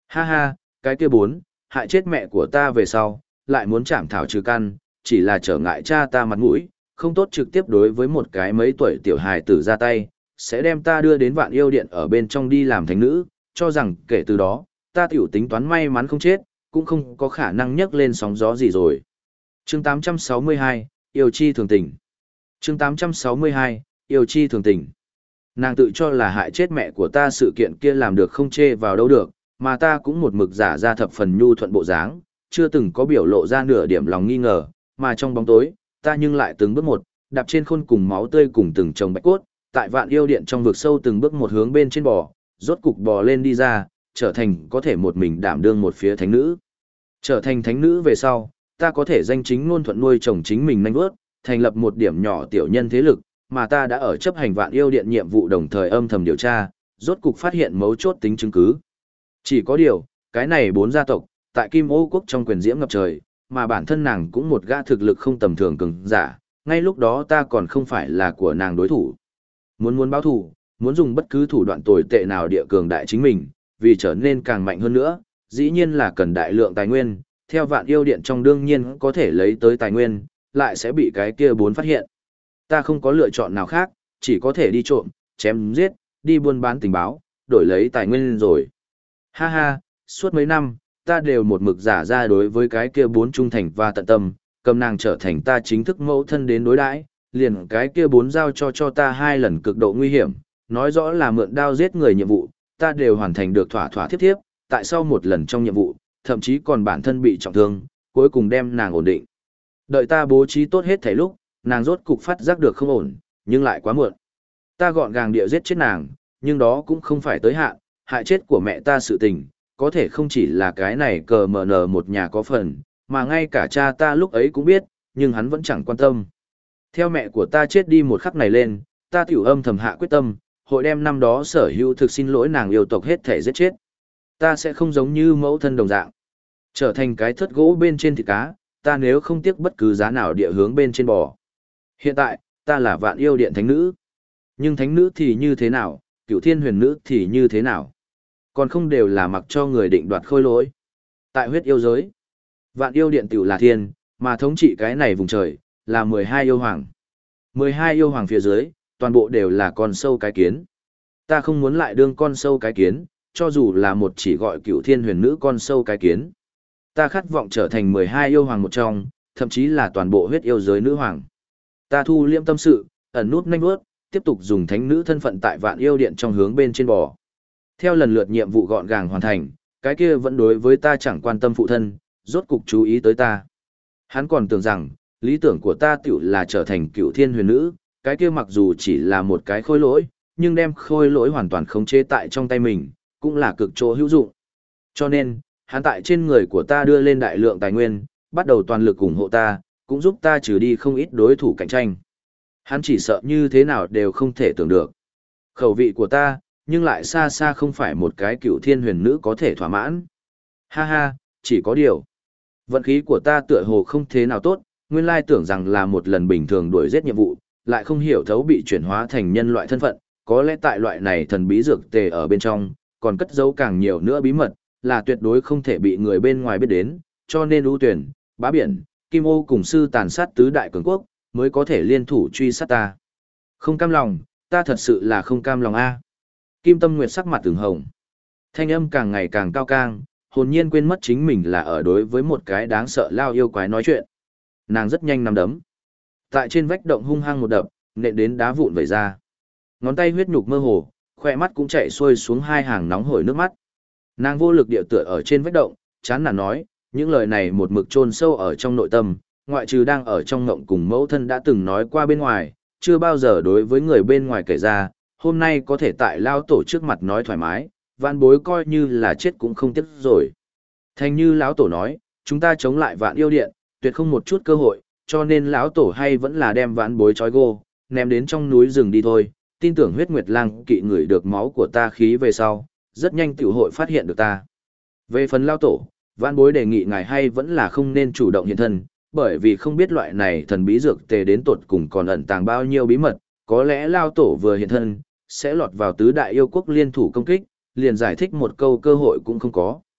Ha ha, cái kia bốn, hại chết mẹ của ta về sau, lại muốn chảm thảo trừ căn, chỉ là trở ngại cha ta mặt mũi, không tốt trực tiếp đối với một cái mấy tuổi tiểu hài tử ra tay, sẽ đem ta đưa đến Vạn Yêu Điện ở bên trong đi làm thánh nữ, cho rằng kể từ đó, ta tiểu tính toán may mắn không chết, cũng không có khả năng nhấc lên sóng gió gì rồi. Chương 862, Yêu chi thường tình. Chương 862, Yêu chi thường tình. Nàng tự cho là hại chết mẹ của ta sự kiện kia làm được không chê vào đâu được, mà ta cũng một mực giả ra thập phần nhu thuận bộ dáng, chưa từng có biểu lộ ra nửa điểm lòng nghi ngờ, mà trong bóng tối, ta nhưng lại từng bước một, đạp trên khôn cùng máu tươi cùng từng chồng bạch cốt, tại Vạn Yêu Điện trong vực sâu từng bước một hướng bên trên bò, rốt cục bò lên đi ra, trở thành có thể một mình đảm đương một phía thánh nữ. Trở thành thánh nữ về sau, ta có thể danh chính ngôn thuận nuôi chồng chính mình nhanh bước, thành lập một điểm nhỏ tiểu nhân thế lực, mà ta đã ở chấp hành Vạn Yêu Điện nhiệm vụ đồng thời âm thầm điều tra, rốt cục phát hiện mấu chốt tính chứng cứ. Chỉ có điều, cái này bốn gia tộc, tại Kim Ô quốc trong quyền diễm ngập trời, mà bản thân nàng cũng một gã thực lực không tầm thường cường giả, ngay lúc đó ta còn không phải là của nàng đối thủ. Muốn báo thù, muốn dùng bất cứ thủ đoạn tồi tệ nào địa cường đại chính mình, vì trở nên càng mạnh hơn nữa, dĩ nhiên là cần đại lượng tài nguyên, theo Vạn Yêu Điện trong đương nhiên có thể lấy tới tài nguyên, lại sẽ bị cái kia bốn phát hiện. Ta không có lựa chọn nào khác, chỉ có thể đi trộm, chém giết, đi buôn bán tình báo, đổi lấy tài nguyên rồi. Ha ha, suốt mấy năm, ta đều một mực giả ra đối với cái kia bốn trung thành và tận tâm, cầm nàng trở thành ta chính thức mẫu thân đến đối đãi, liền cái kia bốn giao cho ta hai lần cực độ nguy hiểm, nói rõ là mượn đao giết người nhiệm vụ, ta đều hoàn thành được thỏa thỏa thiếp thiếp, tại sau một lần trong nhiệm vụ, thậm chí còn bản thân bị trọng thương, cuối cùng đem nàng ổn định. Đợi ta bố trí tốt hết thảy lúc, nàng rốt cục phát giác được không ổn, nhưng lại quá muộn. Ta gọn gàng địa giết chết nàng, nhưng đó cũng không phải tới hạn, hại chết của mẹ ta sự tình, có thể không chỉ là cái này cờ mờ nờ một nhà có phần, mà ngay cả cha ta lúc ấy cũng biết, nhưng hắn vẫn chẳng quan tâm. Theo mẹ của ta chết đi một khắc này lên, ta tiểu âm thầm hạ quyết tâm, hội đem năm đó sở hữu thực xin lỗi nàng yêu tộc hết thể giết chết. Ta sẽ không giống như mẫu thân đồng dạng, trở thành cái thất gỗ bên trên thịt cá, ta nếu không tiếc bất cứ giá nào địa hướng bên trên bò. Hiện tại, ta là Vạn Yêu Điện thánh nữ. Nhưng thánh nữ thì như thế nào, Cửu Thiên Huyền nữ thì như thế nào? Còn không đều là mặc cho người định đoạt khôi lỗi. Tại huyết yêu giới, Vạn Yêu Điện tiểu là thiên, mà thống trị cái này vùng trời, là 12 yêu hoàng. 12 yêu hoàng phía dưới, toàn bộ đều là con sâu cái kiến. Ta không muốn lại đương con sâu cái kiến, cho dù là một chỉ gọi Cửu Thiên Huyền nữ con sâu cái kiến. Ta khát vọng trở thành 12 yêu hoàng một trong, thậm chí là toàn bộ huyết yêu giới nữ hoàng. Ta thu liễm tâm sự, ẩn nút nhanh bước, tiếp tục dùng thánh nữ thân phận tại Vạn Yêu Điện trong hướng bên trên bò. Theo lần lượt nhiệm vụ gọn gàng hoàn thành, cái kia vẫn đối với ta chẳng quan tâm phụ thân, rốt cục chú ý tới ta. Hắn còn tưởng rằng, lý tưởng của ta tiểu là trở thành Cửu Thiên Huyền nữ, cái kia mặc dù chỉ là một cái khôi lỗi, nhưng đem khôi lỗi hoàn toàn khống chế tại trong tay mình, cũng là cực chỗ hữu dụng. Cho nên, hắn tại trên người của ta đưa lên đại lượng tài nguyên, bắt đầu toàn lực ủng hộ ta, cũng giúp ta trừ đi không ít đối thủ cạnh tranh. Hắn chỉ sợ như thế nào đều không thể tưởng được. Khẩu vị của ta, nhưng lại xa xa không phải một cái Cửu Thiên Huyền nữ có thể thỏa mãn. Ha ha, chỉ có điều. Vận khí của ta tựa hồ không thế nào tốt, nguyên lai tưởng rằng là một lần bình thường đuổi giết nhiệm vụ, lại không hiểu thấu bị chuyển hóa thành nhân loại thân phận, có lẽ tại loại này thần bí dược tề ở bên trong, còn cất giấu càng nhiều nữa bí mật, là tuyệt đối không thể bị người bên ngoài biết đến, cho nên ưu tuyển, bá biển, Kim Ô cùng sư tàn sát tứ đại cường quốc, mới có thể liên thủ truy sát ta. Không cam lòng, ta thật sự là không cam lòng a. Kim Tâm Nguyệt sắc mặt từng hồng. Thanh âm càng ngày càng cao càng, hồn nhiên quên mất chính mình là ở đối với một cái đáng sợ lao yêu quái nói chuyện. Nàng rất nhanh nắm đấm. Tại trên vách động hung hăng một đập, nện đến đá vụn vẩy ra. Ngón tay huyết nhục mơ hồ, khỏe mắt cũng chạy xuôi xuống hai hàng nóng hổi nước mắt. Nàng vô lực địa tựa ở trên vách động, chán nản nói, những lời này một mực chôn sâu ở trong nội tâm, ngoại trừ đang ở trong ngộng cùng mẫu thân đã từng nói qua bên ngoài, chưa bao giờ đối với người bên ngoài kể ra, hôm nay có thể tại lao tổ trước mặt nói thoải mái, vạn bối coi như là chết cũng không tiếc rồi. Thành như lão tổ nói, chúng ta chống lại Vạn Yêu Điện, tuyệt không một chút cơ hội, cho nên lão tổ hay vẫn là đem vạn bối trói gô, ném đến trong núi rừng đi thôi, tin tưởng huyết nguyệt lang kỵ người được máu của ta khí về sau, rất nhanh tiểu hội phát hiện được ta. Về phần lão tổ, vạn bối đề nghị ngài hay vẫn là không nên chủ động hiện thân, bởi vì không biết loại này thần bí dược tề đến tột cùng còn ẩn tàng bao nhiêu bí mật, có lẽ lão tổ vừa hiện thân, sẽ lọt vào tứ đại yêu quốc liên thủ công kích, liền giải thích một câu cơ hội cũng không có.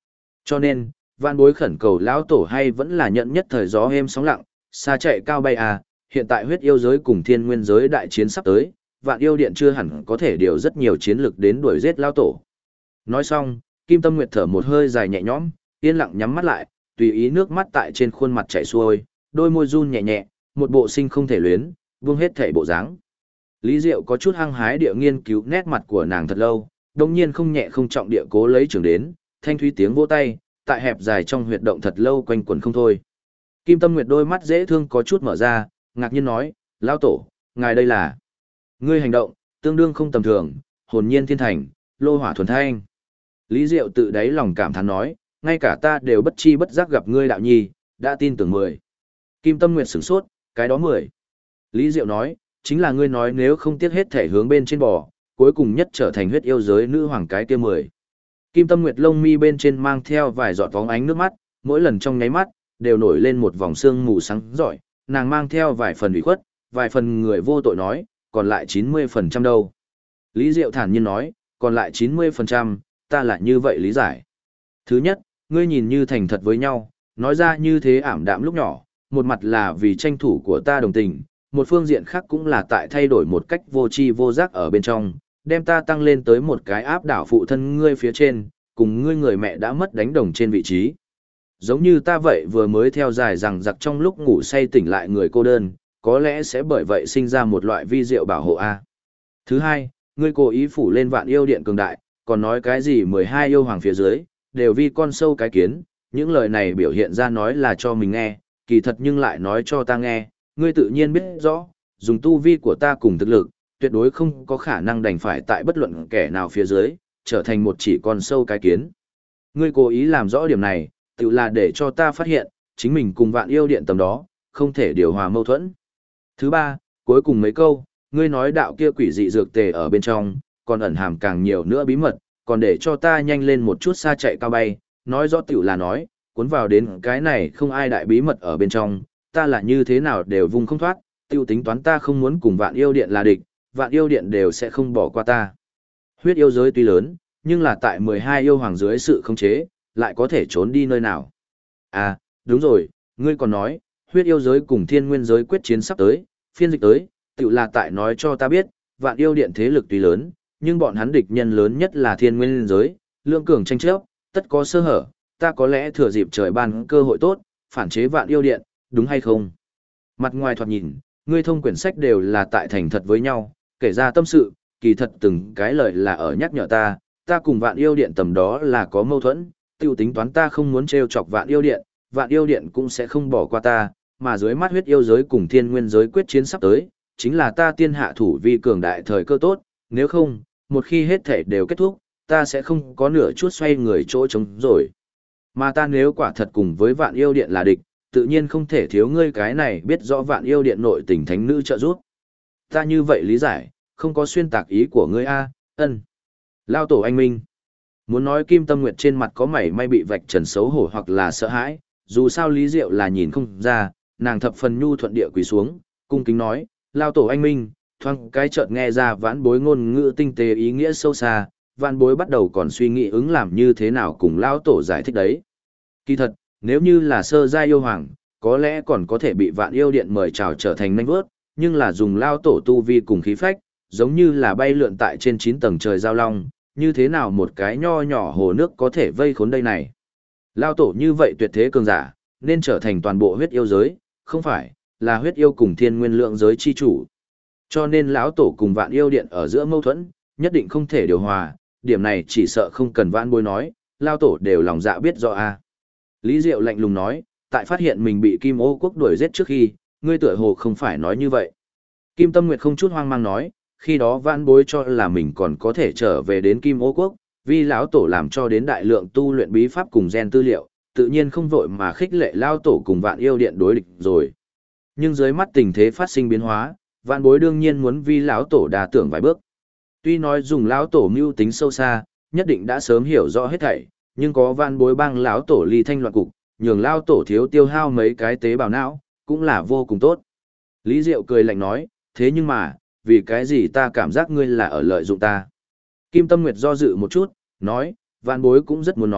Cho nên, vạn bối khẩn cầu lão tổ hay vẫn là nhận nhất thời gió êm sóng lặng, xa chạy cao bay à, hiện tại huyết yêu giới cùng thiên nguyên giới đại chiến sắp tới, vạn yêu điện chưa hẳn có thể điều rất nhiều chiến lực đến đuổi giết lão tổ. Nói xong, Kim Tâm Nguyệt thở một hơi dài nhẹ nhõm, yên lặng nhắm mắt lại, tùy ý nước mắt tại trên khuôn mặt chảy xuôi, đôi môi run nhẹ nhẹ, một bộ sinh không thể luyến, buông hết thể bộ dáng. Lý Diệu có chút hăng hái địa nghiên cứu nét mặt của nàng thật lâu, đồng nhiên không nhẹ không trọng địa cố lấy trường đến, thanh thúy tiếng vỗ tay, tại hẹp dài trong huyệt động thật lâu quanh quẩn không thôi. Kim Tâm Nguyệt đôi mắt dễ thương có chút mở ra, ngạc nhiên nói, lão tổ, ngài đây là. Ngươi hành động, tương đương không tầm thường, hồn nhiên thiên thành, lô hỏa thuần thanh. Lý Diệu tự đáy lòng cảm thán nói, ngay cả ta đều bất chi bất giác gặp ngươi đạo nhi, đã tin tưởng 10. Kim Tâm Nguyệt sửng sốt, cái đó 10. Lý Diệu nói, chính là ngươi nói nếu không tiếc hết thể hướng bên trên bò, cuối cùng nhất trở thành huyết yêu giới nữ hoàng cái kia 10. Kim Tâm Nguyệt lông mi bên trên mang theo vài giọt vóng ánh nước mắt, mỗi lần trong nháy mắt, đều nổi lên một vòng sương mù sáng rọi, nàng mang theo vài phần ủy khuất, vài phần người vô tội nói, còn lại 90% đâu. Lý Diệu thản nhiên nói, còn lại 90%, ta là như vậy lý giải. Thứ nhất, ngươi nhìn như thành thật với nhau, nói ra như thế ảm đạm lúc nhỏ, một mặt là vì tranh thủ của ta đồng tình, một phương diện khác cũng là tại thay đổi một cách vô tri vô giác ở bên trong, đem ta tăng lên tới một cái áp đảo phụ thân ngươi phía trên, cùng ngươi người mẹ đã mất đánh đồng trên vị trí. Giống như ta vậy vừa mới theo dài rằng giặc trong lúc ngủ say tỉnh lại người cô đơn, có lẽ sẽ bởi vậy sinh ra một loại vi diệu bảo hộ A. Thứ hai, ngươi cố ý phủ lên vạn yêu điện cường đại, còn nói cái gì 12 yêu hoàng phía dưới, đều vì con sâu cái kiến, những lời này biểu hiện ra nói là cho mình nghe, kỳ thật nhưng lại nói cho ta nghe, ngươi tự nhiên biết rõ, dùng tu vi của ta cùng thực lực, tuyệt đối không có khả năng đành phải tại bất luận kẻ nào phía dưới, trở thành một chỉ con sâu cái kiến. Ngươi cố ý làm rõ điểm này, tự là để cho ta phát hiện, chính mình cùng vạn yêu điện tầm đó, không thể điều hòa mâu thuẫn. Thứ ba, cuối cùng mấy câu, ngươi nói đạo kia quỷ dị dược tề ở bên trong, còn ẩn hàm càng nhiều nữa bí mật, còn để cho ta nhanh lên một chút xa chạy cao bay, nói rõ tiểu là nói, cuốn vào đến cái này không ai đại bí mật ở bên trong, ta là như thế nào đều vùng không thoát, tiêu tính toán ta không muốn cùng vạn yêu điện là địch, vạn yêu điện đều sẽ không bỏ qua ta. Huyết yêu giới tuy lớn, nhưng là tại 12 yêu hoàng dưới sự khống chế, lại có thể trốn đi nơi nào. À, đúng rồi, ngươi còn nói, huyết yêu giới cùng thiên nguyên giới quyết chiến sắp tới, phiên dịch tới, tự là tại nói cho ta biết, vạn yêu điện thế lực tuy lớn, nhưng bọn hắn địch nhân lớn nhất là thiên nguyên giới, lượng cường tranh chấp, tất có sơ hở, ta có lẽ thừa dịp trời ban cơ hội tốt, phản chế vạn yêu điện, đúng hay không? Mặt ngoài thoạt nhìn, ngươi thông quyển sách đều là tại thành thật với nhau, kể ra tâm sự, kỳ thật từng cái lời là ở nhắc nhở ta cùng vạn yêu điện tầm đó là có mâu thuẫn, tiêu tính toán ta không muốn trêu chọc vạn yêu điện cũng sẽ không bỏ qua ta, mà dưới mắt huyết yêu giới cùng thiên nguyên giới quyết chiến sắp tới, chính là ta tiên hạ thủ vi cường đại thời cơ tốt, nếu không, một khi hết thể đều kết thúc, ta sẽ không có nửa chút xoay người chỗ trống rồi. Mà ta nếu quả thật cùng với vạn yêu điện là địch, tự nhiên không thể thiếu ngươi cái này biết rõ vạn yêu điện nội tình thánh nữ trợ giúp. Ta như vậy lý giải, không có xuyên tạc ý của ngươi a, ân. Lao tổ anh minh. Muốn nói Kim Tâm Nguyệt trên mặt có mảy may bị vạch trần xấu hổ hoặc là sợ hãi, dù sao Lý Diệu là nhìn không ra, nàng thập phần nhu thuận địa quỳ xuống, cung kính nói, Lao tổ anh minh, thoáng cái chợt nghe ra vãn bối ngôn ngữ tinh tế ý nghĩa sâu xa, vãn bối bắt đầu còn suy nghĩ ứng làm như thế nào cùng Lao tổ giải thích đấy. Kỳ thật, nếu như là sơ giai yêu hoàng, có lẽ còn có thể bị vạn yêu điện mời chào trở thành nanh vớt, nhưng là dùng Lao tổ tu vi cùng khí phách, giống như là bay lượn tại trên 9 tầng trời giao long, như thế nào một cái nho nhỏ hồ nước có thể vây khốn đây này. Lao tổ như vậy tuyệt thế cường giả, nên trở thành toàn bộ huyết yêu giới, không phải, là huyết yêu cùng thiên nguyên lượng giới chi chủ. Cho nên lão tổ cùng vạn yêu điện ở giữa mâu thuẫn, nhất định không thể điều hòa, điểm này chỉ sợ không cần vãn bối nói, Lao tổ đều lòng dạ biết rõ a. Lý Diệu lạnh lùng nói, tại phát hiện mình bị Kim Ô Quốc đuổi giết trước khi, ngươi tựa hồ không phải nói như vậy. Kim Tâm Nguyệt không chút hoang mang nói, khi đó vãn bối cho là mình còn có thể trở về đến Kim Ô Quốc, vì lão tổ làm cho đến đại lượng tu luyện bí pháp cùng gen tư liệu, tự nhiên không vội mà khích lệ lão tổ cùng vạn yêu điện đối địch rồi. Nhưng dưới mắt tình thế phát sinh biến hóa, vạn bối đương nhiên muốn vi lão tổ đà tưởng vài bước. Tuy nói dùng lão tổ mưu tính sâu xa, nhất định đã sớm hiểu rõ hết thảy, nhưng có vạn bối bang lão tổ ly thanh loạn cục, nhường lão tổ thiếu tiêu hao mấy cái tế bào não, cũng là vô cùng tốt. Lý Diệu cười lạnh nói, thế nhưng mà, vì cái gì ta cảm giác ngươi là ở lợi dụng ta. Kim Tâm Nguyệt do dự một chút, nói, vạn bối cũng rất muốn nói,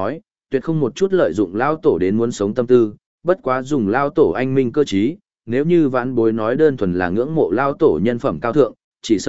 tuyệt không một chút lợi dụng lao tổ đến muốn sống tâm tư, bất quá dùng lao tổ anh minh cơ trí, nếu như vãn bối nói đơn thuần là ngưỡng mộ lao tổ nhân phẩm cao thượng,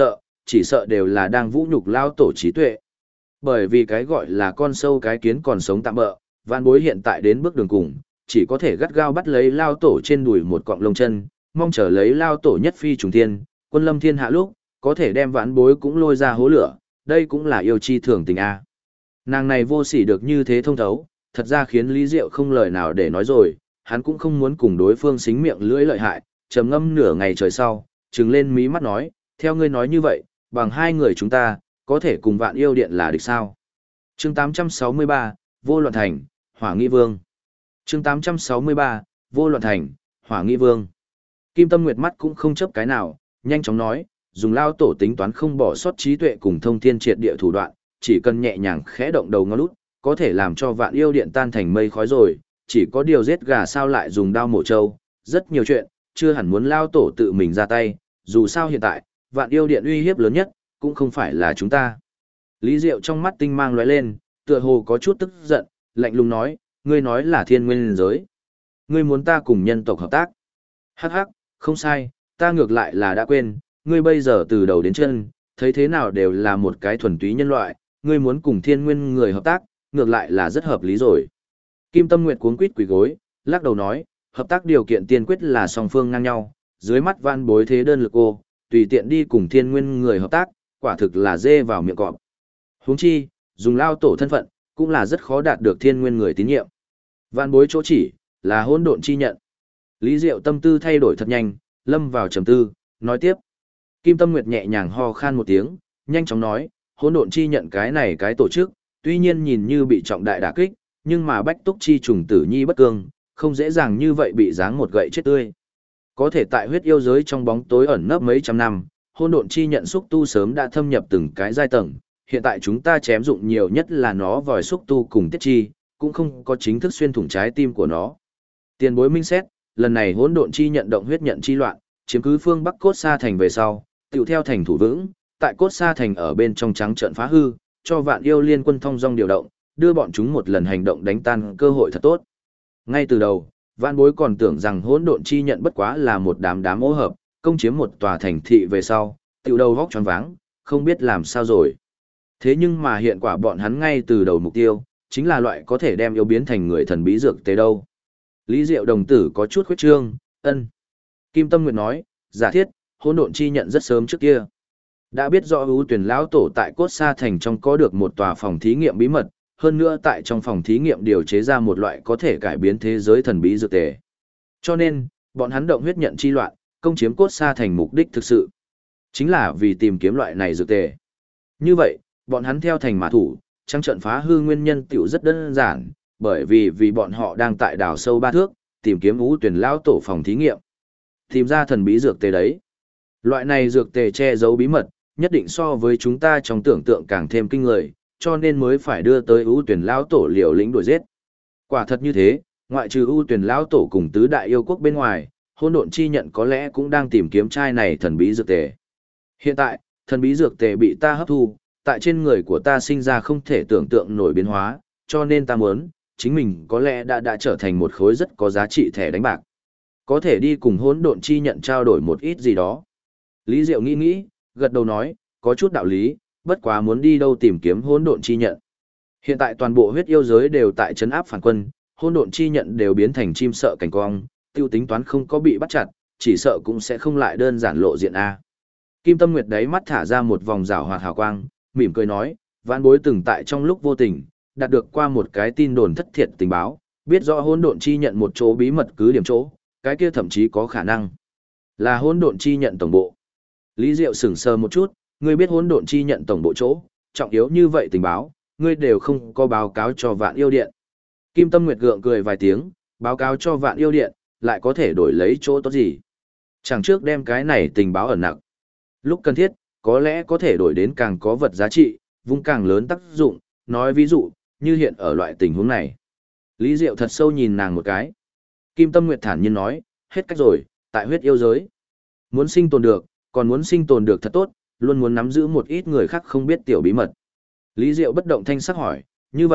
chỉ sợ đều là đang vũ nhục lao tổ trí tuệ. Bởi vì cái gọi là con sâu cái kiến còn sống tạm bỡ, vãn bối hiện tại đến bước đường cùng, chỉ có thể gắt gao bắt lấy lao tổ trên đùi một cọng lông chân, mong chờ lấy lao tổ nhất phi trùng thiên, quân lâm thiên hạ lúc, có thể đem vãn bối cũng lôi ra hố lửa, đây cũng là yêu chi thường tình a. Nàng này vô sỉ được như thế thông thấu, thật ra khiến Lý Diệu không lời nào để nói rồi, hắn cũng không muốn cùng đối phương xính miệng lưỡi lợi hại, trầm ngâm nửa ngày trời sau, trừng lên mí mắt nói, theo ngươi nói như vậy, bằng hai người chúng ta, có thể cùng Vạn Yêu Điện là địch sao? Chương 863, Vô Loạn Thành, Hỏa Nghi Vương. Chương 863, Vô Loạn Thành, Hỏa Nghi Vương. Kim Tâm Nguyệt mắt cũng không chấp cái nào, nhanh chóng nói, dùng lao tổ tính toán không bỏ sót trí tuệ cùng thông thiên triệt địa thủ đoạn, chỉ cần nhẹ nhàng khẽ động đầu ngón út, có thể làm cho Vạn Yêu Điện tan thành mây khói rồi, chỉ có điều giết gà sao lại dùng đao mổ trâu, rất nhiều chuyện, chưa hẳn muốn lao tổ tự mình ra tay, dù sao hiện tại, Vạn Yêu Điện uy hiếp lớn nhất, cũng không phải là chúng ta. Lý Diệu trong mắt tinh mang lóe lên, tựa hồ có chút tức giận, lạnh lùng nói là thiên nguyên giới. Ngươi muốn ta cùng nhân tộc hợp tác. Hắc hắc, không sai, ta ngược lại là đã quên, ngươi bây giờ từ đầu đến chân, thấy thế nào đều là một cái thuần túy nhân loại, ngươi muốn cùng thiên nguyên người hợp tác, ngược lại là rất hợp lý rồi. Kim Tâm Nguyệt cuống quýt quỳ gối, lắc đầu nói, hợp tác điều kiện tiên quyết là song phương ngang nhau, dưới mắt Vãn Bối thế đơn lực cô, tùy tiện đi cùng thiên nguyên người hợp tác, quả thực là dê vào miệng cọp. Huống chi, dùng lao tổ thân phận, cũng là rất khó đạt được thiên nguyên người tín nhiệm. Vãn Bối chỗ chỉ, là hỗn độn chi nhận. Lý Diệu tâm tư thay đổi thật nhanh, lâm vào trầm tư, nói tiếp. Kim Tâm Nguyệt nhẹ nhàng ho khan một tiếng, nhanh chóng nói, hỗn độn chi nhận cái này cái tổ chức, tuy nhiên nhìn như bị trọng đại đả kích, nhưng mà bách túc chi trùng tử nhi bất cương, không dễ dàng như vậy bị giáng một gậy chết tươi. Có thể tại huyết yêu giới trong bóng tối ẩn nấp mấy trăm năm, hỗn độn chi nhận xúc tu sớm đã thâm nhập từng cái giai tầng, hiện tại chúng ta chém dụng nhiều nhất là nó vòi xúc tu cùng tiết chi, cũng không có chính thức xuyên thủng trái tim của nó. Tiền bối minh xét, lần này hỗn độn chi nhận động huyết nhận chi loạn, chiếm cứ phương Bắc Cốt Sa thành về sau, tựu theo thành thủ vững, tại Cốt Sa thành ở bên trong trắng trợn phá hư, cho Vạn Yêu liên quân thông dong điều động, đưa bọn chúng một lần hành động đánh tan cơ hội thật tốt. Ngay từ đầu, Vạn Bối còn tưởng rằng hỗn độn chi nhận bất quá là một đám ô hợp, công chiếm một tòa thành thị về sau, tựu đầu vóc choáng váng, không biết làm sao rồi. Thế nhưng mà hiện quả bọn hắn ngay từ đầu mục tiêu, chính là loại có thể đem yêu biến thành người thần bí dược tế đâu. Lý Diệu đồng tử có chút khuyết trương, ân. Kim Tâm Nguyệt nói, giả thiết, hỗn độn chi nhận rất sớm trước kia. Đã biết rõ ưu tuyển lão tổ tại Cốt Sa thành trong có được một tòa phòng thí nghiệm bí mật, hơn nữa tại trong phòng thí nghiệm điều chế ra một loại có thể cải biến thế giới thần bí dược tề. Cho nên, bọn hắn động huyết nhận chi loạn, công chiếm Cốt Sa thành mục đích thực sự. Chính là vì tìm kiếm loại này dược tề. Như vậy, bọn hắn theo thành mã thủ, trắng trận phá hư nguyên nhân tiểu rất đơn giản, bởi vì bọn họ đang tại đào sâu 3 thước, tìm kiếm ưu tuyển lão tổ phòng thí nghiệm. Tìm ra thần bí dược tề đấy. Loại này dược tề che giấu bí mật, nhất định so với chúng ta trong tưởng tượng càng thêm kinh người, cho nên mới phải đưa tới ưu tuyển lão tổ liều lĩnh đuổi giết. Quả thật như thế, ngoại trừ ưu tuyển lão tổ cùng tứ đại yêu quốc bên ngoài, hỗn độn chi nhận có lẽ cũng đang tìm kiếm trai này thần bí dược tề. Hiện tại, thần bí dược tề bị ta hấp thu, tại trên người của ta sinh ra không thể tưởng tượng nổi biến hóa, cho nên ta muốn, chính mình có lẽ đã trở thành một khối rất có giá trị thẻ đánh bạc. Có thể đi cùng hỗn độn chi nhận trao đổi một ít gì đó. Lý Diệu nghĩ, gật đầu nói, có chút đạo lý, bất quá muốn đi đâu tìm kiếm hỗn độn chi nhận. Hiện tại toàn bộ huyết yêu giới đều tại trấn áp phản quân, hỗn độn chi nhận đều biến thành chim sợ cảnh cong, tiêu tính toán không có bị bắt chặt, chỉ sợ cũng sẽ không lại đơn giản lộ diện a. Kim Tâm Nguyệt đáy mắt thả ra một vòng rảo hoạt hào quang, mỉm cười nói, Vãn Bối từng tại trong lúc vô tình, đạt được qua một cái tin đồn thất thiệt tình báo, biết rõ hỗn độn chi nhận một chỗ bí mật cứ điểm chỗ, cái kia thậm chí có khả năng là hỗn độn chi nhận tổng bộ. Lý Diệu sững sờ một chút, ngươi biết hỗn độn chi nhận tổng bộ chỗ, trọng yếu như vậy tình báo, ngươi đều không có báo cáo cho Vạn Yêu Điện. Kim Tâm Nguyệt gượng cười vài tiếng, báo cáo cho Vạn Yêu Điện, lại có thể đổi lấy chỗ tốt gì? Chẳng trước đem cái này tình báo ẩn nặc. Lúc cần thiết, có lẽ có thể đổi đến càng có vật giá trị, vung càng lớn tác dụng, nói ví dụ, như hiện ở loại tình huống này. Lý Diệu thật sâu nhìn nàng một cái. Kim Tâm Nguyệt thản nhiên nói, hết cách rồi, tại huyết yêu giới. Muốn sinh tồn được, còn muốn sinh tồn được thật tốt, luôn muốn nắm giữ một ít người khác không biết tiểu bí mật. Lý Diệu bất động thanh sắc hỏi, như vậy,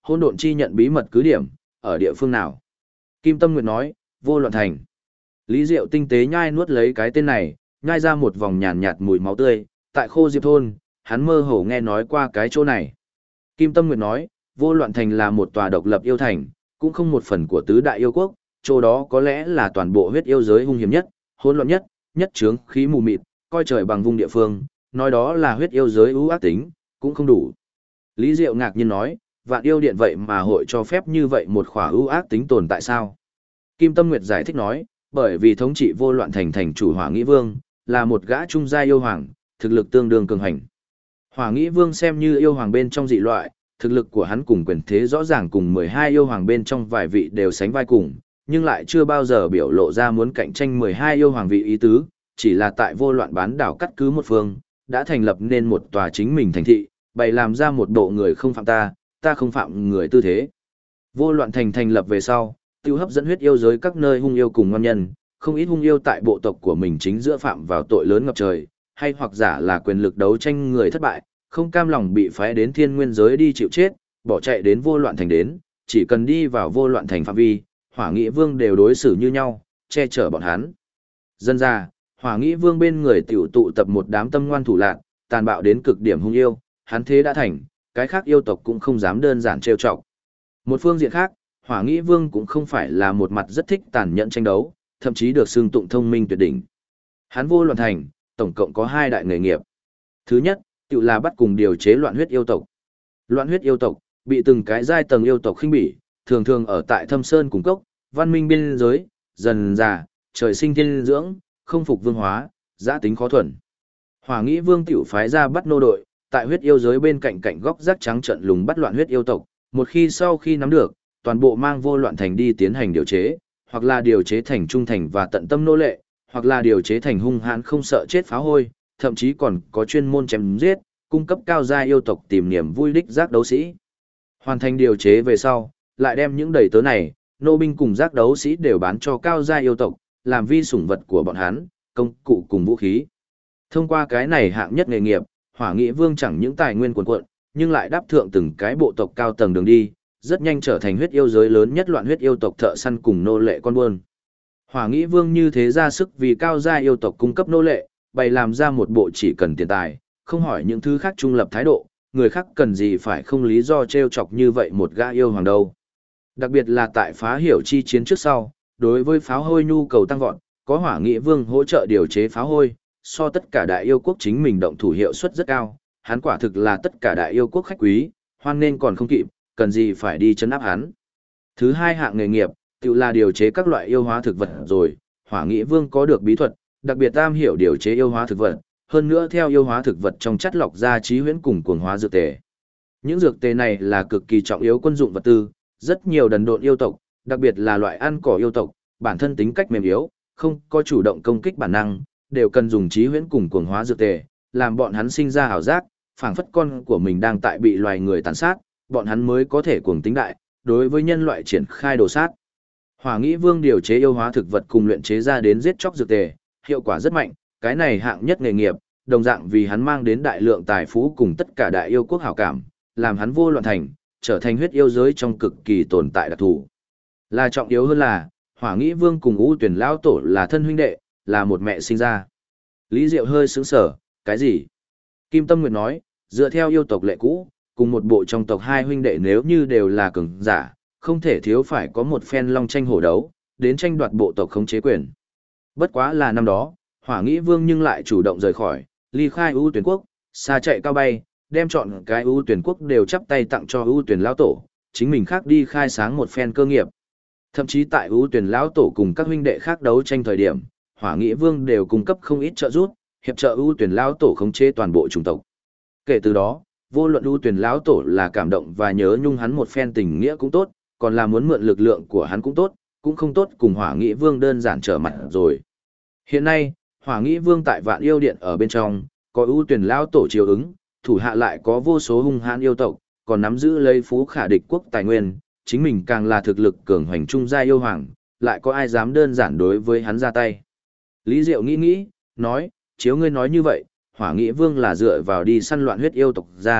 hỗn độn chi nhận bí mật cứ điểm, ở địa phương nào? Kim Tâm Nguyệt nói, Vô Loạn Thành. Lý Diệu tinh tế nhai nuốt lấy cái tên này, nhai ra một vòng nhàn nhạt mùi máu tươi, tại Khô Diệp thôn, hắn mơ hồ nghe nói qua cái chỗ này. Kim Tâm Nguyệt nói, Vô Loạn Thành là một tòa độc lập yêu thành, cũng không một phần của tứ đại yêu quốc, chỗ đó có lẽ là toàn bộ huyết yêu giới hung hiểm nhất, hỗn loạn nhất, nhất chướng khí mù mịt, coi trời bằng vung địa phương, nói đó là huyết yêu giới ưu ác tính, cũng không đủ. Lý Diệu ngạc nhiên nói, Vạn Yêu Điện vậy mà hội cho phép như vậy một khỏa ưu ác tính tồn tại sao? Kim Tâm Nguyệt giải thích nói, bởi vì thống trị Vô Loạn Thành thành chủ Hỏa Nghĩ Vương, là một gã trung gia yêu hoàng, thực lực tương đương cường hành. Hỏa Nghĩ Vương xem như yêu hoàng bên trong dị loại, thực lực của hắn cùng quyền thế rõ ràng cùng 12 yêu hoàng bên trong vài vị đều sánh vai cùng, nhưng lại chưa bao giờ biểu lộ ra muốn cạnh tranh 12 yêu hoàng vị ý tứ, chỉ là tại Vô Loạn bán đảo cắt cứ một phương, đã thành lập nên một tòa chính mình thành thị, bày làm ra một bộ người không phạm ta, ta không phạm người tư thế. Vô Loạn thành thành lập về sau, tiêu hấp dẫn huyết yêu giới các nơi hung yêu cùng ngon nhân, không ít hung yêu tại bộ tộc của mình chính giữa phạm vào tội lớn ngập trời, hay hoặc giả là quyền lực đấu tranh người thất bại, không cam lòng bị phái đến thiên nguyên giới đi chịu chết, bỏ chạy đến Vô Loạn thành đến, chỉ cần đi vào Vô Loạn thành phạm vi, Hỏa Nghị Vương đều đối xử như nhau, che chở bọn hắn. Dân ra, Hỏa Nghị Vương bên người tiểu tụ tập một đám tâm ngoan thủ lạn, tàn bạo đến cực điểm hung yêu, hắn thế đã thành, cái khác yêu tộc cũng không dám đơn giản trêu chọc. Một phương diện khác, Hỏa Nghĩ Vương cũng không phải là một mặt rất thích tàn nhẫn tranh đấu, thậm chí được xưng tụng thông minh tuyệt đỉnh. Hắn Vô Loạn thành, tổng cộng có 2 đại nghề nghiệp. Thứ nhất, tự là bắt cùng điều chế loạn huyết yêu tộc. Loạn huyết yêu tộc, bị từng cái giai tầng yêu tộc khinh bỉ, thường thường ở tại thâm sơn cùng cốc, văn minh biên giới, dần già, trời sinh thiên dưỡng, không phục vương hóa, giã tính khó thuần. Hỏa Nghĩ Vương tiểu phái ra bắt nô đội, tại huyết yêu giới bên cạnh cạnh góc rác trắng trận lùng bắt loạn huyết yêu tộc, một khi sau khi nắm được, toàn bộ mang Vô Loạn thành đi tiến hành điều chế, hoặc là điều chế thành trung thành và tận tâm nô lệ, hoặc là điều chế thành hung hãn không sợ chết phá hôi, thậm chí còn có chuyên môn chém giết, cung cấp cao gia yêu tộc tìm niềm vui đích giác đấu sĩ. Hoàn thành điều chế về sau, lại đem những đầy tớ này, nô binh cùng giác đấu sĩ đều bán cho cao gia yêu tộc, làm vi sủng vật của bọn hắn, công cụ cùng vũ khí. Thông qua cái này hạng nhất nghề nghiệp, Hỏa Nghị Vương chẳng những tài nguyên cuồn cuộn, nhưng lại đáp thượng từng cái bộ tộc cao tầng đường đi, rất nhanh trở thành huyết yêu giới lớn nhất loạn huyết yêu tộc thợ săn cùng nô lệ con buôn. Hỏa Nghị Vương như thế ra sức vì cao gia yêu tộc cung cấp nô lệ, bày làm ra một bộ chỉ cần tiền tài, không hỏi những thứ khác trung lập thái độ, người khác cần gì phải không lý do trêu chọc như vậy một gã yêu hoàng đâu. Đặc biệt là tại phá hiểu chi chiến trước sau, đối với pháo hôi nhu cầu tăng vọt, có Hỏa Nghị Vương hỗ trợ điều chế pháo hôi, so tất cả đại yêu quốc chính mình động thủ hiệu suất rất cao, hắn quả thực là tất cả đại yêu quốc khách quý, hoan nên còn không kịp, cần gì phải đi chấn áp hắn. Thứ hai hạng nghề nghiệp, tự là điều chế các loại yêu hóa thực vật rồi, Hỏa Nghị Vương có được bí thuật, đặc biệt am hiểu điều chế yêu hóa thực vật, hơn nữa theo yêu hóa thực vật trong chất lọc ra trí huyễn cùng cuồng hóa dược tề. Những dược tề này là cực kỳ trọng yếu quân dụng vật tư, rất nhiều đần độn yêu tộc, đặc biệt là loại ăn cỏ yêu tộc, bản thân tính cách mềm yếu, không có chủ động công kích bản năng, đều cần dùng trí huyễn cùng cuồng hóa dược tề, làm bọn hắn sinh ra ảo giác, phảng phất con của mình đang tại bị loài người tàn sát, bọn hắn mới có thể cuồng tính đại, đối với nhân loại triển khai đồ sát. Hỏa Nghĩ Vương điều chế yêu hóa thực vật cùng luyện chế ra đến giết chóc dược tề, hiệu quả rất mạnh, cái này hạng nhất nghề nghiệp, đồng dạng vì hắn mang đến đại lượng tài phú cùng tất cả đại yêu quốc hảo cảm, làm hắn Vô Loạn thành, trở thành huyết yêu giới trong cực kỳ tồn tại đặc thù. Là trọng yếu hơn là, Hỏa Nghĩ Vương cùng U Tuyển lão tổ là thân huynh đệ, là một mẹ sinh ra. Lý Diệu hơi sững sờ, cái gì? Kim Tâm Nguyệt nói, dựa theo yêu tộc lệ cũ, cùng một bộ trong tộc 2 huynh đệ nếu như đều là cường giả, không thể thiếu phải có một phen long tranh hổ đấu, đến tranh đoạt bộ tộc khống chế quyền. Bất quá là năm đó, Hỏa Nghĩ Vương nhưng lại chủ động rời khỏi, ly khai U Tuyển quốc, xa chạy cao bay, đem chọn cái U Tuyển quốc đều chắp tay tặng cho U Tuyển lão tổ, chính mình khác đi khai sáng một phen cơ nghiệp. Thậm chí tại U Tuyển lão tổ cùng các huynh đệ khác đấu tranh thời điểm, Hỏa Nghĩ Vương đều cung cấp không ít trợ giúp, hiệp trợ U Tuyển lão tổ khống chế toàn bộ chủng tộc. Kể từ đó, vô luận U Tuyển lão tổ là cảm động và nhớ nhung hắn một phen tình nghĩa cũng tốt, còn là muốn mượn lực lượng của hắn cũng tốt, cũng không tốt cùng Hỏa Nghĩ Vương đơn giản trở mặt rồi. Hiện nay, Hỏa Nghĩ Vương tại Vạn Yêu Điện ở bên trong, có ưu tuyển lão tổ chiếu ứng, thủ hạ lại có vô số hung hãn yêu tộc, còn nắm giữ lấy phú khả địch quốc tài nguyên, chính mình càng là thực lực cường hoành trung gia yêu hoàng, lại có ai dám đơn giản đối với hắn ra tay. Lý Diệu nghĩ, nói, chiếu ngươi nói như vậy, Hỏa Nghĩ Vương là dựa vào đi săn loạn huyết yêu tộc ra,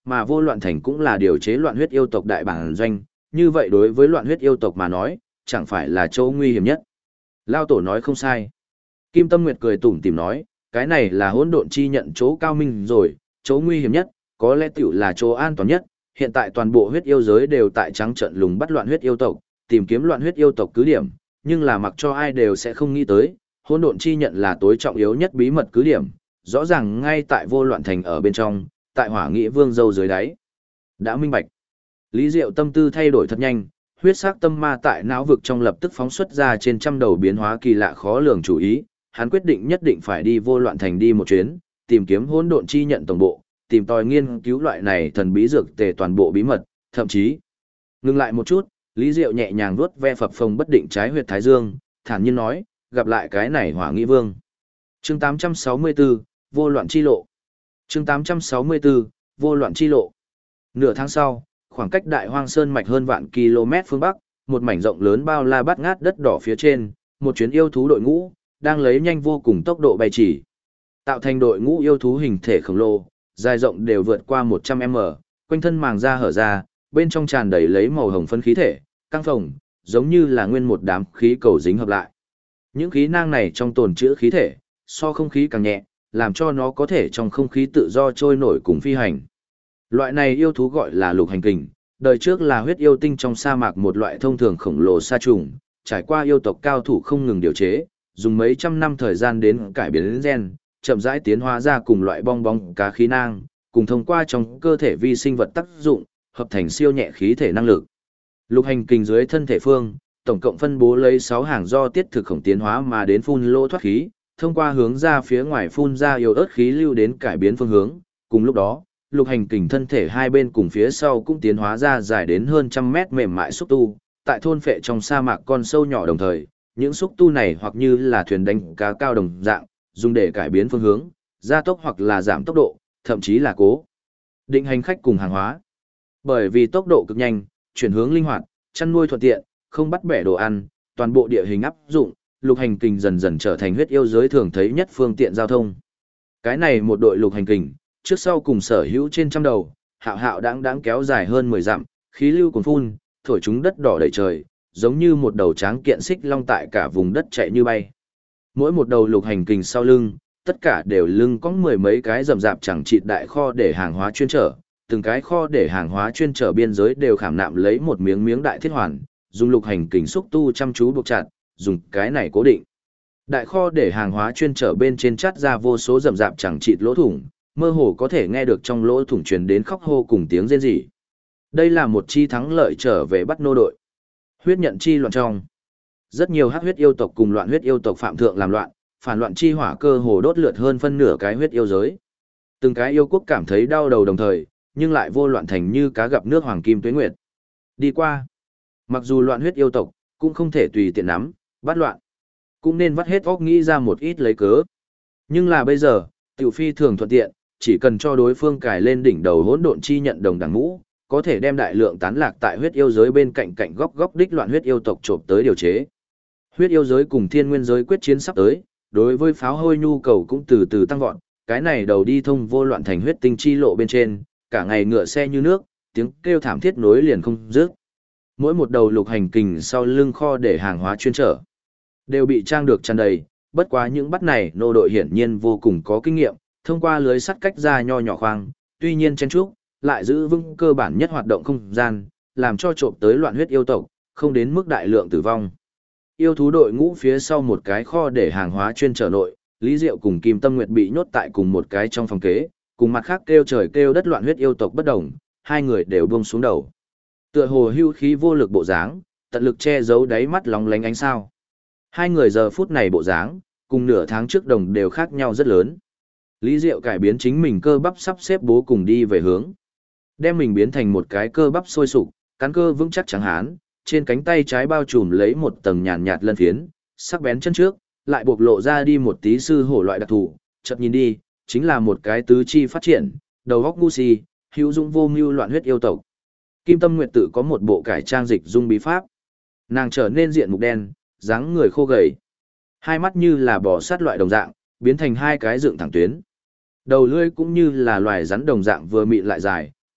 mà vô loạn thành cũng là điều chế loạn huyết yêu tộc đại bản doanh, như vậy đối với loạn huyết yêu tộc mà nói, chẳng phải là chỗ nguy hiểm nhất. Lao tổ nói không sai. Kim Tâm Nguyệt cười tủm tỉm nói, cái này là hỗn độn chi nhận chỗ cao minh rồi, chỗ nguy hiểm nhất, có lẽ tiểu là chỗ an toàn nhất. Hiện tại toàn bộ huyết yêu giới đều tại trắng trận lùng bắt loạn huyết yêu tộc, tìm kiếm loạn huyết yêu tộc cứ điểm, nhưng là mặc cho ai đều sẽ không nghĩ tới, hỗn độn chi nhận là tối trọng yếu nhất bí mật cứ điểm, rõ ràng ngay tại vô loạn thành ở bên trong, tại hỏa nghị vương dâu dưới đáy. Đã minh bạch. Lý Diệu tâm tư thay đổi thật nhanh, huyết sắc tâm ma tại não vực trong lập tức phóng xuất ra trên trăm đầu biến hóa kỳ lạ khó lường chủ ý, hắn quyết định nhất định phải đi vô loạn thành đi một chuyến, tìm kiếm hỗn độn chi nhận tổng bộ, tìm tòi nghiên cứu loại này thần bí dược tề toàn bộ bí mật, thậm chí. Ngừng lại một chút, Lý Diệu nhẹ nhàng vuốt ve phập phồng bất định trái huyệt thái dương, thản nhiên nói, gặp lại cái này hỏa nghị vương. Chương 864, vô loạn chi lộ. Chương 864, vô loạn chi lộ. Nửa tháng sau, khoảng cách Đại Hoang Sơn mạch hơn vạn km phương bắc, một mảnh rộng lớn bao la bát ngát đất đỏ phía trên, một chuyến yêu thú đội ngũ đang lấy nhanh vô cùng tốc độ bay chỉ. Tạo thành đội ngũ yêu thú hình thể khổng lồ, dài rộng đều vượt qua 100m, quanh thân màng da hở ra, bên trong tràn đầy lấy màu hồng phân khí thể, căng phồng, giống như là nguyên một đám khí cầu dính hợp lại. Những khí nang này trong tồn trữ khí thể, so không khí càng nhẹ, làm cho nó có thể trong không khí tự do trôi nổi cùng phi hành. Loại này yêu thú gọi là lục hành kình, đời trước là huyết yêu tinh trong sa mạc một loại thông thường khổng lồ sa trùng, trải qua yêu tộc cao thủ không ngừng điều chế, dùng mấy trăm năm thời gian đến cải biến gen, chậm rãi tiến hóa ra cùng loại bong bóng cá khí nang, cùng thông qua trong cơ thể vi sinh vật tác dụng, hợp thành siêu nhẹ khí thể năng lực. Lục hành kình dưới thân thể phương, tổng cộng phân bố lấy 6 hàng do tiết thực khổng tiến hóa mà đến phun lỗ thoát khí, thông qua hướng ra phía ngoài phun ra yếu ớt khí lưu đến cải biến phương hướng. Cùng lúc đó, lục hành kình thân thể hai bên cùng phía sau cũng tiến hóa ra dài đến hơn trăm mét mềm mại xúc tu, tại thôn phệ trong sa mạc con sâu nhỏ đồng thời, những xúc tu này hoặc như là thuyền đánh cá cao đồng dạng, dùng để cải biến phương hướng, gia tốc hoặc là giảm tốc độ, thậm chí là cố định hành khách cùng hàng hóa. Bởi vì tốc độ cực nhanh, chuyển hướng linh hoạt, chăn nuôi thuận tiện, không bắt bẻ đồ ăn, toàn bộ địa hình áp dụng, lục hành kình dần dần trở thành huyết yêu giới thường thấy nhất phương tiện giao thông. Cái này một đội lục hành kình, trước sau cùng sở hữu trên trăm đầu, hạo hạo đáng kéo dài hơn 10 dặm, khí lưu cuồn phun, thổi chúng đất đỏ đầy trời, giống như một đầu tráng kiện xích long tại cả vùng đất chạy như bay. Mỗi một đầu lục hành kình sau lưng, tất cả đều lưng có mười mấy cái rậm rạp chẳng chịt đại kho để hàng hóa chuyên trở, từng cái kho để hàng hóa chuyên trở biên giới đều khảm nạm lấy một miếng miếng đại thiết hoàn, dùng lục hành kình xúc tu chăm chú buộc chặt, dùng cái này cố định. Đại kho để hàng hóa chuyên trở bên trên chắt ra vô số rậm rạp chẳng chịt lỗ thủng, mơ hồ có thể nghe được trong lỗ thủng truyền đến khóc hô cùng tiếng rên rỉ. Đây là một chi thắng lợi trở về bắt nô đội. Huyết nhận chi loạn trong. Rất nhiều hắc huyết yêu tộc cùng loạn huyết yêu tộc phạm thượng làm loạn, phản loạn chi hỏa cơ hồ đốt lượt hơn phân nửa cái huyết yêu giới. Từng cái yêu quốc cảm thấy đau đầu đồng thời, nhưng lại vô loạn thành như cá gặp nước hoàng kim tuế nguyệt. Đi qua. Mặc dù loạn huyết yêu tộc, cũng không thể tùy tiện nắm, bắt loạn. Cũng nên vắt hết óc nghĩ ra một ít lấy cớ. Nhưng là bây giờ, tiểu phi thường thuận tiện, chỉ cần cho đối phương cài lên đỉnh đầu hỗn độn chi nhận đồng đẳng mũ, có thể đem đại lượng tán lạc tại huyết yêu giới bên cạnh góc đích loạn huyết yêu tộc trộm tới điều chế. Huyết yêu giới cùng thiên nguyên giới quyết chiến sắp tới, đối với pháo hôi nhu cầu cũng từ từ tăng vọt, cái này đầu đi thông vô loạn thành huyết tinh chi lộ bên trên, cả ngày ngựa xe như nước, tiếng kêu thảm thiết nối liền không dứt. Mỗi một đầu lục hành kình sau lưng kho để hàng hóa chuyên trở, đều bị trang được tràn đầy, bất quá những bắt này nô đội hiển nhiên vô cùng có kinh nghiệm, thông qua lưới sắt cách ra nho nhỏ khoang, tuy nhiên chen trúc, lại giữ vững cơ bản nhất hoạt động không gian, làm cho trộm tới loạn huyết yêu tộc, không đến mức đại lượng tử vong. Yêu thú đội ngũ phía sau một cái kho để hàng hóa chuyên trở nội, Lý Diệu cùng Kim Tâm Nguyệt bị nhốt tại cùng một cái trong phòng kế, cùng mặt khác kêu trời kêu đất loạn huyết yêu tộc bất đồng, hai người đều buông xuống đầu. Tựa hồ hưu khí vô lực bộ dáng, tận lực che giấu đáy mắt lóng lánh ánh sao. Hai người giờ phút này bộ dáng, cùng nửa tháng trước đồng đều khác nhau rất lớn. Lý Diệu cải biến chính mình cơ bắp sắp xếp bố cùng đi về hướng. Đem mình biến thành một cái cơ bắp sôi sục, cán cơ vững chắc trắng hán, trên cánh tay trái bao trùm lấy một tầng nhàn nhạt lân phiến, sắc bén chân trước, lại bộc lộ ra đi một tí sư hổ loại đặc thù, chợt nhìn đi, chính là một cái tứ chi phát triển, đầu óc ngu si, hữu dụng vô mưu loạn huyết yêu tộc. Kim Tâm Nguyệt tự có một bộ cải trang dịch dung bí pháp. Nàng trở nên diện mục đen, dáng người khô gầy. Hai mắt như là bò sát loại đồng dạng, biến thành hai cái dựng thẳng tuyến. Đầu lưỡi cũng như là loài rắn đồng dạng vừa mịn lại dài,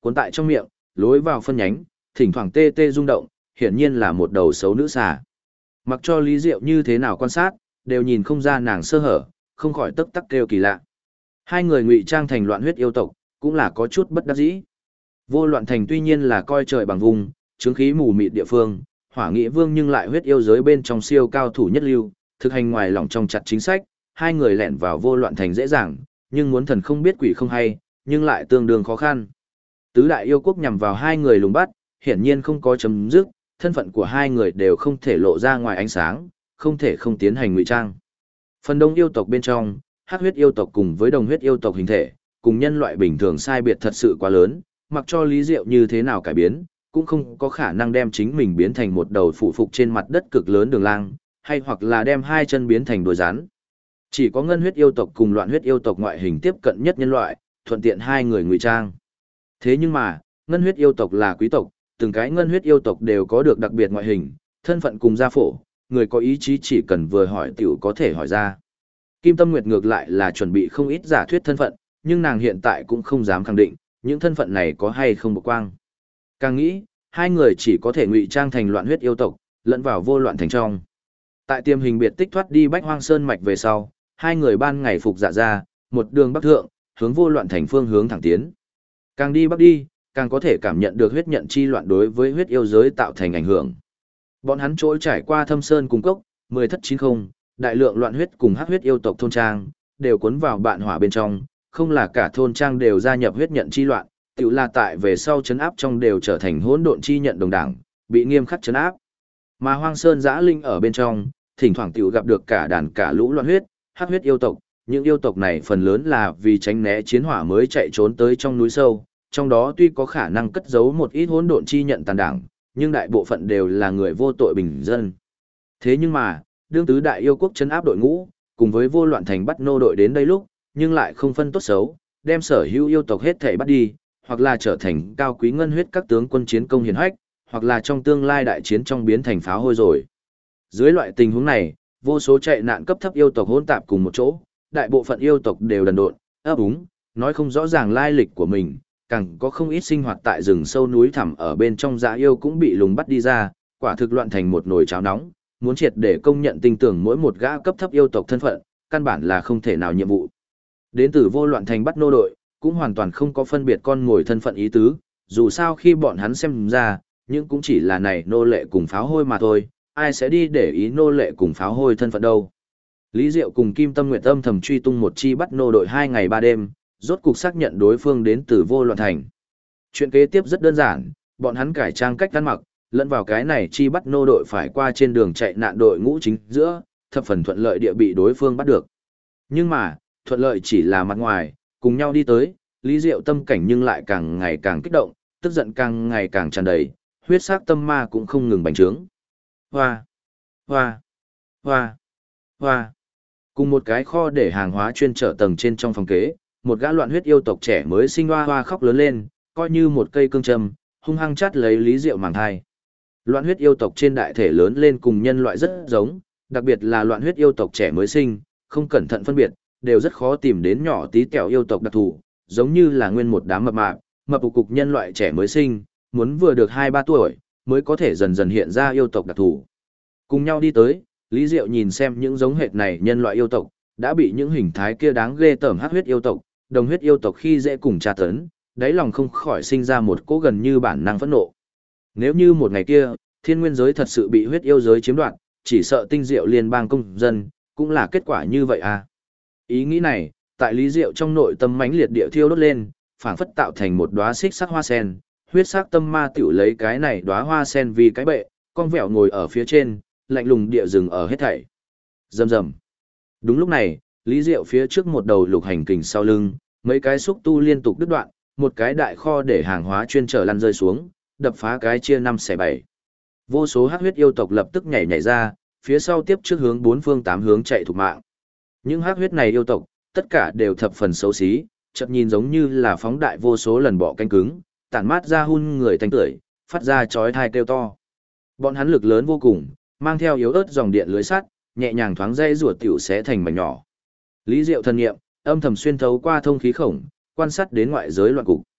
cuốn tại trong miệng, lối vào phân nhánh, thỉnh thoảng tê tê rung động, hiển nhiên là một đầu xấu nữ xà. Mặc cho Lý Diệu như thế nào quan sát, đều nhìn không ra nàng sơ hở, không khỏi tức tắc kêu kỳ lạ. Hai người ngụy trang thành loạn huyết yêu tộc, cũng là có chút bất đắc dĩ. Vô Loạn Thành tuy nhiên là coi trời bằng vùng, chứng khí mù mịt địa phương, Hỏa Nghị Vương nhưng lại huyết yêu giới bên trong siêu cao thủ nhất lưu, thực hành ngoài lòng trong chặt chính sách, hai người lẻn vào Vô Loạn Thành dễ dàng, nhưng muốn thần không biết quỷ không hay, nhưng lại tương đương khó khăn. Tứ đại yêu quốc nhằm vào hai người lùng bắt, hiển nhiên không có chấm dứt, thân phận của hai người đều không thể lộ ra ngoài ánh sáng, không thể không tiến hành ngụy trang. Phần đông yêu tộc bên trong, hắc huyết yêu tộc cùng với đồng huyết yêu tộc hình thể, cùng nhân loại bình thường sai biệt thật sự quá lớn, mặc cho Lý Diệu như thế nào cải biến, cũng không có khả năng đem chính mình biến thành một đầu phụ phục trên mặt đất cực lớn đường lang, hay hoặc là đem hai chân biến thành đuôi rắn. Chỉ có ngân huyết yêu tộc cùng loạn huyết yêu tộc ngoại hình tiếp cận nhất nhân loại, thuận tiện hai người ngụy trang. Thế nhưng mà, ngân huyết yêu tộc là quý tộc, từng cái ngân huyết yêu tộc đều có được đặc biệt ngoại hình, thân phận cùng gia phổ, người có ý chí chỉ cần vừa hỏi tiểu có thể hỏi ra. Kim Tâm Nguyệt ngược lại là chuẩn bị không ít giả thuyết thân phận, nhưng nàng hiện tại cũng không dám khẳng định, những thân phận này có hay không bộc quang. Càng nghĩ, hai người chỉ có thể ngụy trang thành loạn huyết yêu tộc, lẫn vào Vô Loạn Thành trong. Tại tiềm hình biệt tích thoát đi Bách Hoang Sơn mạch về sau, hai người ban ngày phục dạ ra, một đường bắc thượng, hướng Vô Loạn Thành phương hướng thẳng tiến. Càng đi bắc đi, càng có thể cảm nhận được huyết nhận chi loạn đối với huyết yêu giới tạo thành ảnh hưởng. Bọn hắn trôi trải qua Thâm Sơn cùng cốc, 10 thất 90, đại lượng loạn huyết cùng hắc huyết yêu tộc thôn trang, đều cuốn vào bạn hỏa bên trong, không là cả thôn trang đều gia nhập huyết nhận chi loạn, tiểu là tại về sau chấn áp trong đều trở thành hỗn độn chi nhận đồng đảng, bị nghiêm khắc chấn áp. Mà Hoang Sơn Dã Linh ở bên trong, thỉnh thoảng tiểu gặp được cả đàn cả lũ loạn huyết, hắc huyết yêu tộc, những yêu tộc này phần lớn là vì tránh né chiến hỏa mới chạy trốn tới trong núi sâu, trong đó tuy có khả năng cất giấu một ít hỗn độn chi nhận tàn đảng, nhưng đại bộ phận đều là người vô tội bình dân. Thế nhưng mà, đương tứ đại yêu quốc trấn áp đội ngũ, cùng với Vô Loạn Thành bắt nô đội đến đây lúc, nhưng lại không phân tốt xấu, đem sở hữu yêu tộc hết thảy bắt đi, hoặc là trở thành cao quý ngân huyết các tướng quân chiến công hiển hách, hoặc là trong tương lai đại chiến trong biến thành pháo hôi rồi. Dưới loại tình huống này, vô số chạy nạn cấp thấp yêu tộc hỗn tạp cùng một chỗ, đại bộ phận yêu tộc đều đần độn, ấp úng, nói không rõ ràng lai lịch của mình, càng có không ít sinh hoạt tại rừng sâu núi thẳm ở bên trong dã yêu cũng bị lùng bắt đi ra, quả thực loạn thành một nồi cháo nóng, muốn triệt để công nhận tin tưởng mỗi một gã cấp thấp yêu tộc thân phận, căn bản là không thể nào nhiệm vụ. Đến từ Vô Loạn Thành bắt nô đội, cũng hoàn toàn không có phân biệt con ngồi thân phận ý tứ, dù sao khi bọn hắn xem ra, nhưng cũng chỉ là này nô lệ cùng pháo hôi mà thôi, ai sẽ đi để ý nô lệ cùng pháo hôi thân phận đâu. Lý Diệu cùng Kim Tâm Nguyệt âm thầm truy tung một chi bắt nô đội 2 ngày 3 đêm, rốt cục xác nhận đối phương đến từ Vô Loạn Thành. Chuyện kế tiếp rất đơn giản, bọn hắn cải trang cách ăn mặc, lẫn vào cái này chi bắt nô đội phải qua trên đường chạy nạn đội ngũ chính giữa, thập phần thuận lợi địa bị đối phương bắt được. Nhưng mà, thuận lợi chỉ là mặt ngoài, cùng nhau đi tới, Lý Diệu tâm cảnh nhưng lại càng ngày càng kích động, tức giận càng ngày càng tràn đầy, huyết sắc tâm ma cũng không ngừng bành trướng. Hoa, hoa, hoa, hoa. Cùng một cái kho để hàng hóa chuyên trở tầng trên trong phòng kế, một gã loạn huyết yêu tộc trẻ mới sinh hoa hoa khóc lớn lên, coi như một cây cương châm, hung hăng chát lấy Lý Diệu màng thai. Loạn huyết yêu tộc trên đại thể lớn lên cùng nhân loại rất giống, đặc biệt là loạn huyết yêu tộc trẻ mới sinh, không cẩn thận phân biệt, đều rất khó tìm đến nhỏ tí tẹo yêu tộc đặc thù, giống như là nguyên một đám mập cục nhân loại trẻ mới sinh, muốn vừa được 2-3 tuổi, mới có thể dần dần hiện ra yêu tộc đặc thù. Cùng nhau đi tới, Lý Diệu nhìn xem những giống hệt này nhân loại yêu tộc, đã bị những hình thái kia đáng ghê tởm hắc huyết yêu tộc, đồng huyết yêu tộc khi dễ cùng tra tấn, đáy lòng không khỏi sinh ra một cỗ gần như bản năng phẫn nộ. Nếu như một ngày kia, thiên nguyên giới thật sự bị huyết yêu giới chiếm đoạt, chỉ sợ tinh diệu liên bang công dân, cũng là kết quả như vậy à. Ý nghĩ này, tại Lý Diệu trong nội tâm mãnh liệt địa thiêu đốt lên, phảng phất tạo thành một đóa xích sắc hoa sen, huyết sắc tâm ma tiểu lấy cái này đóa hoa sen vì cái bệ, con vẹo ngồi ở phía trên, lạnh lùng địa rừng ở hết thảy. Rầm rầm. Đúng lúc này, Lý Diệu phía trước một đầu lục hành kình sau lưng, mấy cái xúc tu liên tục đứt đoạn, một cái đại kho để hàng hóa chuyên trở lăn rơi xuống, đập phá cái chia 5/7. Vô số hắc huyết yêu tộc lập tức nhảy ra, phía sau tiếp trước hướng 4 phương 8 hướng chạy thục mạng. Những hắc huyết này yêu tộc, tất cả đều thập phần xấu xí, chợt nhìn giống như là phóng đại vô số lần bọ canh cứng, tản mát ra hun người tanh tưởi, phát ra chói tai kêu to. Bọn hắn lực lớn vô cùng, mang theo yếu ớt dòng điện lưới sắt, nhẹ nhàng thoáng dây rùa tiểu xé thành mảnh nhỏ. Lý Diệu thần niệm, âm thầm xuyên thấu qua thông khí khổng, quan sát đến ngoại giới loạn cục.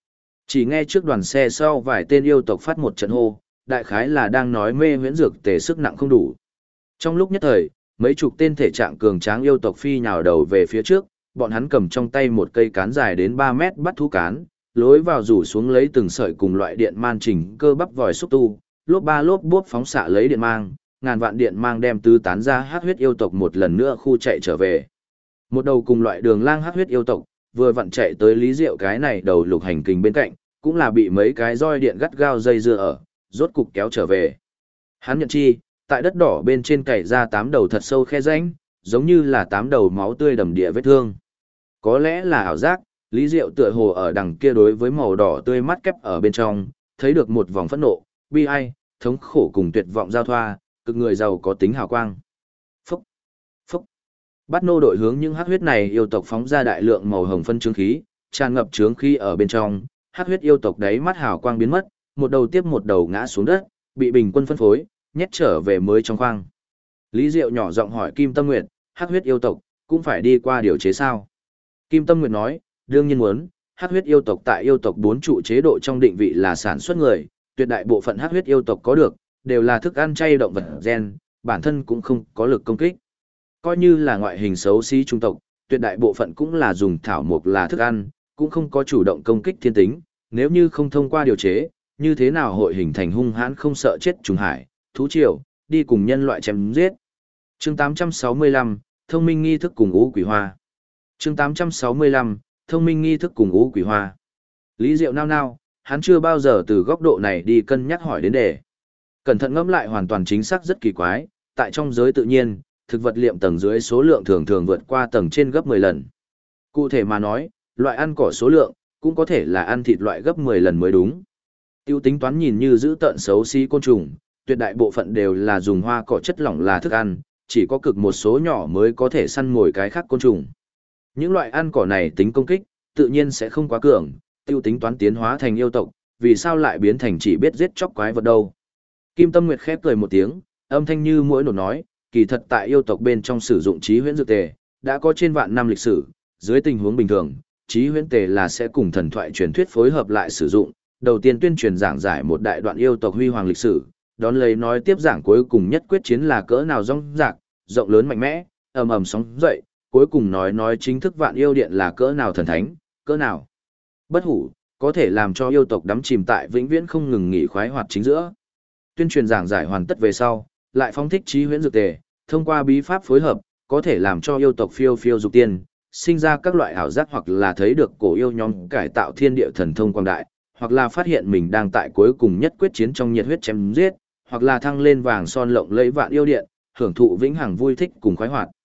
Chỉ nghe trước đoàn xe sau vài tên yêu tộc phát một trận hô, đại khái là đang nói mê huyễn dược tề sức nặng không đủ. Trong lúc nhất thời, mấy chục tên thể trạng cường tráng yêu tộc phi nhào đầu về phía trước, bọn hắn cầm trong tay một cây cán dài đến 3 mét bắt thú cán, lối vào rủ xuống lấy từng sợi cùng loại điện man trình cơ bắp vòi xúc tu, lốp ba lốp bốp phóng xạ lấy điện mang, ngàn vạn điện mang đem tứ tán ra hắc huyết yêu tộc một lần nữa khu chạy trở về. Một đầu cùng loại đường lang hắc huyết yêu tộc, vừa vặn chạy tới Lý Diệu cái này đầu lục hành kình bên cạnh, cũng là bị mấy cái roi điện gắt gao dây dưa ở, rốt cục kéo trở về. Hắn nhận chi, tại đất đỏ bên trên cày ra 8 đầu thật sâu khe rãnh, giống như là 8 đầu máu tươi đầm địa vết thương. Có lẽ là ảo giác, Lý Diệu tựa hồ ở đằng kia đối với màu đỏ tươi mắt kép ở bên trong, thấy được một vòng phẫn nộ, bi ai, thống khổ cùng tuyệt vọng giao thoa, cực người giàu có tính hào quang. Phúc, phúc. Bắt nô đội hướng những hắc huyết này yêu tộc phóng ra đại lượng màu hồng phân chướng khí, tràn ngập chướng khí ở bên trong, hắc huyết yêu tộc đấy mắt hào quang biến mất, một đầu tiếp một đầu ngã xuống đất, bị bình quân phân phối, nhét trở về mới trong khoang. Lý Diệu nhỏ giọng hỏi Kim Tâm Nguyệt, hắc huyết yêu tộc cũng phải đi qua điều chế sao? Kim Tâm Nguyệt nói, đương nhiên muốn, hắc huyết yêu tộc tại yêu tộc 4 trụ chế độ trong định vị là sản xuất người, tuyệt đại bộ phận hắc huyết yêu tộc có được, đều là thức ăn chay động vật gen, bản thân cũng không có lực công kích. Coi như là ngoại hình xấu xí trung tộc, tuyệt đại bộ phận cũng là dùng thảo mộc là thức ăn, cũng không có chủ động công kích thiên tính, nếu như không thông qua điều chế, như thế nào hội hình thành hung hãn không sợ chết trùng hải, thú triều, đi cùng nhân loại chém giết. Chương 865, thông minh nghi thức cùng ú quỷ hoa. Chương 865, thông minh nghi thức cùng ú quỷ hoa. Lý Diệu nao nao, hắn chưa bao giờ từ góc độ này đi cân nhắc hỏi đến đề. Cẩn thận ngẫm lại hoàn toàn chính xác rất kỳ quái, tại trong giới tự nhiên, thực vật liệm tầng dưới số lượng thường thường vượt qua tầng trên gấp 10 lần. Cụ thể mà nói, loại ăn cỏ số lượng, cũng có thể là ăn thịt loại gấp 10 lần mới đúng. Tiêu tính toán nhìn như giữ tợn xấu xí côn trùng, tuyệt đại bộ phận đều là dùng hoa cỏ chất lỏng là thức ăn, chỉ có cực một số nhỏ mới có thể săn mồi cái khác côn trùng. Những loại ăn cỏ này tính công kích, tự nhiên sẽ không quá cường, tiêu tính toán tiến hóa thành yêu tộc, vì sao lại biến thành chỉ biết giết chóc quái vật đâu. Kim Tâm Nguyệt khép cười một tiếng, âm thanh như muỗi nổ nói, kỳ thật tại yêu tộc bên trong sử dụng trí huyễn dược tề, đã có trên vạn năm lịch sử, dưới tình huống bình thường, trí huyễn tề là sẽ cùng thần thoại truyền thuyết phối hợp lại sử dụng, đầu tiên tuyên truyền giảng giải một đại đoạn yêu tộc huy hoàng lịch sử, đón lấy nói tiếp giảng cuối cùng nhất quyết chiến là cỡ nào rong rạc, rộng lớn mạnh mẽ, ầm ầm sóng dậy, cuối cùng nói chính thức vạn yêu điện là cỡ nào thần thánh, cỡ nào bất hủ, có thể làm cho yêu tộc đắm chìm tại vĩnh viễn không ngừng nghỉ khoái hoạt chính giữa. Tuyên truyền giảng giải hoàn tất về sau, lại phóng thích trí huyễn dược tề, thông qua bí pháp phối hợp, có thể làm cho yêu tộc phiêu phiêu dục tiên, sinh ra các loại ảo giác hoặc là thấy được cổ yêu nhóm cải tạo thiên địa thần thông quang đại, hoặc là phát hiện mình đang tại cuối cùng nhất quyết chiến trong nhiệt huyết chém giết, hoặc là thăng lên vàng son lộng lẫy vạn yêu điện, hưởng thụ vĩnh hằng vui thích cùng khoái hoạt.